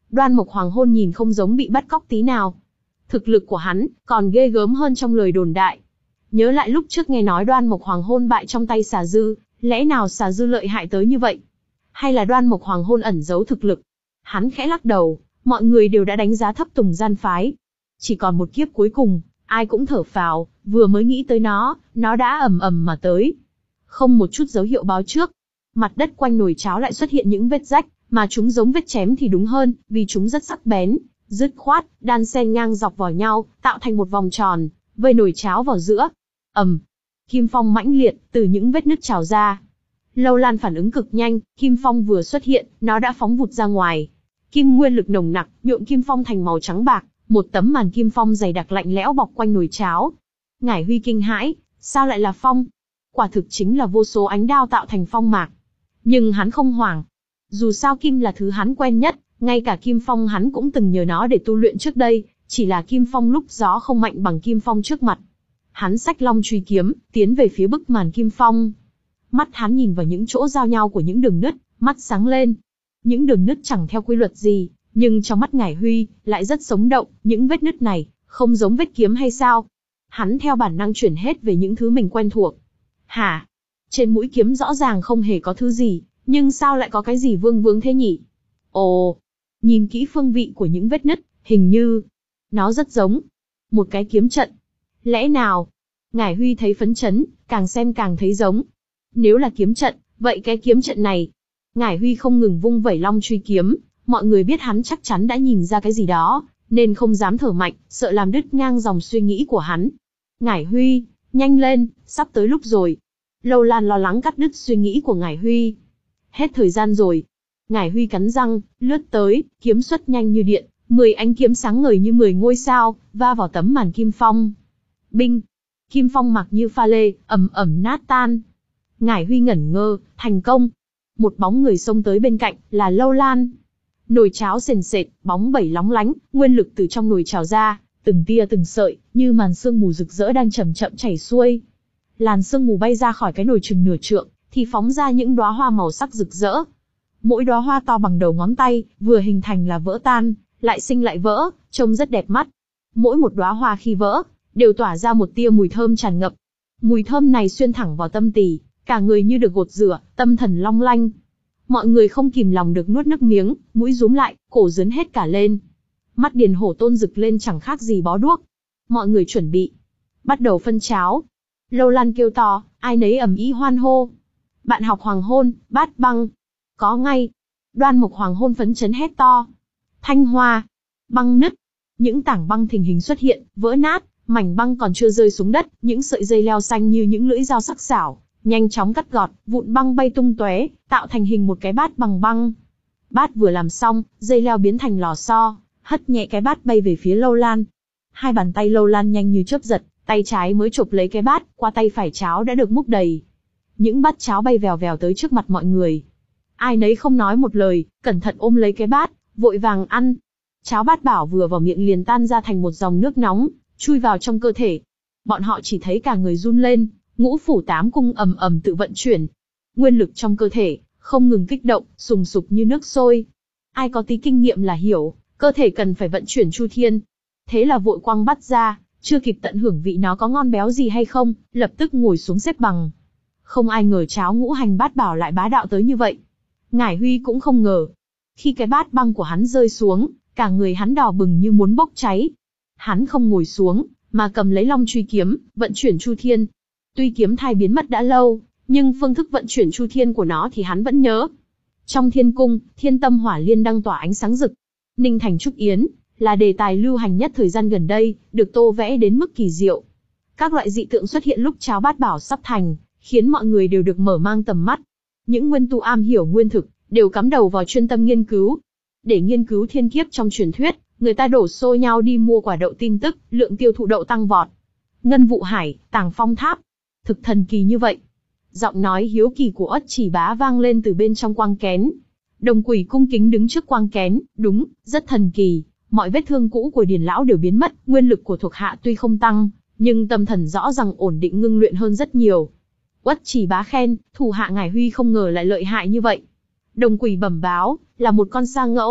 Đoan Mộc Hoàng Hôn nhìn không giống bị bắt cóc tí nào. Thực lực của hắn còn ghê gớm hơn trong lời đồn đại. Nhớ lại lúc trước nghe nói Đoan Mộc Hoàng Hôn bại trong tay Xà Dư, lẽ nào Xà Dư lợi hại tới như vậy? Hay là Đoan Mộc Hoàng Hôn ẩn giấu thực lực? Hắn khẽ lắc đầu, mọi người đều đã đánh giá thấp Tùng Gian phái. Chỉ còn một kiếp cuối cùng, ai cũng thở phào, vừa mới nghĩ tới nó, nó đã ầm ầm mà tới. Không một chút dấu hiệu báo trước. Mặt đất quanh nồi cháo lại xuất hiện những vết rách, mà chúng giống vết chém thì đúng hơn, vì chúng rất sắc bén, dứt khoát, đan xen ngang dọc vào nhau, tạo thành một vòng tròn, vây nồi cháo vào giữa. Ầm, kim phong mãnh liệt từ những vết nứt trào ra. Lâu Lan phản ứng cực nhanh, kim phong vừa xuất hiện, nó đã phóng vụt ra ngoài. Kim nguyên lực nồng nặc, nhuộm kim phong thành màu trắng bạc, một tấm màn kim phong dày đặc lạnh lẽo bọc quanh nồi cháo. Ngải Huy kinh hãi, sao lại là phong? Quả thực chính là vô số ánh đao tạo thành phong mạc. Nhưng hắn không hoảng. Dù sao kim là thứ hắn quen nhất, ngay cả kim phong hắn cũng từng nhờ nó để tu luyện trước đây, chỉ là kim phong lúc gió không mạnh bằng kim phong trước mặt. Hắn xách long truy kiếm, tiến về phía bức màn kim phong. Mắt hắn nhìn vào những chỗ giao nhau của những đường nứt, mắt sáng lên. Những đường nứt chẳng theo quy luật gì, nhưng trong mắt Ngải Huy, lại rất sống động, những vết nứt này, không giống vết kiếm hay sao? Hắn theo bản năng chuyển hết về những thứ mình quen thuộc. Hả? Trên mũi kiếm rõ ràng không hề có thứ gì, nhưng sao lại có cái gì vương vướng thế nhỉ? Ồ, nhìn kỹ phương vị của những vết nứt, hình như nó rất giống một cái kiếm trận. Lẽ nào? Ngải Huy thấy phấn chấn, càng xem càng thấy giống. Nếu là kiếm trận, vậy cái kiếm trận này? Ngải Huy không ngừng vung vẩy long truy kiếm, mọi người biết hắn chắc chắn đã nhìn ra cái gì đó, nên không dám thở mạnh, sợ làm đứt ngang dòng suy nghĩ của hắn. Ngải Huy, nhanh lên, sắp tới lúc rồi. Lâu Lan lo lắng cắt đứt suy nghĩ của Ngải Huy. Hết thời gian rồi. Ngải Huy cắn răng, lướt tới, kiếm xuất nhanh như điện, mười ánh kiếm sáng ngời như mười ngôi sao, va vào tấm màn kim phong. Binh! Kim phong mặc như pha lê, ầm ầm nát tan. Ngải Huy ngẩn ngơ, thành công. Một bóng người xông tới bên cạnh, là Lâu Lan. Nồi cháo sền sệt, bóng bẩy lóng lánh, nguyên lực từ trong nồi trào ra, từng tia từng sợi, như màn sương mù rực rỡ đang chậm chậm chảy xuôi. Làn sương mù bay ra khỏi cái nồi chừng nửa trượng, thì phóng ra những đóa hoa màu sắc rực rỡ. Mỗi đóa hoa to bằng đầu ngón tay, vừa hình thành là vỡ tan, lại sinh lại vỡ, trông rất đẹp mắt. Mỗi một đóa hoa khi vỡ, đều tỏa ra một tia mùi thơm tràn ngập. Mùi thơm này xuyên thẳng vào tâm tỳ, cả người như được gột rửa, tâm thần long lanh. Mọi người không kìm lòng được nuốt nước miếng, mũi rúm lại, cổ rướn hết cả lên. Mắt Điền Hổ Tôn rực lên chẳng khác gì bó đuốc. Mọi người chuẩn bị, bắt đầu phân cháo. Lâu Lan kêu to, ai nấy ầm ĩ hoan hô. Bạn học Hoàng Hôn, bát băng. Có ngay. Đoan Mộc Hoàng Hôn phấn chấn hét to. Thanh hoa. Băng nứt. Những tảng băng thình hình xuất hiện, vỡ nát, mảnh băng còn chưa rơi xuống đất, những sợi dây leo xanh như những lưỡi dao sắc sảo, nhanh chóng cắt gọt, vụn băng bay tung tóe, tạo thành hình một cái bát bằng băng. Bát vừa làm xong, dây leo biến thành lò xo, hất nhẹ cái bát bay về phía Lâu Lan. Hai bàn tay Lâu Lan nhanh như chớp giật, tay trái mới chộp lấy cái bát, qua tay phải cháo đã được múc đầy. Những bát cháo bay vèo vèo tới trước mặt mọi người. Ai nấy không nói một lời, cẩn thận ôm lấy cái bát, vội vàng ăn. Cháo bát bảo vừa vào miệng liền tan ra thành một dòng nước nóng, chui vào trong cơ thể. Bọn họ chỉ thấy cả người run lên, ngũ phủ tám cung ầm ầm tự vận chuyển. Nguyên lực trong cơ thể không ngừng kích động, sùng sục như nước sôi. Ai có tí kinh nghiệm là hiểu, cơ thể cần phải vận chuyển chu thiên. Thế là vội quăng bát ra, chưa kịp tận hưởng vị nó có ngon béo gì hay không, lập tức ngồi xuống xếp bằng. Không ai ngờ cháo ngũ hành bát bảo lại bá đạo tới như vậy. Ngải Huy cũng không ngờ. Khi cái bát băng của hắn rơi xuống, cả người hắn đỏ bừng như muốn bốc cháy. Hắn không ngồi xuống, mà cầm lấy long truy kiếm, vận chuyển chu thiên. Tuy kiếm thai biến mất đã lâu, nhưng phương thức vận chuyển chu thiên của nó thì hắn vẫn nhớ. Trong thiên cung, thiên tâm hỏa liên đang tỏa ánh sáng rực. Ninh Thành Trúc Yến là đề tài lưu hành nhất thời gian gần đây, được tô vẽ đến mức kỳ diệu. Các loại dị tượng xuất hiện lúc cháo bát bảo sắp thành, khiến mọi người đều được mở mang tầm mắt. Những nguyên tu am hiểu nguyên thực, đều cắm đầu vào chuyên tâm nghiên cứu. Để nghiên cứu thiên kiếp trong truyền thuyết, người ta đổ xô nhau đi mua quả đậu tin tức, lượng tiêu thụ đậu tăng vọt. Ngân Vụ Hải, Tàng Phong Tháp. Thực thần kỳ như vậy. Giọng nói hiếu kỳ của Uất Chỉ Bá vang lên từ bên trong quang kén. Đồng Quỷ cung kính đứng trước quang kén, đúng, rất thần kỳ. Mọi vết thương cũ của Điền lão đều biến mất, nguyên lực của thuộc hạ tuy không tăng, nhưng tâm thần rõ ràng ổn định ngưng luyện hơn rất nhiều. Uất Chỉ Bá khen, thủ hạ Ngải Huy không ngờ lại lợi hại như vậy. Đồng Quỷ bẩm báo, là một con sa ngẫu,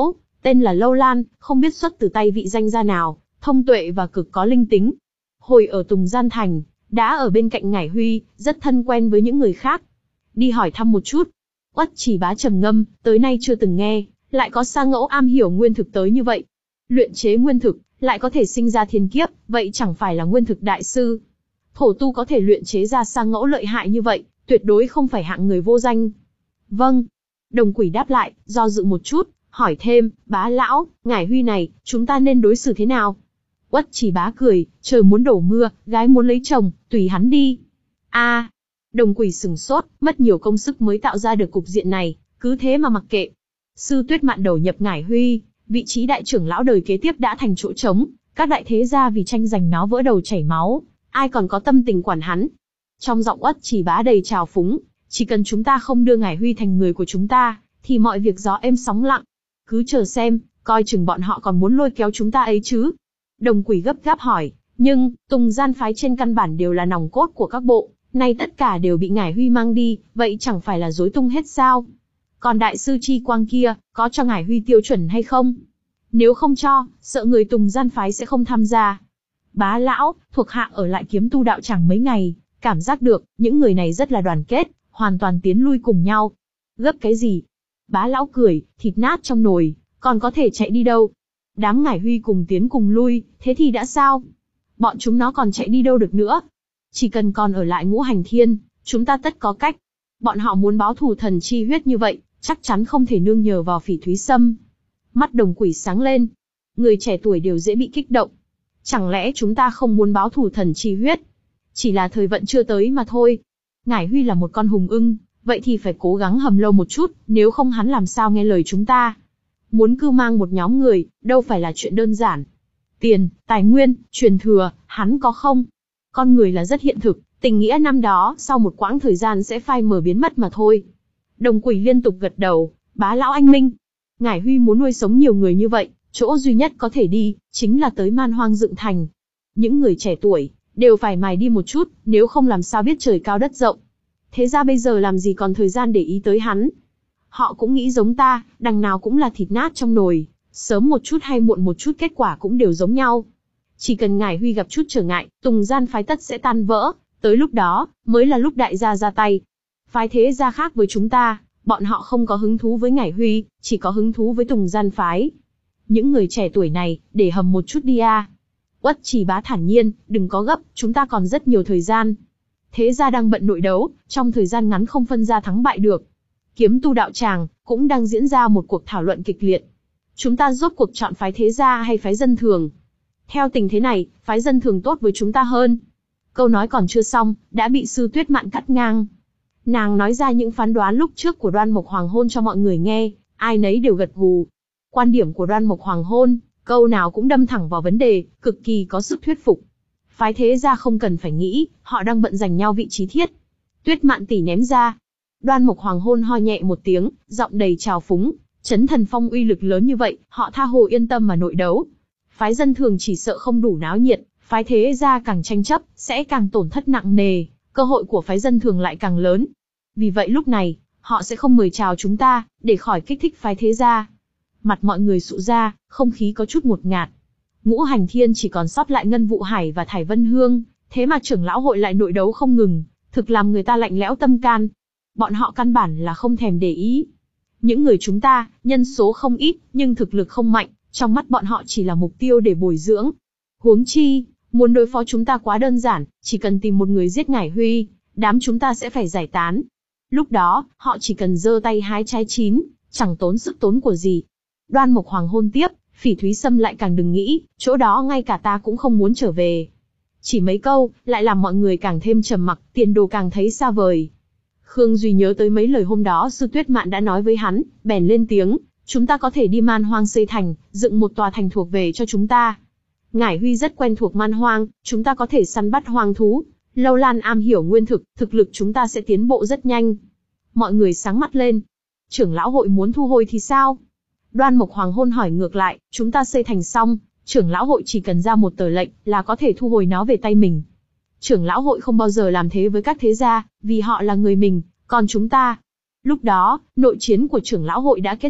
tên là Lâu Lan, không biết xuất từ tay vị danh gia nào, thông tuệ và cực có linh tính. Hồi ở Tùng Gian Thành, đã ở bên cạnh Ngải Huy, rất thân quen với những người khác. Đi hỏi thăm một chút. Uất Chỉ Bá trầm ngâm, tới nay chưa từng nghe, lại có sa ngẫu am hiểu nguyên thực tới như vậy. Luyện chế nguyên thực, lại có thể sinh ra thiên kiếp, vậy chẳng phải là nguyên thực đại sư. Thổ tu có thể luyện chế ra sa ngẫu lợi hại như vậy, tuyệt đối không phải hạng người vô danh. Vâng. Đồng Quỷ đáp lại, do dự một chút, hỏi thêm, Bá lão, Ngải Huy này, chúng ta nên đối xử thế nào? Uất Chỉ Bá cười, trời muốn đổ mưa, gái muốn lấy chồng, tùy hắn đi. A, à, Đồng Quỷ sừng sốt, mất nhiều công sức mới tạo ra được cục diện này, cứ thế mà mặc kệ. Sư Tuyết Mạn đầu nhập Ngải Huy, vị trí đại trưởng lão đời kế tiếp đã thành chỗ trống, các đại thế gia vì tranh giành nó vỡ đầu chảy máu, ai còn có tâm tình quản hắn. Trong giọng Uất Chỉ Bá đầy trào phúng, chỉ cần chúng ta không đưa Ngải Huy thành người của chúng ta, thì mọi việc gió êm sóng lặng. Cứ chờ xem, coi chừng bọn họ còn muốn lôi kéo chúng ta ấy chứ. Đồng Quỷ gấp gáp hỏi, nhưng, Tùng Gian phái trên căn bản đều là nòng cốt của các bộ, nay tất cả đều bị Ngải Huy mang đi, vậy chẳng phải là rối tung hết sao? Còn đại sư Chi Quang kia, có cho Ngải Huy tiêu chuẩn hay không? Nếu không cho, sợ người Tùng Gian phái sẽ không tham gia. Bá lão, thuộc hạ ở lại Kiếm Tu đạo tràng mấy ngày, cảm giác được, những người này rất là đoàn kết, hoàn toàn tiến lui cùng nhau. Gấp cái gì? Bá lão cười, thịt nát trong nồi, còn có thể chạy đi đâu? Đám Ngải Huy cùng tiến cùng lui, thế thì đã sao? Bọn chúng nó còn chạy đi đâu được nữa? Chỉ cần còn ở lại Ngũ Hành Thiên, chúng ta tất có cách. Bọn họ muốn báo thù thần chi huyết như vậy, chắc chắn không thể nương nhờ vào Phỉ Thúy Sâm. Mắt Đồng Quỷ sáng lên. Người trẻ tuổi đều dễ bị kích động. Chẳng lẽ chúng ta không muốn báo thù thần chi huyết? Chỉ là thời vận chưa tới mà thôi. Ngải Huy là một con hùng ưng, vậy thì phải cố gắng hầm lâu một chút, nếu không hắn làm sao nghe lời chúng ta. Muốn cưu mang một nhóm người, đâu phải là chuyện đơn giản. Tiền, tài nguyên, truyền thừa, hắn có không? Con người là rất hiện thực, tình nghĩa năm đó, sau một quãng thời gian sẽ phai mờ biến mất mà thôi. Đồng Quỷ liên tục gật đầu, bá lão anh minh. Ngải Huy muốn nuôi sống nhiều người như vậy, chỗ duy nhất có thể đi, chính là tới Man Hoang dựng thành. Những người trẻ tuổi, đều phải mài đi một chút, nếu không làm sao biết trời cao đất rộng. Thế ra bây giờ làm gì còn thời gian để ý tới hắn. Họ cũng nghĩ giống ta, đằng nào cũng là thịt nát trong nồi, sớm một chút hay muộn một chút kết quả cũng đều giống nhau. Chỉ cần Ngải Huy gặp chút trở ngại, Tùng Gian phái tất sẽ tan vỡ, tới lúc đó, mới là lúc đại gia ra tay. Phái thế gia khác với chúng ta, bọn họ không có hứng thú với Ngải Huy, chỉ có hứng thú với Tùng Gian phái. Những người trẻ tuổi này, để hầm một chút đi a. Uất Chỉ Bá thản nhiên, đừng có gấp, chúng ta còn rất nhiều thời gian. Thế gia đang bận nội đấu, trong thời gian ngắn không phân ra thắng bại được. Kiếm Tu đạo tràng, cũng đang diễn ra một cuộc thảo luận kịch liệt. Chúng ta rốt cuộc chọn phái thế gia hay phái dân thường? Theo tình thế này, phái dân thường tốt với chúng ta hơn. Câu nói còn chưa xong, đã bị Sư Tuyết Mạn cắt ngang. Nàng nói ra những phán đoán lúc trước của Đoan Mộc Hoàng Hôn cho mọi người nghe, ai nấy đều gật gù. Quan điểm của Đoan Mộc Hoàng Hôn, câu nào cũng đâm thẳng vào vấn đề, cực kỳ có sức thuyết phục. Phái thế gia không cần phải nghĩ, họ đang bận giành nhau vị trí thiết. Tuyết Mạn tỷ ném ra. Đoan Mộc Hoàng Hôn ho nhẹ một tiếng, giọng đầy trào phúng. Chấn Thần Phong uy lực lớn như vậy, họ tha hồ yên tâm mà nội đấu. Phái dân thường chỉ sợ không đủ náo nhiệt, phái thế gia càng tranh chấp, sẽ càng tổn thất nặng nề, cơ hội của phái dân thường lại càng lớn. Vì vậy lúc này, họ sẽ không mời chào chúng ta, để khỏi kích thích phái thế gia. Mặt mọi người sụ ra, không khí có chút ngột ngạt. Ngũ Hành Thiên chỉ còn sót lại Ngân Vụ Hải và Thải Vân Hương, thế mà trưởng lão hội lại nội đấu không ngừng, thực làm người ta lạnh lẽo tâm can. Bọn họ căn bản là không thèm để ý. Những người chúng ta, nhân số không ít, nhưng thực lực không mạnh, trong mắt bọn họ chỉ là mục tiêu để bồi dưỡng. Huống chi, muốn đối phó chúng ta quá đơn giản, chỉ cần tìm một người giết Ngải Huy, đám chúng ta sẽ phải giải tán. Lúc đó, họ chỉ cần giơ tay hái trái chín, chẳng tốn sức tốn của gì. Đoan Mộc Hoàng Hôn tiếp, Phỉ Thúy Sâm lại càng đừng nghĩ, chỗ đó ngay cả ta cũng không muốn trở về. Chỉ mấy câu, lại làm mọi người càng thêm trầm mặc, tiền đồ càng thấy xa vời. Khương Duy nhớ tới mấy lời hôm đó Sư Tuyết Mạn đã nói với hắn, bèn lên tiếng, chúng ta có thể đi Man Hoang xây thành, dựng một tòa thành thuộc về cho chúng ta. Ngải Huy rất quen thuộc Man Hoang, chúng ta có thể săn bắt hoang thú. Lâu Lan am hiểu nguyên thực, thực lực chúng ta sẽ tiến bộ rất nhanh. Mọi người sáng mắt lên. Trưởng lão hội muốn thu hồi thì sao? Đoan Mộc Hoàng Hôn hỏi ngược lại, chúng ta xây thành xong, trưởng lão hội chỉ cần ra một tờ lệnh là có thể thu hồi nó về tay mình. Trưởng lão hội không bao giờ làm thế với các thế gia, vì họ là người mình, còn chúng ta. Lúc đó, nội chiến của trưởng lão hội đã kết thúc,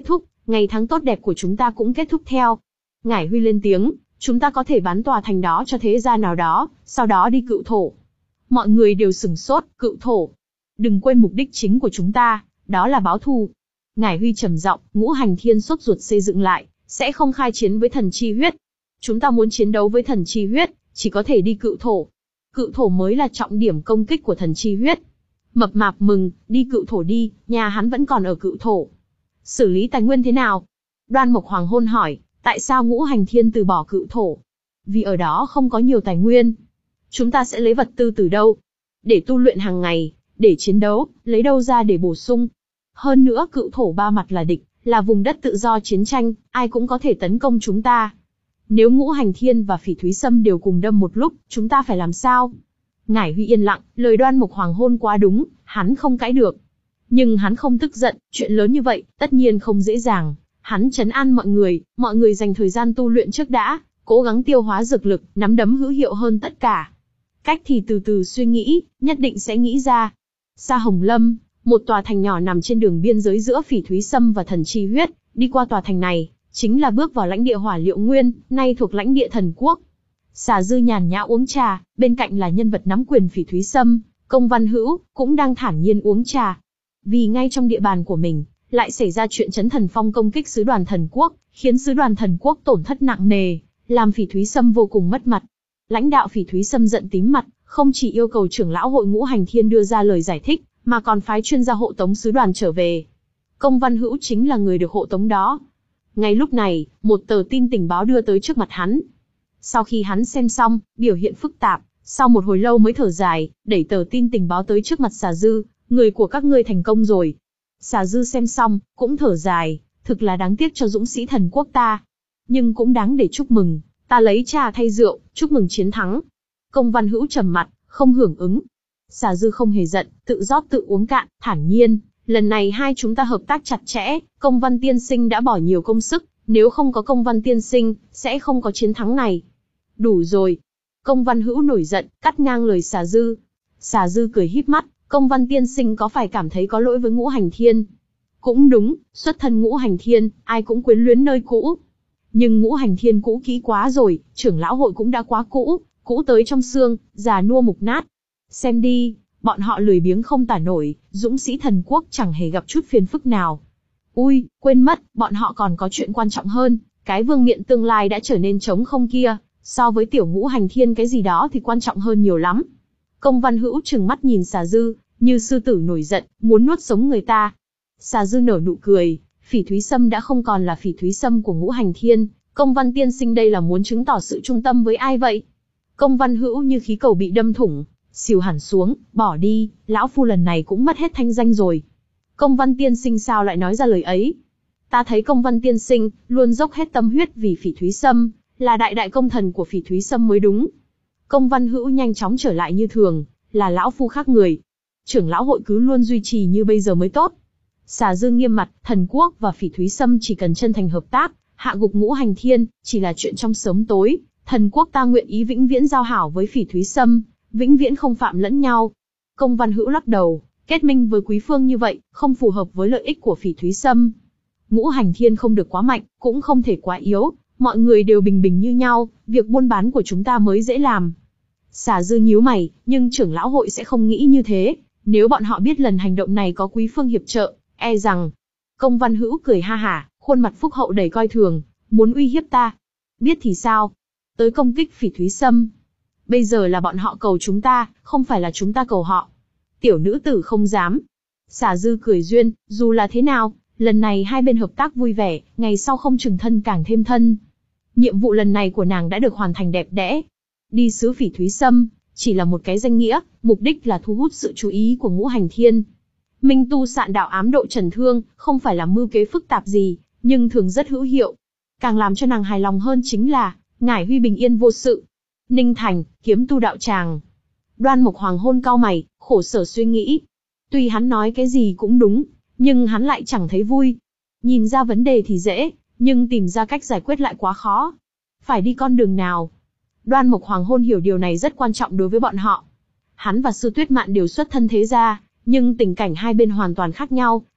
ngày tháng tốt đẹp của chúng ta cũng kết thúc theo. Ngải Huy lên tiếng, chúng ta có thể bán tòa thành đó cho thế gia nào đó, sau đó đi cựu thổ. Mọi người đều sửng sốt, cựu thổ. Đừng quên mục đích chính của chúng ta, đó là báo thù. Ngải Huy trầm giọng, Ngũ Hành Thiên sốt ruột xây dựng lại, sẽ không khai chiến với thần chi huyết. Chúng ta muốn chiến đấu với thần chi huyết, chỉ có thể đi cựu thổ. Cựu thổ mới là trọng điểm công kích của thần chi huyết. Mập mạp mừng, đi cựu thổ đi, nhà hắn vẫn còn ở cựu thổ. Xử lý tài nguyên thế nào? Đoan Mộc Hoàng Hôn hỏi, tại sao Ngũ Hành Thiên từ bỏ cựu thổ? Vì ở đó không có nhiều tài nguyên. Chúng ta sẽ lấy vật tư từ đâu? Để tu luyện hàng ngày, để chiến đấu, lấy đâu ra để bổ sung? Hơn nữa cựu thổ ba mặt là địch, là vùng đất tự do chiến tranh, ai cũng có thể tấn công chúng ta. Nếu Ngũ Hành Thiên và Phỉ Thúy Sâm đều cùng đâm một lúc, chúng ta phải làm sao? Ngải Huy yên lặng, lời Đoan Mộc Hoàng Hôn quá đúng, hắn không cãi được. Nhưng hắn không tức giận, chuyện lớn như vậy, tất nhiên không dễ dàng. Hắn trấn an mọi người, mọi người dành thời gian tu luyện trước đã, cố gắng tiêu hóa dược lực, nắm đấm hữu hiệu hơn tất cả. Cách thì từ từ suy nghĩ, nhất định sẽ nghĩ ra. Sa Hồng Lâm, một tòa thành nhỏ nằm trên đường biên giới giữa Phỉ Thúy Sâm và Thần Chi Huyết, đi qua tòa thành này, chính là bước vào lãnh địa Hỏa Liệu Nguyên, nay thuộc lãnh địa Thần Quốc. Xà Dư nhàn nhã uống trà, bên cạnh là nhân vật nắm quyền Phỉ Thúy Sâm, Công Văn Hữu, cũng đang thản nhiên uống trà. Vì ngay trong địa bàn của mình, lại xảy ra chuyện Chấn Thần Phong công kích sứ đoàn Thần Quốc, khiến sứ đoàn Thần Quốc tổn thất nặng nề, làm Phỉ Thúy Sâm vô cùng mất mặt. Lãnh đạo Phỉ Thúy Sâm giận tím mặt, không chỉ yêu cầu trưởng lão hội Ngũ Hành Thiên đưa ra lời giải thích, mà còn phái chuyên gia hộ tống sứ đoàn trở về. Công Văn Hữu chính là người được hộ tống đó. Ngay lúc này, một tờ tin tình báo đưa tới trước mặt hắn. Sau khi hắn xem xong, biểu hiện phức tạp, sau một hồi lâu mới thở dài, đẩy tờ tin tình báo tới trước mặt Xà Dư, người của các ngươi thành công rồi. Xà Dư xem xong, cũng thở dài, thực là đáng tiếc cho dũng sĩ Thần Quốc ta. Nhưng cũng đáng để chúc mừng, ta lấy trà thay rượu, chúc mừng chiến thắng. Công Văn Hữu trầm mặt, không hưởng ứng. Xà Dư không hề giận, tự rót tự uống cạn, thản nhiên, lần này hai chúng ta hợp tác chặt chẽ, Công Văn tiên sinh đã bỏ nhiều công sức, nếu không có Công Văn tiên sinh, sẽ không có chiến thắng này. Đủ rồi. Công Văn Hữu nổi giận, cắt ngang lời Xà Dư. Xà Dư cười híp mắt, Công Văn tiên sinh có phải cảm thấy có lỗi với Ngũ Hành Thiên? Cũng đúng, xuất thân Ngũ Hành Thiên, ai cũng quyến luyến nơi cũ. Nhưng Ngũ Hành Thiên cũ kỹ quá rồi, trưởng lão hội cũng đã quá cũ, cũ tới trong xương, già nua mục nát. Xem đi, bọn họ lười biếng không tả nổi, dũng sĩ Thần Quốc chẳng hề gặp chút phiền phức nào. Ui, quên mất, bọn họ còn có chuyện quan trọng hơn, cái vương miện tương lai đã trở nên trống không kia, so với tiểu Ngũ Hành Thiên cái gì đó thì quan trọng hơn nhiều lắm. Công Văn Hữu trừng mắt nhìn Xà Dư, như sư tử nổi giận, muốn nuốt sống người ta. Xà Dư nở nụ cười, Phỉ Thúy Sâm đã không còn là Phỉ Thúy Sâm của Ngũ Hành Thiên, Công Văn tiên sinh đây là muốn chứng tỏ sự trung tâm với ai vậy? Công Văn Hữu như khí cầu bị đâm thủng, xìu hẳn xuống, bỏ đi, lão phu lần này cũng mất hết thanh danh rồi. Công Văn tiên sinh sao lại nói ra lời ấy? Ta thấy Công Văn tiên sinh luôn dốc hết tâm huyết vì Phỉ Thúy Sâm, là đại đại công thần của Phỉ Thúy Sâm mới đúng. Công Văn Hữu nhanh chóng trở lại như thường, là lão phu khác người. Trưởng lão hội cứ luôn duy trì như bây giờ mới tốt. Xà Dư nghiêm mặt, Thần Quốc và Phỉ Thúy Sâm chỉ cần chân thành hợp tác, hạ gục Ngũ Hành Thiên, chỉ là chuyện trong sớm tối. Thần Quốc ta nguyện ý vĩnh viễn giao hảo với Phỉ Thúy Sâm, vĩnh viễn không phạm lẫn nhau. Công Văn Hữu lắc đầu, kết minh với Quý Phương như vậy, không phù hợp với lợi ích của Phỉ Thúy Sâm. Ngũ Hành Thiên không được quá mạnh, cũng không thể quá yếu, mọi người đều bình bình như nhau, việc buôn bán của chúng ta mới dễ làm. Xà Dư nhíu mày, nhưng trưởng lão hội sẽ không nghĩ như thế, nếu bọn họ biết lần hành động này có Quý Phương hiệp trợ, e rằng... Công Văn Hữu cười ha hả, khuôn mặt phúc hậu đầy coi thường, muốn uy hiếp ta. Biết thì sao? Tới công kích Phỉ Thúy Sâm. Bây giờ là bọn họ cầu chúng ta, không phải là chúng ta cầu họ. Tiểu nữ tử không dám. Xà Dư cười duyên, dù là thế nào, lần này hai bên hợp tác vui vẻ, ngày sau không chừng thân càng thêm thân. Nhiệm vụ lần này của nàng đã được hoàn thành đẹp đẽ. Đi xứ Phỉ Thúy Sâm, chỉ là một cái danh nghĩa, mục đích là thu hút sự chú ý của Ngũ Hành Thiên. Minh tu sạn đạo ám độ trần thương, không phải là mưu kế phức tạp gì, nhưng thường rất hữu hiệu. Càng làm cho nàng hài lòng hơn chính là, Ngải Huy bình yên vô sự. Ninh Thành, kiếm tu đạo tràng. Đoan Mộc Hoàng Hôn cau mày, khổ sở suy nghĩ. Tuy hắn nói cái gì cũng đúng, nhưng hắn lại chẳng thấy vui. Nhìn ra vấn đề thì dễ, nhưng tìm ra cách giải quyết lại quá khó. Phải đi con đường nào? Đoan Mộc Hoàng Hôn hiểu điều này rất quan trọng đối với bọn họ. Hắn và Sư Tuyết Mạn đều xuất thân thế gia, nhưng tình cảnh hai bên hoàn toàn khác nhau,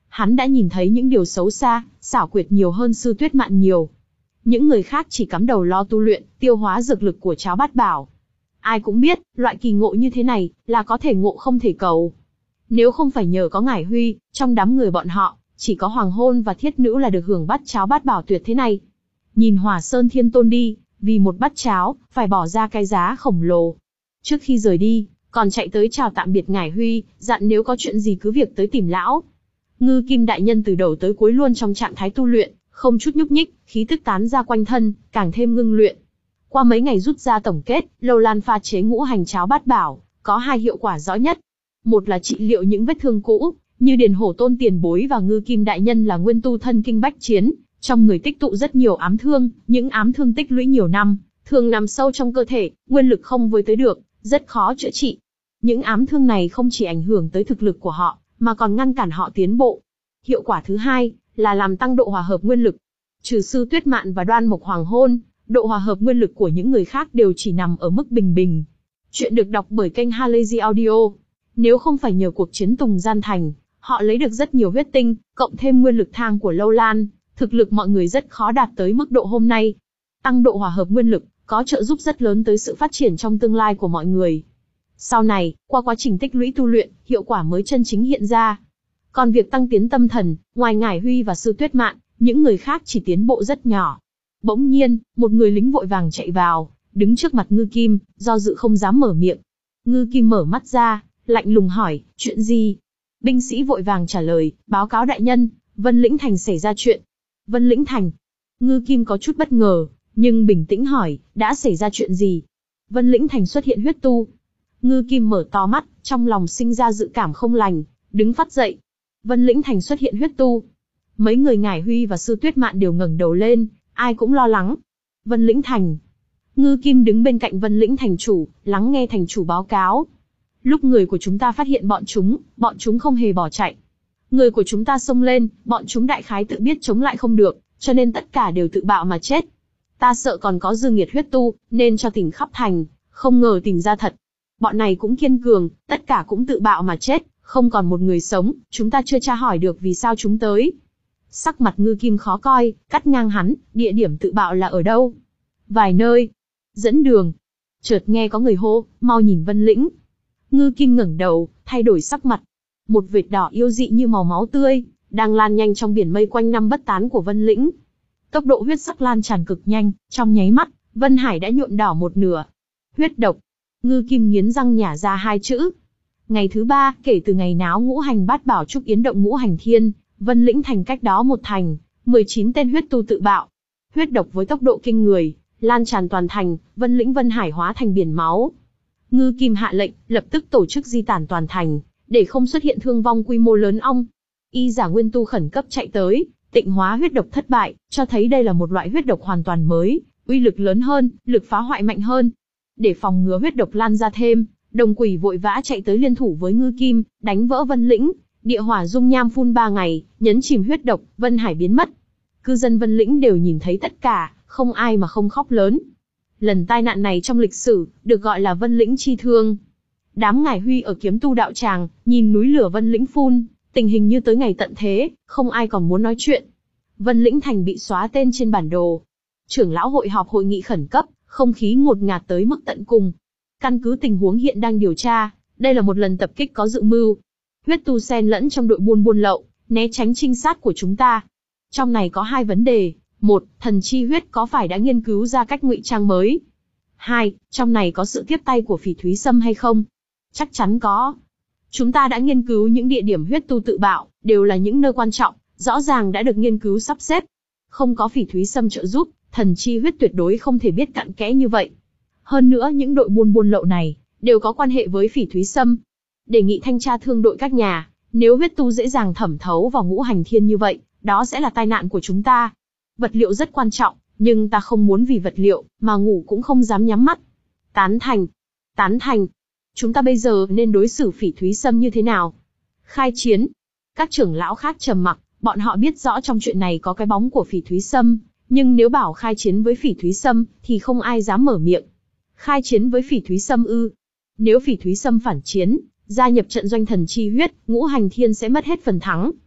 Hắn đã nhìn thấy những điều xấu xa, xảo quyệt nhiều hơn Sư Tuyết Mạn nhiều. Những người khác chỉ cắm đầu lo tu luyện, tiêu hóa dược lực của cháo bát bảo. Ai cũng biết, loại kỳ ngộ như thế này, là có thể ngộ không thể cầu. Nếu không phải nhờ có Ngải Huy, trong đám người bọn họ, chỉ có Hoàng Hôn và Thiết Nữ là được hưởng bát cháo bát bảo tuyệt thế này. Nhìn Hỏa Sơn Thiên Tôn đi, vì một bát cháo, phải bỏ ra cái giá khổng lồ. Trước khi rời đi, còn chạy tới chào tạm biệt Ngải Huy, dặn nếu có chuyện gì cứ việc tới tìm lão. Ngư Kim đại nhân từ đầu tới cuối luôn trong trạng thái tu luyện, không chút nhúc nhích, khí tức tán ra quanh thân, càng thêm ngưng luyện. Qua mấy ngày rút ra tổng kết, Lâu Lan pha chế ngũ hành cháo bát bảo, có hai hiệu quả rõ nhất. Một là trị liệu những vết thương cũ, như Điền Hổ Tôn tiền bối và Ngư Kim đại nhân là nguyên tu thân kinh bách chiến, trong người tích tụ rất nhiều ám thương, những ám thương tích lũy nhiều năm, thường nằm sâu trong cơ thể, nguyên lực không với tới được, rất khó chữa trị. Những ám thương này không chỉ ảnh hưởng tới thực lực của họ, mà còn ngăn cản họ tiến bộ. Hiệu quả thứ hai là làm tăng độ hòa hợp nguyên lực. Trừ Sư Tuyết Mạn và Đoan Mộc Hoàng Hôn, độ hòa hợp nguyên lực của những người khác đều chỉ nằm ở mức bình bình. Chuyện được đọc bởi kênh Halazy Audio. Nếu không phải nhờ cuộc chiến Tùng Gian Thành, họ lấy được rất nhiều huyết tinh, cộng thêm nguyên lực thang của Lâu Lan, thực lực mọi người rất khó đạt tới mức độ hôm nay. Tăng độ hòa hợp nguyên lực, có trợ giúp rất lớn tới sự phát triển trong tương lai của mọi người. Sau này, qua quá trình tích lũy tu luyện, hiệu quả mới chân chính hiện ra. Còn việc tăng tiến tâm thần, ngoài Ngải Huy và Sư Tuyết Mạn, những người khác chỉ tiến bộ rất nhỏ. Bỗng nhiên, một người lính vội vàng chạy vào, đứng trước mặt Ngư Kim, do dự không dám mở miệng. Ngư Kim mở mắt ra, lạnh lùng hỏi, chuyện gì? Binh sĩ vội vàng trả lời, báo cáo đại nhân, Vân Lĩnh Thành xảy ra chuyện. Vân Lĩnh Thành? Ngư Kim có chút bất ngờ, nhưng bình tĩnh hỏi, đã xảy ra chuyện gì? Vân Lĩnh Thành xuất hiện huyết tu. Ngư Kim mở to mắt, trong lòng sinh ra dự cảm không lành, đứng phắt dậy. Vân Lĩnh Thành xuất hiện huyết tu. Mấy người Ngải Huy và Sư Tuyết Mạn đều ngẩng đầu lên, ai cũng lo lắng. Vân Lĩnh Thành. Ngư Kim đứng bên cạnh Vân Lĩnh Thành chủ, lắng nghe thành chủ báo cáo. Lúc người của chúng ta phát hiện bọn chúng, bọn chúng không hề bỏ chạy. Người của chúng ta xông lên, bọn chúng đại khái tự biết chống lại không được, cho nên tất cả đều tự bạo mà chết. Ta sợ còn có dư nghiệt huyết tu, nên cho tìm khắp thành, không ngờ tìm ra thật. Bọn này cũng kiên cường, tất cả cũng tự bạo mà chết, không còn một người sống, chúng ta chưa tra hỏi được vì sao chúng tới. Sắc mặt Ngư Kim khó coi, cắt ngang hắn, địa điểm tự bạo là ở đâu? Vài nơi. Dẫn đường. Chợt nghe có người hô, mau nhìn Vân Lĩnh. Ngư Kim ngẩng đầu, thay đổi sắc mặt. Một vệt đỏ yêu dị như màu máu tươi, đang lan nhanh trong biển mây quanh năm bất tán của Vân Lĩnh. Tốc độ huyết sắc lan tràn cực nhanh, trong nháy mắt, Vân Hải đã nhuộm đỏ một nửa. Huyết độc. Ngư Kim nghiến răng nhả ra hai chữ. Ngày thứ ba, kể từ ngày náo ngũ hành bát bảo trúc yến động ngũ hành thiên, Vân Lĩnh Thành cách đó một thành, mười chín tên huyết tu tự bạo. Huyết độc với tốc độ kinh người, lan tràn toàn thành, Vân Lĩnh Vân Hải hóa thành biển máu. Ngư Kim hạ lệnh, lập tức tổ chức di tản toàn thành, để không xuất hiện thương vong quy mô lớn ong. Y giả nguyên tu khẩn cấp chạy tới, tịnh hóa huyết độc thất bại, cho thấy đây là một loại huyết độc hoàn toàn mới, uy lực lớn hơn, lực phá hoại mạnh hơn. Để phòng ngừa huyết độc lan ra thêm, Đồng Quỷ vội vã chạy tới liên thủ với Ngư Kim, đánh vỡ Vân Lĩnh, địa hỏa dung nham phun ba ngày, nhấn chìm huyết độc, Vân Hải biến mất. Cư dân Vân Lĩnh đều nhìn thấy tất cả, không ai mà không khóc lớn. Lần tai nạn này trong lịch sử, được gọi là Vân Lĩnh chi thương. Đám Ngải Huy ở Kiếm Tu đạo tràng, nhìn núi lửa Vân Lĩnh phun, tình hình như tới ngày tận thế, không ai còn muốn nói chuyện. Vân Lĩnh Thành bị xóa tên trên bản đồ. Trưởng lão hội họp hội nghị khẩn cấp, không khí ngột ngạt tới mức tận cùng. Căn cứ tình huống hiện đang điều tra, đây là một lần tập kích có dự mưu. Huyết tu xen lẫn trong đội buôn buôn lậu, né tránh trinh sát của chúng ta. Trong này có hai vấn đề. Một, thần chi huyết có phải đã nghiên cứu ra cách ngụy trang mới? Hai, trong này có sự tiếp tay của Phỉ Thúy Sâm hay không? Chắc chắn có. Chúng ta đã nghiên cứu những địa điểm huyết tu tự bạo, đều là những nơi quan trọng, rõ ràng đã được nghiên cứu sắp xếp. Không có Phỉ Thúy Sâm trợ giúp, thần chi huyết tuyệt đối không thể biết cặn kẽ như vậy. Hơn nữa những đội buôn buôn lậu này, đều có quan hệ với Phỉ Thúy Sâm. Đề nghị thanh tra thương đội các nhà, nếu huyết tu dễ dàng thẩm thấu vào ngũ hành thiên như vậy, đó sẽ là tai nạn của chúng ta. Vật liệu rất quan trọng, nhưng ta không muốn vì vật liệu, mà ngủ cũng không dám nhắm mắt. Tán thành. Tán thành. Chúng ta bây giờ nên đối xử Phỉ Thúy Sâm như thế nào? Khai chiến. Các trưởng lão khác trầm mặc, bọn họ biết rõ trong chuyện này có cái bóng của Phỉ Thúy Sâm, nhưng nếu bảo khai chiến với Phỉ Thúy Sâm, thì không ai dám mở miệng. Khai chiến với Phỉ Thúy Sâm ư? Nếu Phỉ Thúy Sâm phản chiến, gia nhập trận doanh thần chi huyết, ngũ hành thiên sẽ mất hết phần thắng.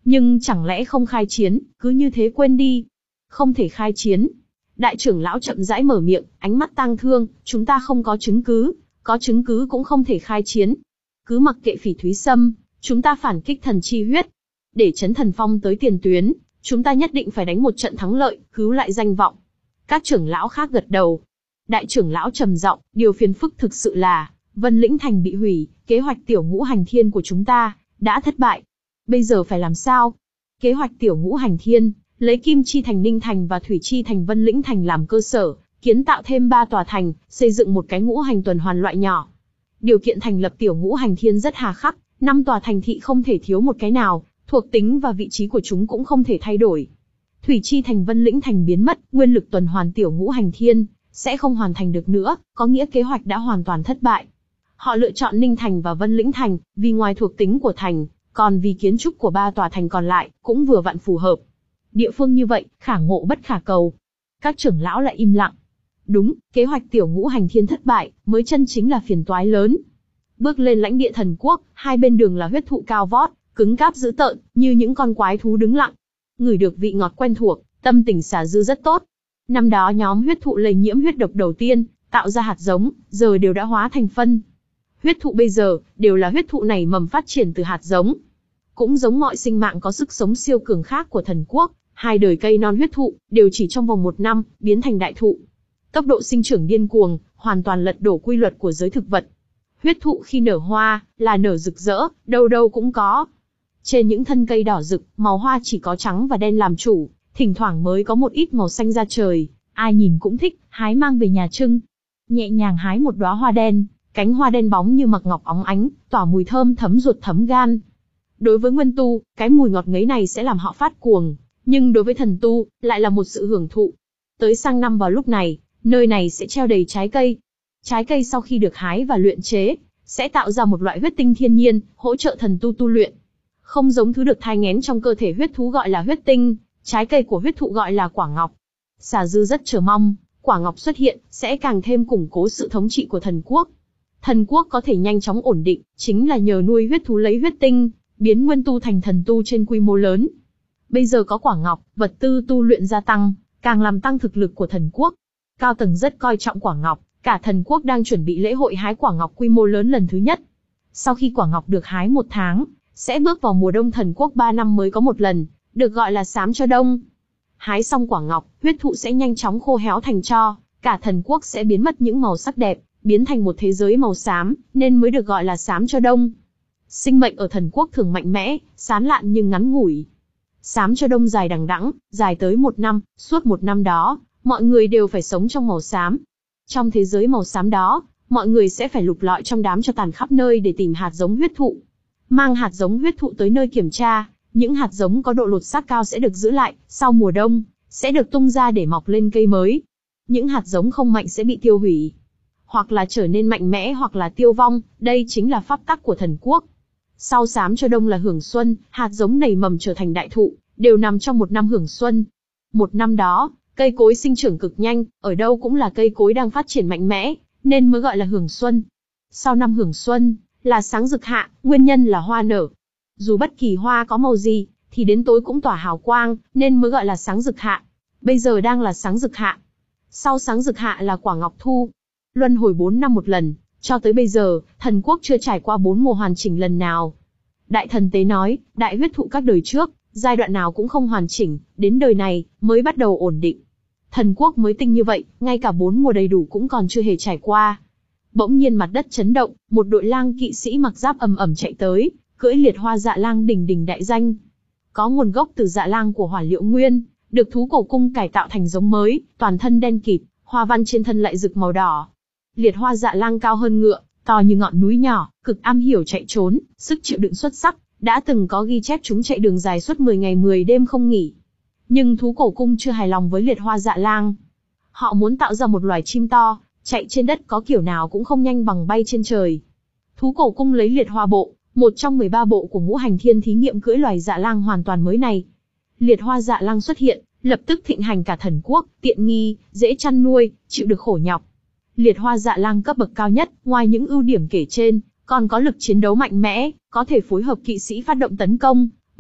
Nhưng chẳng lẽ không khai chiến, cứ như thế quên đi? Không thể khai chiến. Đại trưởng lão chậm rãi mở miệng, ánh mắt tang thương, chúng ta không có chứng cứ, có chứng cứ cũng không thể khai chiến. Cứ mặc kệ Phỉ Thúy Sâm, chúng ta phản kích thần chi huyết. Để Chấn Thần Phong tới tiền tuyến, chúng ta nhất định phải đánh một trận thắng lợi, cứu lại danh vọng. Các trưởng lão khác gật đầu. Đại trưởng lão trầm giọng, điều phiền phức thực sự là, Vân Lĩnh Thành bị hủy, kế hoạch tiểu ngũ hành thiên của chúng ta đã thất bại. Bây giờ phải làm sao? Kế hoạch tiểu ngũ hành thiên, lấy Kim Chi Thành Ninh Thành và Thủy Chi Thành Vân Lĩnh Thành làm cơ sở, kiến tạo thêm ba tòa thành, xây dựng một cái ngũ hành tuần hoàn loại nhỏ. Điều kiện thành lập tiểu ngũ hành thiên rất hà khắc, năm tòa thành thị không thể thiếu một cái nào, thuộc tính và vị trí của chúng cũng không thể thay đổi. Thủy Chi Thành Vân Lĩnh Thành biến mất, nguyên lực tuần hoàn tiểu ngũ hành thiên sẽ không hoàn thành được nữa, có nghĩa kế hoạch đã hoàn toàn thất bại. Họ lựa chọn Ninh Thành và Vân Lĩnh Thành, vì ngoài thuộc tính của thành, còn vì kiến trúc của ba tòa thành còn lại, cũng vừa vặn phù hợp. Địa phương như vậy, khả ngộ bất khả cầu. Các trưởng lão lại im lặng. Đúng, kế hoạch tiểu ngũ hành thiên thất bại, mới chân chính là phiền toái lớn. Bước lên lãnh địa thần quốc, hai bên đường là huyết thụ cao vót, cứng cáp dữ tợn, như những con quái thú đứng lặng. Ngửi được vị ngọt quen thuộc, tâm tình xả dư rất tốt. Năm đó nhóm huyết thụ lây nhiễm huyết độc đầu tiên, tạo ra hạt giống, giờ đều đã hóa thành phân. Huyết thụ bây giờ, đều là huyết thụ này mầm phát triển từ hạt giống. Cũng giống mọi sinh mạng có sức sống siêu cường khác của thần quốc, hai đời cây non huyết thụ, đều chỉ trong vòng một năm, biến thành đại thụ. Tốc độ sinh trưởng điên cuồng, hoàn toàn lật đổ quy luật của giới thực vật. Huyết thụ khi nở hoa, là nở rực rỡ, đâu đâu cũng có. Trên những thân cây đỏ rực, màu hoa chỉ có trắng và đen làm chủ, thỉnh thoảng mới có một ít màu xanh ra trời, ai nhìn cũng thích, hái mang về nhà trưng. Nhẹ nhàng hái một đóa hoa đen, cánh hoa đen bóng như mặc ngọc óng ánh, tỏa mùi thơm thấm ruột thấm gan. Đối với nguyên tu, cái mùi ngọt ngấy này sẽ làm họ phát cuồng, nhưng đối với thần tu, lại là một sự hưởng thụ. Tới sang năm vào lúc này, nơi này sẽ treo đầy trái cây. Trái cây sau khi được hái và luyện chế, sẽ tạo ra một loại huyết tinh thiên nhiên, hỗ trợ thần tu tu luyện. Không giống thứ được thai nghén trong cơ thể huyết thú gọi là huyết tinh, trái cây của huyết thụ gọi là quả ngọc. Xà Dư rất chờ mong, quả ngọc xuất hiện, sẽ càng thêm củng cố sự thống trị của thần quốc. Thần quốc có thể nhanh chóng ổn định, chính là nhờ nuôi huyết thú lấy huyết tinh, biến nguyên tu thành thần tu trên quy mô lớn. Bây giờ có quả ngọc, vật tư tu luyện gia tăng, càng làm tăng thực lực của thần quốc. Cao tầng rất coi trọng quả ngọc, cả thần quốc đang chuẩn bị lễ hội hái quả ngọc quy mô lớn lần thứ nhất. Sau khi quả ngọc được hái một tháng, sẽ bước vào mùa đông thần quốc ba năm mới có một lần, được gọi là sám cho đông. Hái xong quả ngọc, huyết thụ sẽ nhanh chóng khô héo thành tro, cả thần quốc sẽ biến mất những màu sắc đẹp, biến thành một thế giới màu xám, nên mới được gọi là sám cho đông. Sinh mệnh ở thần quốc thường mạnh mẽ, sán lạn nhưng ngắn ngủi. Sám cho đông dài đằng đẵng, dài tới một năm, suốt một năm đó, mọi người đều phải sống trong màu xám. Trong thế giới màu xám đó, mọi người sẽ phải lục lọi trong đám cho tàn khắp nơi để tìm hạt giống huyết thụ. Mang hạt giống huyết thụ tới nơi kiểm tra, những hạt giống có độ lột xác cao sẽ được giữ lại, sau mùa đông, sẽ được tung ra để mọc lên cây mới. Những hạt giống không mạnh sẽ bị tiêu hủy, hoặc là trở nên mạnh mẽ hoặc là tiêu vong, đây chính là pháp tắc của thần quốc. Sau sám cho đông là hưởng xuân, hạt giống nảy mầm trở thành đại thụ, đều nằm trong một năm hưởng xuân. Một năm đó, cây cối sinh trưởng cực nhanh, ở đâu cũng là cây cối đang phát triển mạnh mẽ, nên mới gọi là hưởng xuân. Sau năm hưởng xuân, là sáng rực hạ, nguyên nhân là hoa nở. Dù bất kỳ hoa có màu gì, thì đến tối cũng tỏa hào quang, nên mới gọi là sáng rực hạ. Bây giờ đang là sáng rực hạ. Sau sáng rực hạ là quả ngọc thu. Luân hồi bốn năm một lần, cho tới bây giờ, thần quốc chưa trải qua bốn mùa hoàn chỉnh lần nào. Đại thần tế nói, đại huyết thụ các đời trước, giai đoạn nào cũng không hoàn chỉnh, đến đời này, mới bắt đầu ổn định. Thần quốc mới tinh như vậy, ngay cả bốn mùa đầy đủ cũng còn chưa hề trải qua. Bỗng nhiên mặt đất chấn động, một đội lang kỵ sĩ mặc giáp ầm ầm chạy tới, cưỡi liệt hoa dạ lang đỉnh đỉnh đại danh. Có nguồn gốc từ dạ lang của Hỏa Liệu Nguyên, được thú cổ cung cải tạo thành giống mới, toàn thân đen kịt, hoa văn trên thân lại rực màu đỏ. Liệt hoa dạ lang cao hơn ngựa, to như ngọn núi nhỏ, cực am hiểu chạy trốn, sức chịu đựng xuất sắc, đã từng có ghi chép chúng chạy đường dài suốt mười ngày mười đêm không nghỉ. Nhưng thú cổ cung chưa hài lòng với liệt hoa dạ lang. Họ muốn tạo ra một loài chim to, chạy trên đất có kiểu nào cũng không nhanh bằng bay trên trời. Thú cổ cung lấy liệt hoa bộ, một trong mười ba bộ của ngũ hành thiên thí nghiệm cưỡi loài dạ lang hoàn toàn mới này. Liệt hoa dạ lang xuất hiện, lập tức thịnh hành cả thần quốc, tiện nghi, dễ chăn nuôi, chịu được khổ nhọc. Liệt hoa dạ lang cấp bậc cao nhất, ngoài những ưu điểm kể trên, còn có lực chiến đấu mạnh mẽ, có thể phối hợp kỵ sĩ phát động tấn công,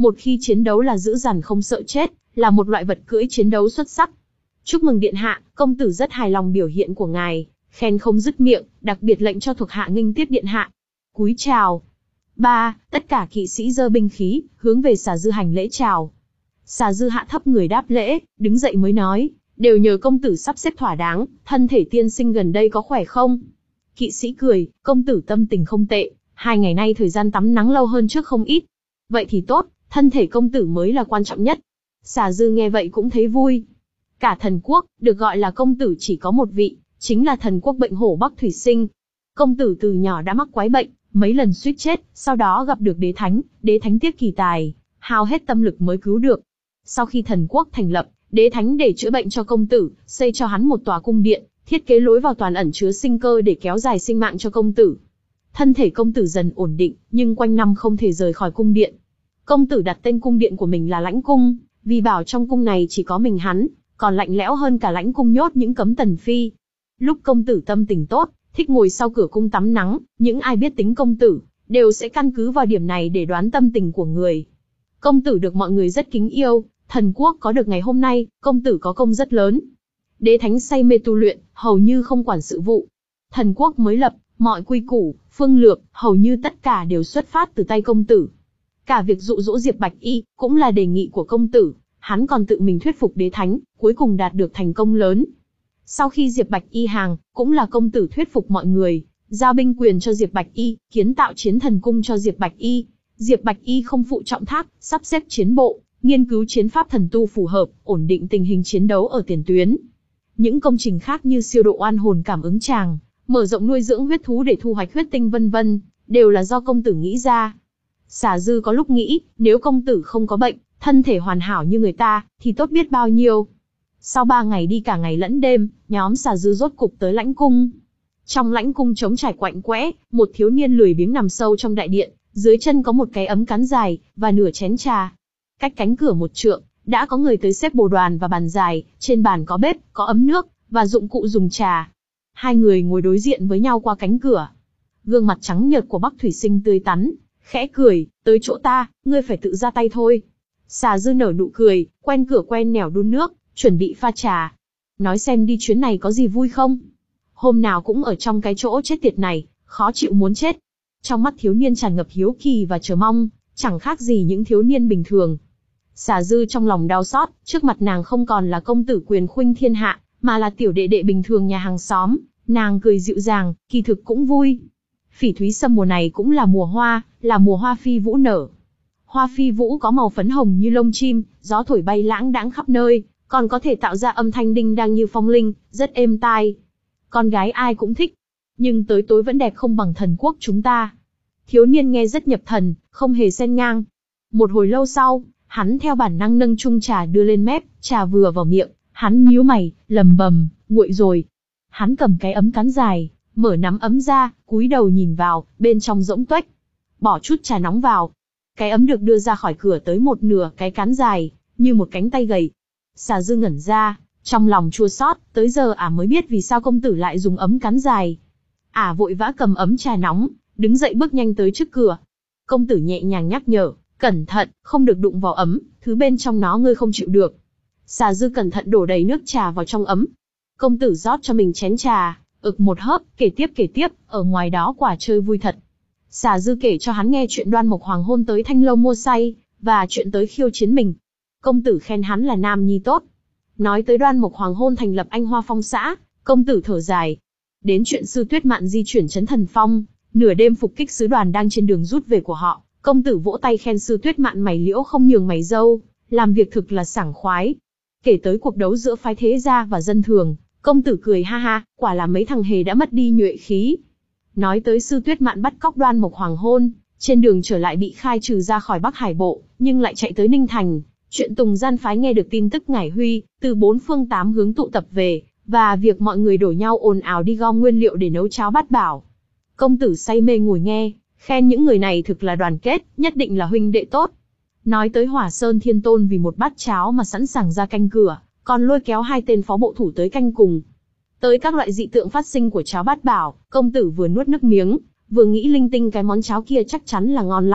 một khi chiến đấu là dữ dằn không sợ chết, là một loại vật cưỡi chiến đấu xuất sắc. Chúc mừng điện hạ, công tử rất hài lòng biểu hiện của ngài, khen không dứt miệng, đặc biệt lệnh cho thuộc hạ nghênh tiếp điện hạ. Cúi chào. Ba, tất cả kỵ sĩ giơ binh khí, hướng về Xà Dư hành lễ chào. Xà Dư hạ thấp người đáp lễ, đứng dậy mới nói, đều nhờ công tử sắp xếp thỏa đáng, thân thể tiên sinh gần đây có khỏe không? Kỵ sĩ cười, công tử tâm tình không tệ, hai ngày nay thời gian tắm nắng lâu hơn trước không ít. Vậy thì tốt, thân thể công tử mới là quan trọng nhất. Xà Dư nghe vậy cũng thấy vui. Cả thần quốc, được gọi là công tử chỉ có một vị, chính là thần quốc bệnh hổ Bắc Thủy Sinh. Công tử từ nhỏ đã mắc quái bệnh, mấy lần suýt chết, sau đó gặp được đế thánh, đế thánh tiếc kỳ tài, hao hết tâm lực mới cứu được. Sau khi thần quốc thành lập, đế thánh để chữa bệnh cho công tử, xây cho hắn một tòa cung điện, thiết kế lối vào toàn ẩn chứa sinh cơ để kéo dài sinh mạng cho công tử. Thân thể công tử dần ổn định, nhưng quanh năm không thể rời khỏi cung điện. Công tử đặt tên cung điện của mình là Lãnh Cung, vì bảo trong cung này chỉ có mình hắn, còn lạnh lẽo hơn cả Lãnh Cung nhốt những cấm tần phi. Lúc công tử tâm tình tốt, thích ngồi sau cửa cung tắm nắng, những ai biết tính công tử, đều sẽ căn cứ vào điểm này để đoán tâm tình của người. Công tử được mọi người rất kính yêu, thần quốc có được ngày hôm nay, công tử có công rất lớn. Đế thánh say mê tu luyện, hầu như không quản sự vụ. Thần quốc mới lập, mọi quy củ, phương lược, hầu như tất cả đều xuất phát từ tay công tử. Cả việc dụ dỗ Diệp Bạch Y, cũng là đề nghị của công tử, hắn còn tự mình thuyết phục đế thánh, cuối cùng đạt được thành công lớn. Sau khi Diệp Bạch Y hàng, cũng là công tử thuyết phục mọi người, giao binh quyền cho Diệp Bạch Y, kiến tạo chiến thần cung cho Diệp Bạch Y. Diệp Bạch Y không phụ trọng thác, sắp xếp chiến bộ, nghiên cứu chiến pháp thần tu phù hợp, ổn định tình hình chiến đấu ở tiền tuyến. Những công trình khác như siêu độ oan hồn cảm ứng tràng, mở rộng nuôi dưỡng huyết thú để thu hoạch huyết tinh vân vân, đều là do công tử nghĩ ra. Xà Dư có lúc nghĩ, nếu công tử không có bệnh, thân thể hoàn hảo như người ta, thì tốt biết bao nhiêu. Sau ba ngày đi cả ngày lẫn đêm, nhóm Xà Dư rốt cục tới Lãnh Cung. Trong Lãnh Cung trống trải quạnh quẽ, một thiếu niên lười biếng nằm sâu trong đại điện, dưới chân có một cái ấm cán dài, và nửa chén trà. Cách cánh cửa một trượng, đã có người tới xếp bồ đoàn và bàn dài, trên bàn có bếp, có ấm nước, và dụng cụ dùng trà. Hai người ngồi đối diện với nhau qua cánh cửa. Gương mặt trắng nhợt của Bắc Thủy Sinh tươi tắn, khẽ cười, tới chỗ ta, ngươi phải tự ra tay thôi. Xà Dư nở nụ cười, quen cửa quen nẻo đun nước, chuẩn bị pha trà. Nói xem đi chuyến này có gì vui không? Hôm nào cũng ở trong cái chỗ chết tiệt này, khó chịu muốn chết. Trong mắt thiếu niên tràn ngập hiếu kỳ và chờ mong, chẳng khác gì những thiếu niên bình thường. Xà Dư trong lòng đau xót, trước mặt nàng không còn là công tử quyền khuynh thiên hạ, mà là tiểu đệ đệ bình thường nhà hàng xóm. Nàng cười dịu dàng, kỳ thực cũng vui. Phỉ thúy sâm mùa này cũng là mùa hoa, là mùa hoa phi vũ nở. Hoa phi vũ có màu phấn hồng như lông chim, gió thổi bay lãng đãng khắp nơi, còn có thể tạo ra âm thanh đinh đang như phong linh, rất êm tai. Con gái ai cũng thích, nhưng tới tối vẫn đẹp không bằng thần quốc chúng ta. Thiếu niên nghe rất nhập thần, không hề xen ngang. Một hồi lâu sau, hắn theo bản năng nâng chung trà đưa lên mép, trà vừa vào miệng, hắn nhíu mày, lầm bầm, nguội rồi. Hắn cầm cái ấm cán dài, mở nắm ấm ra, cúi đầu nhìn vào, bên trong rỗng tuếch. Bỏ chút trà nóng vào. Cái ấm được đưa ra khỏi cửa tới một nửa cái cán dài, như một cánh tay gầy. Xà Dư ngẩn ra, trong lòng chua xót, tới giờ ả mới biết vì sao công tử lại dùng ấm cán dài. Ả vội vã cầm ấm trà nóng, đứng dậy bước nhanh tới trước cửa. Công tử nhẹ nhàng nhắc nhở, cẩn thận, không được đụng vào ấm, thứ bên trong nó ngươi không chịu được. Xà Dư cẩn thận đổ đầy nước trà vào trong ấm. Công tử rót cho mình chén trà, ực một hớp, kể tiếp kể tiếp, ở ngoài đó quả chơi vui thật. Xà Dư kể cho hắn nghe chuyện Đoan Mộc Hoàng hôn tới Thanh Lâu mua say, và chuyện tới khiêu chiến mình. Công tử khen hắn là nam nhi tốt. Nói tới Đoan Mộc Hoàng hôn thành lập Anh Hoa Phong xã, công tử thở dài. Đến chuyện Sư Tuyết Mạn di chuyển trấn Thần Phong, nửa đêm phục kích sứ đoàn đang trên đường rút về của họ, công tử vỗ tay khen Sư Tuyết Mạn mày liễu không nhường mày dâu, làm việc thực là sảng khoái. Kể tới cuộc đấu giữa phái thế gia và dân thường, công tử cười ha ha, quả là mấy thằng hề đã mất đi nhuệ khí. Nói tới Sư Tuyết Mạn bắt cóc Đoan Mộc Hoàng hôn, trên đường trở lại bị khai trừ ra khỏi Bắc Hải Bộ, nhưng lại chạy tới Ninh Thành. Chuyện Tùng Gian phái nghe được tin tức Ngải Huy, từ bốn phương tám hướng tụ tập về, và việc mọi người đổ nhau ồn ào đi gom nguyên liệu để nấu cháo bát bảo. Công tử say mê ngồi nghe, khen những người này thực là đoàn kết, nhất định là huynh đệ tốt. Nói tới Hỏa Sơn Thiên Tôn vì một bát cháo mà sẵn sàng ra canh cửa, còn lôi kéo hai tên phó bộ thủ tới canh cùng. Tới các loại dị tượng phát sinh của cháo bát bảo, công tử vừa nuốt nước miếng, vừa nghĩ linh tinh cái món cháo kia chắc chắn là ngon lắm,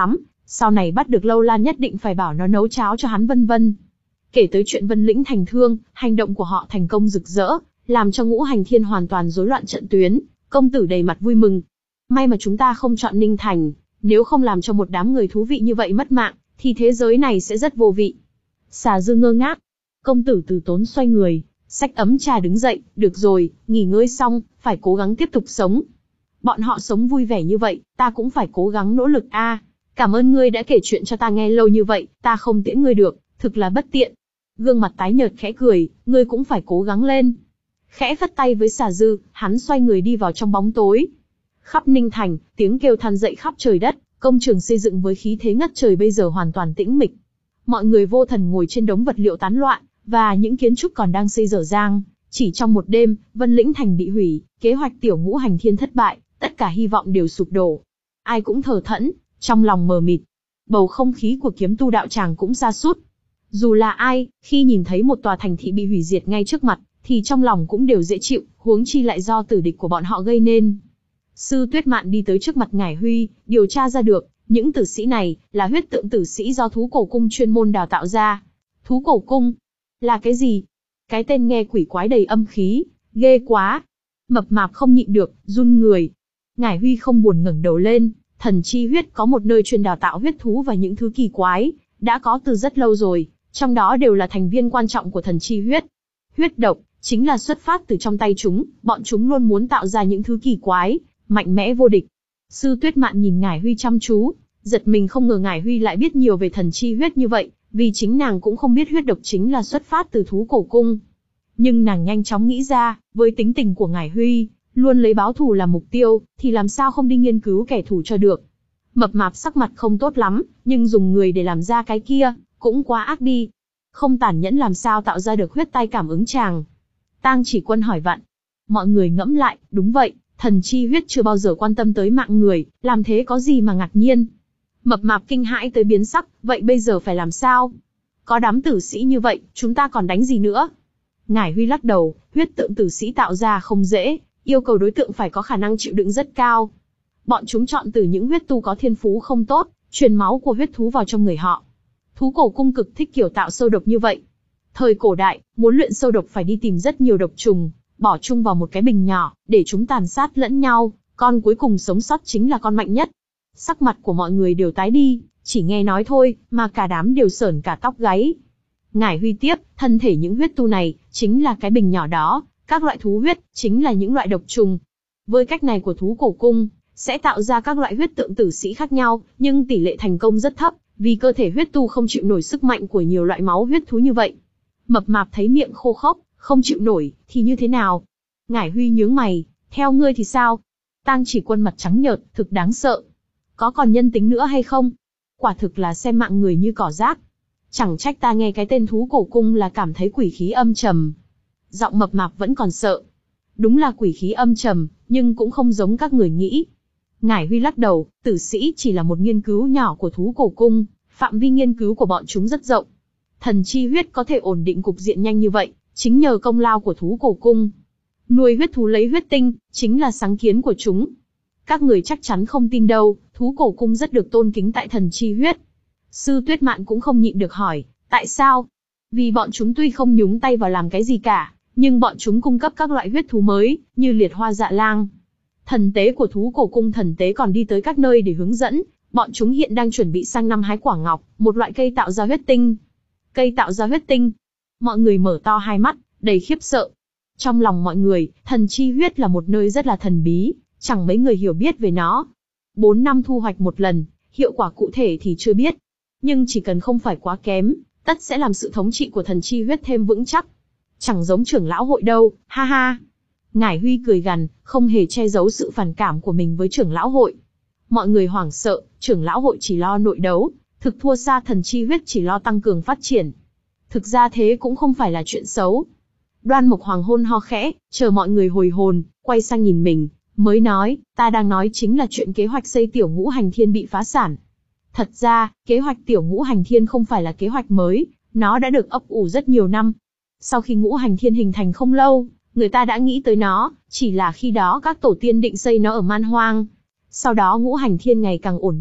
Sau này bắt được Lâu Lan nhất định phải bảo nó nấu cháo cho hắn vân vân. Kể tới chuyện Vân Lĩnh thành thương, hành động của họ thành công rực rỡ, làm cho Ngũ Hành Thiên hoàn toàn rối loạn trận tuyến, công tử đầy mặt vui mừng. May mà chúng ta không chọn Ninh Thành, nếu không làm cho một đám người thú vị như vậy mất mạng, thì thế giới này sẽ rất vô vị. Xà Dư ngơ ngác. Công tử từ tốn xoay người, xách ấm trà đứng dậy, được rồi, nghỉ ngơi xong, phải cố gắng tiếp tục sống. Bọn họ sống vui vẻ như vậy, ta cũng phải cố gắng nỗ lực a. Cảm ơn ngươi đã kể chuyện cho ta nghe lâu như vậy, ta không tiễn ngươi được, thực là bất tiện. Gương mặt tái nhợt khẽ cười, ngươi cũng phải cố gắng lên. Khẽ phất tay với Xà Dư, hắn xoay người đi vào trong bóng tối. Khắp Ninh Thành, tiếng kêu than dậy khắp trời đất, công trường xây dựng với khí thế ngất trời bây giờ hoàn toàn tĩnh mịch. Mọi người vô thần ngồi trên đống vật liệu tán loạn, và những kiến trúc còn đang xây dở dang. Chỉ trong một đêm, Vân Lĩnh Thành bị hủy, kế hoạch tiểu Ngũ Hành Thiên thất bại, tất cả hy vọng đều sụp đổ. Ai cũng thờ thẫn, trong lòng mờ mịt. Bầu không khí của kiếm tu đạo tràng cũng sa sút. Dù là ai, khi nhìn thấy một tòa thành thị bị hủy diệt ngay trước mặt, thì trong lòng cũng đều dễ chịu, huống chi lại do tử địch của bọn họ gây nên. Sư Tuyết Mạn đi tới trước mặt Ngải Huy, điều tra ra được, những tử sĩ này là huyết tượng tử sĩ do Thú Cổ Cung chuyên môn đào tạo ra. Thú Cổ Cung là cái gì? Cái tên nghe quỷ quái đầy âm khí, ghê quá. Mập Mạp không nhịn được, run người. Ngải Huy không buồn ngẩng đầu lên, Thần Chi Huyết có một nơi chuyên đào tạo huyết thú và những thứ kỳ quái, đã có từ rất lâu rồi, trong đó đều là thành viên quan trọng của Thần Chi Huyết. Huyết độc chính là xuất phát từ trong tay chúng, bọn chúng luôn muốn tạo ra những thứ kỳ quái, mạnh mẽ vô địch. Sư Tuyết Mạn nhìn Ngải Huy chăm chú, giật mình không ngờ Ngải Huy lại biết nhiều về Thần Chi Huyết như vậy, vì chính nàng cũng không biết huyết độc chính là xuất phát từ Thú Cổ Cung. Nhưng nàng nhanh chóng nghĩ ra, với tính tình của Ngải Huy, luôn lấy báo thù làm mục tiêu, thì làm sao không đi nghiên cứu kẻ thù cho được. Mập Mạp sắc mặt không tốt lắm, nhưng dùng người để làm ra cái kia, cũng quá ác đi. Không tàn nhẫn làm sao tạo ra được huyết tai cảm ứng chàng. Tang Chỉ Quân hỏi vặn. Mọi người ngẫm lại, đúng vậy, Thần Chi Huyết chưa bao giờ quan tâm tới mạng người, làm thế có gì mà ngạc nhiên. Mập Mạp kinh hãi tới biến sắc, vậy bây giờ phải làm sao? Có đám tử sĩ như vậy, chúng ta còn đánh gì nữa? Ngải Huy lắc đầu, huyết tượng tử sĩ tạo ra không dễ, yêu cầu đối tượng phải có khả năng chịu đựng rất cao. Bọn chúng chọn từ những huyết tu có thiên phú không tốt, truyền máu của huyết thú vào trong người họ. Thú Cổ Cung cực thích kiểu tạo sâu độc như vậy. Thời cổ đại, muốn luyện sâu độc phải đi tìm rất nhiều độc trùng, bỏ chung vào một cái bình nhỏ, để chúng tàn sát lẫn nhau, con cuối cùng sống sót chính là con mạnh nhất. Sắc mặt của mọi người đều tái đi, chỉ nghe nói thôi, mà cả đám đều sởn cả tóc gáy. Ngải Huy tiếp, thân thể những huyết tu này, chính là cái bình nhỏ đó, các loại thú huyết, chính là những loại độc trùng. Với cách này của Thú Cổ Cung, sẽ tạo ra các loại huyết tượng tử sĩ khác nhau, nhưng tỷ lệ thành công rất thấp, vì cơ thể huyết tu không chịu nổi sức mạnh của nhiều loại máu huyết thú như vậy. Mập Mạp thấy miệng khô khốc, không chịu nổi, thì như thế nào? Ngải Huy nhướng mày, theo ngươi thì sao? Tang Chỉ Quân mặt trắng nhợt, thực đáng sợ. Có còn nhân tính nữa hay không? Quả thực là xem mạng người như cỏ rác. Chẳng trách ta nghe cái tên Thú Cổ Cung là cảm thấy quỷ khí âm trầm. Giọng Mập Mạp vẫn còn sợ. Đúng là quỷ khí âm trầm, nhưng cũng không giống các người nghĩ. Ngải Huy lắc đầu, tử sĩ chỉ là một nghiên cứu nhỏ của Thú Cổ Cung, phạm vi nghiên cứu của bọn chúng rất rộng. Thần Chi Huyết có thể ổn định cục diện nhanh như vậy, chính nhờ công lao của Thú Cổ Cung. Nuôi huyết thú lấy huyết tinh, chính là sáng kiến của chúng. Các người chắc chắn không tin đâu, Thú Cổ Cung rất được tôn kính tại Thần Chi Huyết. Sư Tuyết Mạn cũng không nhịn được hỏi, tại sao? Vì bọn chúng tuy không nhúng tay vào làm cái gì cả, nhưng bọn chúng cung cấp các loại huyết thú mới, như liệt hoa dạ lang. Thần tế của Thú Cổ Cung thần tế còn đi tới các nơi để hướng dẫn, bọn chúng hiện đang chuẩn bị sang năm hái quả ngọc, một loại cây tạo ra huyết tinh. Cây tạo ra huyết tinh. Mọi người mở to hai mắt, đầy khiếp sợ. Trong lòng mọi người, Thần Chi Huyết là một nơi rất là thần bí, chẳng mấy người hiểu biết về nó. Bốn năm thu hoạch một lần, hiệu quả cụ thể thì chưa biết. Nhưng chỉ cần không phải quá kém, tất sẽ làm sự thống trị của Thần Chi Huyết thêm vững chắc. Chẳng giống trưởng lão hội đâu, ha ha. Ngải Huy cười gằn, không hề che giấu sự phản cảm của mình với trưởng lão hội. Mọi người hoảng sợ, trưởng lão hội chỉ lo nội đấu, thực thua xa Thần Chi Huyết chỉ lo tăng cường phát triển. Thực ra thế cũng không phải là chuyện xấu. Đoan Mộc Hoàng hôn ho khẽ, chờ mọi người hồi hồn, quay sang nhìn mình, mới nói, ta đang nói chính là chuyện kế hoạch xây tiểu Ngũ Hành Thiên bị phá sản. Thật ra, kế hoạch tiểu Ngũ Hành Thiên không phải là kế hoạch mới, nó đã được ấp ủ rất nhiều năm. Sau khi Ngũ Hành Thiên hình thành không lâu, người ta đã nghĩ tới nó, chỉ là khi đó các tổ tiên định xây nó ở Man Hoang. Sau đó Ngũ Hành Thiên ngày càng ổn định,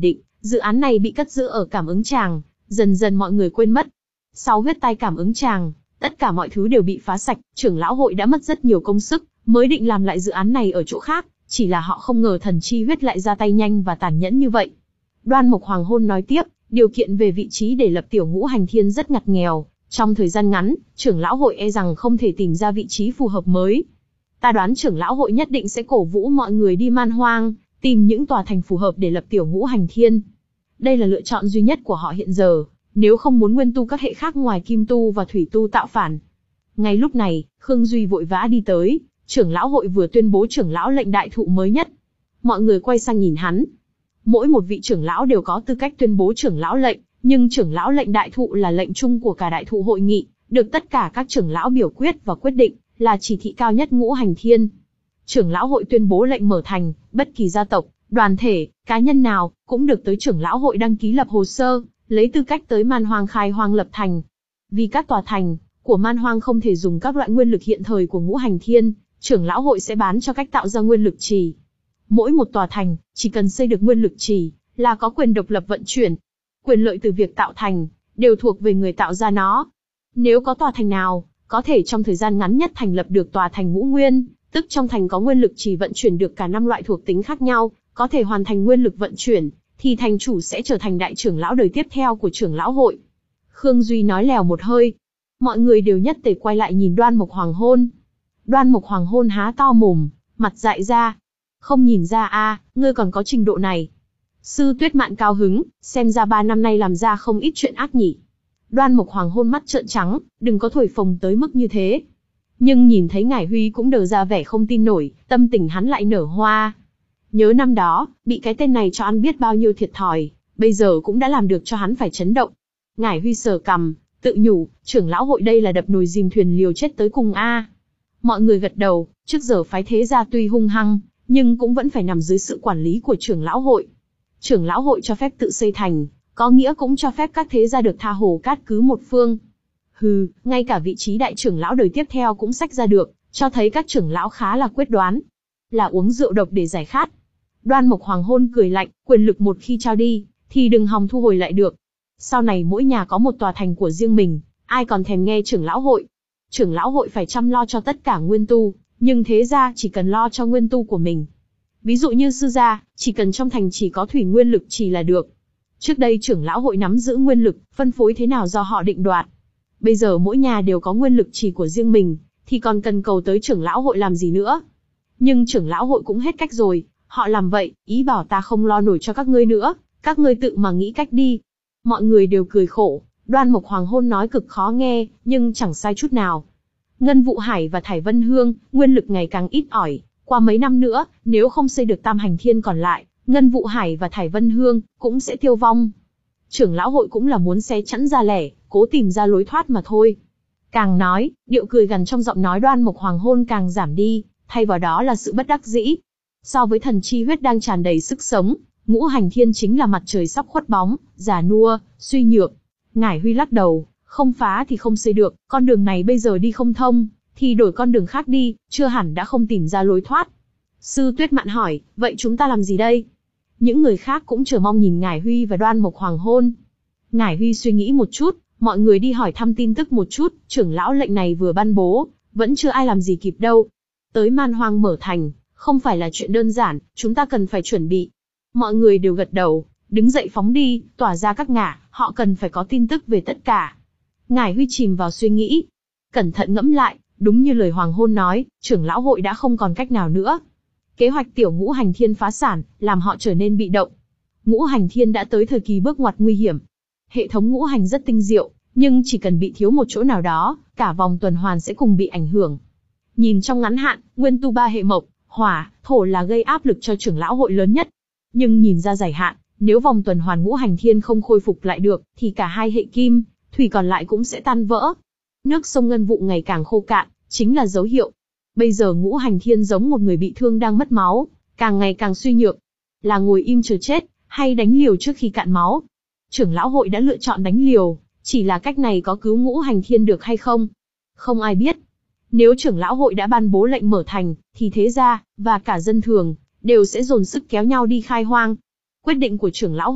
Dự án này bị cất giữ ở cảm ứng tràng, dần dần mọi người quên mất. Sau huyết tai cảm ứng tràng, tất cả mọi thứ đều bị phá sạch, trưởng lão hội đã mất rất nhiều công sức, mới định làm lại dự án này ở chỗ khác, chỉ là họ không ngờ thần chi huyết lại ra tay nhanh và tàn nhẫn như vậy. Đoan Mộc Hoàng Hôn nói tiếp, điều kiện về vị trí để lập tiểu ngũ hành thiên rất ngặt nghèo, trong thời gian ngắn, trưởng lão hội e rằng không thể tìm ra vị trí phù hợp mới. Ta đoán trưởng lão hội nhất định sẽ cổ vũ mọi người đi man hoang, tìm những tòa thành phù hợp để lập tiểu ngũ hành thiên. Đây là lựa chọn duy nhất của họ hiện giờ, nếu không muốn nguyên tu các hệ khác ngoài kim tu và thủy tu tạo phản. Ngay lúc này, Khương Duy vội vã đi tới, trưởng lão hội vừa tuyên bố trưởng lão lệnh đại thụ mới nhất. Mọi người quay sang nhìn hắn. Mỗi một vị trưởng lão đều có tư cách tuyên bố trưởng lão lệnh, nhưng trưởng lão lệnh đại thụ là lệnh chung của cả đại thụ hội nghị, được tất cả các trưởng lão biểu quyết và quyết định, là chỉ thị cao nhất ngũ hành thiên. Trưởng lão hội tuyên bố lệnh mở thành, bất kỳ gia tộc, đoàn thể, cá nhân nào cũng được tới trưởng lão hội đăng ký lập hồ sơ, lấy tư cách tới man hoang khai hoang lập thành. Vì các tòa thành của man hoang không thể dùng các loại nguyên lực hiện thời của ngũ hành thiên, trưởng lão hội sẽ bán cho cách tạo ra nguyên lực trì. Mỗi một tòa thành chỉ cần xây được nguyên lực trì là có quyền độc lập vận chuyển. Quyền lợi từ việc tạo thành đều thuộc về người tạo ra nó. Nếu có tòa thành nào có thể trong thời gian ngắn nhất thành lập được tòa thành ngũ nguyên, tức trong thành có nguyên lực trì vận chuyển được cả năm loại thuộc tính khác nhau, có thể hoàn thành nguyên lực vận chuyển, thì thành chủ sẽ trở thành đại trưởng lão đời tiếp theo của trưởng lão hội. Khương Duy nói lèo một hơi. Mọi người đều nhất tề quay lại nhìn Đoan Mộc Hoàng Hôn. Đoan Mộc Hoàng Hôn há to mồm, mặt dại ra. Không nhìn ra a, à, ngươi còn có trình độ này. Sư Tuyết Mạn cao hứng, xem ra ba năm nay làm ra không ít chuyện ác nhỉ. Đoan Mộc Hoàng Hôn mắt trợn trắng, đừng có thổi phồng tới mức như thế. Nhưng nhìn thấy Ngải Huy cũng đờ ra vẻ không tin nổi, tâm tình hắn lại nở hoa. Nhớ năm đó, bị cái tên này cho ăn biết bao nhiêu thiệt thòi, bây giờ cũng đã làm được cho hắn phải chấn động. Ngải Huy sờ cằm, tự nhủ, trưởng lão hội đây là đập nồi dìm thuyền liều chết tới cùng a. Mọi người gật đầu, trước giờ phái thế gia tuy hung hăng, nhưng cũng vẫn phải nằm dưới sự quản lý của trưởng lão hội. Trưởng lão hội cho phép tự xây thành, có nghĩa cũng cho phép các thế gia được tha hồ cát cứ một phương. Hừ, ngay cả vị trí đại trưởng lão đời tiếp theo cũng xách ra được, cho thấy các trưởng lão khá là quyết đoán. Là uống rượu độc để giải khát. Đoan Mộc Hoàng Hôn cười lạnh, quyền lực một khi trao đi, thì đừng hòng thu hồi lại được. Sau này mỗi nhà có một tòa thành của riêng mình, ai còn thèm nghe trưởng lão hội. Trưởng lão hội phải chăm lo cho tất cả nguyên tu, nhưng thế gia chỉ cần lo cho nguyên tu của mình. Ví dụ như sư gia, chỉ cần trong thành chỉ có thủy nguyên lực trì là được. Trước đây trưởng lão hội nắm giữ nguyên lực, phân phối thế nào do họ định đoạt. Bây giờ mỗi nhà đều có nguyên lực trì của riêng mình, thì còn cần cầu tới trưởng lão hội làm gì nữa. Nhưng trưởng lão hội cũng hết cách rồi, họ làm vậy, ý bảo ta không lo nổi cho các ngươi nữa, các ngươi tự mà nghĩ cách đi. Mọi người đều cười khổ, Đoan Mộc Hoàng Hôn nói cực khó nghe, nhưng chẳng sai chút nào. Ngân Vũ Hải và Thải Vân Hương, nguyên lực ngày càng ít ỏi, qua mấy năm nữa, nếu không xây được tam hành thiên còn lại, Ngân Vũ Hải và Thải Vân Hương cũng sẽ tiêu vong. Trưởng lão hội cũng là muốn xé chẵn ra lẻ, cố tìm ra lối thoát mà thôi. Càng nói, điệu cười gằn trong giọng nói Đoan Mộc Hoàng Hôn càng giảm đi, thay vào đó là sự bất đắc dĩ. So với thần chi huyết đang tràn đầy sức sống, ngũ hành thiên chính là mặt trời sắp khuất bóng, già nua, suy nhược. Ngải Huy lắc đầu, không phá thì không xây được, con đường này bây giờ đi không thông, thì đổi con đường khác đi, chưa hẳn đã không tìm ra lối thoát. Sư Tuyết Mạn hỏi, vậy chúng ta làm gì đây? Những người khác cũng chờ mong nhìn Ngải Huy và Đoan Mộc Hoàng Hôn. Ngải Huy suy nghĩ một chút, mọi người đi hỏi thăm tin tức một chút, trưởng lão lệnh này vừa ban bố, vẫn chưa ai làm gì kịp đâu. Tới man hoang mở thành, không phải là chuyện đơn giản, chúng ta cần phải chuẩn bị. Mọi người đều gật đầu, đứng dậy phóng đi, tỏa ra các ngả, họ cần phải có tin tức về tất cả. Ngải Huy chìm vào suy nghĩ, cẩn thận ngẫm lại, đúng như lời Hoàng Hôn nói, trưởng lão hội đã không còn cách nào nữa. Kế hoạch tiểu ngũ hành thiên phá sản, làm họ trở nên bị động. Ngũ hành thiên đã tới thời kỳ bước ngoặt nguy hiểm. Hệ thống ngũ hành rất tinh diệu, nhưng chỉ cần bị thiếu một chỗ nào đó, cả vòng tuần hoàn sẽ cùng bị ảnh hưởng. Nhìn trong ngắn hạn, nguyên tu ba hệ mộc, hỏa, thổ là gây áp lực cho trưởng lão hội lớn nhất. Nhưng nhìn ra dài hạn, nếu vòng tuần hoàn ngũ hành thiên không khôi phục lại được, thì cả hai hệ kim, thủy còn lại cũng sẽ tan vỡ. Nước sông Ngân Vụ ngày càng khô cạn, chính là dấu hiệu. Bây giờ ngũ hành thiên giống một người bị thương đang mất máu, càng ngày càng suy nhược. Là ngồi im chờ chết, hay đánh liều trước khi cạn máu? Trưởng lão hội đã lựa chọn đánh liều, chỉ là cách này có cứu ngũ hành thiên được hay không? Không ai biết. Nếu trưởng lão hội đã ban bố lệnh mở thành, thì thế gia, và cả dân thường, đều sẽ dồn sức kéo nhau đi khai hoang. Quyết định của trưởng lão hội,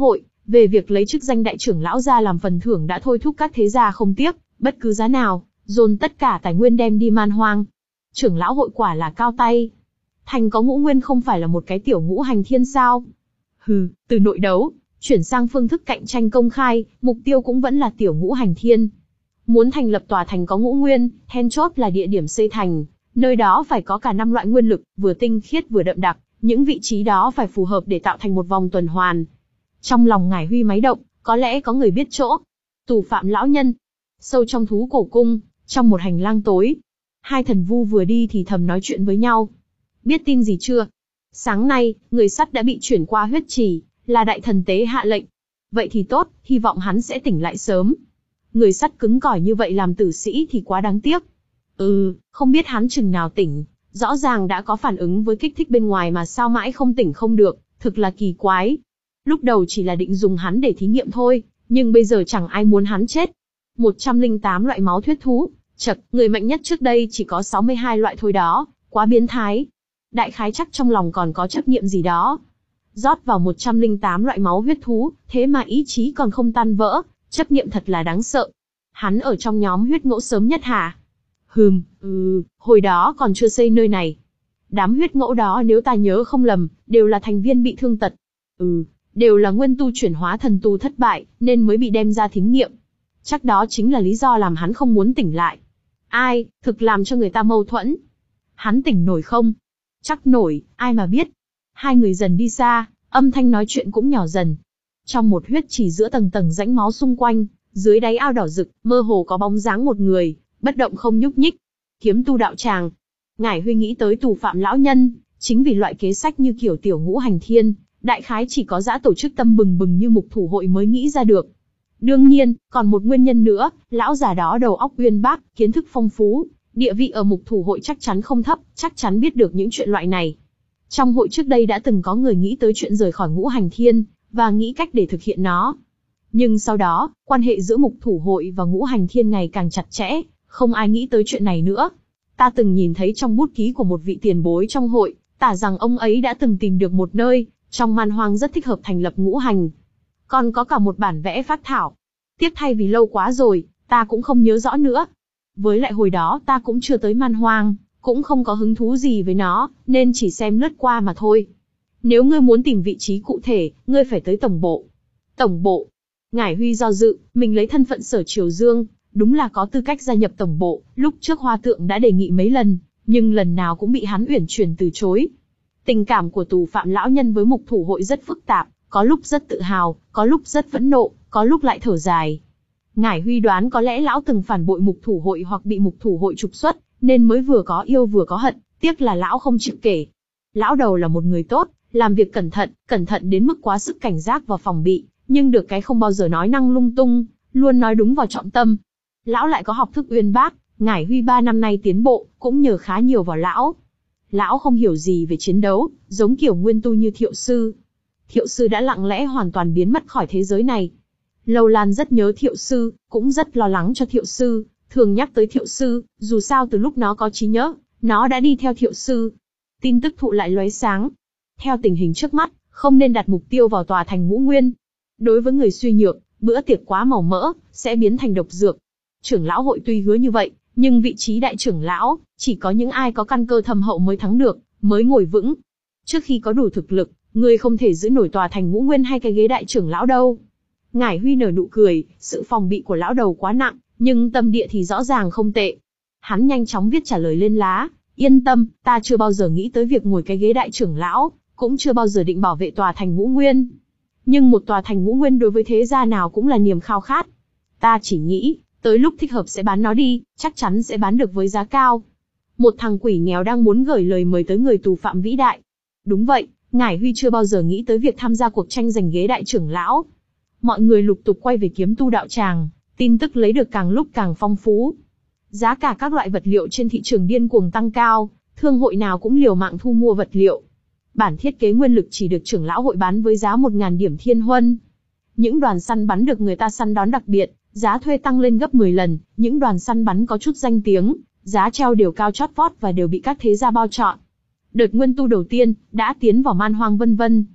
Về việc lấy chức danh đại trưởng lão ra làm phần thưởng đã thôi thúc các thế gia không tiếc bất cứ giá nào, dồn tất cả tài nguyên đem đi man hoang. Trưởng lão hội quả là cao tay. Thành có ngũ nguyên không phải là một cái tiểu ngũ hành thiên sao? Hừ, từ nội đấu, chuyển sang phương thức cạnh tranh công khai, mục tiêu cũng vẫn là tiểu ngũ hành thiên. Muốn thành lập tòa thành có ngũ nguyên, then chốt là địa điểm xây thành, nơi đó phải có cả năm loại nguyên lực, vừa tinh khiết vừa đậm đặc, những vị trí đó phải phù hợp để tạo thành một vòng tuần hoàn. Trong lòng Ngải Huy máy động, có lẽ có người biết chỗ. Tù phạm lão nhân. Sâu trong thú cổ cung, trong một hành lang tối, hai thần vu vừa đi thì thầm nói chuyện với nhau. Biết tin gì chưa? Sáng nay, người sắt đã bị chuyển qua huyết trì, là đại thần tế hạ lệnh. Vậy thì tốt, hy vọng hắn sẽ tỉnh lại sớm. Người sắt cứng cỏi như vậy làm tử sĩ thì quá đáng tiếc. Ừ, không biết hắn chừng nào tỉnh, rõ ràng đã có phản ứng với kích thích bên ngoài mà sao mãi không tỉnh không được, thực là kỳ quái. Lúc đầu chỉ là định dùng hắn để thí nghiệm thôi, nhưng bây giờ chẳng ai muốn hắn chết. một trăm lẻ tám loại máu thuyết thú, chật, người mạnh nhất trước đây chỉ có sáu mươi hai loại thôi đó, quá biến thái. Đại khái chắc trong lòng còn có chấp niệm gì đó. Rót vào một trăm lẻ tám loại máu huyết thú, thế mà ý chí còn không tan vỡ, chấp niệm thật là đáng sợ. Hắn ở trong nhóm huyết ngẫu sớm nhất hả? Hừm, ừ, hồi đó còn chưa xây nơi này. Đám huyết ngẫu đó nếu ta nhớ không lầm, đều là thành viên bị thương tật. Ừ, đều là nguyên tu chuyển hóa thần tu thất bại, nên mới bị đem ra thí nghiệm. Chắc đó chính là lý do làm hắn không muốn tỉnh lại. Ai, thực làm cho người ta mâu thuẫn. Hắn tỉnh nổi không? Chắc nổi, ai mà biết. Hai người dần đi xa, âm thanh nói chuyện cũng nhỏ dần. Trong một huyết trì giữa tầng tầng rãnh máu xung quanh, dưới đáy ao đỏ rực, mơ hồ có bóng dáng một người, bất động không nhúc nhích. Kiếm tu đạo tràng. Ngải Huy nghĩ tới tù phạm lão nhân, chính vì loại kế sách như kiểu tiểu ngũ hành thiên, đại khái chỉ có dã tổ chức tâm bừng bừng như mục thủ hội mới nghĩ ra được. Đương nhiên, còn một nguyên nhân nữa, lão già đó đầu óc uyên bác, kiến thức phong phú, địa vị ở mục thủ hội chắc chắn không thấp, chắc chắn biết được những chuyện loại này. Trong hội trước đây đã từng có người nghĩ tới chuyện rời khỏi ngũ hành thiên, và nghĩ cách để thực hiện nó. Nhưng sau đó, quan hệ giữa mục thủ hội và ngũ hành thiên ngày càng chặt chẽ, không ai nghĩ tới chuyện này nữa. Ta từng nhìn thấy trong bút ký của một vị tiền bối trong hội, tả rằng ông ấy đã từng tìm được một nơi, trong man hoang rất thích hợp thành lập ngũ hành. Còn có cả một bản vẽ phác thảo. Tiếc thay vì lâu quá rồi, ta cũng không nhớ rõ nữa. Với lại hồi đó ta cũng chưa tới man hoang, cũng không có hứng thú gì với nó, nên chỉ xem lướt qua mà thôi. Nếu ngươi muốn tìm vị trí cụ thể, ngươi phải tới tổng bộ. Tổng bộ. Ngải Huy do dự, mình lấy thân phận Sở Triều Dương, đúng là có tư cách gia nhập tổng bộ, lúc trước Hoa Tượng đã đề nghị mấy lần, nhưng lần nào cũng bị hắn uyển chuyển từ chối. Tình cảm của tù phạm lão nhân với mục thủ hội rất phức tạp, có lúc rất tự hào, có lúc rất phẫn nộ, có lúc lại thở dài. Ngải Huy đoán có lẽ lão từng phản bội mục thủ hội hoặc bị mục thủ hội trục xuất, nên mới vừa có yêu vừa có hận, tiếc là lão không chịu kể. Lão đầu là một người tốt, làm việc cẩn thận, cẩn thận đến mức quá sức cảnh giác và phòng bị, nhưng được cái không bao giờ nói năng lung tung, luôn nói đúng vào trọng tâm. Lão lại có học thức uyên bác, Ngải Huy ba năm nay tiến bộ, cũng nhờ khá nhiều vào lão. Lão không hiểu gì về chiến đấu, giống kiểu nguyên tu như Thiệu Sư. Thiệu Sư đã lặng lẽ hoàn toàn biến mất khỏi thế giới này. Lâu Lan rất nhớ Thiệu Sư, cũng rất lo lắng cho Thiệu Sư, thường nhắc tới Thiệu Sư, dù sao từ lúc nó có trí nhớ, nó đã đi theo Thiệu Sư. Tin tức thụ lại lóe sáng. Theo tình hình trước mắt, không nên đặt mục tiêu vào tòa thành ngũ nguyên. Đối với người suy nhược, bữa tiệc quá màu mỡ, sẽ biến thành độc dược. Trưởng lão hội tuy hứa như vậy, nhưng vị trí đại trưởng lão, chỉ có những ai có căn cơ thâm hậu mới thắng được, mới ngồi vững. Trước khi có đủ thực lực, người không thể giữ nổi tòa thành ngũ nguyên hay cái ghế đại trưởng lão đâu. Ngải Huy nở nụ cười, sự phòng bị của lão đầu quá nặng, nhưng tâm địa thì rõ ràng không tệ. Hắn nhanh chóng viết trả lời lên lá, yên tâm, ta chưa bao giờ nghĩ tới việc ngồi cái ghế đại trưởng lão, cũng chưa bao giờ định bảo vệ tòa thành ngũ nguyên. Nhưng một tòa thành ngũ nguyên đối với thế gia nào cũng là niềm khao khát. Ta chỉ nghĩ, tới lúc thích hợp sẽ bán nó đi, chắc chắn sẽ bán được với giá cao. Một thằng quỷ nghèo đang muốn gửi lời mời tới người tù phạm vĩ đại. Đúng vậy, Ngải Huy chưa bao giờ nghĩ tới việc tham gia cuộc tranh giành ghế đại trưởng lão. Mọi người lục tục quay về kiếm tu đạo tràng, tin tức lấy được càng lúc càng phong phú. Giá cả các loại vật liệu trên thị trường điên cuồng tăng cao, thương hội nào cũng liều mạng thu mua vật liệu. Bản thiết kế nguyên lực chỉ được trưởng lão hội bán với giá một nghìn điểm thiên huân. Những đoàn săn bắn được người ta săn đón đặc biệt, giá thuê tăng lên gấp mười lần, những đoàn săn bắn có chút danh tiếng, giá treo đều cao chót vót và đều bị các thế gia bao trọn. Đợt nguyên tu đầu tiên, đã tiến vào man hoang vân vân.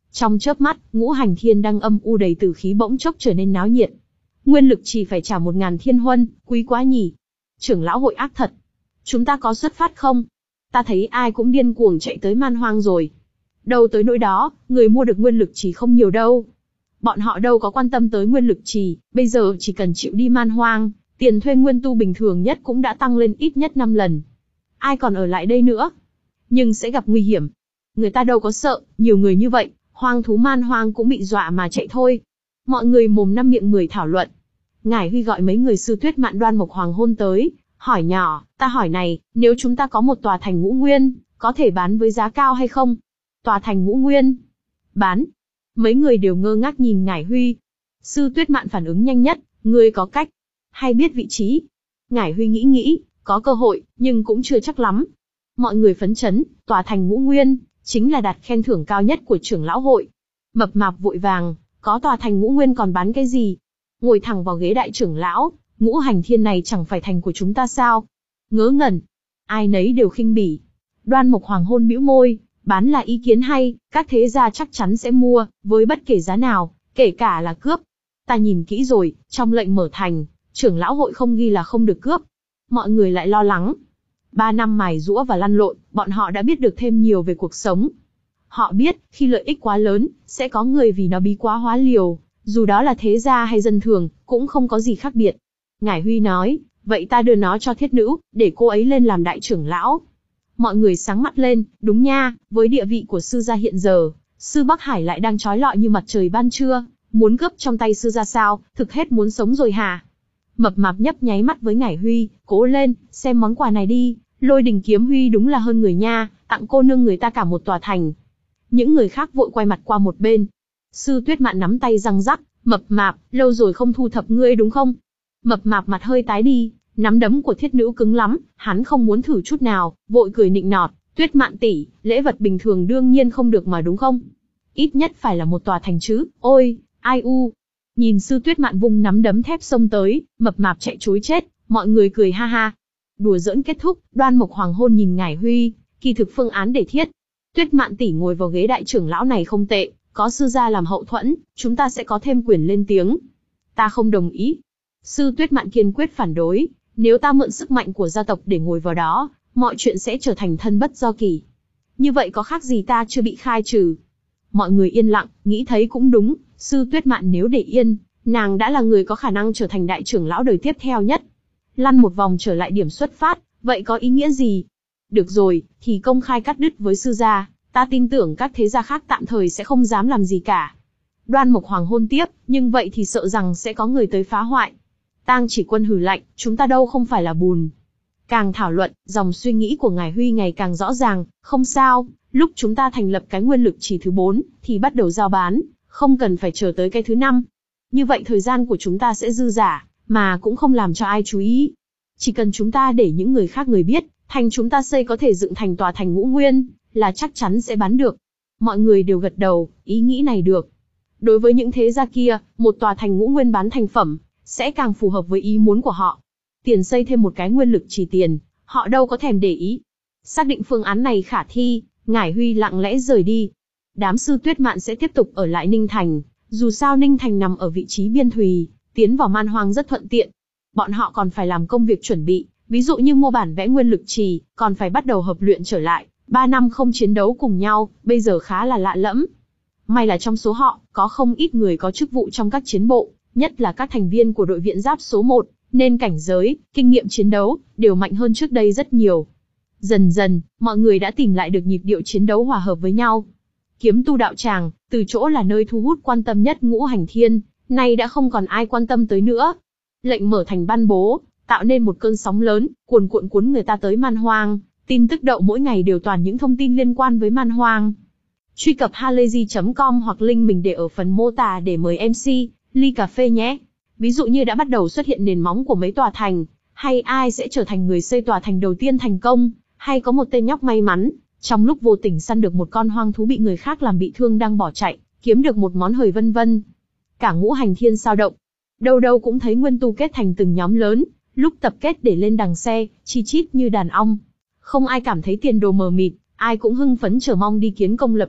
Trong chớp mắt, ngũ hành thiên đang âm u đầy tử khí bỗng chốc trở nên náo nhiệt. Nguyên lực chỉ phải trả một ngàn thiên huân, quý quá nhỉ. Trưởng lão hội ác thật. Chúng ta có xuất phát không? Ta thấy ai cũng điên cuồng chạy tới man hoang rồi. Đâu tới nỗi đó, người mua được nguyên lực chỉ không nhiều đâu. Bọn họ đâu có quan tâm tới nguyên lực trì, bây giờ chỉ cần chịu đi man hoang, tiền thuê nguyên tu bình thường nhất cũng đã tăng lên ít nhất năm lần. Ai còn ở lại đây nữa? Nhưng sẽ gặp nguy hiểm. Người ta đâu có sợ, nhiều người như vậy, hoang thú man hoang cũng bị dọa mà chạy thôi. Mọi người mồm năm miệng mười thảo luận. Ngải Huy gọi mấy người Sư Tuyết Mạn Đoan Mộc Hoàng Hôn tới, hỏi nhỏ, ta hỏi này, nếu chúng ta có một tòa thành ngũ nguyên, có thể bán với giá cao hay không? Tòa thành ngũ nguyên? Bán? Mấy người đều ngơ ngác nhìn Ngải Huy. Sư Tuyết Mạn phản ứng nhanh nhất, ngươi có cách, hay biết vị trí? Ngải Huy nghĩ nghĩ, có cơ hội, nhưng cũng chưa chắc lắm. Mọi người phấn chấn, tòa thành ngũ nguyên, chính là đạt khen thưởng cao nhất của trưởng lão hội. Mập mạp vội vàng, có tòa thành ngũ nguyên còn bán cái gì? Ngồi thẳng vào ghế đại trưởng lão, ngũ hành thiên này chẳng phải thành của chúng ta sao? Ngớ ngẩn. Ai nấy đều khinh bỉ. Đoan Mộc Hoàng Hôn bĩu môi, bán là ý kiến hay, các thế gia chắc chắn sẽ mua, với bất kể giá nào, kể cả là cướp. Ta nhìn kỹ rồi, trong lệnh mở thành, trưởng lão hội không ghi là không được cướp. Mọi người lại lo lắng. Ba năm mài giũa và lăn lộn, bọn họ đã biết được thêm nhiều về cuộc sống. Họ biết, khi lợi ích quá lớn, sẽ có người vì nó bí quá hóa liều, dù đó là thế gia hay dân thường, cũng không có gì khác biệt. Ngải Huy nói, vậy ta đưa nó cho Thiết Nữ, để cô ấy lên làm đại trưởng lão. Mọi người sáng mắt lên, đúng nha, với địa vị của sư gia hiện giờ, sư Bắc Hải lại đang chói lọi như mặt trời ban trưa, muốn cướp trong tay sư gia sao, thực hết muốn sống rồi hả? Mập mạp nhấp nháy mắt với Ngải Huy, cố lên, xem món quà này đi, Lôi Đình Kiếm Huy đúng là hơn người nha, tặng cô nương người ta cả một tòa thành. Những người khác vội quay mặt qua một bên. Sư Tuyết Mạn nắm tay răng rắc, mập mạp, lâu rồi không thu thập ngươi đúng không? Mập mạp mặt hơi tái đi, nắm đấm của Thiết Nữ cứng lắm, hắn không muốn thử chút nào, vội cười nịnh nọt, Tuyết Mạn tỷ, lễ vật bình thường đương nhiên không được mà đúng không? Ít nhất phải là một tòa thành chứ, ôi, ai u. Nhìn Sư Tuyết Mạn vung nắm đấm thép xông tới, mập mạp chạy trối chết, mọi người cười ha ha. Đùa giỡn kết thúc, Đoan Mộc Hoàng Hôn nhìn Ngải Huy, kỳ thực phương án để Thiết Tuyết Mạn tỷ ngồi vào ghế đại trưởng lão này không tệ, có sư gia làm hậu thuẫn, chúng ta sẽ có thêm quyền lên tiếng. Ta không đồng ý. Sư Tuyết Mạn kiên quyết phản đối, nếu ta mượn sức mạnh của gia tộc để ngồi vào đó, mọi chuyện sẽ trở thành thân bất do kỷ. Như vậy có khác gì ta chưa bị khai trừ? Mọi người yên lặng, nghĩ thấy cũng đúng, Sư Tuyết Mạn nếu để yên, nàng đã là người có khả năng trở thành đại trưởng lão đời tiếp theo nhất. Lăn một vòng trở lại điểm xuất phát, vậy có ý nghĩa gì? Được rồi, thì công khai cắt đứt với sư gia, ta tin tưởng các thế gia khác tạm thời sẽ không dám làm gì cả. Đoan Mộc Hoàng Hôn tiếp, nhưng vậy thì sợ rằng sẽ có người tới phá hoại. Tang Chỉ Quân hừ lạnh, chúng ta đâu không phải là bùn. Càng thảo luận, dòng suy nghĩ của Ngải Huy ngày càng rõ ràng, không sao, lúc chúng ta thành lập cái nguyên lực chỉ thứ bốn, thì bắt đầu giao bán, không cần phải chờ tới cái thứ năm. Như vậy thời gian của chúng ta sẽ dư dả, mà cũng không làm cho ai chú ý. Chỉ cần chúng ta để những người khác người biết, thành chúng ta xây có thể dựng thành tòa thành ngũ nguyên, là chắc chắn sẽ bán được. Mọi người đều gật đầu, ý nghĩ này được. Đối với những thế gia kia, một tòa thành ngũ nguyên bán thành phẩm, sẽ càng phù hợp với ý muốn của họ. Tiền xây thêm một cái nguyên lực chỉ tiền, họ đâu có thèm để ý. Xác định phương án này khả thi, Ngải Huy lặng lẽ rời đi. Đám Sư Tuyết Mạn sẽ tiếp tục ở lại Ninh Thành, dù sao Ninh Thành nằm ở vị trí biên thùy, tiến vào man hoang rất thuận tiện. Bọn họ còn phải làm công việc chuẩn bị, ví dụ như mua bản vẽ nguyên lực trì, còn phải bắt đầu hợp luyện trở lại. Ba năm không chiến đấu cùng nhau, bây giờ khá là lạ lẫm. May là trong số họ, có không ít người có chức vụ trong các chiến bộ, nhất là các thành viên của đội viện giáp số một, nên cảnh giới, kinh nghiệm chiến đấu, đều mạnh hơn trước đây rất nhiều. Dần dần, mọi người đã tìm lại được nhịp điệu chiến đấu hòa hợp với nhau. Kiếm tu đạo tràng, từ chỗ là nơi thu hút quan tâm nhất ngũ hành thiên, nay đã không còn ai quan tâm tới nữa. Lệnh mở thành ban bố, tạo nên một cơn sóng lớn, cuồn cuộn cuốn người ta tới man hoang. Tin tức đậu mỗi ngày đều toàn những thông tin liên quan với man hoang. Truy cập halayzi chấm com hoặc link mình để ở phần mô tả để mời em xê, ly cà phê nhé. Ví dụ như đã bắt đầu xuất hiện nền móng của mấy tòa thành, hay ai sẽ trở thành người xây tòa thành đầu tiên thành công, hay có một tên nhóc may mắn, trong lúc vô tình săn được một con hoang thú bị người khác làm bị thương đang bỏ chạy, kiếm được một món hời vân vân. Cả ngũ hành thiên sao động. Đâu đâu cũng thấy nguyên tu kết thành từng nhóm lớn, lúc tập kết để lên đằng xe, chi chít như đàn ong. Không ai cảm thấy tiền đồ mờ mịt, ai cũng hưng phấn chờ mong đi kiến công lập nghiệp,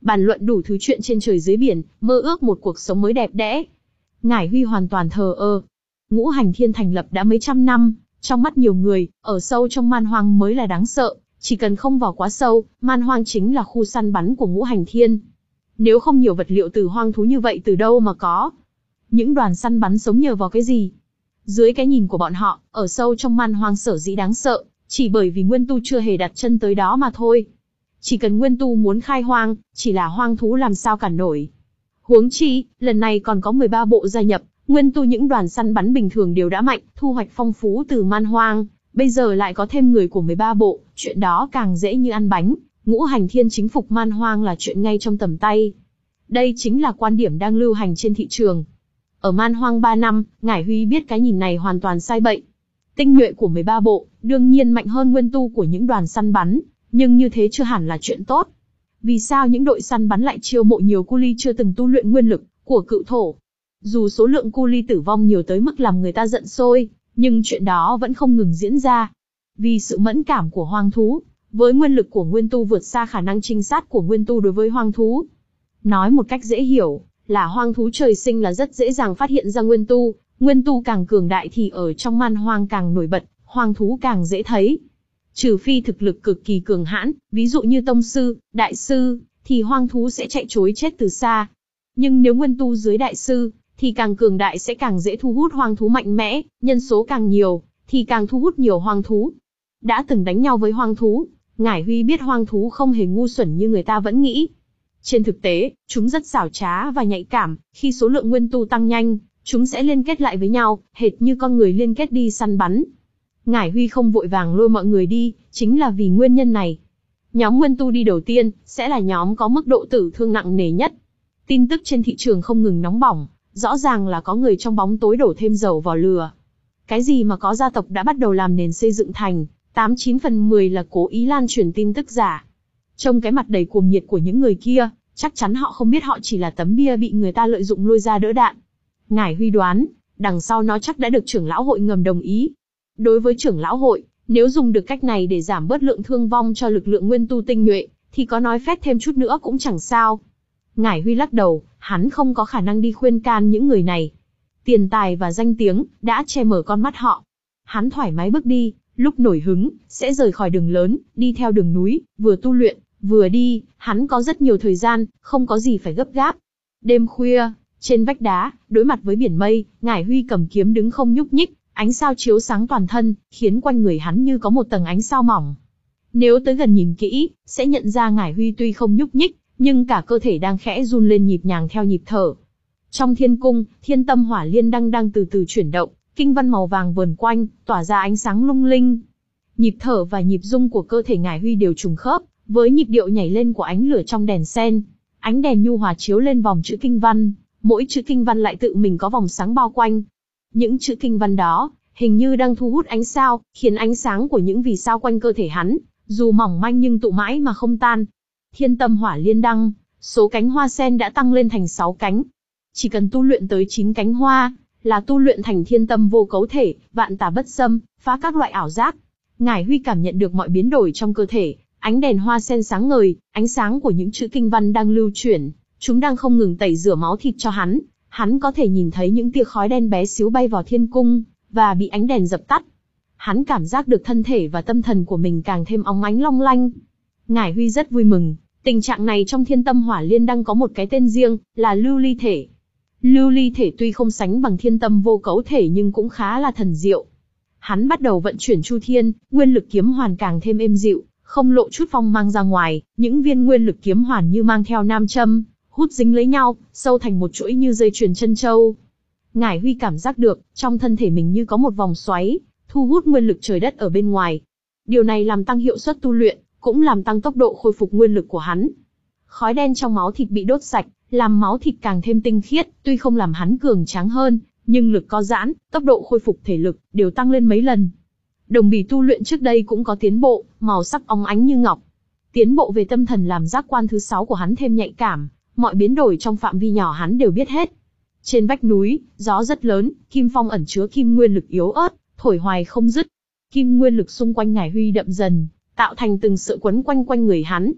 bàn luận đủ thứ chuyện trên trời dưới biển, mơ ước một cuộc sống mới đẹp đẽ. Ngải Huy hoàn toàn thờ ơ. Ngũ Hành Thiên thành lập đã mấy trăm năm, trong mắt nhiều người, ở sâu trong man hoang mới là đáng sợ, chỉ cần không vào quá sâu, man hoang chính là khu săn bắn của Ngũ Hành Thiên. Nếu không nhiều vật liệu từ hoang thú như vậy từ đâu mà có? Những đoàn săn bắn sống nhờ vào cái gì? Dưới cái nhìn của bọn họ, ở sâu trong man hoang sở dĩ đáng sợ, chỉ bởi vì nguyên tu chưa hề đặt chân tới đó mà thôi. Chỉ cần nguyên tu muốn khai hoang, chỉ là hoang thú làm sao cản nổi. Huống chi, lần này còn có mười ba bộ gia nhập, nguyên tu những đoàn săn bắn bình thường đều đã mạnh, thu hoạch phong phú từ man hoang, bây giờ lại có thêm người của mười ba bộ, chuyện đó càng dễ như ăn bánh. Ngũ Hành Thiên chính phục man hoang là chuyện ngay trong tầm tay. Đây chính là quan điểm đang lưu hành trên thị trường. Ở man hoang ba năm, Ngải Huy biết cái nhìn này hoàn toàn sai bậy. Tinh nhuệ của mười ba bộ, đương nhiên mạnh hơn nguyên tu của những đoàn săn bắn, nhưng như thế chưa hẳn là chuyện tốt. Vì sao những đội săn bắn lại chiêu mộ nhiều cu li chưa từng tu luyện nguyên lực của cự thổ? Dù số lượng cu li tử vong nhiều tới mức làm người ta giận sôi, nhưng chuyện đó vẫn không ngừng diễn ra. Vì sự mẫn cảm của hoang thú, với nguyên lực của nguyên tu vượt xa khả năng trinh sát của nguyên tu đối với hoang thú. Nói một cách dễ hiểu, là hoang thú trời sinh là rất dễ dàng phát hiện ra nguyên tu, nguyên tu càng cường đại thì ở trong man hoang càng nổi bật, hoang thú càng dễ thấy. Trừ phi thực lực cực kỳ cường hãn, ví dụ như tông sư, đại sư, thì hoang thú sẽ chạy trối chết từ xa. Nhưng nếu nguyên tu dưới đại sư, thì càng cường đại sẽ càng dễ thu hút hoang thú mạnh mẽ, nhân số càng nhiều, thì càng thu hút nhiều hoang thú. Đã từng đánh nhau với hoang thú, Ngải Huy biết hoang thú không hề ngu xuẩn như người ta vẫn nghĩ. Trên thực tế, chúng rất xảo trá và nhạy cảm, khi số lượng nguyên tu tăng nhanh, chúng sẽ liên kết lại với nhau, hệt như con người liên kết đi săn bắn. Ngải Huy không vội vàng lôi mọi người đi, chính là vì nguyên nhân này. Nhóm nguyên tu đi đầu tiên, sẽ là nhóm có mức độ tử thương nặng nề nhất. Tin tức trên thị trường không ngừng nóng bỏng, rõ ràng là có người trong bóng tối đổ thêm dầu vào lửa. Cái gì mà có gia tộc đã bắt đầu làm nền xây dựng thành, tám chín phần mười là cố ý lan truyền tin tức giả. Trong cái mặt đầy cuồng nhiệt của những người kia, chắc chắn họ không biết họ chỉ là tấm bia bị người ta lợi dụng lôi ra đỡ đạn. Ngải Huy đoán, đằng sau nó chắc đã được trưởng lão hội ngầm đồng ý. Đối với trưởng lão hội, nếu dùng được cách này để giảm bớt lượng thương vong cho lực lượng nguyên tu tinh nhuệ, thì có nói phét thêm chút nữa cũng chẳng sao. Ngải Huy lắc đầu, hắn không có khả năng đi khuyên can những người này. Tiền tài và danh tiếng đã che mở con mắt họ. Hắn thoải mái bước đi, lúc nổi hứng, sẽ rời khỏi đường lớn, đi theo đường núi, vừa tu luyện, vừa đi, hắn có rất nhiều thời gian, không có gì phải gấp gáp. Đêm khuya, trên vách đá, đối mặt với biển mây, Ngải Huy cầm kiếm đứng không nhúc nhích, ánh sao chiếu sáng toàn thân, khiến quanh người hắn như có một tầng ánh sao mỏng. Nếu tới gần nhìn kỹ, sẽ nhận ra Ngải Huy tuy không nhúc nhích, nhưng cả cơ thể đang khẽ run lên nhịp nhàng theo nhịp thở. Trong thiên cung, thiên tâm hỏa liên đăng đang từ từ chuyển động, kinh văn màu vàng vờn quanh, tỏa ra ánh sáng lung linh. Nhịp thở và nhịp rung của cơ thể Ngải Huy đều trùng khớp với nhịp điệu nhảy lên của ánh lửa trong đèn sen. Ánh đèn nhu hòa chiếu lên vòng chữ kinh văn, mỗi chữ kinh văn lại tự mình có vòng sáng bao quanh. Những chữ kinh văn đó, hình như đang thu hút ánh sao, khiến ánh sáng của những vì sao quanh cơ thể hắn, dù mỏng manh nhưng tụ mãi mà không tan. Thiên tâm hỏa liên đăng, số cánh hoa sen đã tăng lên thành sáu cánh. Chỉ cần tu luyện tới chín cánh hoa, là tu luyện thành thiên tâm vô cấu thể, vạn tà bất xâm, phá các loại ảo giác. Ngải Huy cảm nhận được mọi biến đổi trong cơ thể, ánh đèn hoa sen sáng ngời, ánh sáng của những chữ kinh văn đang lưu chuyển, chúng đang không ngừng tẩy rửa máu thịt cho hắn. Hắn có thể nhìn thấy những tia khói đen bé xíu bay vào thiên cung, và bị ánh đèn dập tắt. Hắn cảm giác được thân thể và tâm thần của mình càng thêm óng ánh long lanh. Ngải Huy rất vui mừng, tình trạng này trong thiên tâm hỏa liên đăng có một cái tên riêng, là lưu ly thể. Lưu ly thể tuy không sánh bằng thiên tâm vô cấu thể nhưng cũng khá là thần diệu. Hắn bắt đầu vận chuyển chu thiên, nguyên lực kiếm hoàn càng thêm êm dịu, không lộ chút phong mang ra ngoài, những viên nguyên lực kiếm hoàn như mang theo nam châm, hút dính lấy nhau, sâu thành một chuỗi như dây chuyền chân châu. Ngải Huy cảm giác được, trong thân thể mình như có một vòng xoáy, thu hút nguyên lực trời đất ở bên ngoài. Điều này làm tăng hiệu suất tu luyện, cũng làm tăng tốc độ khôi phục nguyên lực của hắn. Khói đen trong máu thịt bị đốt sạch, làm máu thịt càng thêm tinh khiết, tuy không làm hắn cường tráng hơn, nhưng lực co giãn, tốc độ khôi phục thể lực đều tăng lên mấy lần. Đồng bì tu luyện trước đây cũng có tiến bộ, màu sắc óng ánh như ngọc. Tiến bộ về tâm thần làm giác quan thứ sáu của hắn thêm nhạy cảm, mọi biến đổi trong phạm vi nhỏ hắn đều biết hết. Trên vách núi, gió rất lớn, kim phong ẩn chứa kim nguyên lực yếu ớt, thổi hoài không dứt. Kim nguyên lực xung quanh Ngải Huy đậm dần, tạo thành từng sợi quấn quanh quanh người hắn.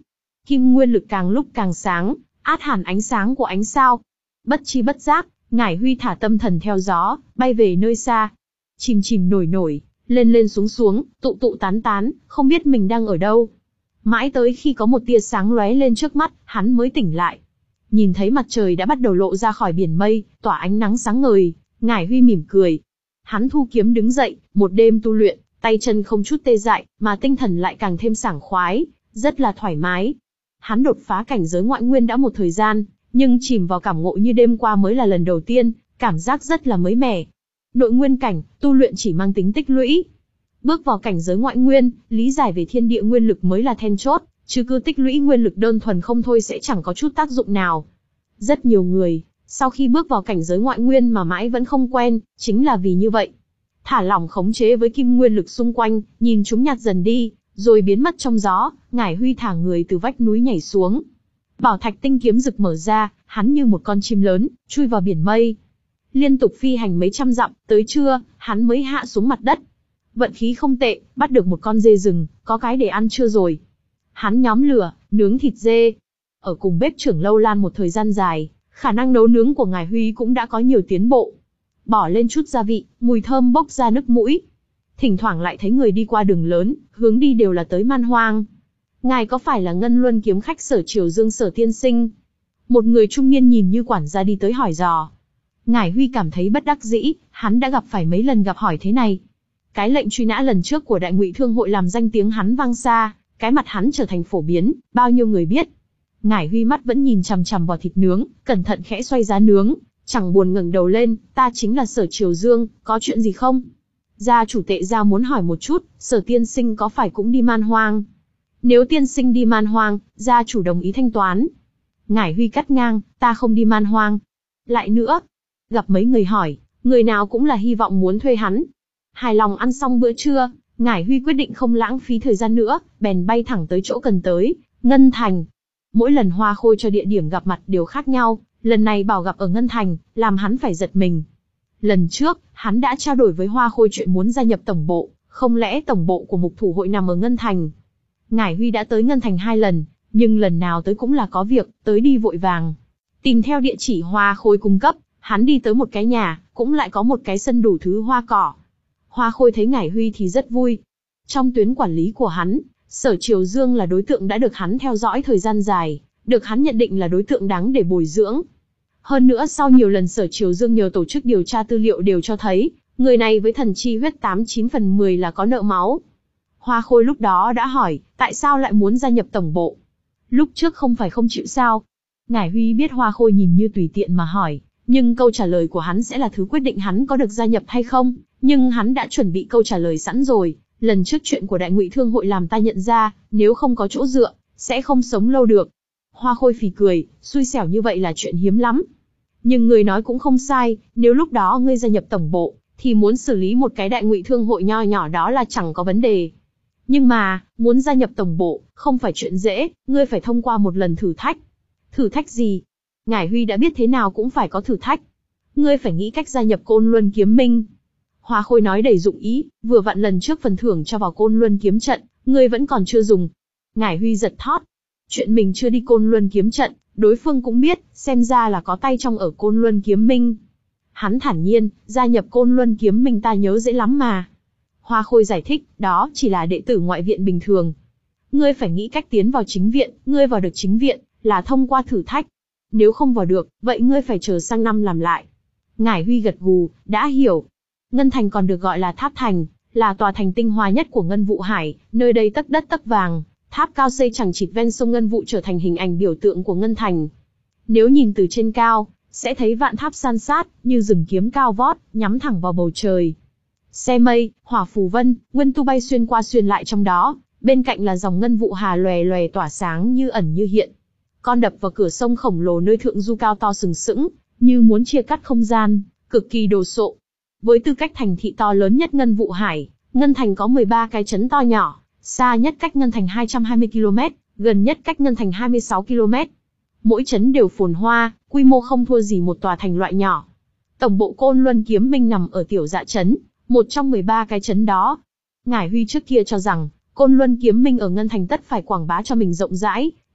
Kim nguyên lực càng lúc càng sáng, át hẳn ánh sáng của ánh sao. Bất chi bất giác, Ngải Huy thả tâm thần theo gió, bay về nơi xa. Chìm chìm nổi nổi, lên lên xuống xuống, tụ tụ tán tán, không biết mình đang ở đâu. Mãi tới khi có một tia sáng lóe lên trước mắt, hắn mới tỉnh lại. Nhìn thấy mặt trời đã bắt đầu lộ ra khỏi biển mây, tỏa ánh nắng sáng ngời, Ngải Huy mỉm cười. Hắn thu kiếm đứng dậy, một đêm tu luyện, tay chân không chút tê dại, mà tinh thần lại càng thêm sảng khoái, rất là thoải mái. Hắn đột phá cảnh giới ngoại nguyên đã một thời gian, nhưng chìm vào cảm ngộ như đêm qua mới là lần đầu tiên, cảm giác rất là mới mẻ. Nội nguyên cảnh, tu luyện chỉ mang tính tích lũy. Bước vào cảnh giới ngoại nguyên, lý giải về thiên địa nguyên lực mới là then chốt, chứ cứ tích lũy nguyên lực đơn thuần không thôi sẽ chẳng có chút tác dụng nào. Rất nhiều người, sau khi bước vào cảnh giới ngoại nguyên mà mãi vẫn không quen, chính là vì như vậy. Thả lỏng khống chế với kim nguyên lực xung quanh, nhìn chúng nhạt dần đi, rồi biến mất trong gió, Ngải Huy thả người từ vách núi nhảy xuống. Bảo thạch tinh kiếm rực mở ra, hắn như một con chim lớn, chui vào biển mây. Liên tục phi hành mấy trăm dặm, tới trưa, hắn mới hạ xuống mặt đất. Vận khí không tệ, bắt được một con dê rừng, có cái để ăn chưa rồi. Hắn nhóm lửa, nướng thịt dê. Ở cùng bếp trưởng lâu lan một thời gian dài, khả năng nấu nướng của Ngải Huy cũng đã có nhiều tiến bộ. Bỏ lên chút gia vị, mùi thơm bốc ra nức mũi. Thỉnh thoảng lại thấy người đi qua đường lớn, hướng đi đều là tới Man Hoang. Ngài có phải là Ngân Luân kiếm khách Sở Triều Dương Sở tiên sinh? Một người trung niên nhìn như quản gia đi tới hỏi dò. Ngải Huy cảm thấy bất đắc dĩ, hắn đã gặp phải mấy lần gặp hỏi thế này. Cái lệnh truy nã lần trước của Đại Ngụy Thương hội làm danh tiếng hắn vang xa, cái mặt hắn trở thành phổ biến, bao nhiêu người biết. Ngải Huy mắt vẫn nhìn chằm chằm vào thịt nướng, cẩn thận khẽ xoay giá nướng, chẳng buồn ngẩng đầu lên, ta chính là Sở Triều Dương, có chuyện gì không? Gia chủ Tệ gia muốn hỏi một chút, Sở tiên sinh có phải cũng đi Man Hoang? Nếu tiên sinh đi Man Hoang, gia chủ đồng ý thanh toán. Ngải Huy cắt ngang, ta không đi Man Hoang. Lại nữa, gặp mấy người hỏi, người nào cũng là hy vọng muốn thuê hắn. Hài lòng ăn xong bữa trưa, Ngải Huy quyết định không lãng phí thời gian nữa, bèn bay thẳng tới chỗ cần tới, Ngân Thành. Mỗi lần Hoa Khôi cho địa điểm gặp mặt đều khác nhau, lần này bảo gặp ở Ngân Thành, làm hắn phải giật mình. Lần trước, hắn đã trao đổi với Hoa Khôi chuyện muốn gia nhập tổng bộ, không lẽ tổng bộ của Mục Thủ hội nằm ở Ngân Thành? Ngải Huy đã tới Ngân Thành hai lần, nhưng lần nào tới cũng là có việc, tới đi vội vàng. Tìm theo địa chỉ Hoa Khôi cung cấp, hắn đi tới một cái nhà, cũng lại có một cái sân đủ thứ hoa cỏ. Hoa Khôi thấy Ngải Huy thì rất vui. Trong tuyến quản lý của hắn, Sở Triều Dương là đối tượng đã được hắn theo dõi thời gian dài, được hắn nhận định là đối tượng đáng để bồi dưỡng. Hơn nữa sau nhiều lần Sở Triều Dương nhờ tổ chức điều tra tư liệu đều cho thấy, người này với thần chi huyết tám chín phần mười là có nợ máu. Hoa Khôi lúc đó đã hỏi, tại sao lại muốn gia nhập tổng bộ? Lúc trước không phải không chịu sao? Ngải Huy biết Hoa Khôi nhìn như tùy tiện mà hỏi, nhưng câu trả lời của hắn sẽ là thứ quyết định hắn có được gia nhập hay không, nhưng hắn đã chuẩn bị câu trả lời sẵn rồi. Lần trước chuyện của Đại Ngụy Thương hội làm ta nhận ra, nếu không có chỗ dựa, sẽ không sống lâu được. Hoa Khôi phì cười, xui xẻo như vậy là chuyện hiếm lắm. Nhưng người nói cũng không sai, nếu lúc đó ngươi gia nhập tổng bộ, thì muốn xử lý một cái Đại Ngụy Thương hội nho nhỏ đó là chẳng có vấn đề. Nhưng mà, muốn gia nhập tổng bộ, không phải chuyện dễ, ngươi phải thông qua một lần thử thách. Thử thách gì? Ngải Huy đã biết thế nào cũng phải có thử thách. Ngươi phải nghĩ cách gia nhập Côn Luân Kiếm Minh. Hoa Khôi nói đầy dụng ý, vừa vặn lần trước phần thưởng cho vào Côn Luân kiếm trận, ngươi vẫn còn chưa dùng. Ngải Huy giật thót. Chuyện mình chưa đi Côn Luân kiếm trận, đối phương cũng biết, xem ra là có tay trong ở Côn Luân Kiếm Minh. Hắn thản nhiên, gia nhập Côn Luân Kiếm Minh ta nhớ dễ lắm mà. Hoa Khôi giải thích, đó chỉ là đệ tử ngoại viện bình thường. Ngươi phải nghĩ cách tiến vào chính viện, ngươi vào được chính viện, là thông qua thử thách. Nếu không vào được, vậy ngươi phải chờ sang năm làm lại. Ngải Huy gật gù, đã hiểu. Ngân Thành còn được gọi là Tháp Thành, là tòa thành tinh hoa nhất của Ngân Vụ Hải, nơi đây tấc đất tấc vàng, tháp cao xây chằng chịt ven sông Ngân Vụ trở thành hình ảnh biểu tượng của Ngân Thành. Nếu nhìn từ trên cao, sẽ thấy vạn tháp san sát, như rừng kiếm cao vót, nhắm thẳng vào bầu trời. Xe mây, hỏa phù vân, nguyên tu bay xuyên qua xuyên lại trong đó, bên cạnh là dòng Ngân Vụ Hà lòe lòe tỏa sáng như ẩn như hiện. Con đập vào cửa sông khổng lồ nơi thượng du cao to sừng sững, như muốn chia cắt không gian, cực kỳ đồ sộ. Với tư cách thành thị to lớn nhất Ngân Vụ Hải, Ngân Thành có mười ba cái trấn to nhỏ, xa nhất cách Ngân Thành hai trăm hai mươi ki lô mét, gần nhất cách Ngân Thành hai mươi sáu ki lô mét. Mỗi trấn đều phồn hoa, quy mô không thua gì một tòa thành loại nhỏ. Tổng bộ Côn Luân Kiếm Minh nằm ở Tiểu Dạ trấn, một trong mười ba cái trấn đó. Ngải Huy trước kia cho rằng, Côn Luân Kiếm Minh ở Ngân Thành tất phải quảng bá cho mình rộng rãi,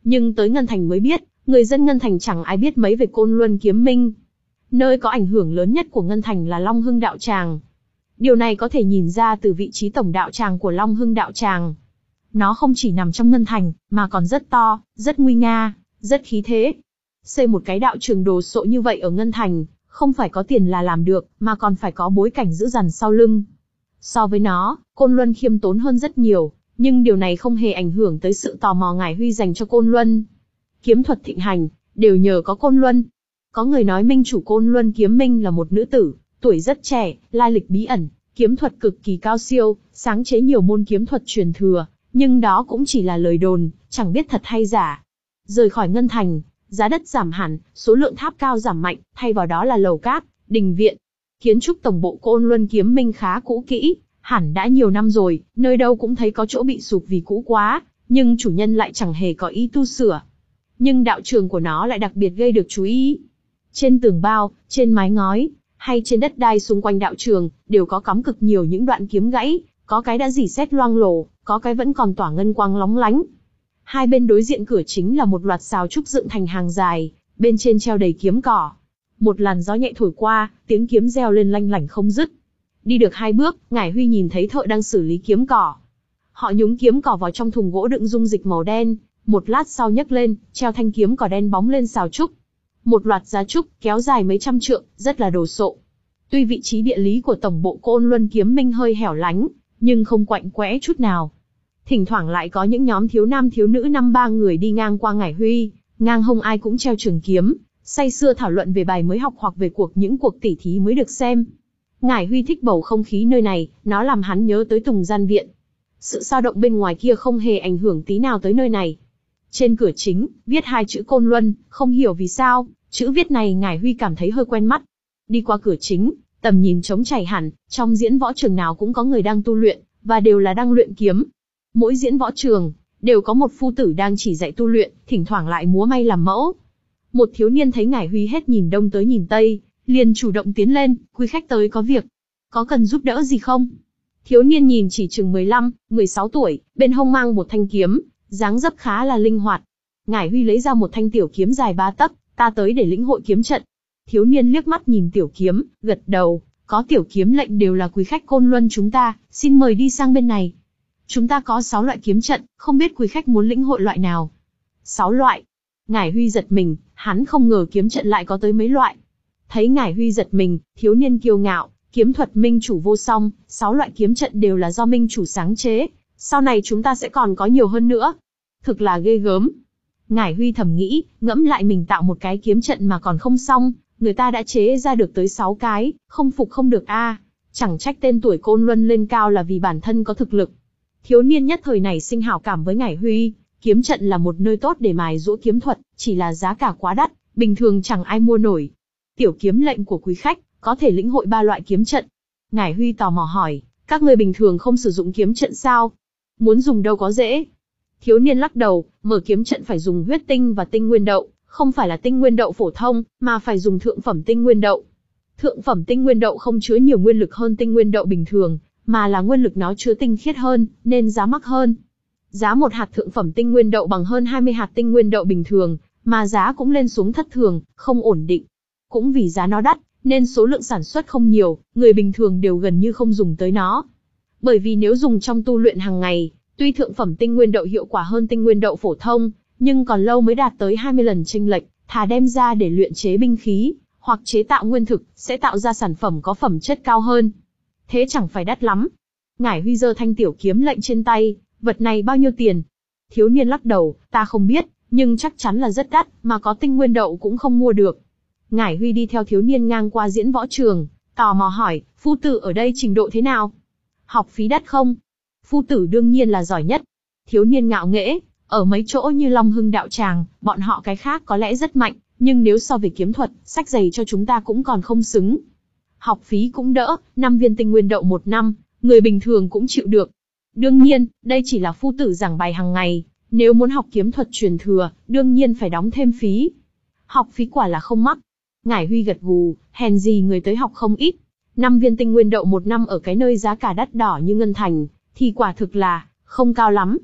Nhưng tới Ngân Thành mới biết, người dân Ngân Thành chẳng ai biết mấy về Côn Luân Kiếm Minh. Nơi có ảnh hưởng lớn nhất của Ngân Thành là Long Hưng Đạo Tràng. Điều này có thể nhìn ra từ vị trí tổng đạo tràng của Long Hưng Đạo Tràng. Nó không chỉ nằm trong Ngân Thành, mà còn rất to, rất nguy nga, rất khí thế. Xây một cái đạo trường đồ sộ như vậy ở Ngân Thành, không phải có tiền là làm được, mà còn phải có bối cảnh dữ dằn sau lưng. So với nó, Côn Luân khiêm tốn hơn rất nhiều, nhưng điều này không hề ảnh hưởng tới sự tò mò Ngải Huy dành cho Côn Luân. Kiếm thuật thịnh hành, đều nhờ có Côn Luân. Có người nói minh chủ Côn Luân Kiếm Minh là một nữ tử, tuổi rất trẻ, lai lịch bí ẩn, kiếm thuật cực kỳ cao siêu, sáng chế nhiều môn kiếm thuật truyền thừa, nhưng đó cũng chỉ là lời đồn, chẳng biết thật hay giả. Rời khỏi Ngân Thành, giá đất giảm hẳn, số lượng tháp cao giảm mạnh, thay vào đó là lầu cát, đình viện. Kiến trúc tổng bộ Côn Luân Kiếm Minh khá cũ kỹ, hẳn đã nhiều năm rồi, nơi đâu cũng thấy có chỗ bị sụp vì cũ quá, nhưng chủ nhân lại chẳng hề có ý tu sửa. Nhưng đạo trường của nó lại đặc biệt gây được chú ý. Trên tường bao, trên mái ngói, hay trên đất đai xung quanh đạo trường, đều có cắm cực nhiều những đoạn kiếm gãy, có cái đã rỉ sét loang lổ, có cái vẫn còn tỏa ngân quang lóng lánh. Hai bên đối diện cửa chính là một loạt sào trúc dựng thành hàng dài, bên trên treo đầy kiếm cỏ. Một làn gió nhẹ thổi qua, tiếng kiếm reo lên lanh lảnh không dứt. Đi được hai bước, Ngải Huy nhìn thấy thợ đang xử lý kiếm cỏ. Họ nhúng kiếm cỏ vào trong thùng gỗ đựng dung dịch màu đen, một lát sau nhấc lên, treo thanh kiếm cỏ đen bóng lên sào trúc. Một loạt giá trúc kéo dài mấy trăm trượng, rất là đồ sộ. Tuy vị trí địa lý của tổng bộ Côn Luân Kiếm Minh hơi hẻo lánh, nhưng không quạnh quẽ chút nào. Thỉnh thoảng lại có những nhóm thiếu nam thiếu nữ năm ba người đi ngang qua Ngải Huy, ngang hông ai cũng treo trường kiếm, say sưa thảo luận về bài mới học hoặc về cuộc những cuộc tỉ thí mới được xem. Ngải Huy thích bầu không khí nơi này, nó làm hắn nhớ tới Tùng Gian Viện. Sự sao động bên ngoài kia không hề ảnh hưởng tí nào tới nơi này. Trên cửa chính, viết hai chữ Côn Luân, không hiểu vì sao, chữ viết này Ngải Huy cảm thấy hơi quen mắt. Đi qua cửa chính, tầm nhìn trống trải hẳn, trong diễn võ trường nào cũng có người đang tu luyện, và đều là đang luyện kiếm. Mỗi diễn võ trường, đều có một phu tử đang chỉ dạy tu luyện, thỉnh thoảng lại múa may làm mẫu. Một thiếu niên thấy Ngải Huy hết nhìn đông tới nhìn tây, liền chủ động tiến lên, quý khách tới có việc. Có cần giúp đỡ gì không? Thiếu niên nhìn chỉ chừng mười lăm, mười sáu tuổi, bên hông mang một thanh kiếm, dáng dấp khá là linh hoạt. Ngải Huy lấy ra một thanh tiểu kiếm dài ba tấc, ta tới để lĩnh hội kiếm trận. Thiếu niên liếc mắt nhìn tiểu kiếm, gật đầu, có tiểu kiếm lệnh đều là quý khách Côn Luân chúng ta, xin mời đi sang bên này. Chúng ta có sáu loại kiếm trận, không biết quý khách muốn lĩnh hội loại nào? Sáu loại. Ngải Huy giật mình, hắn không ngờ kiếm trận lại có tới mấy loại. Thấy Ngải Huy giật mình, thiếu niên kiêu ngạo, kiếm thuật minh chủ vô song, sáu loại kiếm trận đều là do minh chủ sáng chế, sau này chúng ta sẽ còn có nhiều hơn nữa. Thực là ghê gớm. Ngải Huy thầm nghĩ, ngẫm lại mình tạo một cái kiếm trận mà còn không xong, người ta đã chế ra được tới sáu cái, không phục không được a. À. Chẳng trách tên tuổi Côn Luân lên cao là vì bản thân có thực lực. Thiếu niên nhất thời này sinh hảo cảm với Ngải Huy, kiếm trận là một nơi tốt để mài giũa kiếm thuật, chỉ là giá cả quá đắt, bình thường chẳng ai mua nổi. Tiểu kiếm lệnh của quý khách, có thể lĩnh hội ba loại kiếm trận. Ngải Huy tò mò hỏi, các người bình thường không sử dụng kiếm trận sao? Muốn dùng đâu có dễ. Thiếu niên lắc đầu, mở kiếm trận phải dùng huyết tinh và tinh nguyên đậu, không phải là tinh nguyên đậu phổ thông, mà phải dùng thượng phẩm tinh nguyên đậu. Thượng phẩm tinh nguyên đậu không chứa nhiều nguyên lực hơn tinh nguyên đậu bình thường, mà là nguyên lực nó chứa tinh khiết hơn, nên giá mắc hơn. Giá một hạt thượng phẩm tinh nguyên đậu bằng hơn hai mươi hạt tinh nguyên đậu bình thường, mà giá cũng lên xuống thất thường, không ổn định. Cũng vì giá nó đắt, nên số lượng sản xuất không nhiều, người bình thường đều gần như không dùng tới nó. Bởi vì nếu dùng trong tu luyện hàng ngày, tuy thượng phẩm tinh nguyên đậu hiệu quả hơn tinh nguyên đậu phổ thông, nhưng còn lâu mới đạt tới hai mươi lần chênh lệch, thà đem ra để luyện chế binh khí, hoặc chế tạo nguyên thực, sẽ tạo ra sản phẩm có phẩm chất cao hơn. Thế chẳng phải đắt lắm. Ngải Huy giơ thanh tiểu kiếm lệnh trên tay, vật này bao nhiêu tiền? Thiếu niên lắc đầu, ta không biết, nhưng chắc chắn là rất đắt, mà có tinh nguyên đậu cũng không mua được. Ngải Huy đi theo thiếu niên ngang qua diễn võ trường, tò mò hỏi, phu tử ở đây trình độ thế nào? Học phí đắt không? Phu tử đương nhiên là giỏi nhất. Thiếu niên ngạo nghễ, ở mấy chỗ như Long Hưng Đạo Tràng, bọn họ cái khác có lẽ rất mạnh, nhưng nếu so về kiếm thuật, sách giày cho chúng ta cũng còn không xứng. Học phí cũng đỡ, năm viên tinh nguyên đậu một năm, người bình thường cũng chịu được. Đương nhiên, đây chỉ là phu tử giảng bài hàng ngày, nếu muốn học kiếm thuật truyền thừa, đương nhiên phải đóng thêm phí. Học phí quả là không mắc. Ngải Huy gật gù, hèn gì người tới học không ít. Năm viên tinh nguyên đậu một năm ở cái nơi giá cả đắt đỏ như Ngân Thành, thì quả thực là không cao lắm.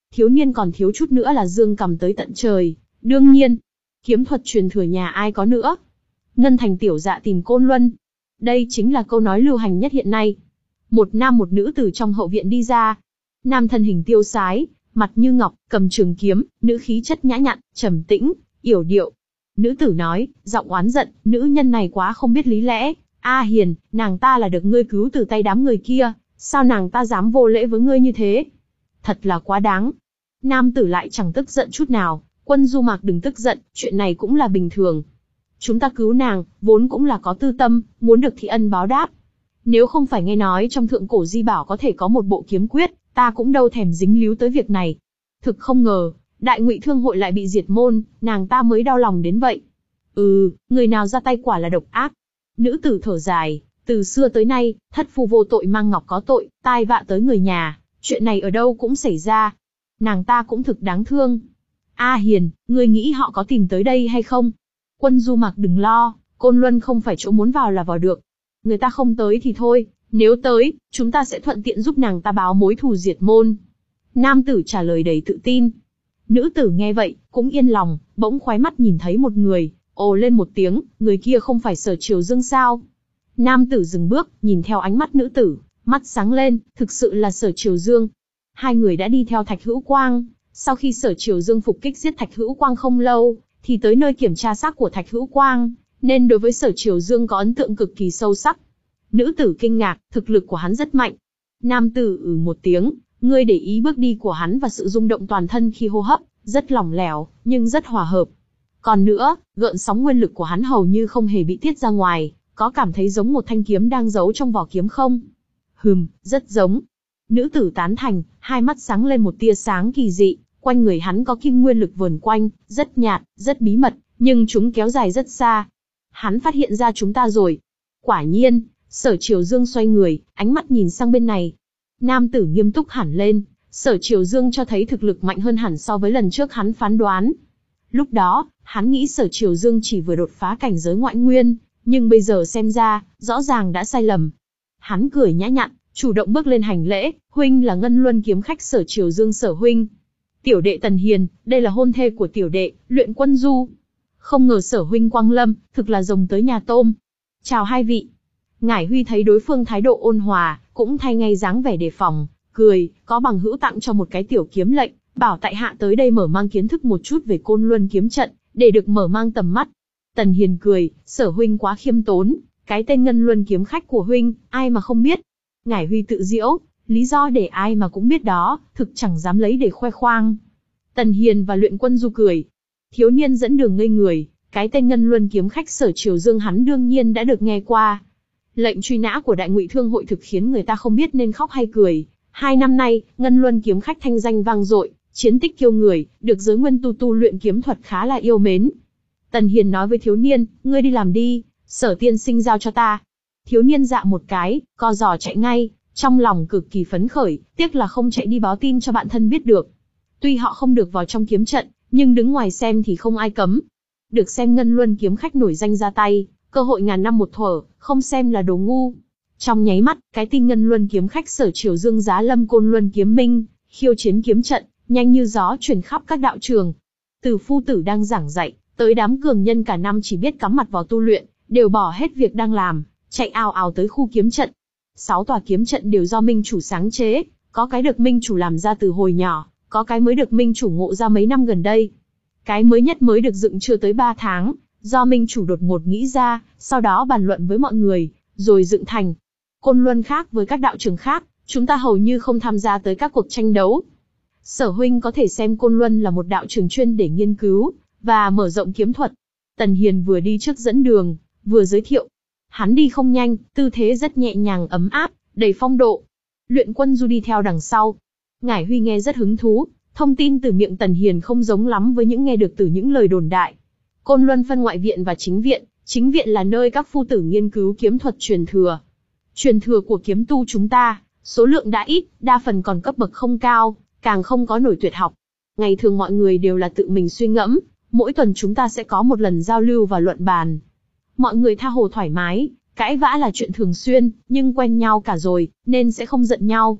Thiếu niên còn thiếu chút nữa là dương cầm tới tận trời. Đương nhiên, kiếm thuật truyền thừa nhà ai có nữa. Ngân Thành tiểu dạ tìm Côn Luân. Đây chính là câu nói lưu hành nhất hiện nay. Một nam một nữ từ trong hậu viện đi ra. Nam thân hình tiêu sái, mặt như ngọc, cầm trường kiếm, nữ khí chất nhã nhặn, trầm tĩnh, yểu điệu. Nữ tử nói, giọng oán giận, nữ nhân này quá không biết lý lẽ. A Hiền, nàng ta là được ngươi cứu từ tay đám người kia, sao nàng ta dám vô lễ với ngươi như thế? Thật là quá đáng. Nam tử lại chẳng tức giận chút nào, Quân Du Mạc đừng tức giận, chuyện này cũng là bình thường. Chúng ta cứu nàng, vốn cũng là có tư tâm, muốn được thị ân báo đáp. Nếu không phải nghe nói trong thượng cổ di bảo có thể có một bộ kiếm quyết, ta cũng đâu thèm dính líu tới việc này. Thực không ngờ, Đại Ngụy Thương hội lại bị diệt môn, nàng ta mới đau lòng đến vậy. Ừ, người nào ra tay quả là độc ác. Nữ tử thở dài, từ xưa tới nay, thất phu vô tội mang ngọc có tội, tai vạ tới người nhà, chuyện này ở đâu cũng xảy ra. Nàng ta cũng thực đáng thương. A Hiền, ngươi nghĩ họ có tìm tới đây hay không? Quân Du Mạc đừng lo, Côn Luân không phải chỗ muốn vào là vào được. Người ta không tới thì thôi, nếu tới, chúng ta sẽ thuận tiện giúp nàng ta báo mối thù diệt môn. Nam tử trả lời đầy tự tin. Nữ tử nghe vậy, cũng yên lòng, bỗng khoái mắt nhìn thấy một người, ồ lên một tiếng, người kia không phải Sở Triều Dương sao? Nam tử dừng bước, nhìn theo ánh mắt nữ tử, mắt sáng lên, thực sự là Sở Triều Dương. Hai người đã đi theo Thạch Hữu Quang, sau khi Sở Triều Dương phục kích giết Thạch Hữu Quang không lâu, thì tới nơi kiểm tra xác của Thạch Hữu Quang, nên đối với Sở Triều Dương có ấn tượng cực kỳ sâu sắc. Nữ tử kinh ngạc, thực lực của hắn rất mạnh. Nam tử ừ một tiếng, ngươi để ý bước đi của hắn và sự rung động toàn thân khi hô hấp, rất lỏng lẻo, nhưng rất hòa hợp. Còn nữa, gợn sóng nguyên lực của hắn hầu như không hề bị tiết ra ngoài, có cảm thấy giống một thanh kiếm đang giấu trong vỏ kiếm không? Hừm, rất giống. Nữ tử tán thành, hai mắt sáng lên một tia sáng kỳ dị, quanh người hắn có kim nguyên lực vờn quanh, rất nhạt, rất bí mật, nhưng chúng kéo dài rất xa. Hắn phát hiện ra chúng ta rồi. Quả nhiên, Sở Triều Dương xoay người, ánh mắt nhìn sang bên này. Nam tử nghiêm túc hẳn lên, Sở Triều Dương cho thấy thực lực mạnh hơn hẳn so với lần trước hắn phán đoán. Lúc đó, hắn nghĩ Sở Triều Dương chỉ vừa đột phá cảnh giới ngoại nguyên, nhưng bây giờ xem ra, rõ ràng đã sai lầm. Hắn cười nhã nhặn, chủ động bước lên hành lễ, huynh là Ngân Luân kiếm khách Sở Triều Dương Sở huynh. Tiểu đệ Tần Hiền, đây là hôn thê của tiểu đệ, Luyện Quân Du. Không ngờ Sở huynh quang lâm, thực là rồng tới nhà tôm. Chào hai vị. Ngải Huy thấy đối phương thái độ ôn hòa, cũng thay ngay dáng vẻ đề phòng, cười, có bằng hữu tặng cho một cái tiểu kiếm lệnh, bảo tại hạ tới đây mở mang kiến thức một chút về Côn Luân kiếm trận, để được mở mang tầm mắt. Tần Hiền cười, Sở huynh quá khiêm tốn, cái tên Ngân Luân kiếm khách của huynh, ai mà không biết. Ngải Huy tự giễu, lý do để ai mà cũng biết đó, thực chẳng dám lấy để khoe khoang. Tần Hiền và Luyện Quân Du cười. Thiếu niên dẫn đường ngây người, cái tên Ngân Luân kiếm khách Sở Triều Dương hắn đương nhiên đã được nghe qua. Lệnh truy nã của Đại Ngụy Thương hội thực khiến người ta không biết nên khóc hay cười. Hai năm nay, Ngân Luân kiếm khách thanh danh vang dội, chiến tích kiêu người, được giới nguyên tu tu luyện kiếm thuật khá là yêu mến. Tần Hiền nói với thiếu niên, ngươi đi làm đi, Sở tiên sinh giao cho ta. Thiếu niên dạ một cái, co giò chạy ngay, trong lòng cực kỳ phấn khởi, tiếc là không chạy đi báo tin cho bạn thân biết được. Tuy họ không được vào trong kiếm trận, nhưng đứng ngoài xem thì không ai cấm. Được xem Ngân Luân kiếm khách nổi danh ra tay, cơ hội ngàn năm một thuở, không xem là đồ ngu. Trong nháy mắt, cái tin Ngân Luân kiếm khách Sở Triều Dương giá lâm Côn Luân kiếm minh, khiêu chiến kiếm trận, nhanh như gió truyền khắp các đạo trường. Từ phu tử đang giảng dạy, tới đám cường nhân cả năm chỉ biết cắm mặt vào tu luyện, đều bỏ hết việc đang làm, chạy ào ào tới khu kiếm trận. Sáu tòa kiếm trận đều do minh chủ sáng chế, có cái được minh chủ làm ra từ hồi nhỏ, có cái mới được minh chủ ngộ ra mấy năm gần đây. Cái mới nhất mới được dựng chưa tới ba tháng, do minh chủ đột ngột nghĩ ra, sau đó bàn luận với mọi người, rồi dựng thành. Côn Luân khác với các đạo trường khác, chúng ta hầu như không tham gia tới các cuộc tranh đấu. Sở huynh có thể xem Côn Luân là một đạo trường chuyên để nghiên cứu và mở rộng kiếm thuật. Tần Hiền vừa đi trước dẫn đường, vừa giới thiệu. Hắn đi không nhanh, tư thế rất nhẹ nhàng ấm áp, đầy phong độ. Luyện Quân Du đi theo đằng sau. Ngải Huy nghe rất hứng thú, thông tin từ miệng Tần Hiền không giống lắm với những nghe được từ những lời đồn đại. Côn Luân phân ngoại viện và chính viện, chính viện là nơi các phu tử nghiên cứu kiếm thuật truyền thừa. Truyền thừa của kiếm tu chúng ta, số lượng đã ít, đa phần còn cấp bậc không cao, càng không có nổi tuyệt học. Ngày thường mọi người đều là tự mình suy ngẫm, mỗi tuần chúng ta sẽ có một lần giao lưu và luận bàn. Mọi người tha hồ thoải mái, cãi vã là chuyện thường xuyên, nhưng quen nhau cả rồi, nên sẽ không giận nhau.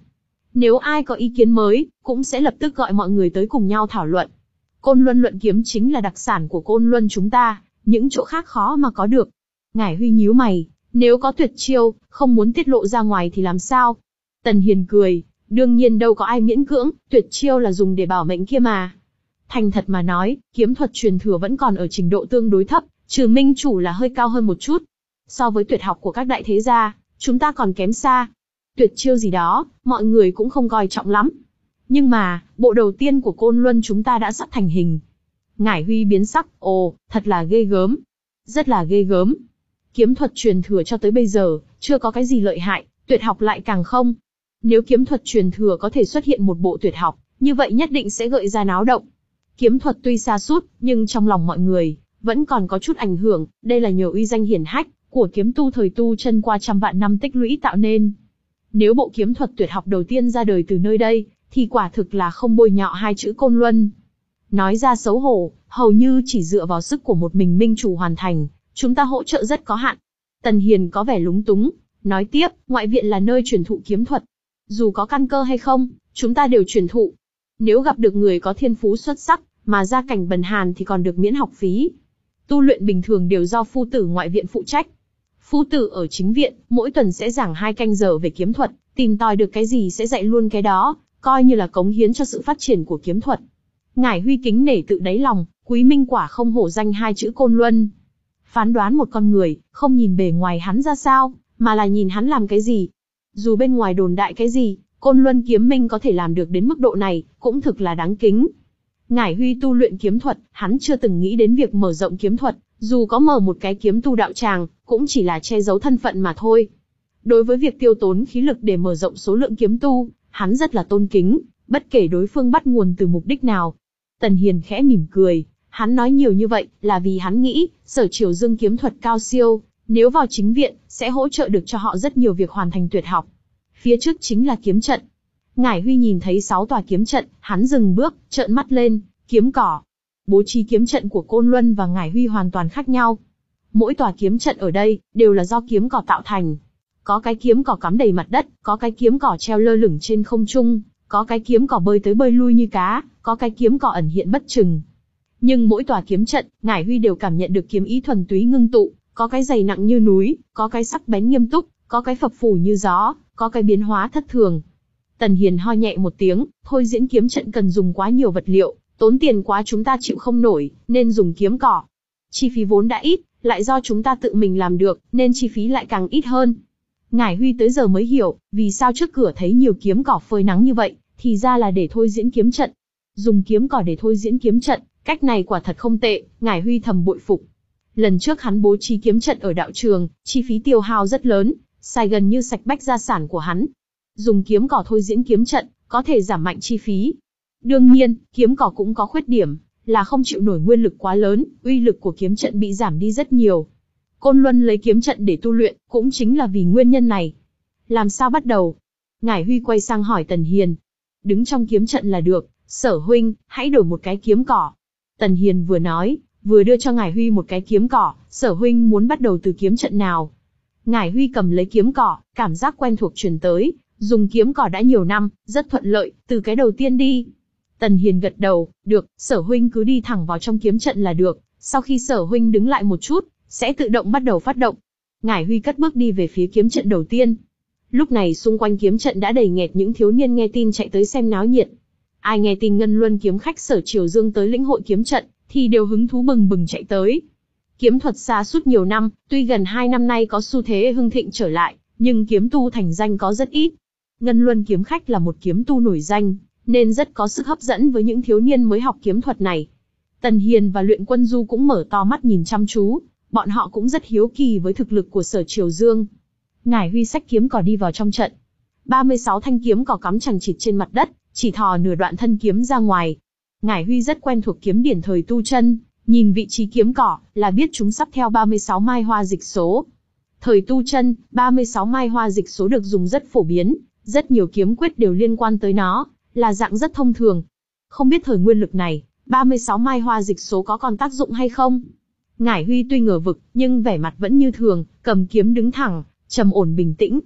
Nếu ai có ý kiến mới, cũng sẽ lập tức gọi mọi người tới cùng nhau thảo luận. Côn Luân luận kiếm chính là đặc sản của Côn Luân chúng ta, những chỗ khác khó mà có được. Ngải Huy nhíu mày, nếu có tuyệt chiêu, không muốn tiết lộ ra ngoài thì làm sao? Tần Hiền cười, đương nhiên đâu có ai miễn cưỡng, tuyệt chiêu là dùng để bảo mệnh kia mà. Thành thật mà nói, kiếm thuật truyền thừa vẫn còn ở trình độ tương đối thấp, trừ minh chủ là hơi cao hơn một chút. So với tuyệt học của các đại thế gia, chúng ta còn kém xa. Tuyệt chiêu gì đó, mọi người cũng không coi trọng lắm. Nhưng mà, bộ đầu tiên của Côn Luân chúng ta đã sắp thành hình. Ngải Huy biến sắc, ồ, thật là ghê gớm. Rất là ghê gớm. Kiếm thuật truyền thừa cho tới bây giờ, chưa có cái gì lợi hại, tuyệt học lại càng không. Nếu kiếm thuật truyền thừa có thể xuất hiện một bộ tuyệt học, như vậy nhất định sẽ gợi ra náo động. Kiếm thuật tuy xa sút nhưng trong lòng mọi người, vẫn còn có chút ảnh hưởng, đây là nhờ uy danh hiển hách của kiếm tu thời tu chân qua trăm vạn năm tích lũy tạo nên. Nếu bộ kiếm thuật tuyệt học đầu tiên ra đời từ nơi đây, thì quả thực là không bôi nhọ hai chữ Côn Luân. Nói ra xấu hổ, hầu như chỉ dựa vào sức của một mình minh chủ hoàn thành, chúng ta hỗ trợ rất có hạn. Tần Hiền có vẻ lúng túng, nói tiếp, ngoại viện là nơi truyền thụ kiếm thuật. Dù có căn cơ hay không, chúng ta đều truyền thụ. Nếu gặp được người có thiên phú xuất sắc, mà gia cảnh bần hàn thì còn được miễn học phí. Tu luyện bình thường đều do phu tử ngoại viện phụ trách. Phu tử ở chính viện, mỗi tuần sẽ giảng hai canh giờ về kiếm thuật, tìm tòi được cái gì sẽ dạy luôn cái đó, coi như là cống hiến cho sự phát triển của kiếm thuật. Ngải Huy kính nể tự đáy lòng, quý minh quả không hổ danh hai chữ Côn Luân. Phán đoán một con người, không nhìn bề ngoài hắn ra sao, mà là nhìn hắn làm cái gì. Dù bên ngoài đồn đại cái gì, Côn Luân kiếm minh có thể làm được đến mức độ này, cũng thực là đáng kính. Ngải Huy tu luyện kiếm thuật, hắn chưa từng nghĩ đến việc mở rộng kiếm thuật, dù có mở một cái kiếm tu đạo tràng, cũng chỉ là che giấu thân phận mà thôi. Đối với việc tiêu tốn khí lực để mở rộng số lượng kiếm tu, hắn rất là tôn kính, bất kể đối phương bắt nguồn từ mục đích nào. Tần Hiền khẽ mỉm cười, hắn nói nhiều như vậy là vì hắn nghĩ, Sở Triều Dương kiếm thuật cao siêu, nếu vào chính viện, sẽ hỗ trợ được cho họ rất nhiều việc hoàn thành tuyệt học. Phía trước chính là kiếm trận. Ngải Huy nhìn thấy sáu tòa kiếm trận, hắn dừng bước, trợn mắt lên, kiếm cỏ. Bố trí kiếm trận của Côn Luân và Ngải Huy hoàn toàn khác nhau. Mỗi tòa kiếm trận ở đây, đều là do kiếm cỏ tạo thành. Có cái kiếm cỏ cắm đầy mặt đất, có cái kiếm cỏ treo lơ lửng trên không trung, có cái kiếm cỏ bơi tới bơi lui như cá, có cái kiếm cỏ ẩn hiện bất chừng. Nhưng mỗi tòa kiếm trận, Ngải Huy đều cảm nhận được kiếm ý thuần túy ngưng tụ, có cái dày nặng như núi, có cái sắc bén nghiêm túc, có cái phập phù như gió, có cái biến hóa thất thường. Tần Hiền ho nhẹ một tiếng, thôi diễn kiếm trận cần dùng quá nhiều vật liệu, tốn tiền quá chúng ta chịu không nổi, nên dùng kiếm cỏ. Chi phí vốn đã ít, lại do chúng ta tự mình làm được, nên chi phí lại càng ít hơn. Ngải Huy tới giờ mới hiểu, vì sao trước cửa thấy nhiều kiếm cỏ phơi nắng như vậy, thì ra là để thôi diễn kiếm trận. Dùng kiếm cỏ để thôi diễn kiếm trận, cách này quả thật không tệ, Ngải Huy thầm bội phục. Lần trước hắn bố trí kiếm trận ở đạo trường, chi phí tiêu hao rất lớn, xài gần như sạch bách gia sản của hắn. Dùng kiếm cỏ thôi diễn kiếm trận, có thể giảm mạnh chi phí. Đương nhiên, kiếm cỏ cũng có khuyết điểm, là không chịu nổi nguyên lực quá lớn, uy lực của kiếm trận bị giảm đi rất nhiều. Côn Luân lấy kiếm trận để tu luyện, cũng chính là vì nguyên nhân này. Làm sao bắt đầu? Ngải Huy quay sang hỏi Tần Hiền. Đứng trong kiếm trận là được, Sở huynh, hãy đổi một cái kiếm cỏ. Tần Hiền vừa nói, vừa đưa cho Ngải Huy một cái kiếm cỏ, Sở huynh muốn bắt đầu từ kiếm trận nào? Ngải Huy cầm lấy kiếm cỏ, cảm giác quen thuộc truyền tới, dùng kiếm cỏ đã nhiều năm, rất thuận lợi, từ cái đầu tiên đi. Tần Hiền gật đầu, được, Sở huynh cứ đi thẳng vào trong kiếm trận là được, sau khi Sở huynh đứng lại một chút, sẽ tự động bắt đầu phát động. Ngải Huy cất bước đi về phía kiếm trận đầu tiên. Lúc này xung quanh kiếm trận đã đầy nghẹt những thiếu niên nghe tin chạy tới xem náo nhiệt. Ai nghe tin Ngân Luân kiếm khách Sở Triều Dương tới lĩnh hội kiếm trận, thì đều hứng thú bừng bừng chạy tới. Kiếm thuật xa suốt nhiều năm, tuy gần hai năm nay có xu thế hưng thịnh trở lại, nhưng kiếm tu thành danh có rất ít. Ngân Luân kiếm khách là một kiếm tu nổi danh, nên rất có sức hấp dẫn với những thiếu niên mới học kiếm thuật này. Tần Hiền và Luyện Quân Du cũng mở to mắt nhìn chăm chú, bọn họ cũng rất hiếu kỳ với thực lực của Sở Triều Dương. Ngải Huy xách kiếm cỏ đi vào trong trận. ba mươi sáu thanh kiếm cỏ cắm chằng chịt trên mặt đất, chỉ thò nửa đoạn thân kiếm ra ngoài. Ngải Huy rất quen thuộc kiếm điển thời tu chân, nhìn vị trí kiếm cỏ là biết chúng sắp theo ba mươi sáu mai hoa dịch số. Thời tu chân, ba mươi sáu mai hoa dịch số được dùng rất phổ biến, rất nhiều kiếm quyết đều liên quan tới nó, là dạng rất thông thường. Không biết thời nguyên lực này, ba mươi sáu mai hoa dịch số có còn tác dụng hay không? Ngải Huy tuy ngờ vực, nhưng vẻ mặt vẫn như thường, cầm kiếm đứng thẳng, trầm ổn bình tĩnh.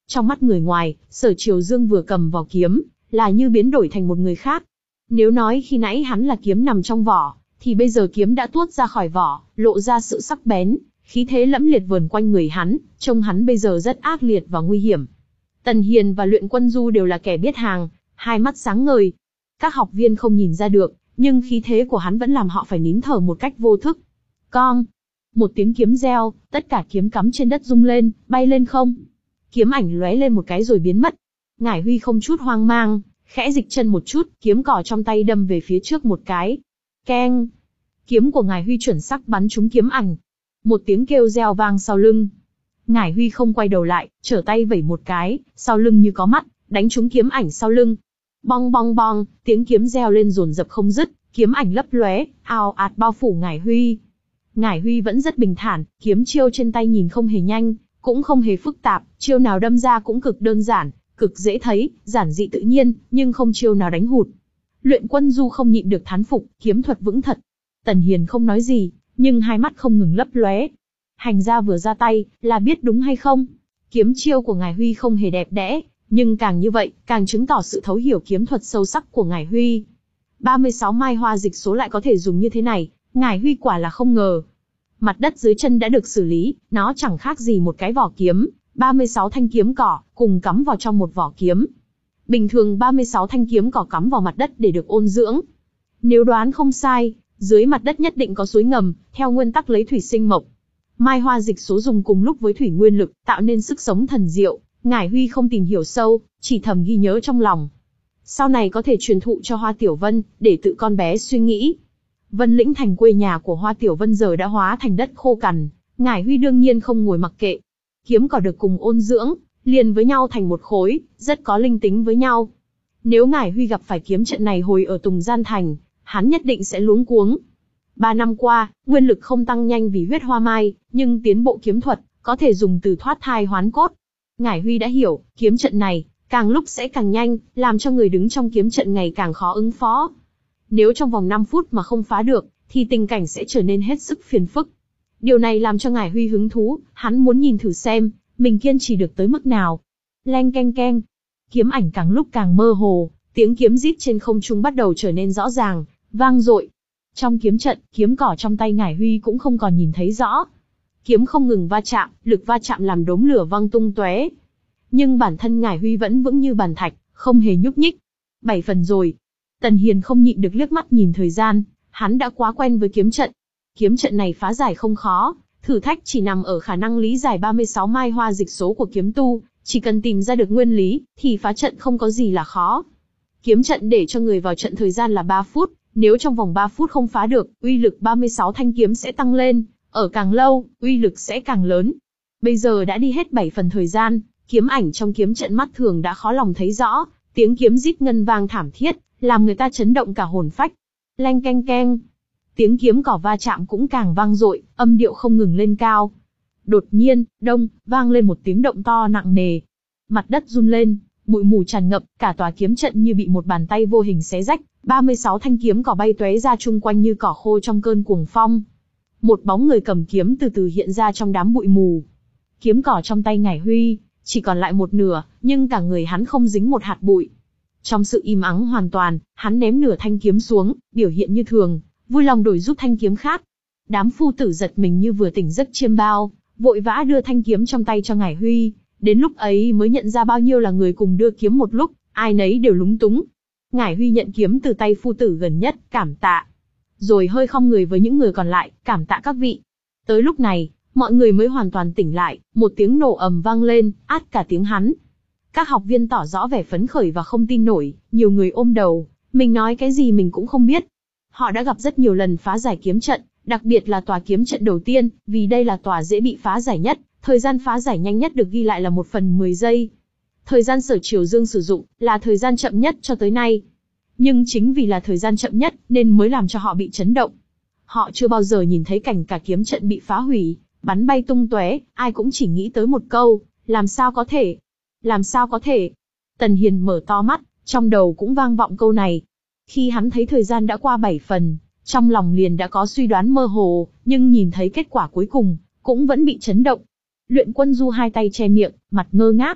Trong mắt người ngoài, Sở Triều Dương vừa cầm vào kiếm, là như biến đổi thành một người khác. Nếu nói khi nãy hắn là kiếm nằm trong vỏ, thì bây giờ kiếm đã tuốt ra khỏi vỏ, lộ ra sự sắc bén, khí thế lẫm liệt vờn quanh người hắn, trông hắn bây giờ rất ác liệt và nguy hiểm. Tần Hiền và Luyện Quân Du đều là kẻ biết hàng, hai mắt sáng ngời. Các học viên không nhìn ra được, nhưng khí thế của hắn vẫn làm họ phải nín thở một cách vô thức. Cong! Một tiếng kiếm reo, tất cả kiếm cắm trên đất rung lên, bay lên không. Kiếm ảnh lóe lên một cái rồi biến mất. Ngải Huy không chút hoang mang, khẽ dịch chân một chút, kiếm cỏ trong tay đâm về phía trước một cái. Keng! Kiếm của Ngải Huy chuẩn xác bắn trúng kiếm ảnh. Một tiếng kêu reo vang sau lưng. Ngải Huy không quay đầu lại, trở tay vẩy một cái, sau lưng như có mắt, đánh trúng kiếm ảnh sau lưng. Bong bong bong, tiếng kiếm reo lên dồn dập không dứt, kiếm ảnh lấp lóe, ào ạt bao phủ Ngải Huy. Ngải Huy vẫn rất bình thản, kiếm chiêu trên tay nhìn không hề nhanh, cũng không hề phức tạp, chiêu nào đâm ra cũng cực đơn giản, cực dễ thấy, giản dị tự nhiên, nhưng không chiêu nào đánh hụt. Luyện Quân Du không nhịn được thán phục, kiếm thuật vững thật. Tần Hiền không nói gì, nhưng hai mắt không ngừng lấp lóe. Hành gia vừa ra tay, là biết đúng hay không? Kiếm chiêu của Ngải Huy không hề đẹp đẽ, nhưng càng như vậy, càng chứng tỏ sự thấu hiểu kiếm thuật sâu sắc của Ngải Huy. ba mươi sáu mai hoa dịch số lại có thể dùng như thế này, Ngải Huy quả là không ngờ. Mặt đất dưới chân đã được xử lý, nó chẳng khác gì một cái vỏ kiếm, ba mươi sáu thanh kiếm cỏ, cùng cắm vào trong một vỏ kiếm. Bình thường ba mươi sáu thanh kiếm cỏ cắm vào mặt đất để được ôn dưỡng. Nếu đoán không sai, dưới mặt đất nhất định có suối ngầm, theo nguyên tắc lấy thủy sinh mộc. Mai hoa dịch số dùng cùng lúc với thủy nguyên lực, tạo nên sức sống thần diệu. Ngải Huy không tìm hiểu sâu, chỉ thầm ghi nhớ trong lòng. Sau này có thể truyền thụ cho Hoa Tiểu Vân, để tự con bé suy nghĩ. Vân Lĩnh thành quê nhà của Hoa Tiểu Vân giờ đã hóa thành đất khô cằn, Ngải Huy đương nhiên không ngồi mặc kệ. Kiếm cỏ được cùng ôn dưỡng, liền với nhau thành một khối, rất có linh tính với nhau. Nếu Ngải Huy gặp phải kiếm trận này hồi ở Tùng Gian Thành, hắn nhất định sẽ luống cuống. Ba năm qua, nguyên lực không tăng nhanh vì huyết hoa mai, nhưng tiến bộ kiếm thuật, có thể dùng từ thoát thai hoán cốt. Ngải Huy đã hiểu, kiếm trận này, càng lúc sẽ càng nhanh, làm cho người đứng trong kiếm trận ngày càng khó ứng phó. Nếu trong vòng năm phút mà không phá được, thì tình cảnh sẽ trở nên hết sức phiền phức. Điều này làm cho Ngải Huy hứng thú, hắn muốn nhìn thử xem, mình kiên trì được tới mức nào. Leng keng keng, kiếm ảnh càng lúc càng mơ hồ, tiếng kiếm rít trên không trung bắt đầu trở nên rõ ràng, vang dội. Trong kiếm trận, kiếm cỏ trong tay Ngải Huy cũng không còn nhìn thấy rõ. Kiếm không ngừng va chạm, lực va chạm làm đốm lửa văng tung tóe. Nhưng bản thân Ngải Huy vẫn vững như bàn thạch, không hề nhúc nhích. Bảy phần rồi. Tần Hiền không nhịn được liếc mắt nhìn thời gian, hắn đã quá quen với kiếm trận. Kiếm trận này phá giải không khó, thử thách chỉ nằm ở khả năng lý giải ba mươi sáu mai hoa dịch số của kiếm tu, chỉ cần tìm ra được nguyên lý, thì phá trận không có gì là khó. Kiếm trận để cho người vào trận thời gian là ba phút, nếu trong vòng ba phút không phá được, uy lực ba mươi sáu thanh kiếm sẽ tăng lên, ở càng lâu, uy lực sẽ càng lớn. Bây giờ đã đi hết bảy phần thời gian, kiếm ảnh trong kiếm trận mắt thường đã khó lòng thấy rõ, tiếng kiếm rít ngân vang thảm thiết, làm người ta chấn động cả hồn phách. Leng keng keng, tiếng kiếm cỏ va chạm cũng càng vang dội, âm điệu không ngừng lên cao. Đột nhiên, đông, vang lên một tiếng động to nặng nề. Mặt đất run lên, bụi mù tràn ngập, cả tòa kiếm trận như bị một bàn tay vô hình xé rách, ba mươi sáu thanh kiếm cỏ bay tóe ra chung quanh như cỏ khô trong cơn cuồng phong. Một bóng người cầm kiếm từ từ hiện ra trong đám bụi mù. Kiếm cỏ trong tay Ngải Huy, chỉ còn lại một nửa, nhưng cả người hắn không dính một hạt bụi. Trong sự im ắng hoàn toàn, hắn ném nửa thanh kiếm xuống, biểu hiện như thường, vui lòng đổi giúp thanh kiếm khác. Đám phu tử giật mình như vừa tỉnh giấc chiêm bao, vội vã đưa thanh kiếm trong tay cho Ngải Huy. Đến lúc ấy mới nhận ra bao nhiêu là người cùng đưa kiếm một lúc, ai nấy đều lúng túng. Ngải Huy nhận kiếm từ tay phu tử gần nhất, cảm tạ. Rồi hơi khom người với những người còn lại, cảm tạ các vị. Tới lúc này, mọi người mới hoàn toàn tỉnh lại, một tiếng nổ ầm vang lên, át cả tiếng hắn. Các học viên tỏ rõ vẻ phấn khởi và không tin nổi, nhiều người ôm đầu, mình nói cái gì mình cũng không biết. Họ đã gặp rất nhiều lần phá giải kiếm trận, đặc biệt là tòa kiếm trận đầu tiên, vì đây là tòa dễ bị phá giải nhất, thời gian phá giải nhanh nhất được ghi lại là một phần mười giây. Thời gian Sở Triều Dương sử dụng là thời gian chậm nhất cho tới nay. Nhưng chính vì là thời gian chậm nhất nên mới làm cho họ bị chấn động. Họ chưa bao giờ nhìn thấy cảnh cả kiếm trận bị phá hủy, bắn bay tung tóe, ai cũng chỉ nghĩ tới một câu, làm sao có thể? Làm sao có thể? Tần Hiền mở to mắt, trong đầu cũng vang vọng câu này. Khi hắn thấy thời gian đã qua bảy phần, trong lòng liền đã có suy đoán mơ hồ, nhưng nhìn thấy kết quả cuối cùng, cũng vẫn bị chấn động. Luyện Quân Du hai tay che miệng, mặt ngơ ngác.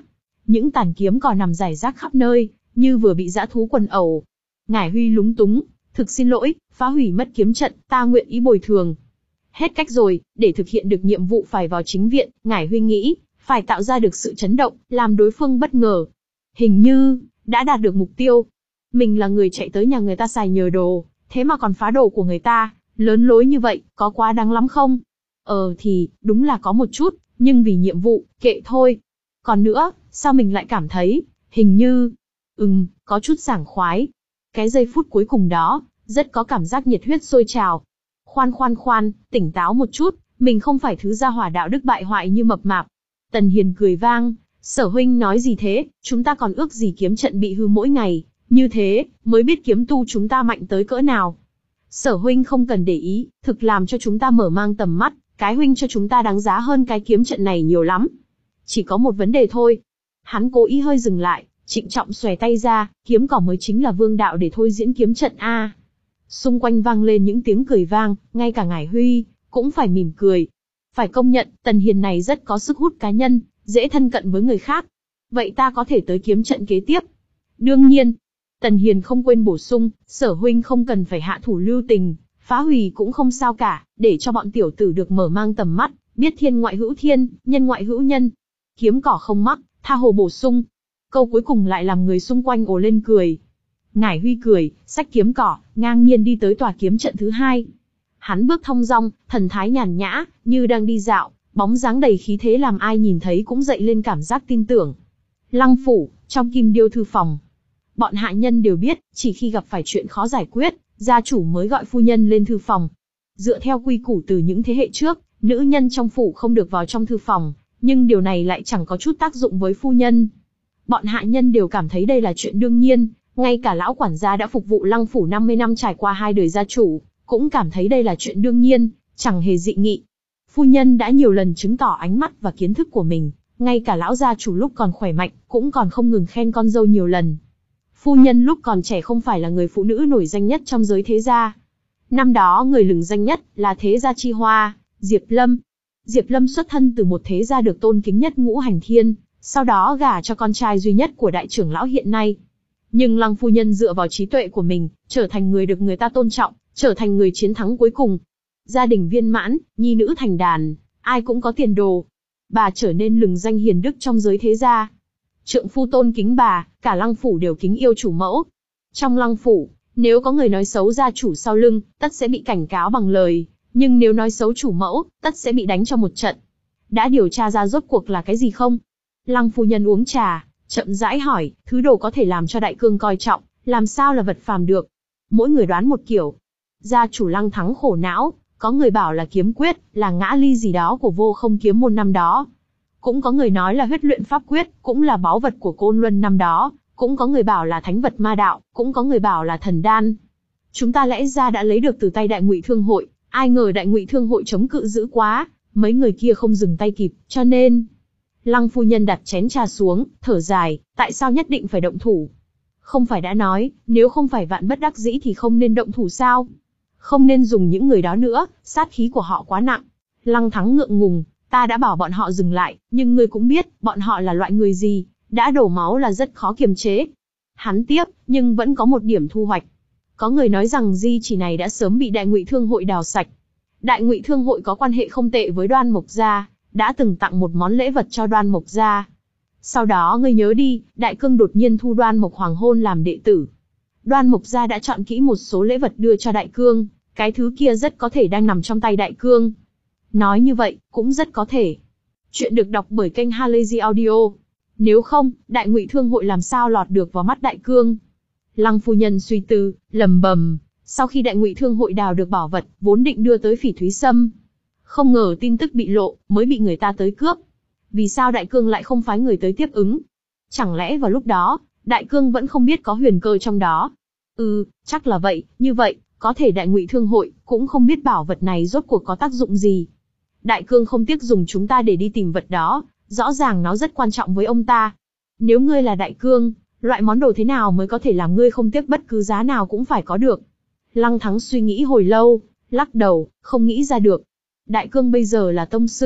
những tàn kiếm cỏ nằm rải rác khắp nơi, như vừa bị dã thú quần ẩu. Ngải Huy lúng túng, thực xin lỗi, phá hủy mất kiếm trận, ta nguyện ý bồi thường. Hết cách rồi, để thực hiện được nhiệm vụ phải vào chính viện, Ngải Huy nghĩ, phải tạo ra được sự chấn động, làm đối phương bất ngờ. Hình như, đã đạt được mục tiêu. Mình là người chạy tới nhà người ta xài nhờ đồ, thế mà còn phá đồ của người ta, lớn lối như vậy, có quá đáng lắm không? Ờ thì, đúng là có một chút, nhưng vì nhiệm vụ, kệ thôi. Còn nữa, sao mình lại cảm thấy, hình như, ừm, có chút sảng khoái. Cái giây phút cuối cùng đó, rất có cảm giác nhiệt huyết sôi trào. Khoan khoan khoan, tỉnh táo một chút, mình không phải thứ gia hỏa đạo đức bại hoại như mập mạp. Tần Hiền cười vang, Sở huynh nói gì thế, chúng ta còn ước gì kiếm trận bị hư mỗi ngày, như thế, mới biết kiếm tu chúng ta mạnh tới cỡ nào. Sở huynh không cần để ý, thực làm cho chúng ta mở mang tầm mắt, cái huynh cho chúng ta đáng giá hơn cái kiếm trận này nhiều lắm. Chỉ có một vấn đề thôi. Hắn cố ý hơi dừng lại, trịnh trọng xòe tay ra, kiếm cỏ mới chính là vương đạo để thôi diễn kiếm trận a. Xung quanh vang lên những tiếng cười vang, ngay cả Ngải Huy cũng phải mỉm cười. Phải công nhận, Tần Hiền này rất có sức hút cá nhân, dễ thân cận với người khác. Vậy ta có thể tới kiếm trận kế tiếp? Đương nhiên. Tần Hiền không quên bổ sung, Sở huynh không cần phải hạ thủ lưu tình, phá hủy cũng không sao cả, để cho bọn tiểu tử được mở mang tầm mắt, biết thiên ngoại hữu thiên, nhân ngoại hữu nhân. Kiếm cỏ không mắc, tha hồ bổ sung. Câu cuối cùng lại làm người xung quanh ồ lên cười. Ngải Huy cười, xách kiếm cỏ, ngang nhiên đi tới tòa kiếm trận thứ hai. Hắn bước thong dong, thần thái nhàn nhã, như đang đi dạo, bóng dáng đầy khí thế làm ai nhìn thấy cũng dậy lên cảm giác tin tưởng. Lăng phủ, trong Kim Điêu thư phòng. Bọn hạ nhân đều biết, chỉ khi gặp phải chuyện khó giải quyết, gia chủ mới gọi phu nhân lên thư phòng. Dựa theo quy củ từ những thế hệ trước, nữ nhân trong phủ không được vào trong thư phòng, nhưng điều này lại chẳng có chút tác dụng với phu nhân. Bọn hạ nhân đều cảm thấy đây là chuyện đương nhiên, ngay cả lão quản gia đã phục vụ Lăng phủ năm mươi năm trải qua hai đời gia chủ, cũng cảm thấy đây là chuyện đương nhiên, chẳng hề dị nghị. Phu nhân đã nhiều lần chứng tỏ ánh mắt và kiến thức của mình, ngay cả lão gia chủ lúc còn khỏe mạnh, cũng còn không ngừng khen con dâu nhiều lần. Phu nhân lúc còn trẻ không phải là người phụ nữ nổi danh nhất trong giới thế gia. Năm đó người lừng danh nhất là thế gia chi hoa, Diệp Lâm. Diệp Lâm xuất thân từ một thế gia được tôn kính nhất ngũ hành thiên, sau đó gả cho con trai duy nhất của đại trưởng lão hiện nay. Nhưng Lăng phu nhân dựa vào trí tuệ của mình, trở thành người được người ta tôn trọng, trở thành người chiến thắng cuối cùng. Gia đình viên mãn, nhi nữ thành đàn, ai cũng có tiền đồ. Bà trở nên lừng danh hiền đức trong giới thế gia. Trượng phu tôn kính bà, cả Lăng phủ đều kính yêu chủ mẫu. Trong Lăng phủ, nếu có người nói xấu gia chủ sau lưng, tất sẽ bị cảnh cáo bằng lời, nhưng nếu nói xấu chủ mẫu, tất sẽ bị đánh cho một trận. Đã điều tra ra rốt cuộc là cái gì không? Lăng phu nhân uống trà, chậm rãi hỏi, thứ đồ có thể làm cho đại cương coi trọng, làm sao là vật phàm được? Mỗi người đoán một kiểu. Gia chủ Lăng Thắng khổ não, có người bảo là kiếm quyết, là ngã ly gì đó của vô không kiếm môn năm đó. Cũng có người nói là huyết luyện pháp quyết, cũng là báu vật của Côn Luân năm đó, cũng có người bảo là thánh vật ma đạo, cũng có người bảo là thần đan. Chúng ta lẽ ra đã lấy được từ tay Đại Ngụy Thương hội, ai ngờ Đại Ngụy Thương hội chống cự dữ quá, mấy người kia không dừng tay kịp, cho nên... Lăng phu nhân đặt chén trà xuống, thở dài, tại sao nhất định phải động thủ? Không phải đã nói, nếu không phải vạn bất đắc dĩ thì không nên động thủ sao? Không nên dùng những người đó nữa, sát khí của họ quá nặng. Lăng Thắng ngượng ngùng, ta đã bảo bọn họ dừng lại, nhưng ngươi cũng biết, bọn họ là loại người gì, đã đổ máu là rất khó kiềm chế. Hắn tiếp, nhưng vẫn có một điểm thu hoạch. Có người nói rằng di chỉ này đã sớm bị Đại Ngụy Thương hội đào sạch. Đại Ngụy Thương hội có quan hệ không tệ với Đoan Mộc gia, đã từng tặng một món lễ vật cho Đoan Mộc gia. Sau đó ngươi nhớ đi, Đại Cương đột nhiên thu Đoan Mộc Hoàng hôn làm đệ tử. Đoan Mộc gia đã chọn kỹ một số lễ vật đưa cho Đại Cương, cái thứ kia rất có thể đang nằm trong tay Đại Cương. Nói như vậy, cũng rất có thể. Chuyện được đọc bởi kênh Halazy Audio. Nếu không, Đại Ngụy Thương hội làm sao lọt được vào mắt Đại Cương? Lăng phu nhân suy tư, lầm bầm. Sau khi Đại Ngụy Thương hội đào được bảo vật, vốn định đưa tới Phỉ Thúy Sâm. Không ngờ tin tức bị lộ, mới bị người ta tới cướp. Vì sao Đại Cương lại không phái người tới tiếp ứng? Chẳng lẽ vào lúc đó, Đại Cương vẫn không biết có huyền cơ trong đó? Ừ, chắc là vậy, như vậy, có thể Đại Ngụy Thương hội cũng không biết bảo vật này rốt cuộc có tác dụng gì. Đại Cương không tiếc dùng chúng ta để đi tìm vật đó, rõ ràng nó rất quan trọng với ông ta. Nếu ngươi là Đại Cương, loại món đồ thế nào mới có thể làm ngươi không tiếc bất cứ giá nào cũng phải có được? Lăng Thắng suy nghĩ hồi lâu, lắc đầu, không nghĩ ra được. Đại Cương bây giờ là tông sư,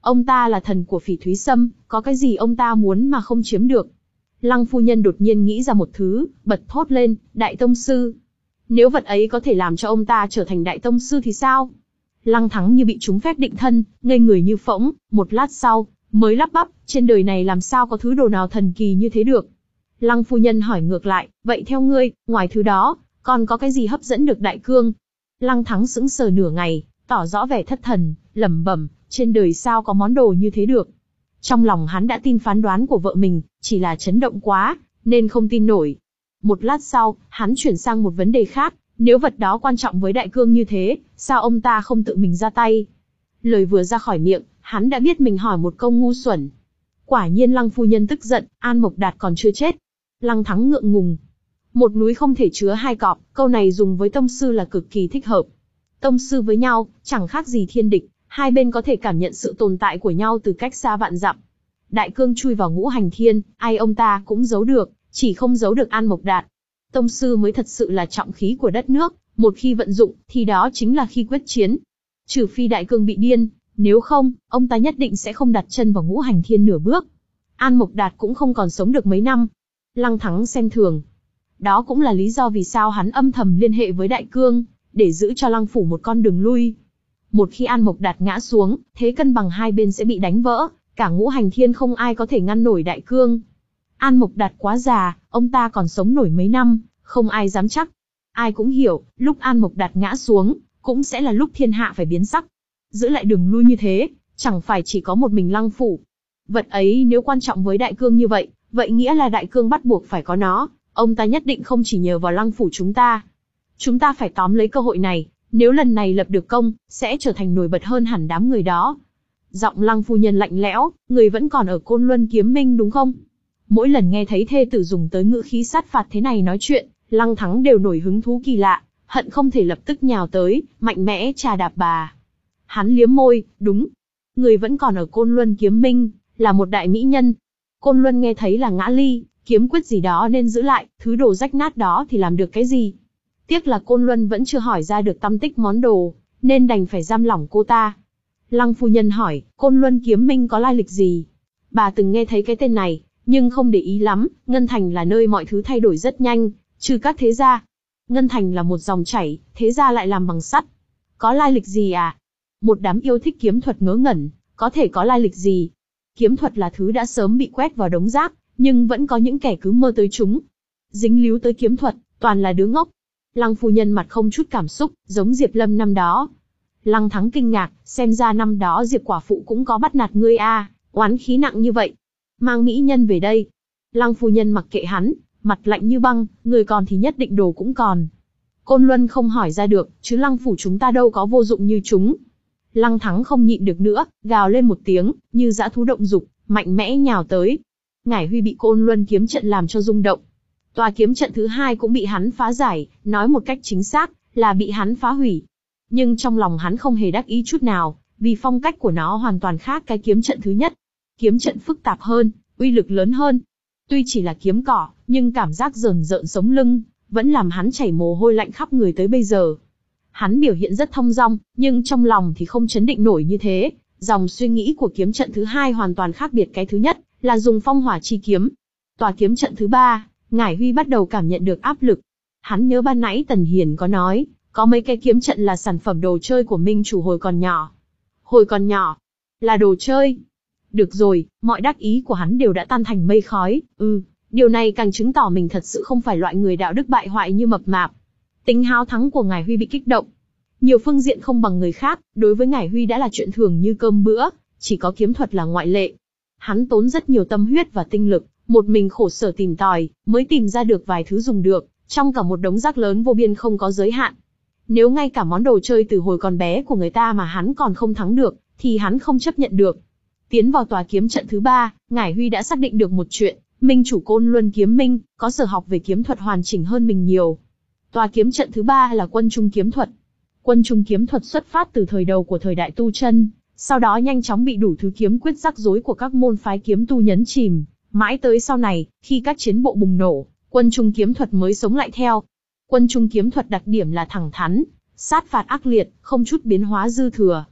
Ông ta là thần của Phỉ Thúy Sâm, có cái gì ông ta muốn mà không chiếm được? Lăng phu nhân đột nhiên nghĩ ra một thứ, bật thốt lên, Đại Tông Sư. Nếu vật ấy có thể làm cho ông ta trở thành Đại Tông Sư thì sao? Lăng Thắng như bị trúng phép định thân, ngây người như phỗng, một lát sau, mới lắp bắp, trên đời này làm sao có thứ đồ nào thần kỳ như thế được? Lăng phu nhân hỏi ngược lại, vậy theo ngươi, ngoài thứ đó, còn có cái gì hấp dẫn được Đại Cương? Lăng Thắng sững sờ nửa ngày, tỏ rõ vẻ thất thần, lẩm bẩm, trên đời sao có món đồ như thế được? Trong lòng hắn đã tin phán đoán của vợ mình, chỉ là chấn động quá, nên không tin nổi. Một lát sau, hắn chuyển sang một vấn đề khác, nếu vật đó quan trọng với Đại Cương như thế, sao ông ta không tự mình ra tay? Lời vừa ra khỏi miệng, hắn đã biết mình hỏi một câu ngu xuẩn. Quả nhiên Lăng phu nhân tức giận, An Mộc Đạt còn chưa chết. Lăng Thắng ngượng ngùng. Một núi không thể chứa hai cọp, câu này dùng với tông sư là cực kỳ thích hợp. Tông sư với nhau, chẳng khác gì thiên địch, hai bên có thể cảm nhận sự tồn tại của nhau từ cách xa vạn dặm. Đại Cương chui vào ngũ hành thiên, ai ông ta cũng giấu được, chỉ không giấu được An Mộc Đạt. Tông sư mới thật sự là trọng khí của đất nước, một khi vận dụng, thì đó chính là khi quyết chiến. Trừ phi Đại Cương bị điên, nếu không, ông ta nhất định sẽ không đặt chân vào ngũ hành thiên nửa bước. An Mộc Đạt cũng không còn sống được mấy năm. Lăng Thắng xem thường. Đó cũng là lý do vì sao hắn âm thầm liên hệ với Đại Cương, để giữ cho Lăng phủ một con đường lui. Một khi An Mộc Đạt ngã xuống, thế cân bằng hai bên sẽ bị đánh vỡ, cả ngũ hành thiên không ai có thể ngăn nổi Đại Cương. An Mộc Đạt quá già, ông ta còn sống nổi mấy năm, không ai dám chắc. Ai cũng hiểu, lúc An Mộc Đạt ngã xuống, cũng sẽ là lúc thiên hạ phải biến sắc. Giữ lại đường lui như thế, chẳng phải chỉ có một mình Lăng phủ. Vật ấy nếu quan trọng với Đại Cương như vậy, vậy nghĩa là Đại Cương bắt buộc phải có nó, ông ta nhất định không chỉ nhờ vào Lăng phủ chúng ta. Chúng ta phải tóm lấy cơ hội này, nếu lần này lập được công, sẽ trở thành nổi bật hơn hẳn đám người đó. Giọng Lăng phu nhân lạnh lẽo, người vẫn còn ở Côn Luân Kiếm Minh đúng không? Mỗi lần nghe thấy thê tử dùng tới ngữ khí sát phạt thế này nói chuyện, Lăng Thắng đều nổi hứng thú kỳ lạ, hận không thể lập tức nhào tới, mạnh mẽ chà đạp bà. Hắn liếm môi, đúng. Người vẫn còn ở Côn Luân Kiếm Minh, là một đại mỹ nhân. Côn Luân nghe thấy là ngã ly, kiếm quyết gì đó nên giữ lại, thứ đồ rách nát đó thì làm được cái gì? Tiếc là Côn Luân vẫn chưa hỏi ra được tăm tích món đồ, nên đành phải giam lỏng cô ta. Lăng phu nhân hỏi, Côn Luân Kiếm Minh có lai lịch gì? Bà từng nghe thấy cái tên này, nhưng không để ý lắm. Ngân Thành là nơi mọi thứ thay đổi rất nhanh, trừ các thế gia. Ngân Thành là một dòng chảy, thế gia lại làm bằng sắt. Có lai lịch gì à? Một đám yêu thích kiếm thuật ngớ ngẩn, có thể có lai lịch gì? Kiếm thuật là thứ đã sớm bị quét vào đống rác, nhưng vẫn có những kẻ cứ mơ tới chúng. Dính líu tới kiếm thuật, toàn là đứa ngốc. Lăng phu nhân mặt không chút cảm xúc, giống Diệp Lâm năm đó. Lăng Thắng kinh ngạc, xem ra năm đó Diệp quả phụ cũng có bắt nạt ngươi a, à, oán khí nặng như vậy. Mang mỹ nhân về đây. Lăng phu nhân mặc kệ hắn, mặt lạnh như băng, người còn thì nhất định đồ cũng còn. Côn Luân không hỏi ra được, chứ Lăng phủ chúng ta đâu có vô dụng như chúng. Lăng Thắng không nhịn được nữa, gào lên một tiếng, như dã thú động dục, mạnh mẽ nhào tới. Ngải Huy bị Côn Luân kiếm trận làm cho rung động. Tòa kiếm trận thứ hai cũng bị hắn phá giải, nói một cách chính xác, là bị hắn phá hủy. Nhưng trong lòng hắn không hề đắc ý chút nào, vì phong cách của nó hoàn toàn khác cái kiếm trận thứ nhất. Kiếm trận phức tạp hơn, uy lực lớn hơn. Tuy chỉ là kiếm cỏ, nhưng cảm giác rờn rợn sống lưng, vẫn làm hắn chảy mồ hôi lạnh khắp người tới bây giờ. Hắn biểu hiện rất thong dong, nhưng trong lòng thì không chấn định nổi như thế. Dòng suy nghĩ của kiếm trận thứ hai hoàn toàn khác biệt cái thứ nhất, là dùng phong hỏa chi kiếm. Tòa kiếm trận thứ ba, Ngải Huy bắt đầu cảm nhận được áp lực. Hắn nhớ ban nãy Tần Hiền có nói, có mấy cái kiếm trận là sản phẩm đồ chơi của Minh chủ hồi còn nhỏ. Hồi còn nhỏ, là đồ chơi. Được rồi, mọi đắc ý của hắn đều đã tan thành mây khói. Ừ, điều này càng chứng tỏ mình thật sự không phải loại người đạo đức bại hoại như mập mạp. Tính háo thắng của Ngải Huy bị kích động. Nhiều phương diện không bằng người khác, đối với Ngải Huy đã là chuyện thường như cơm bữa, chỉ có kiếm thuật là ngoại lệ. Hắn tốn rất nhiều tâm huyết và tinh lực, một mình khổ sở tìm tòi, mới tìm ra được vài thứ dùng được, trong cả một đống rác lớn vô biên không có giới hạn. Nếu ngay cả món đồ chơi từ hồi còn bé của người ta mà hắn còn không thắng được, thì hắn không chấp nhận được. Tiến vào tòa kiếm trận thứ ba, Ngải Huy đã xác định được một chuyện, Minh chủ Côn Luân Kiếm Minh, có sở học về kiếm thuật hoàn chỉnh hơn mình nhiều. Tòa kiếm trận thứ ba là Quân Trung kiếm thuật. Quân Trung kiếm thuật xuất phát từ thời đầu của thời đại tu chân, sau đó nhanh chóng bị đủ thứ kiếm quyết rắc rối của các môn phái kiếm tu nhấn chìm, mãi tới sau này, khi các chiến bộ bùng nổ, Quân Trung kiếm thuật mới sống lại theo. Quân Trung kiếm thuật đặc điểm là thẳng thắn, sát phạt ác liệt, không chút biến hóa dư thừa.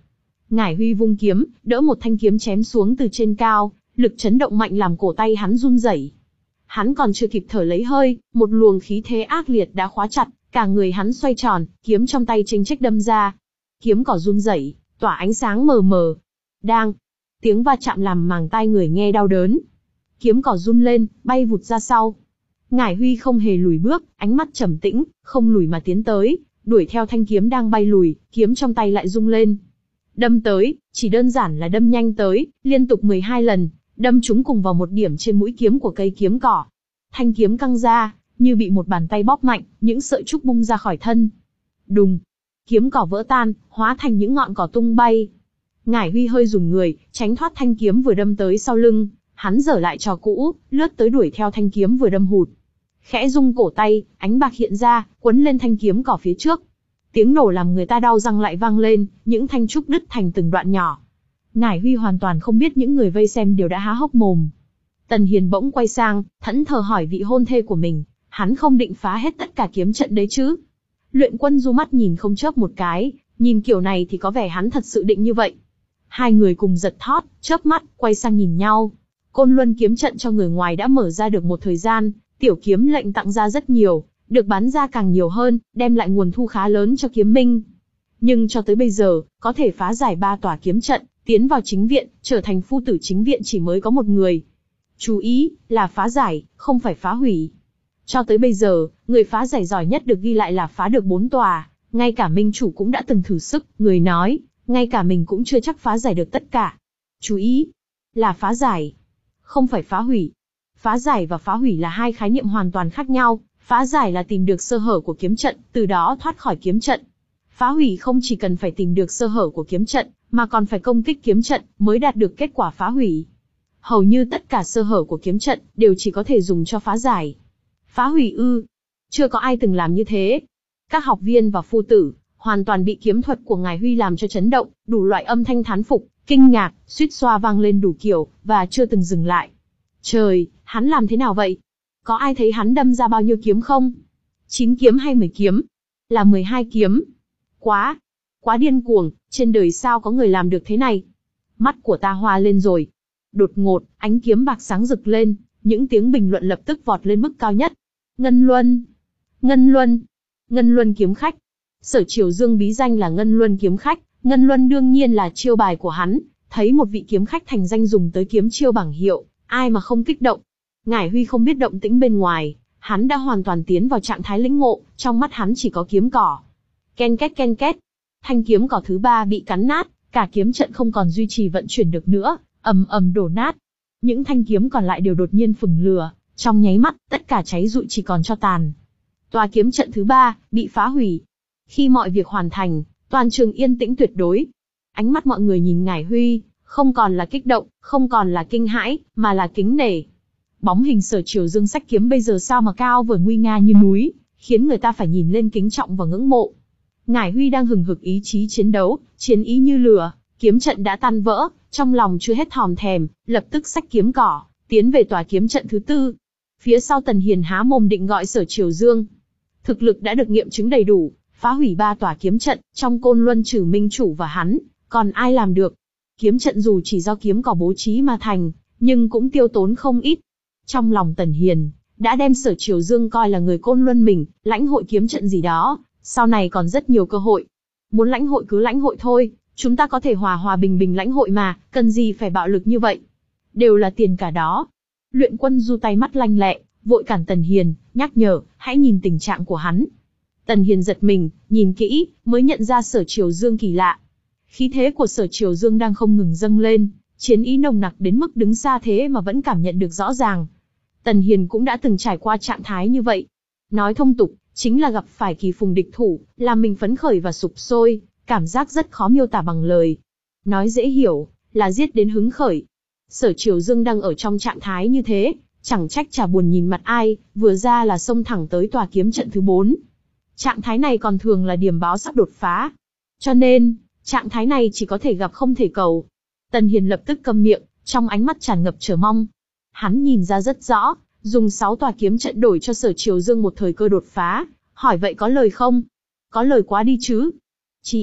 Ngải Huy vung kiếm, đỡ một thanh kiếm chém xuống từ trên cao, lực chấn động mạnh làm cổ tay hắn run rẩy. Hắn còn chưa kịp thở lấy hơi, một luồng khí thế ác liệt đã khóa chặt, cả người hắn xoay tròn, kiếm trong tay chênh chếch đâm ra. Kiếm cỏ run rẩy, tỏa ánh sáng mờ mờ. Đang, tiếng va chạm làm màng tai người nghe đau đớn. Kiếm cỏ run lên, bay vụt ra sau. Ngải Huy không hề lùi bước, ánh mắt trầm tĩnh, không lùi mà tiến tới, đuổi theo thanh kiếm đang bay lùi, kiếm trong tay lại rung lên. Đâm tới, chỉ đơn giản là đâm nhanh tới, liên tục mười hai lần, đâm chúng cùng vào một điểm trên mũi kiếm của cây kiếm cỏ. Thanh kiếm căng ra, như bị một bàn tay bóp mạnh, những sợi trúc bung ra khỏi thân. Đùng, kiếm cỏ vỡ tan, hóa thành những ngọn cỏ tung bay. Ngải Huy hơi rùng người, tránh thoát thanh kiếm vừa đâm tới sau lưng, hắn dở lại trò cũ, lướt tới đuổi theo thanh kiếm vừa đâm hụt. Khẽ rung cổ tay, ánh bạc hiện ra, quấn lên thanh kiếm cỏ phía trước. Tiếng nổ làm người ta đau răng lại vang lên, những thanh trúc đứt thành từng đoạn nhỏ. Ngải Huy hoàn toàn không biết những người vây xem đều đã há hốc mồm. Tần Hiền bỗng quay sang, thẫn thờ hỏi vị hôn thê của mình, hắn không định phá hết tất cả kiếm trận đấy chứ? Luyện Quân du mắt nhìn không chớp một cái, nhìn kiểu này thì có vẻ hắn thật sự định như vậy. Hai người cùng giật thót, chớp mắt, quay sang nhìn nhau. Côn Luân kiếm trận cho người ngoài đã mở ra được một thời gian, tiểu kiếm lệnh tặng ra rất nhiều, được bán ra càng nhiều hơn, đem lại nguồn thu khá lớn cho kiếm minh. Nhưng cho tới bây giờ, có thể phá giải ba tòa kiếm trận, tiến vào chính viện, trở thành phu tử chính viện chỉ mới có một người. Chú ý, là phá giải, không phải phá hủy. Cho tới bây giờ, người phá giải giỏi nhất được ghi lại là phá được bốn tòa, ngay cả minh chủ cũng đã từng thử sức, người nói, ngay cả mình cũng chưa chắc phá giải được tất cả. Chú ý, là phá giải, không phải phá hủy. Phá giải và phá hủy là hai khái niệm hoàn toàn khác nhau. Phá giải là tìm được sơ hở của kiếm trận, từ đó thoát khỏi kiếm trận. Phá hủy không chỉ cần phải tìm được sơ hở của kiếm trận, mà còn phải công kích kiếm trận, mới đạt được kết quả phá hủy. Hầu như tất cả sơ hở của kiếm trận, đều chỉ có thể dùng cho phá giải. Phá hủy ư? Chưa có ai từng làm như thế. Các học viên và phu tử, hoàn toàn bị kiếm thuật của Ngải Huy làm cho chấn động, đủ loại âm thanh thán phục, kinh ngạc, suýt xoa vang lên đủ kiểu, và chưa từng dừng lại. Trời, hắn làm thế nào vậy? Có ai thấy hắn đâm ra bao nhiêu kiếm không? chín kiếm hay mười kiếm? Là mười hai kiếm. Quá, quá điên cuồng, trên đời sao có người làm được thế này? Mắt của ta hoa lên rồi. Đột ngột, ánh kiếm bạc sáng rực lên, những tiếng bình luận lập tức vọt lên mức cao nhất. Ngân Luân, Ngân Luân, Ngân Luân kiếm khách. Sở Triều Dương bí danh là Ngân Luân kiếm khách, Ngân Luân đương nhiên là chiêu bài của hắn, thấy một vị kiếm khách thành danh dùng tới kiếm chiêu bảng hiệu, ai mà không kích động. Ngải Huy không biết động tĩnh bên ngoài, hắn đã hoàn toàn tiến vào trạng thái lĩnh ngộ, trong mắt hắn chỉ có kiếm cỏ. Ken két ken két, thanh kiếm cỏ thứ ba bị cắn nát, cả kiếm trận không còn duy trì vận chuyển được nữa, ầm ầm đổ nát. Những thanh kiếm còn lại đều đột nhiên phừng lửa, trong nháy mắt, tất cả cháy rụi chỉ còn tro tàn. Tòa kiếm trận thứ ba bị phá hủy. Khi mọi việc hoàn thành, toàn trường yên tĩnh tuyệt đối. Ánh mắt mọi người nhìn Ngải Huy, không còn là kích động, không còn là kinh hãi, mà là kính nể. Bóng hình Sở Triều Dương sách kiếm bây giờ sao mà cao vời nguy nga như núi, khiến người ta phải nhìn lên kính trọng và ngưỡng mộ. Ngải Huy đang hừng hực ý chí chiến đấu, chiến ý như lửa, kiếm trận đã tan vỡ, trong lòng chưa hết thòm thèm, lập tức xách kiếm cỏ, tiến về tòa kiếm trận thứ tư. Phía sau Tần Hiền há mồm định gọi Sở Triều Dương. Thực lực đã được nghiệm chứng đầy đủ, phá hủy ba tòa kiếm trận, trong Côn Luân trừ minh chủ và hắn, còn ai làm được? Kiếm trận dù chỉ do kiếm cỏ bố trí mà thành, nhưng cũng tiêu tốn không ít. Trong lòng Tần Hiền, đã đem Sở Triều Dương coi là người Côn Luân mình, lãnh hội kiếm trận gì đó, sau này còn rất nhiều cơ hội. Muốn lãnh hội cứ lãnh hội thôi, chúng ta có thể hòa hòa bình bình lãnh hội mà, cần gì phải bạo lực như vậy. Đều là tiền cả đó. Luyện Quân du tay mắt lanh lẹ, vội cản Tần Hiền, nhắc nhở, hãy nhìn tình trạng của hắn. Tần Hiền giật mình, nhìn kỹ, mới nhận ra Sở Triều Dương kỳ lạ. Khí thế của Sở Triều Dương đang không ngừng dâng lên, chiến ý nồng nặc đến mức đứng xa thế mà vẫn cảm nhận được rõ ràng. Tần Hiền cũng đã từng trải qua trạng thái như vậy. Nói thông tục, chính là gặp phải kỳ phùng địch thủ, làm mình phấn khởi và sục sôi, cảm giác rất khó miêu tả bằng lời. Nói dễ hiểu, là giết đến hứng khởi. Sở Triều Dương đang ở trong trạng thái như thế, chẳng trách chả buồn nhìn mặt ai, vừa ra là xông thẳng tới tòa kiếm trận thứ bốn. Trạng thái này còn thường là điểm báo sắp đột phá. Cho nên, trạng thái này chỉ có thể gặp không thể cầu. Tần Hiền lập tức câm miệng, trong ánh mắt tràn ngập chờ mong. Hắn nhìn ra rất rõ, dùng sáu tòa kiếm trận đổi cho Sở Triều Dương một thời cơ đột phá, hỏi vậy có lời không? Có lời quá đi chứ. Chí ít,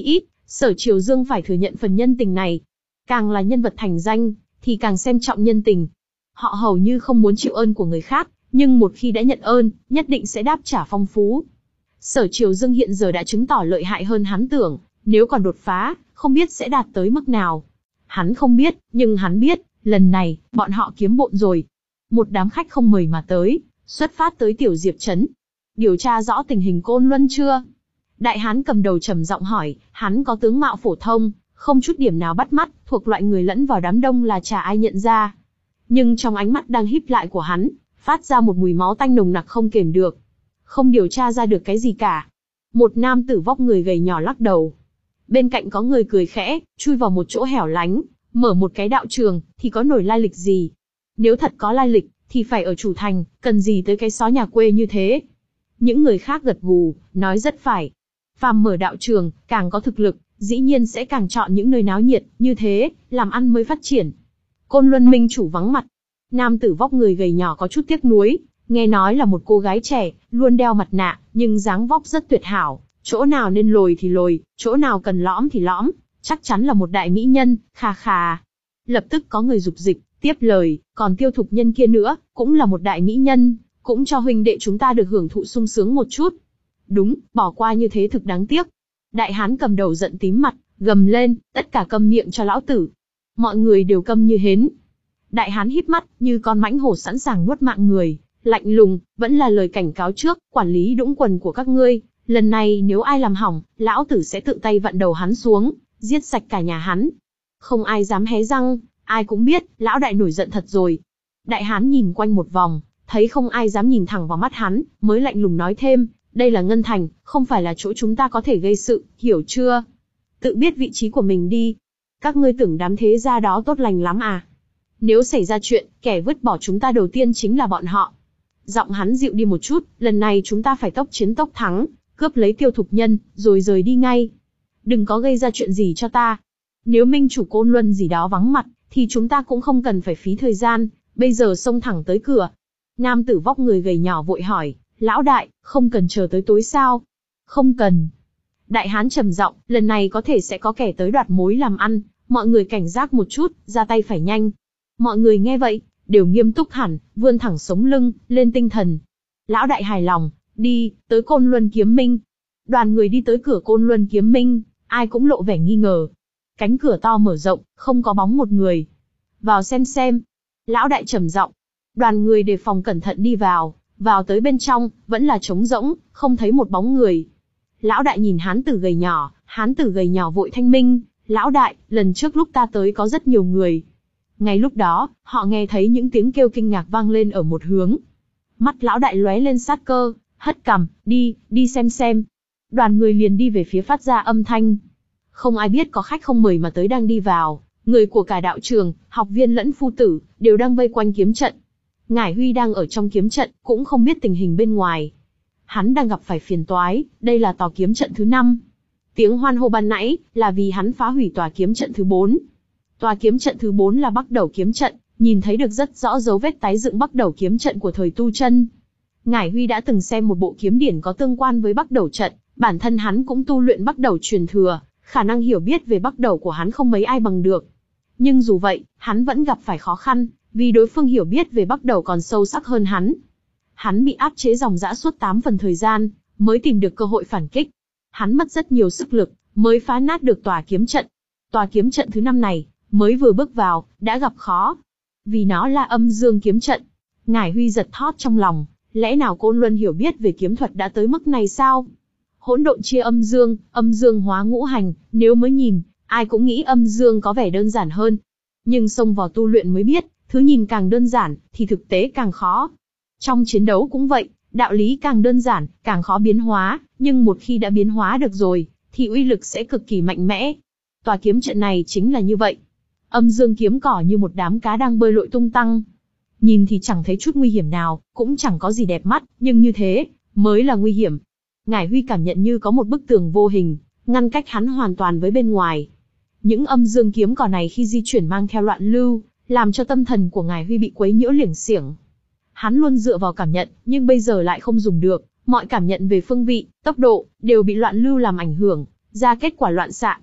Sở Triều Dương phải thừa nhận phần nhân tình này. Càng là nhân vật thành danh, thì càng xem trọng nhân tình. Họ hầu như không muốn chịu ơn của người khác, nhưng một khi đã nhận ơn, nhất định sẽ đáp trả phong phú. Sở Triều Dương hiện giờ đã chứng tỏ lợi hại hơn hắn tưởng, nếu còn đột phá, không biết sẽ đạt tới mức nào. Hắn không biết, nhưng hắn biết, lần này, bọn họ kiếm bộn rồi. Một đám khách không mời mà tới, xuất phát tới Tiểu Diệp Trấn. Điều tra rõ tình hình Côn Luân chưa? Đại hán cầm đầu trầm giọng hỏi, hắn có tướng mạo phổ thông, không chút điểm nào bắt mắt, thuộc loại người lẫn vào đám đông là chả ai nhận ra. Nhưng trong ánh mắt đang híp lại của hắn, phát ra một mùi máu tanh nồng nặc không kềm được. Không điều tra ra được cái gì cả. Một nam tử vóc người gầy nhỏ lắc đầu. Bên cạnh có người cười khẽ, chui vào một chỗ hẻo lánh, mở một cái đạo trường, thì có nổi lai lịch gì? Nếu thật có lai lịch, thì phải ở chủ thành, cần gì tới cái xó nhà quê như thế? Những người khác gật gù, nói rất phải. Phàm mở đạo trường, càng có thực lực, dĩ nhiên sẽ càng chọn những nơi náo nhiệt, như thế, làm ăn mới phát triển. Côn Luân minh chủ vắng mặt. Nam tử vóc người gầy nhỏ có chút tiếc nuối, nghe nói là một cô gái trẻ, luôn đeo mặt nạ, nhưng dáng vóc rất tuyệt hảo, chỗ nào nên lồi thì lồi, chỗ nào cần lõm thì lõm, chắc chắn là một đại mỹ nhân, khà khà. Lập tức có người dục dịch, tiếp lời, còn Tiêu Thục Nhân kia nữa, cũng là một đại mỹ nhân, cũng cho huynh đệ chúng ta được hưởng thụ sung sướng một chút. Đúng, bỏ qua như thế thực đáng tiếc. Đại hán cầm đầu giận tím mặt, gầm lên, tất cả câm miệng cho lão tử. Mọi người đều câm như hến. Đại hán híp mắt, như con mãnh hổ sẵn sàng nuốt mạng người, lạnh lùng, vẫn là lời cảnh cáo trước, quản lý đũng quần của các ngươi, lần này nếu ai làm hỏng, lão tử sẽ tự tay vặn đầu hắn xuống, giết sạch cả nhà hắn. Không ai dám hé răng, ai cũng biết, lão đại nổi giận thật rồi. Đại hán nhìn quanh một vòng, thấy không ai dám nhìn thẳng vào mắt hắn, mới lạnh lùng nói thêm, đây là Ngân Thành, không phải là chỗ chúng ta có thể gây sự, hiểu chưa? Tự biết vị trí của mình đi. Các ngươi tưởng đám thế gia đó tốt lành lắm à? Nếu xảy ra chuyện, kẻ vứt bỏ chúng ta đầu tiên chính là bọn họ. Giọng hắn dịu đi một chút, lần này chúng ta phải tốc chiến tốc thắng, cướp lấy Tiêu Thục Nhân, rồi rời đi ngay. Đừng có gây ra chuyện gì cho ta. Nếu minh chủ Côn Luân gì đó vắng mặt, thì chúng ta cũng không cần phải phí thời gian, bây giờ xông thẳng tới cửa. Nam tử vóc người gầy nhỏ vội hỏi, lão đại, không cần chờ tới tối sao? Không cần. Đại hán trầm giọng, lần này có thể sẽ có kẻ tới đoạt mối làm ăn, mọi người cảnh giác một chút, ra tay phải nhanh. Mọi người nghe vậy, đều nghiêm túc hẳn, vươn thẳng sống lưng, lên tinh thần. Lão đại hài lòng, đi, tới Côn Luân Kiếm Minh. Đoàn người đi tới cửa Côn Luân Kiếm Minh, ai cũng lộ vẻ nghi ngờ. Cánh cửa to mở rộng, không có bóng một người. Vào xem xem. Lão đại trầm giọng. Đoàn người đề phòng cẩn thận đi vào, vào tới bên trong, vẫn là trống rỗng, không thấy một bóng người. Lão đại nhìn hán tử gầy nhỏ, hán tử gầy nhỏ vội thanh minh, lão đại, lần trước lúc ta tới có rất nhiều người. Ngay lúc đó, họ nghe thấy những tiếng kêu kinh ngạc vang lên ở một hướng. Mắt lão đại lóe lên sát cơ, hất cằm, đi, đi xem xem. Đoàn người liền đi về phía phát ra âm thanh. Không ai biết có khách không mời mà tới đang đi vào, người của cả đạo trường, học viên lẫn phu tử, đều đang vây quanh kiếm trận. Ngải Huy đang ở trong kiếm trận, cũng không biết tình hình bên ngoài. Hắn đang gặp phải phiền toái, đây là tòa kiếm trận thứ năm. Tiếng hoan hô ban nãy, là vì hắn phá hủy tòa kiếm trận thứ bốn. Tòa kiếm trận thứ bốn là Bắc Đầu kiếm trận, nhìn thấy được rất rõ dấu vết tái dựng Bắc Đầu kiếm trận của thời Tu Chân. Ngải Huy đã từng xem một bộ kiếm điển có tương quan với Bắc Đầu trận, bản thân hắn cũng tu luyện Bắc Đầu truyền thừa, khả năng hiểu biết về Bắc Đầu của hắn không mấy ai bằng được. Nhưng dù vậy, hắn vẫn gặp phải khó khăn, vì đối phương hiểu biết về Bắc Đầu còn sâu sắc hơn hắn. Hắn bị áp chế dòng dã suốt tám phần thời gian, mới tìm được cơ hội phản kích. Hắn mất rất nhiều sức lực, mới phá nát được tòa kiếm trận. Tòa kiếm trận thứ năm này, mới vừa bước vào, đã gặp khó. Vì nó là âm dương kiếm trận. Ngải Huy giật thót trong lòng, lẽ nào Côn Luân hiểu biết về kiếm thuật đã tới mức này sao? Hỗn độn chia âm dương, âm dương hóa ngũ hành, nếu mới nhìn, ai cũng nghĩ âm dương có vẻ đơn giản hơn. Nhưng xông vào tu luyện mới biết, thứ nhìn càng đơn giản, thì thực tế càng khó. Trong chiến đấu cũng vậy, đạo lý càng đơn giản, càng khó biến hóa, nhưng một khi đã biến hóa được rồi, thì uy lực sẽ cực kỳ mạnh mẽ. Tòa kiếm trận này chính là như vậy. Âm dương kiếm cỏ như một đám cá đang bơi lội tung tăng. Nhìn thì chẳng thấy chút nguy hiểm nào, cũng chẳng có gì đẹp mắt, nhưng như thế, mới là nguy hiểm. Ngải Huy cảm nhận như có một bức tường vô hình, ngăn cách hắn hoàn toàn với bên ngoài. Những âm dương kiếm cỏ này khi di chuyển mang theo loạn lưu, làm cho tâm thần của Ngải Huy bị quấy nhiễu liểng xiểng. Hắn luôn dựa vào cảm nhận, nhưng bây giờ lại không dùng được, mọi cảm nhận về phương vị, tốc độ, đều bị loạn lưu làm ảnh hưởng, ra kết quả loạn xạ.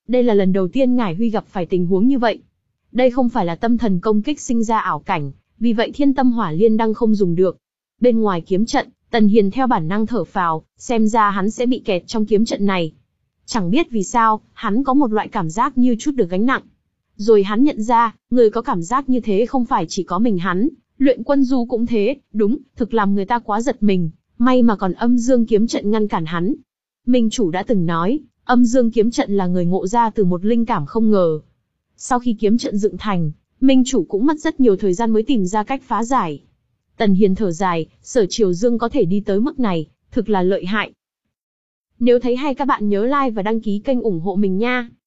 Đây là lần đầu tiên Ngải Huy gặp phải tình huống như vậy. Đây không phải là tâm thần công kích sinh ra ảo cảnh, vì vậy thiên tâm hỏa liên đăng không dùng được. Bên ngoài kiếm trận, Tần Hiền theo bản năng thở phào, xem ra hắn sẽ bị kẹt trong kiếm trận này. Chẳng biết vì sao, hắn có một loại cảm giác như chút được gánh nặng. Rồi hắn nhận ra, người có cảm giác như thế không phải chỉ có mình hắn, Luyện Quân Du cũng thế, đúng, thực làm người ta quá giật mình, may mà còn âm dương kiếm trận ngăn cản hắn. Minh chủ đã từng nói, âm dương kiếm trận là người ngộ ra từ một linh cảm không ngờ. Sau khi kiếm trận dựng thành, Minh chủ cũng mất rất nhiều thời gian mới tìm ra cách phá giải. Tần Hiền thở dài, Sở Triều Dương có thể đi tới mức này, thực là lợi hại. Nếu thấy hay các bạn nhớ like và đăng ký kênh ủng hộ mình nha.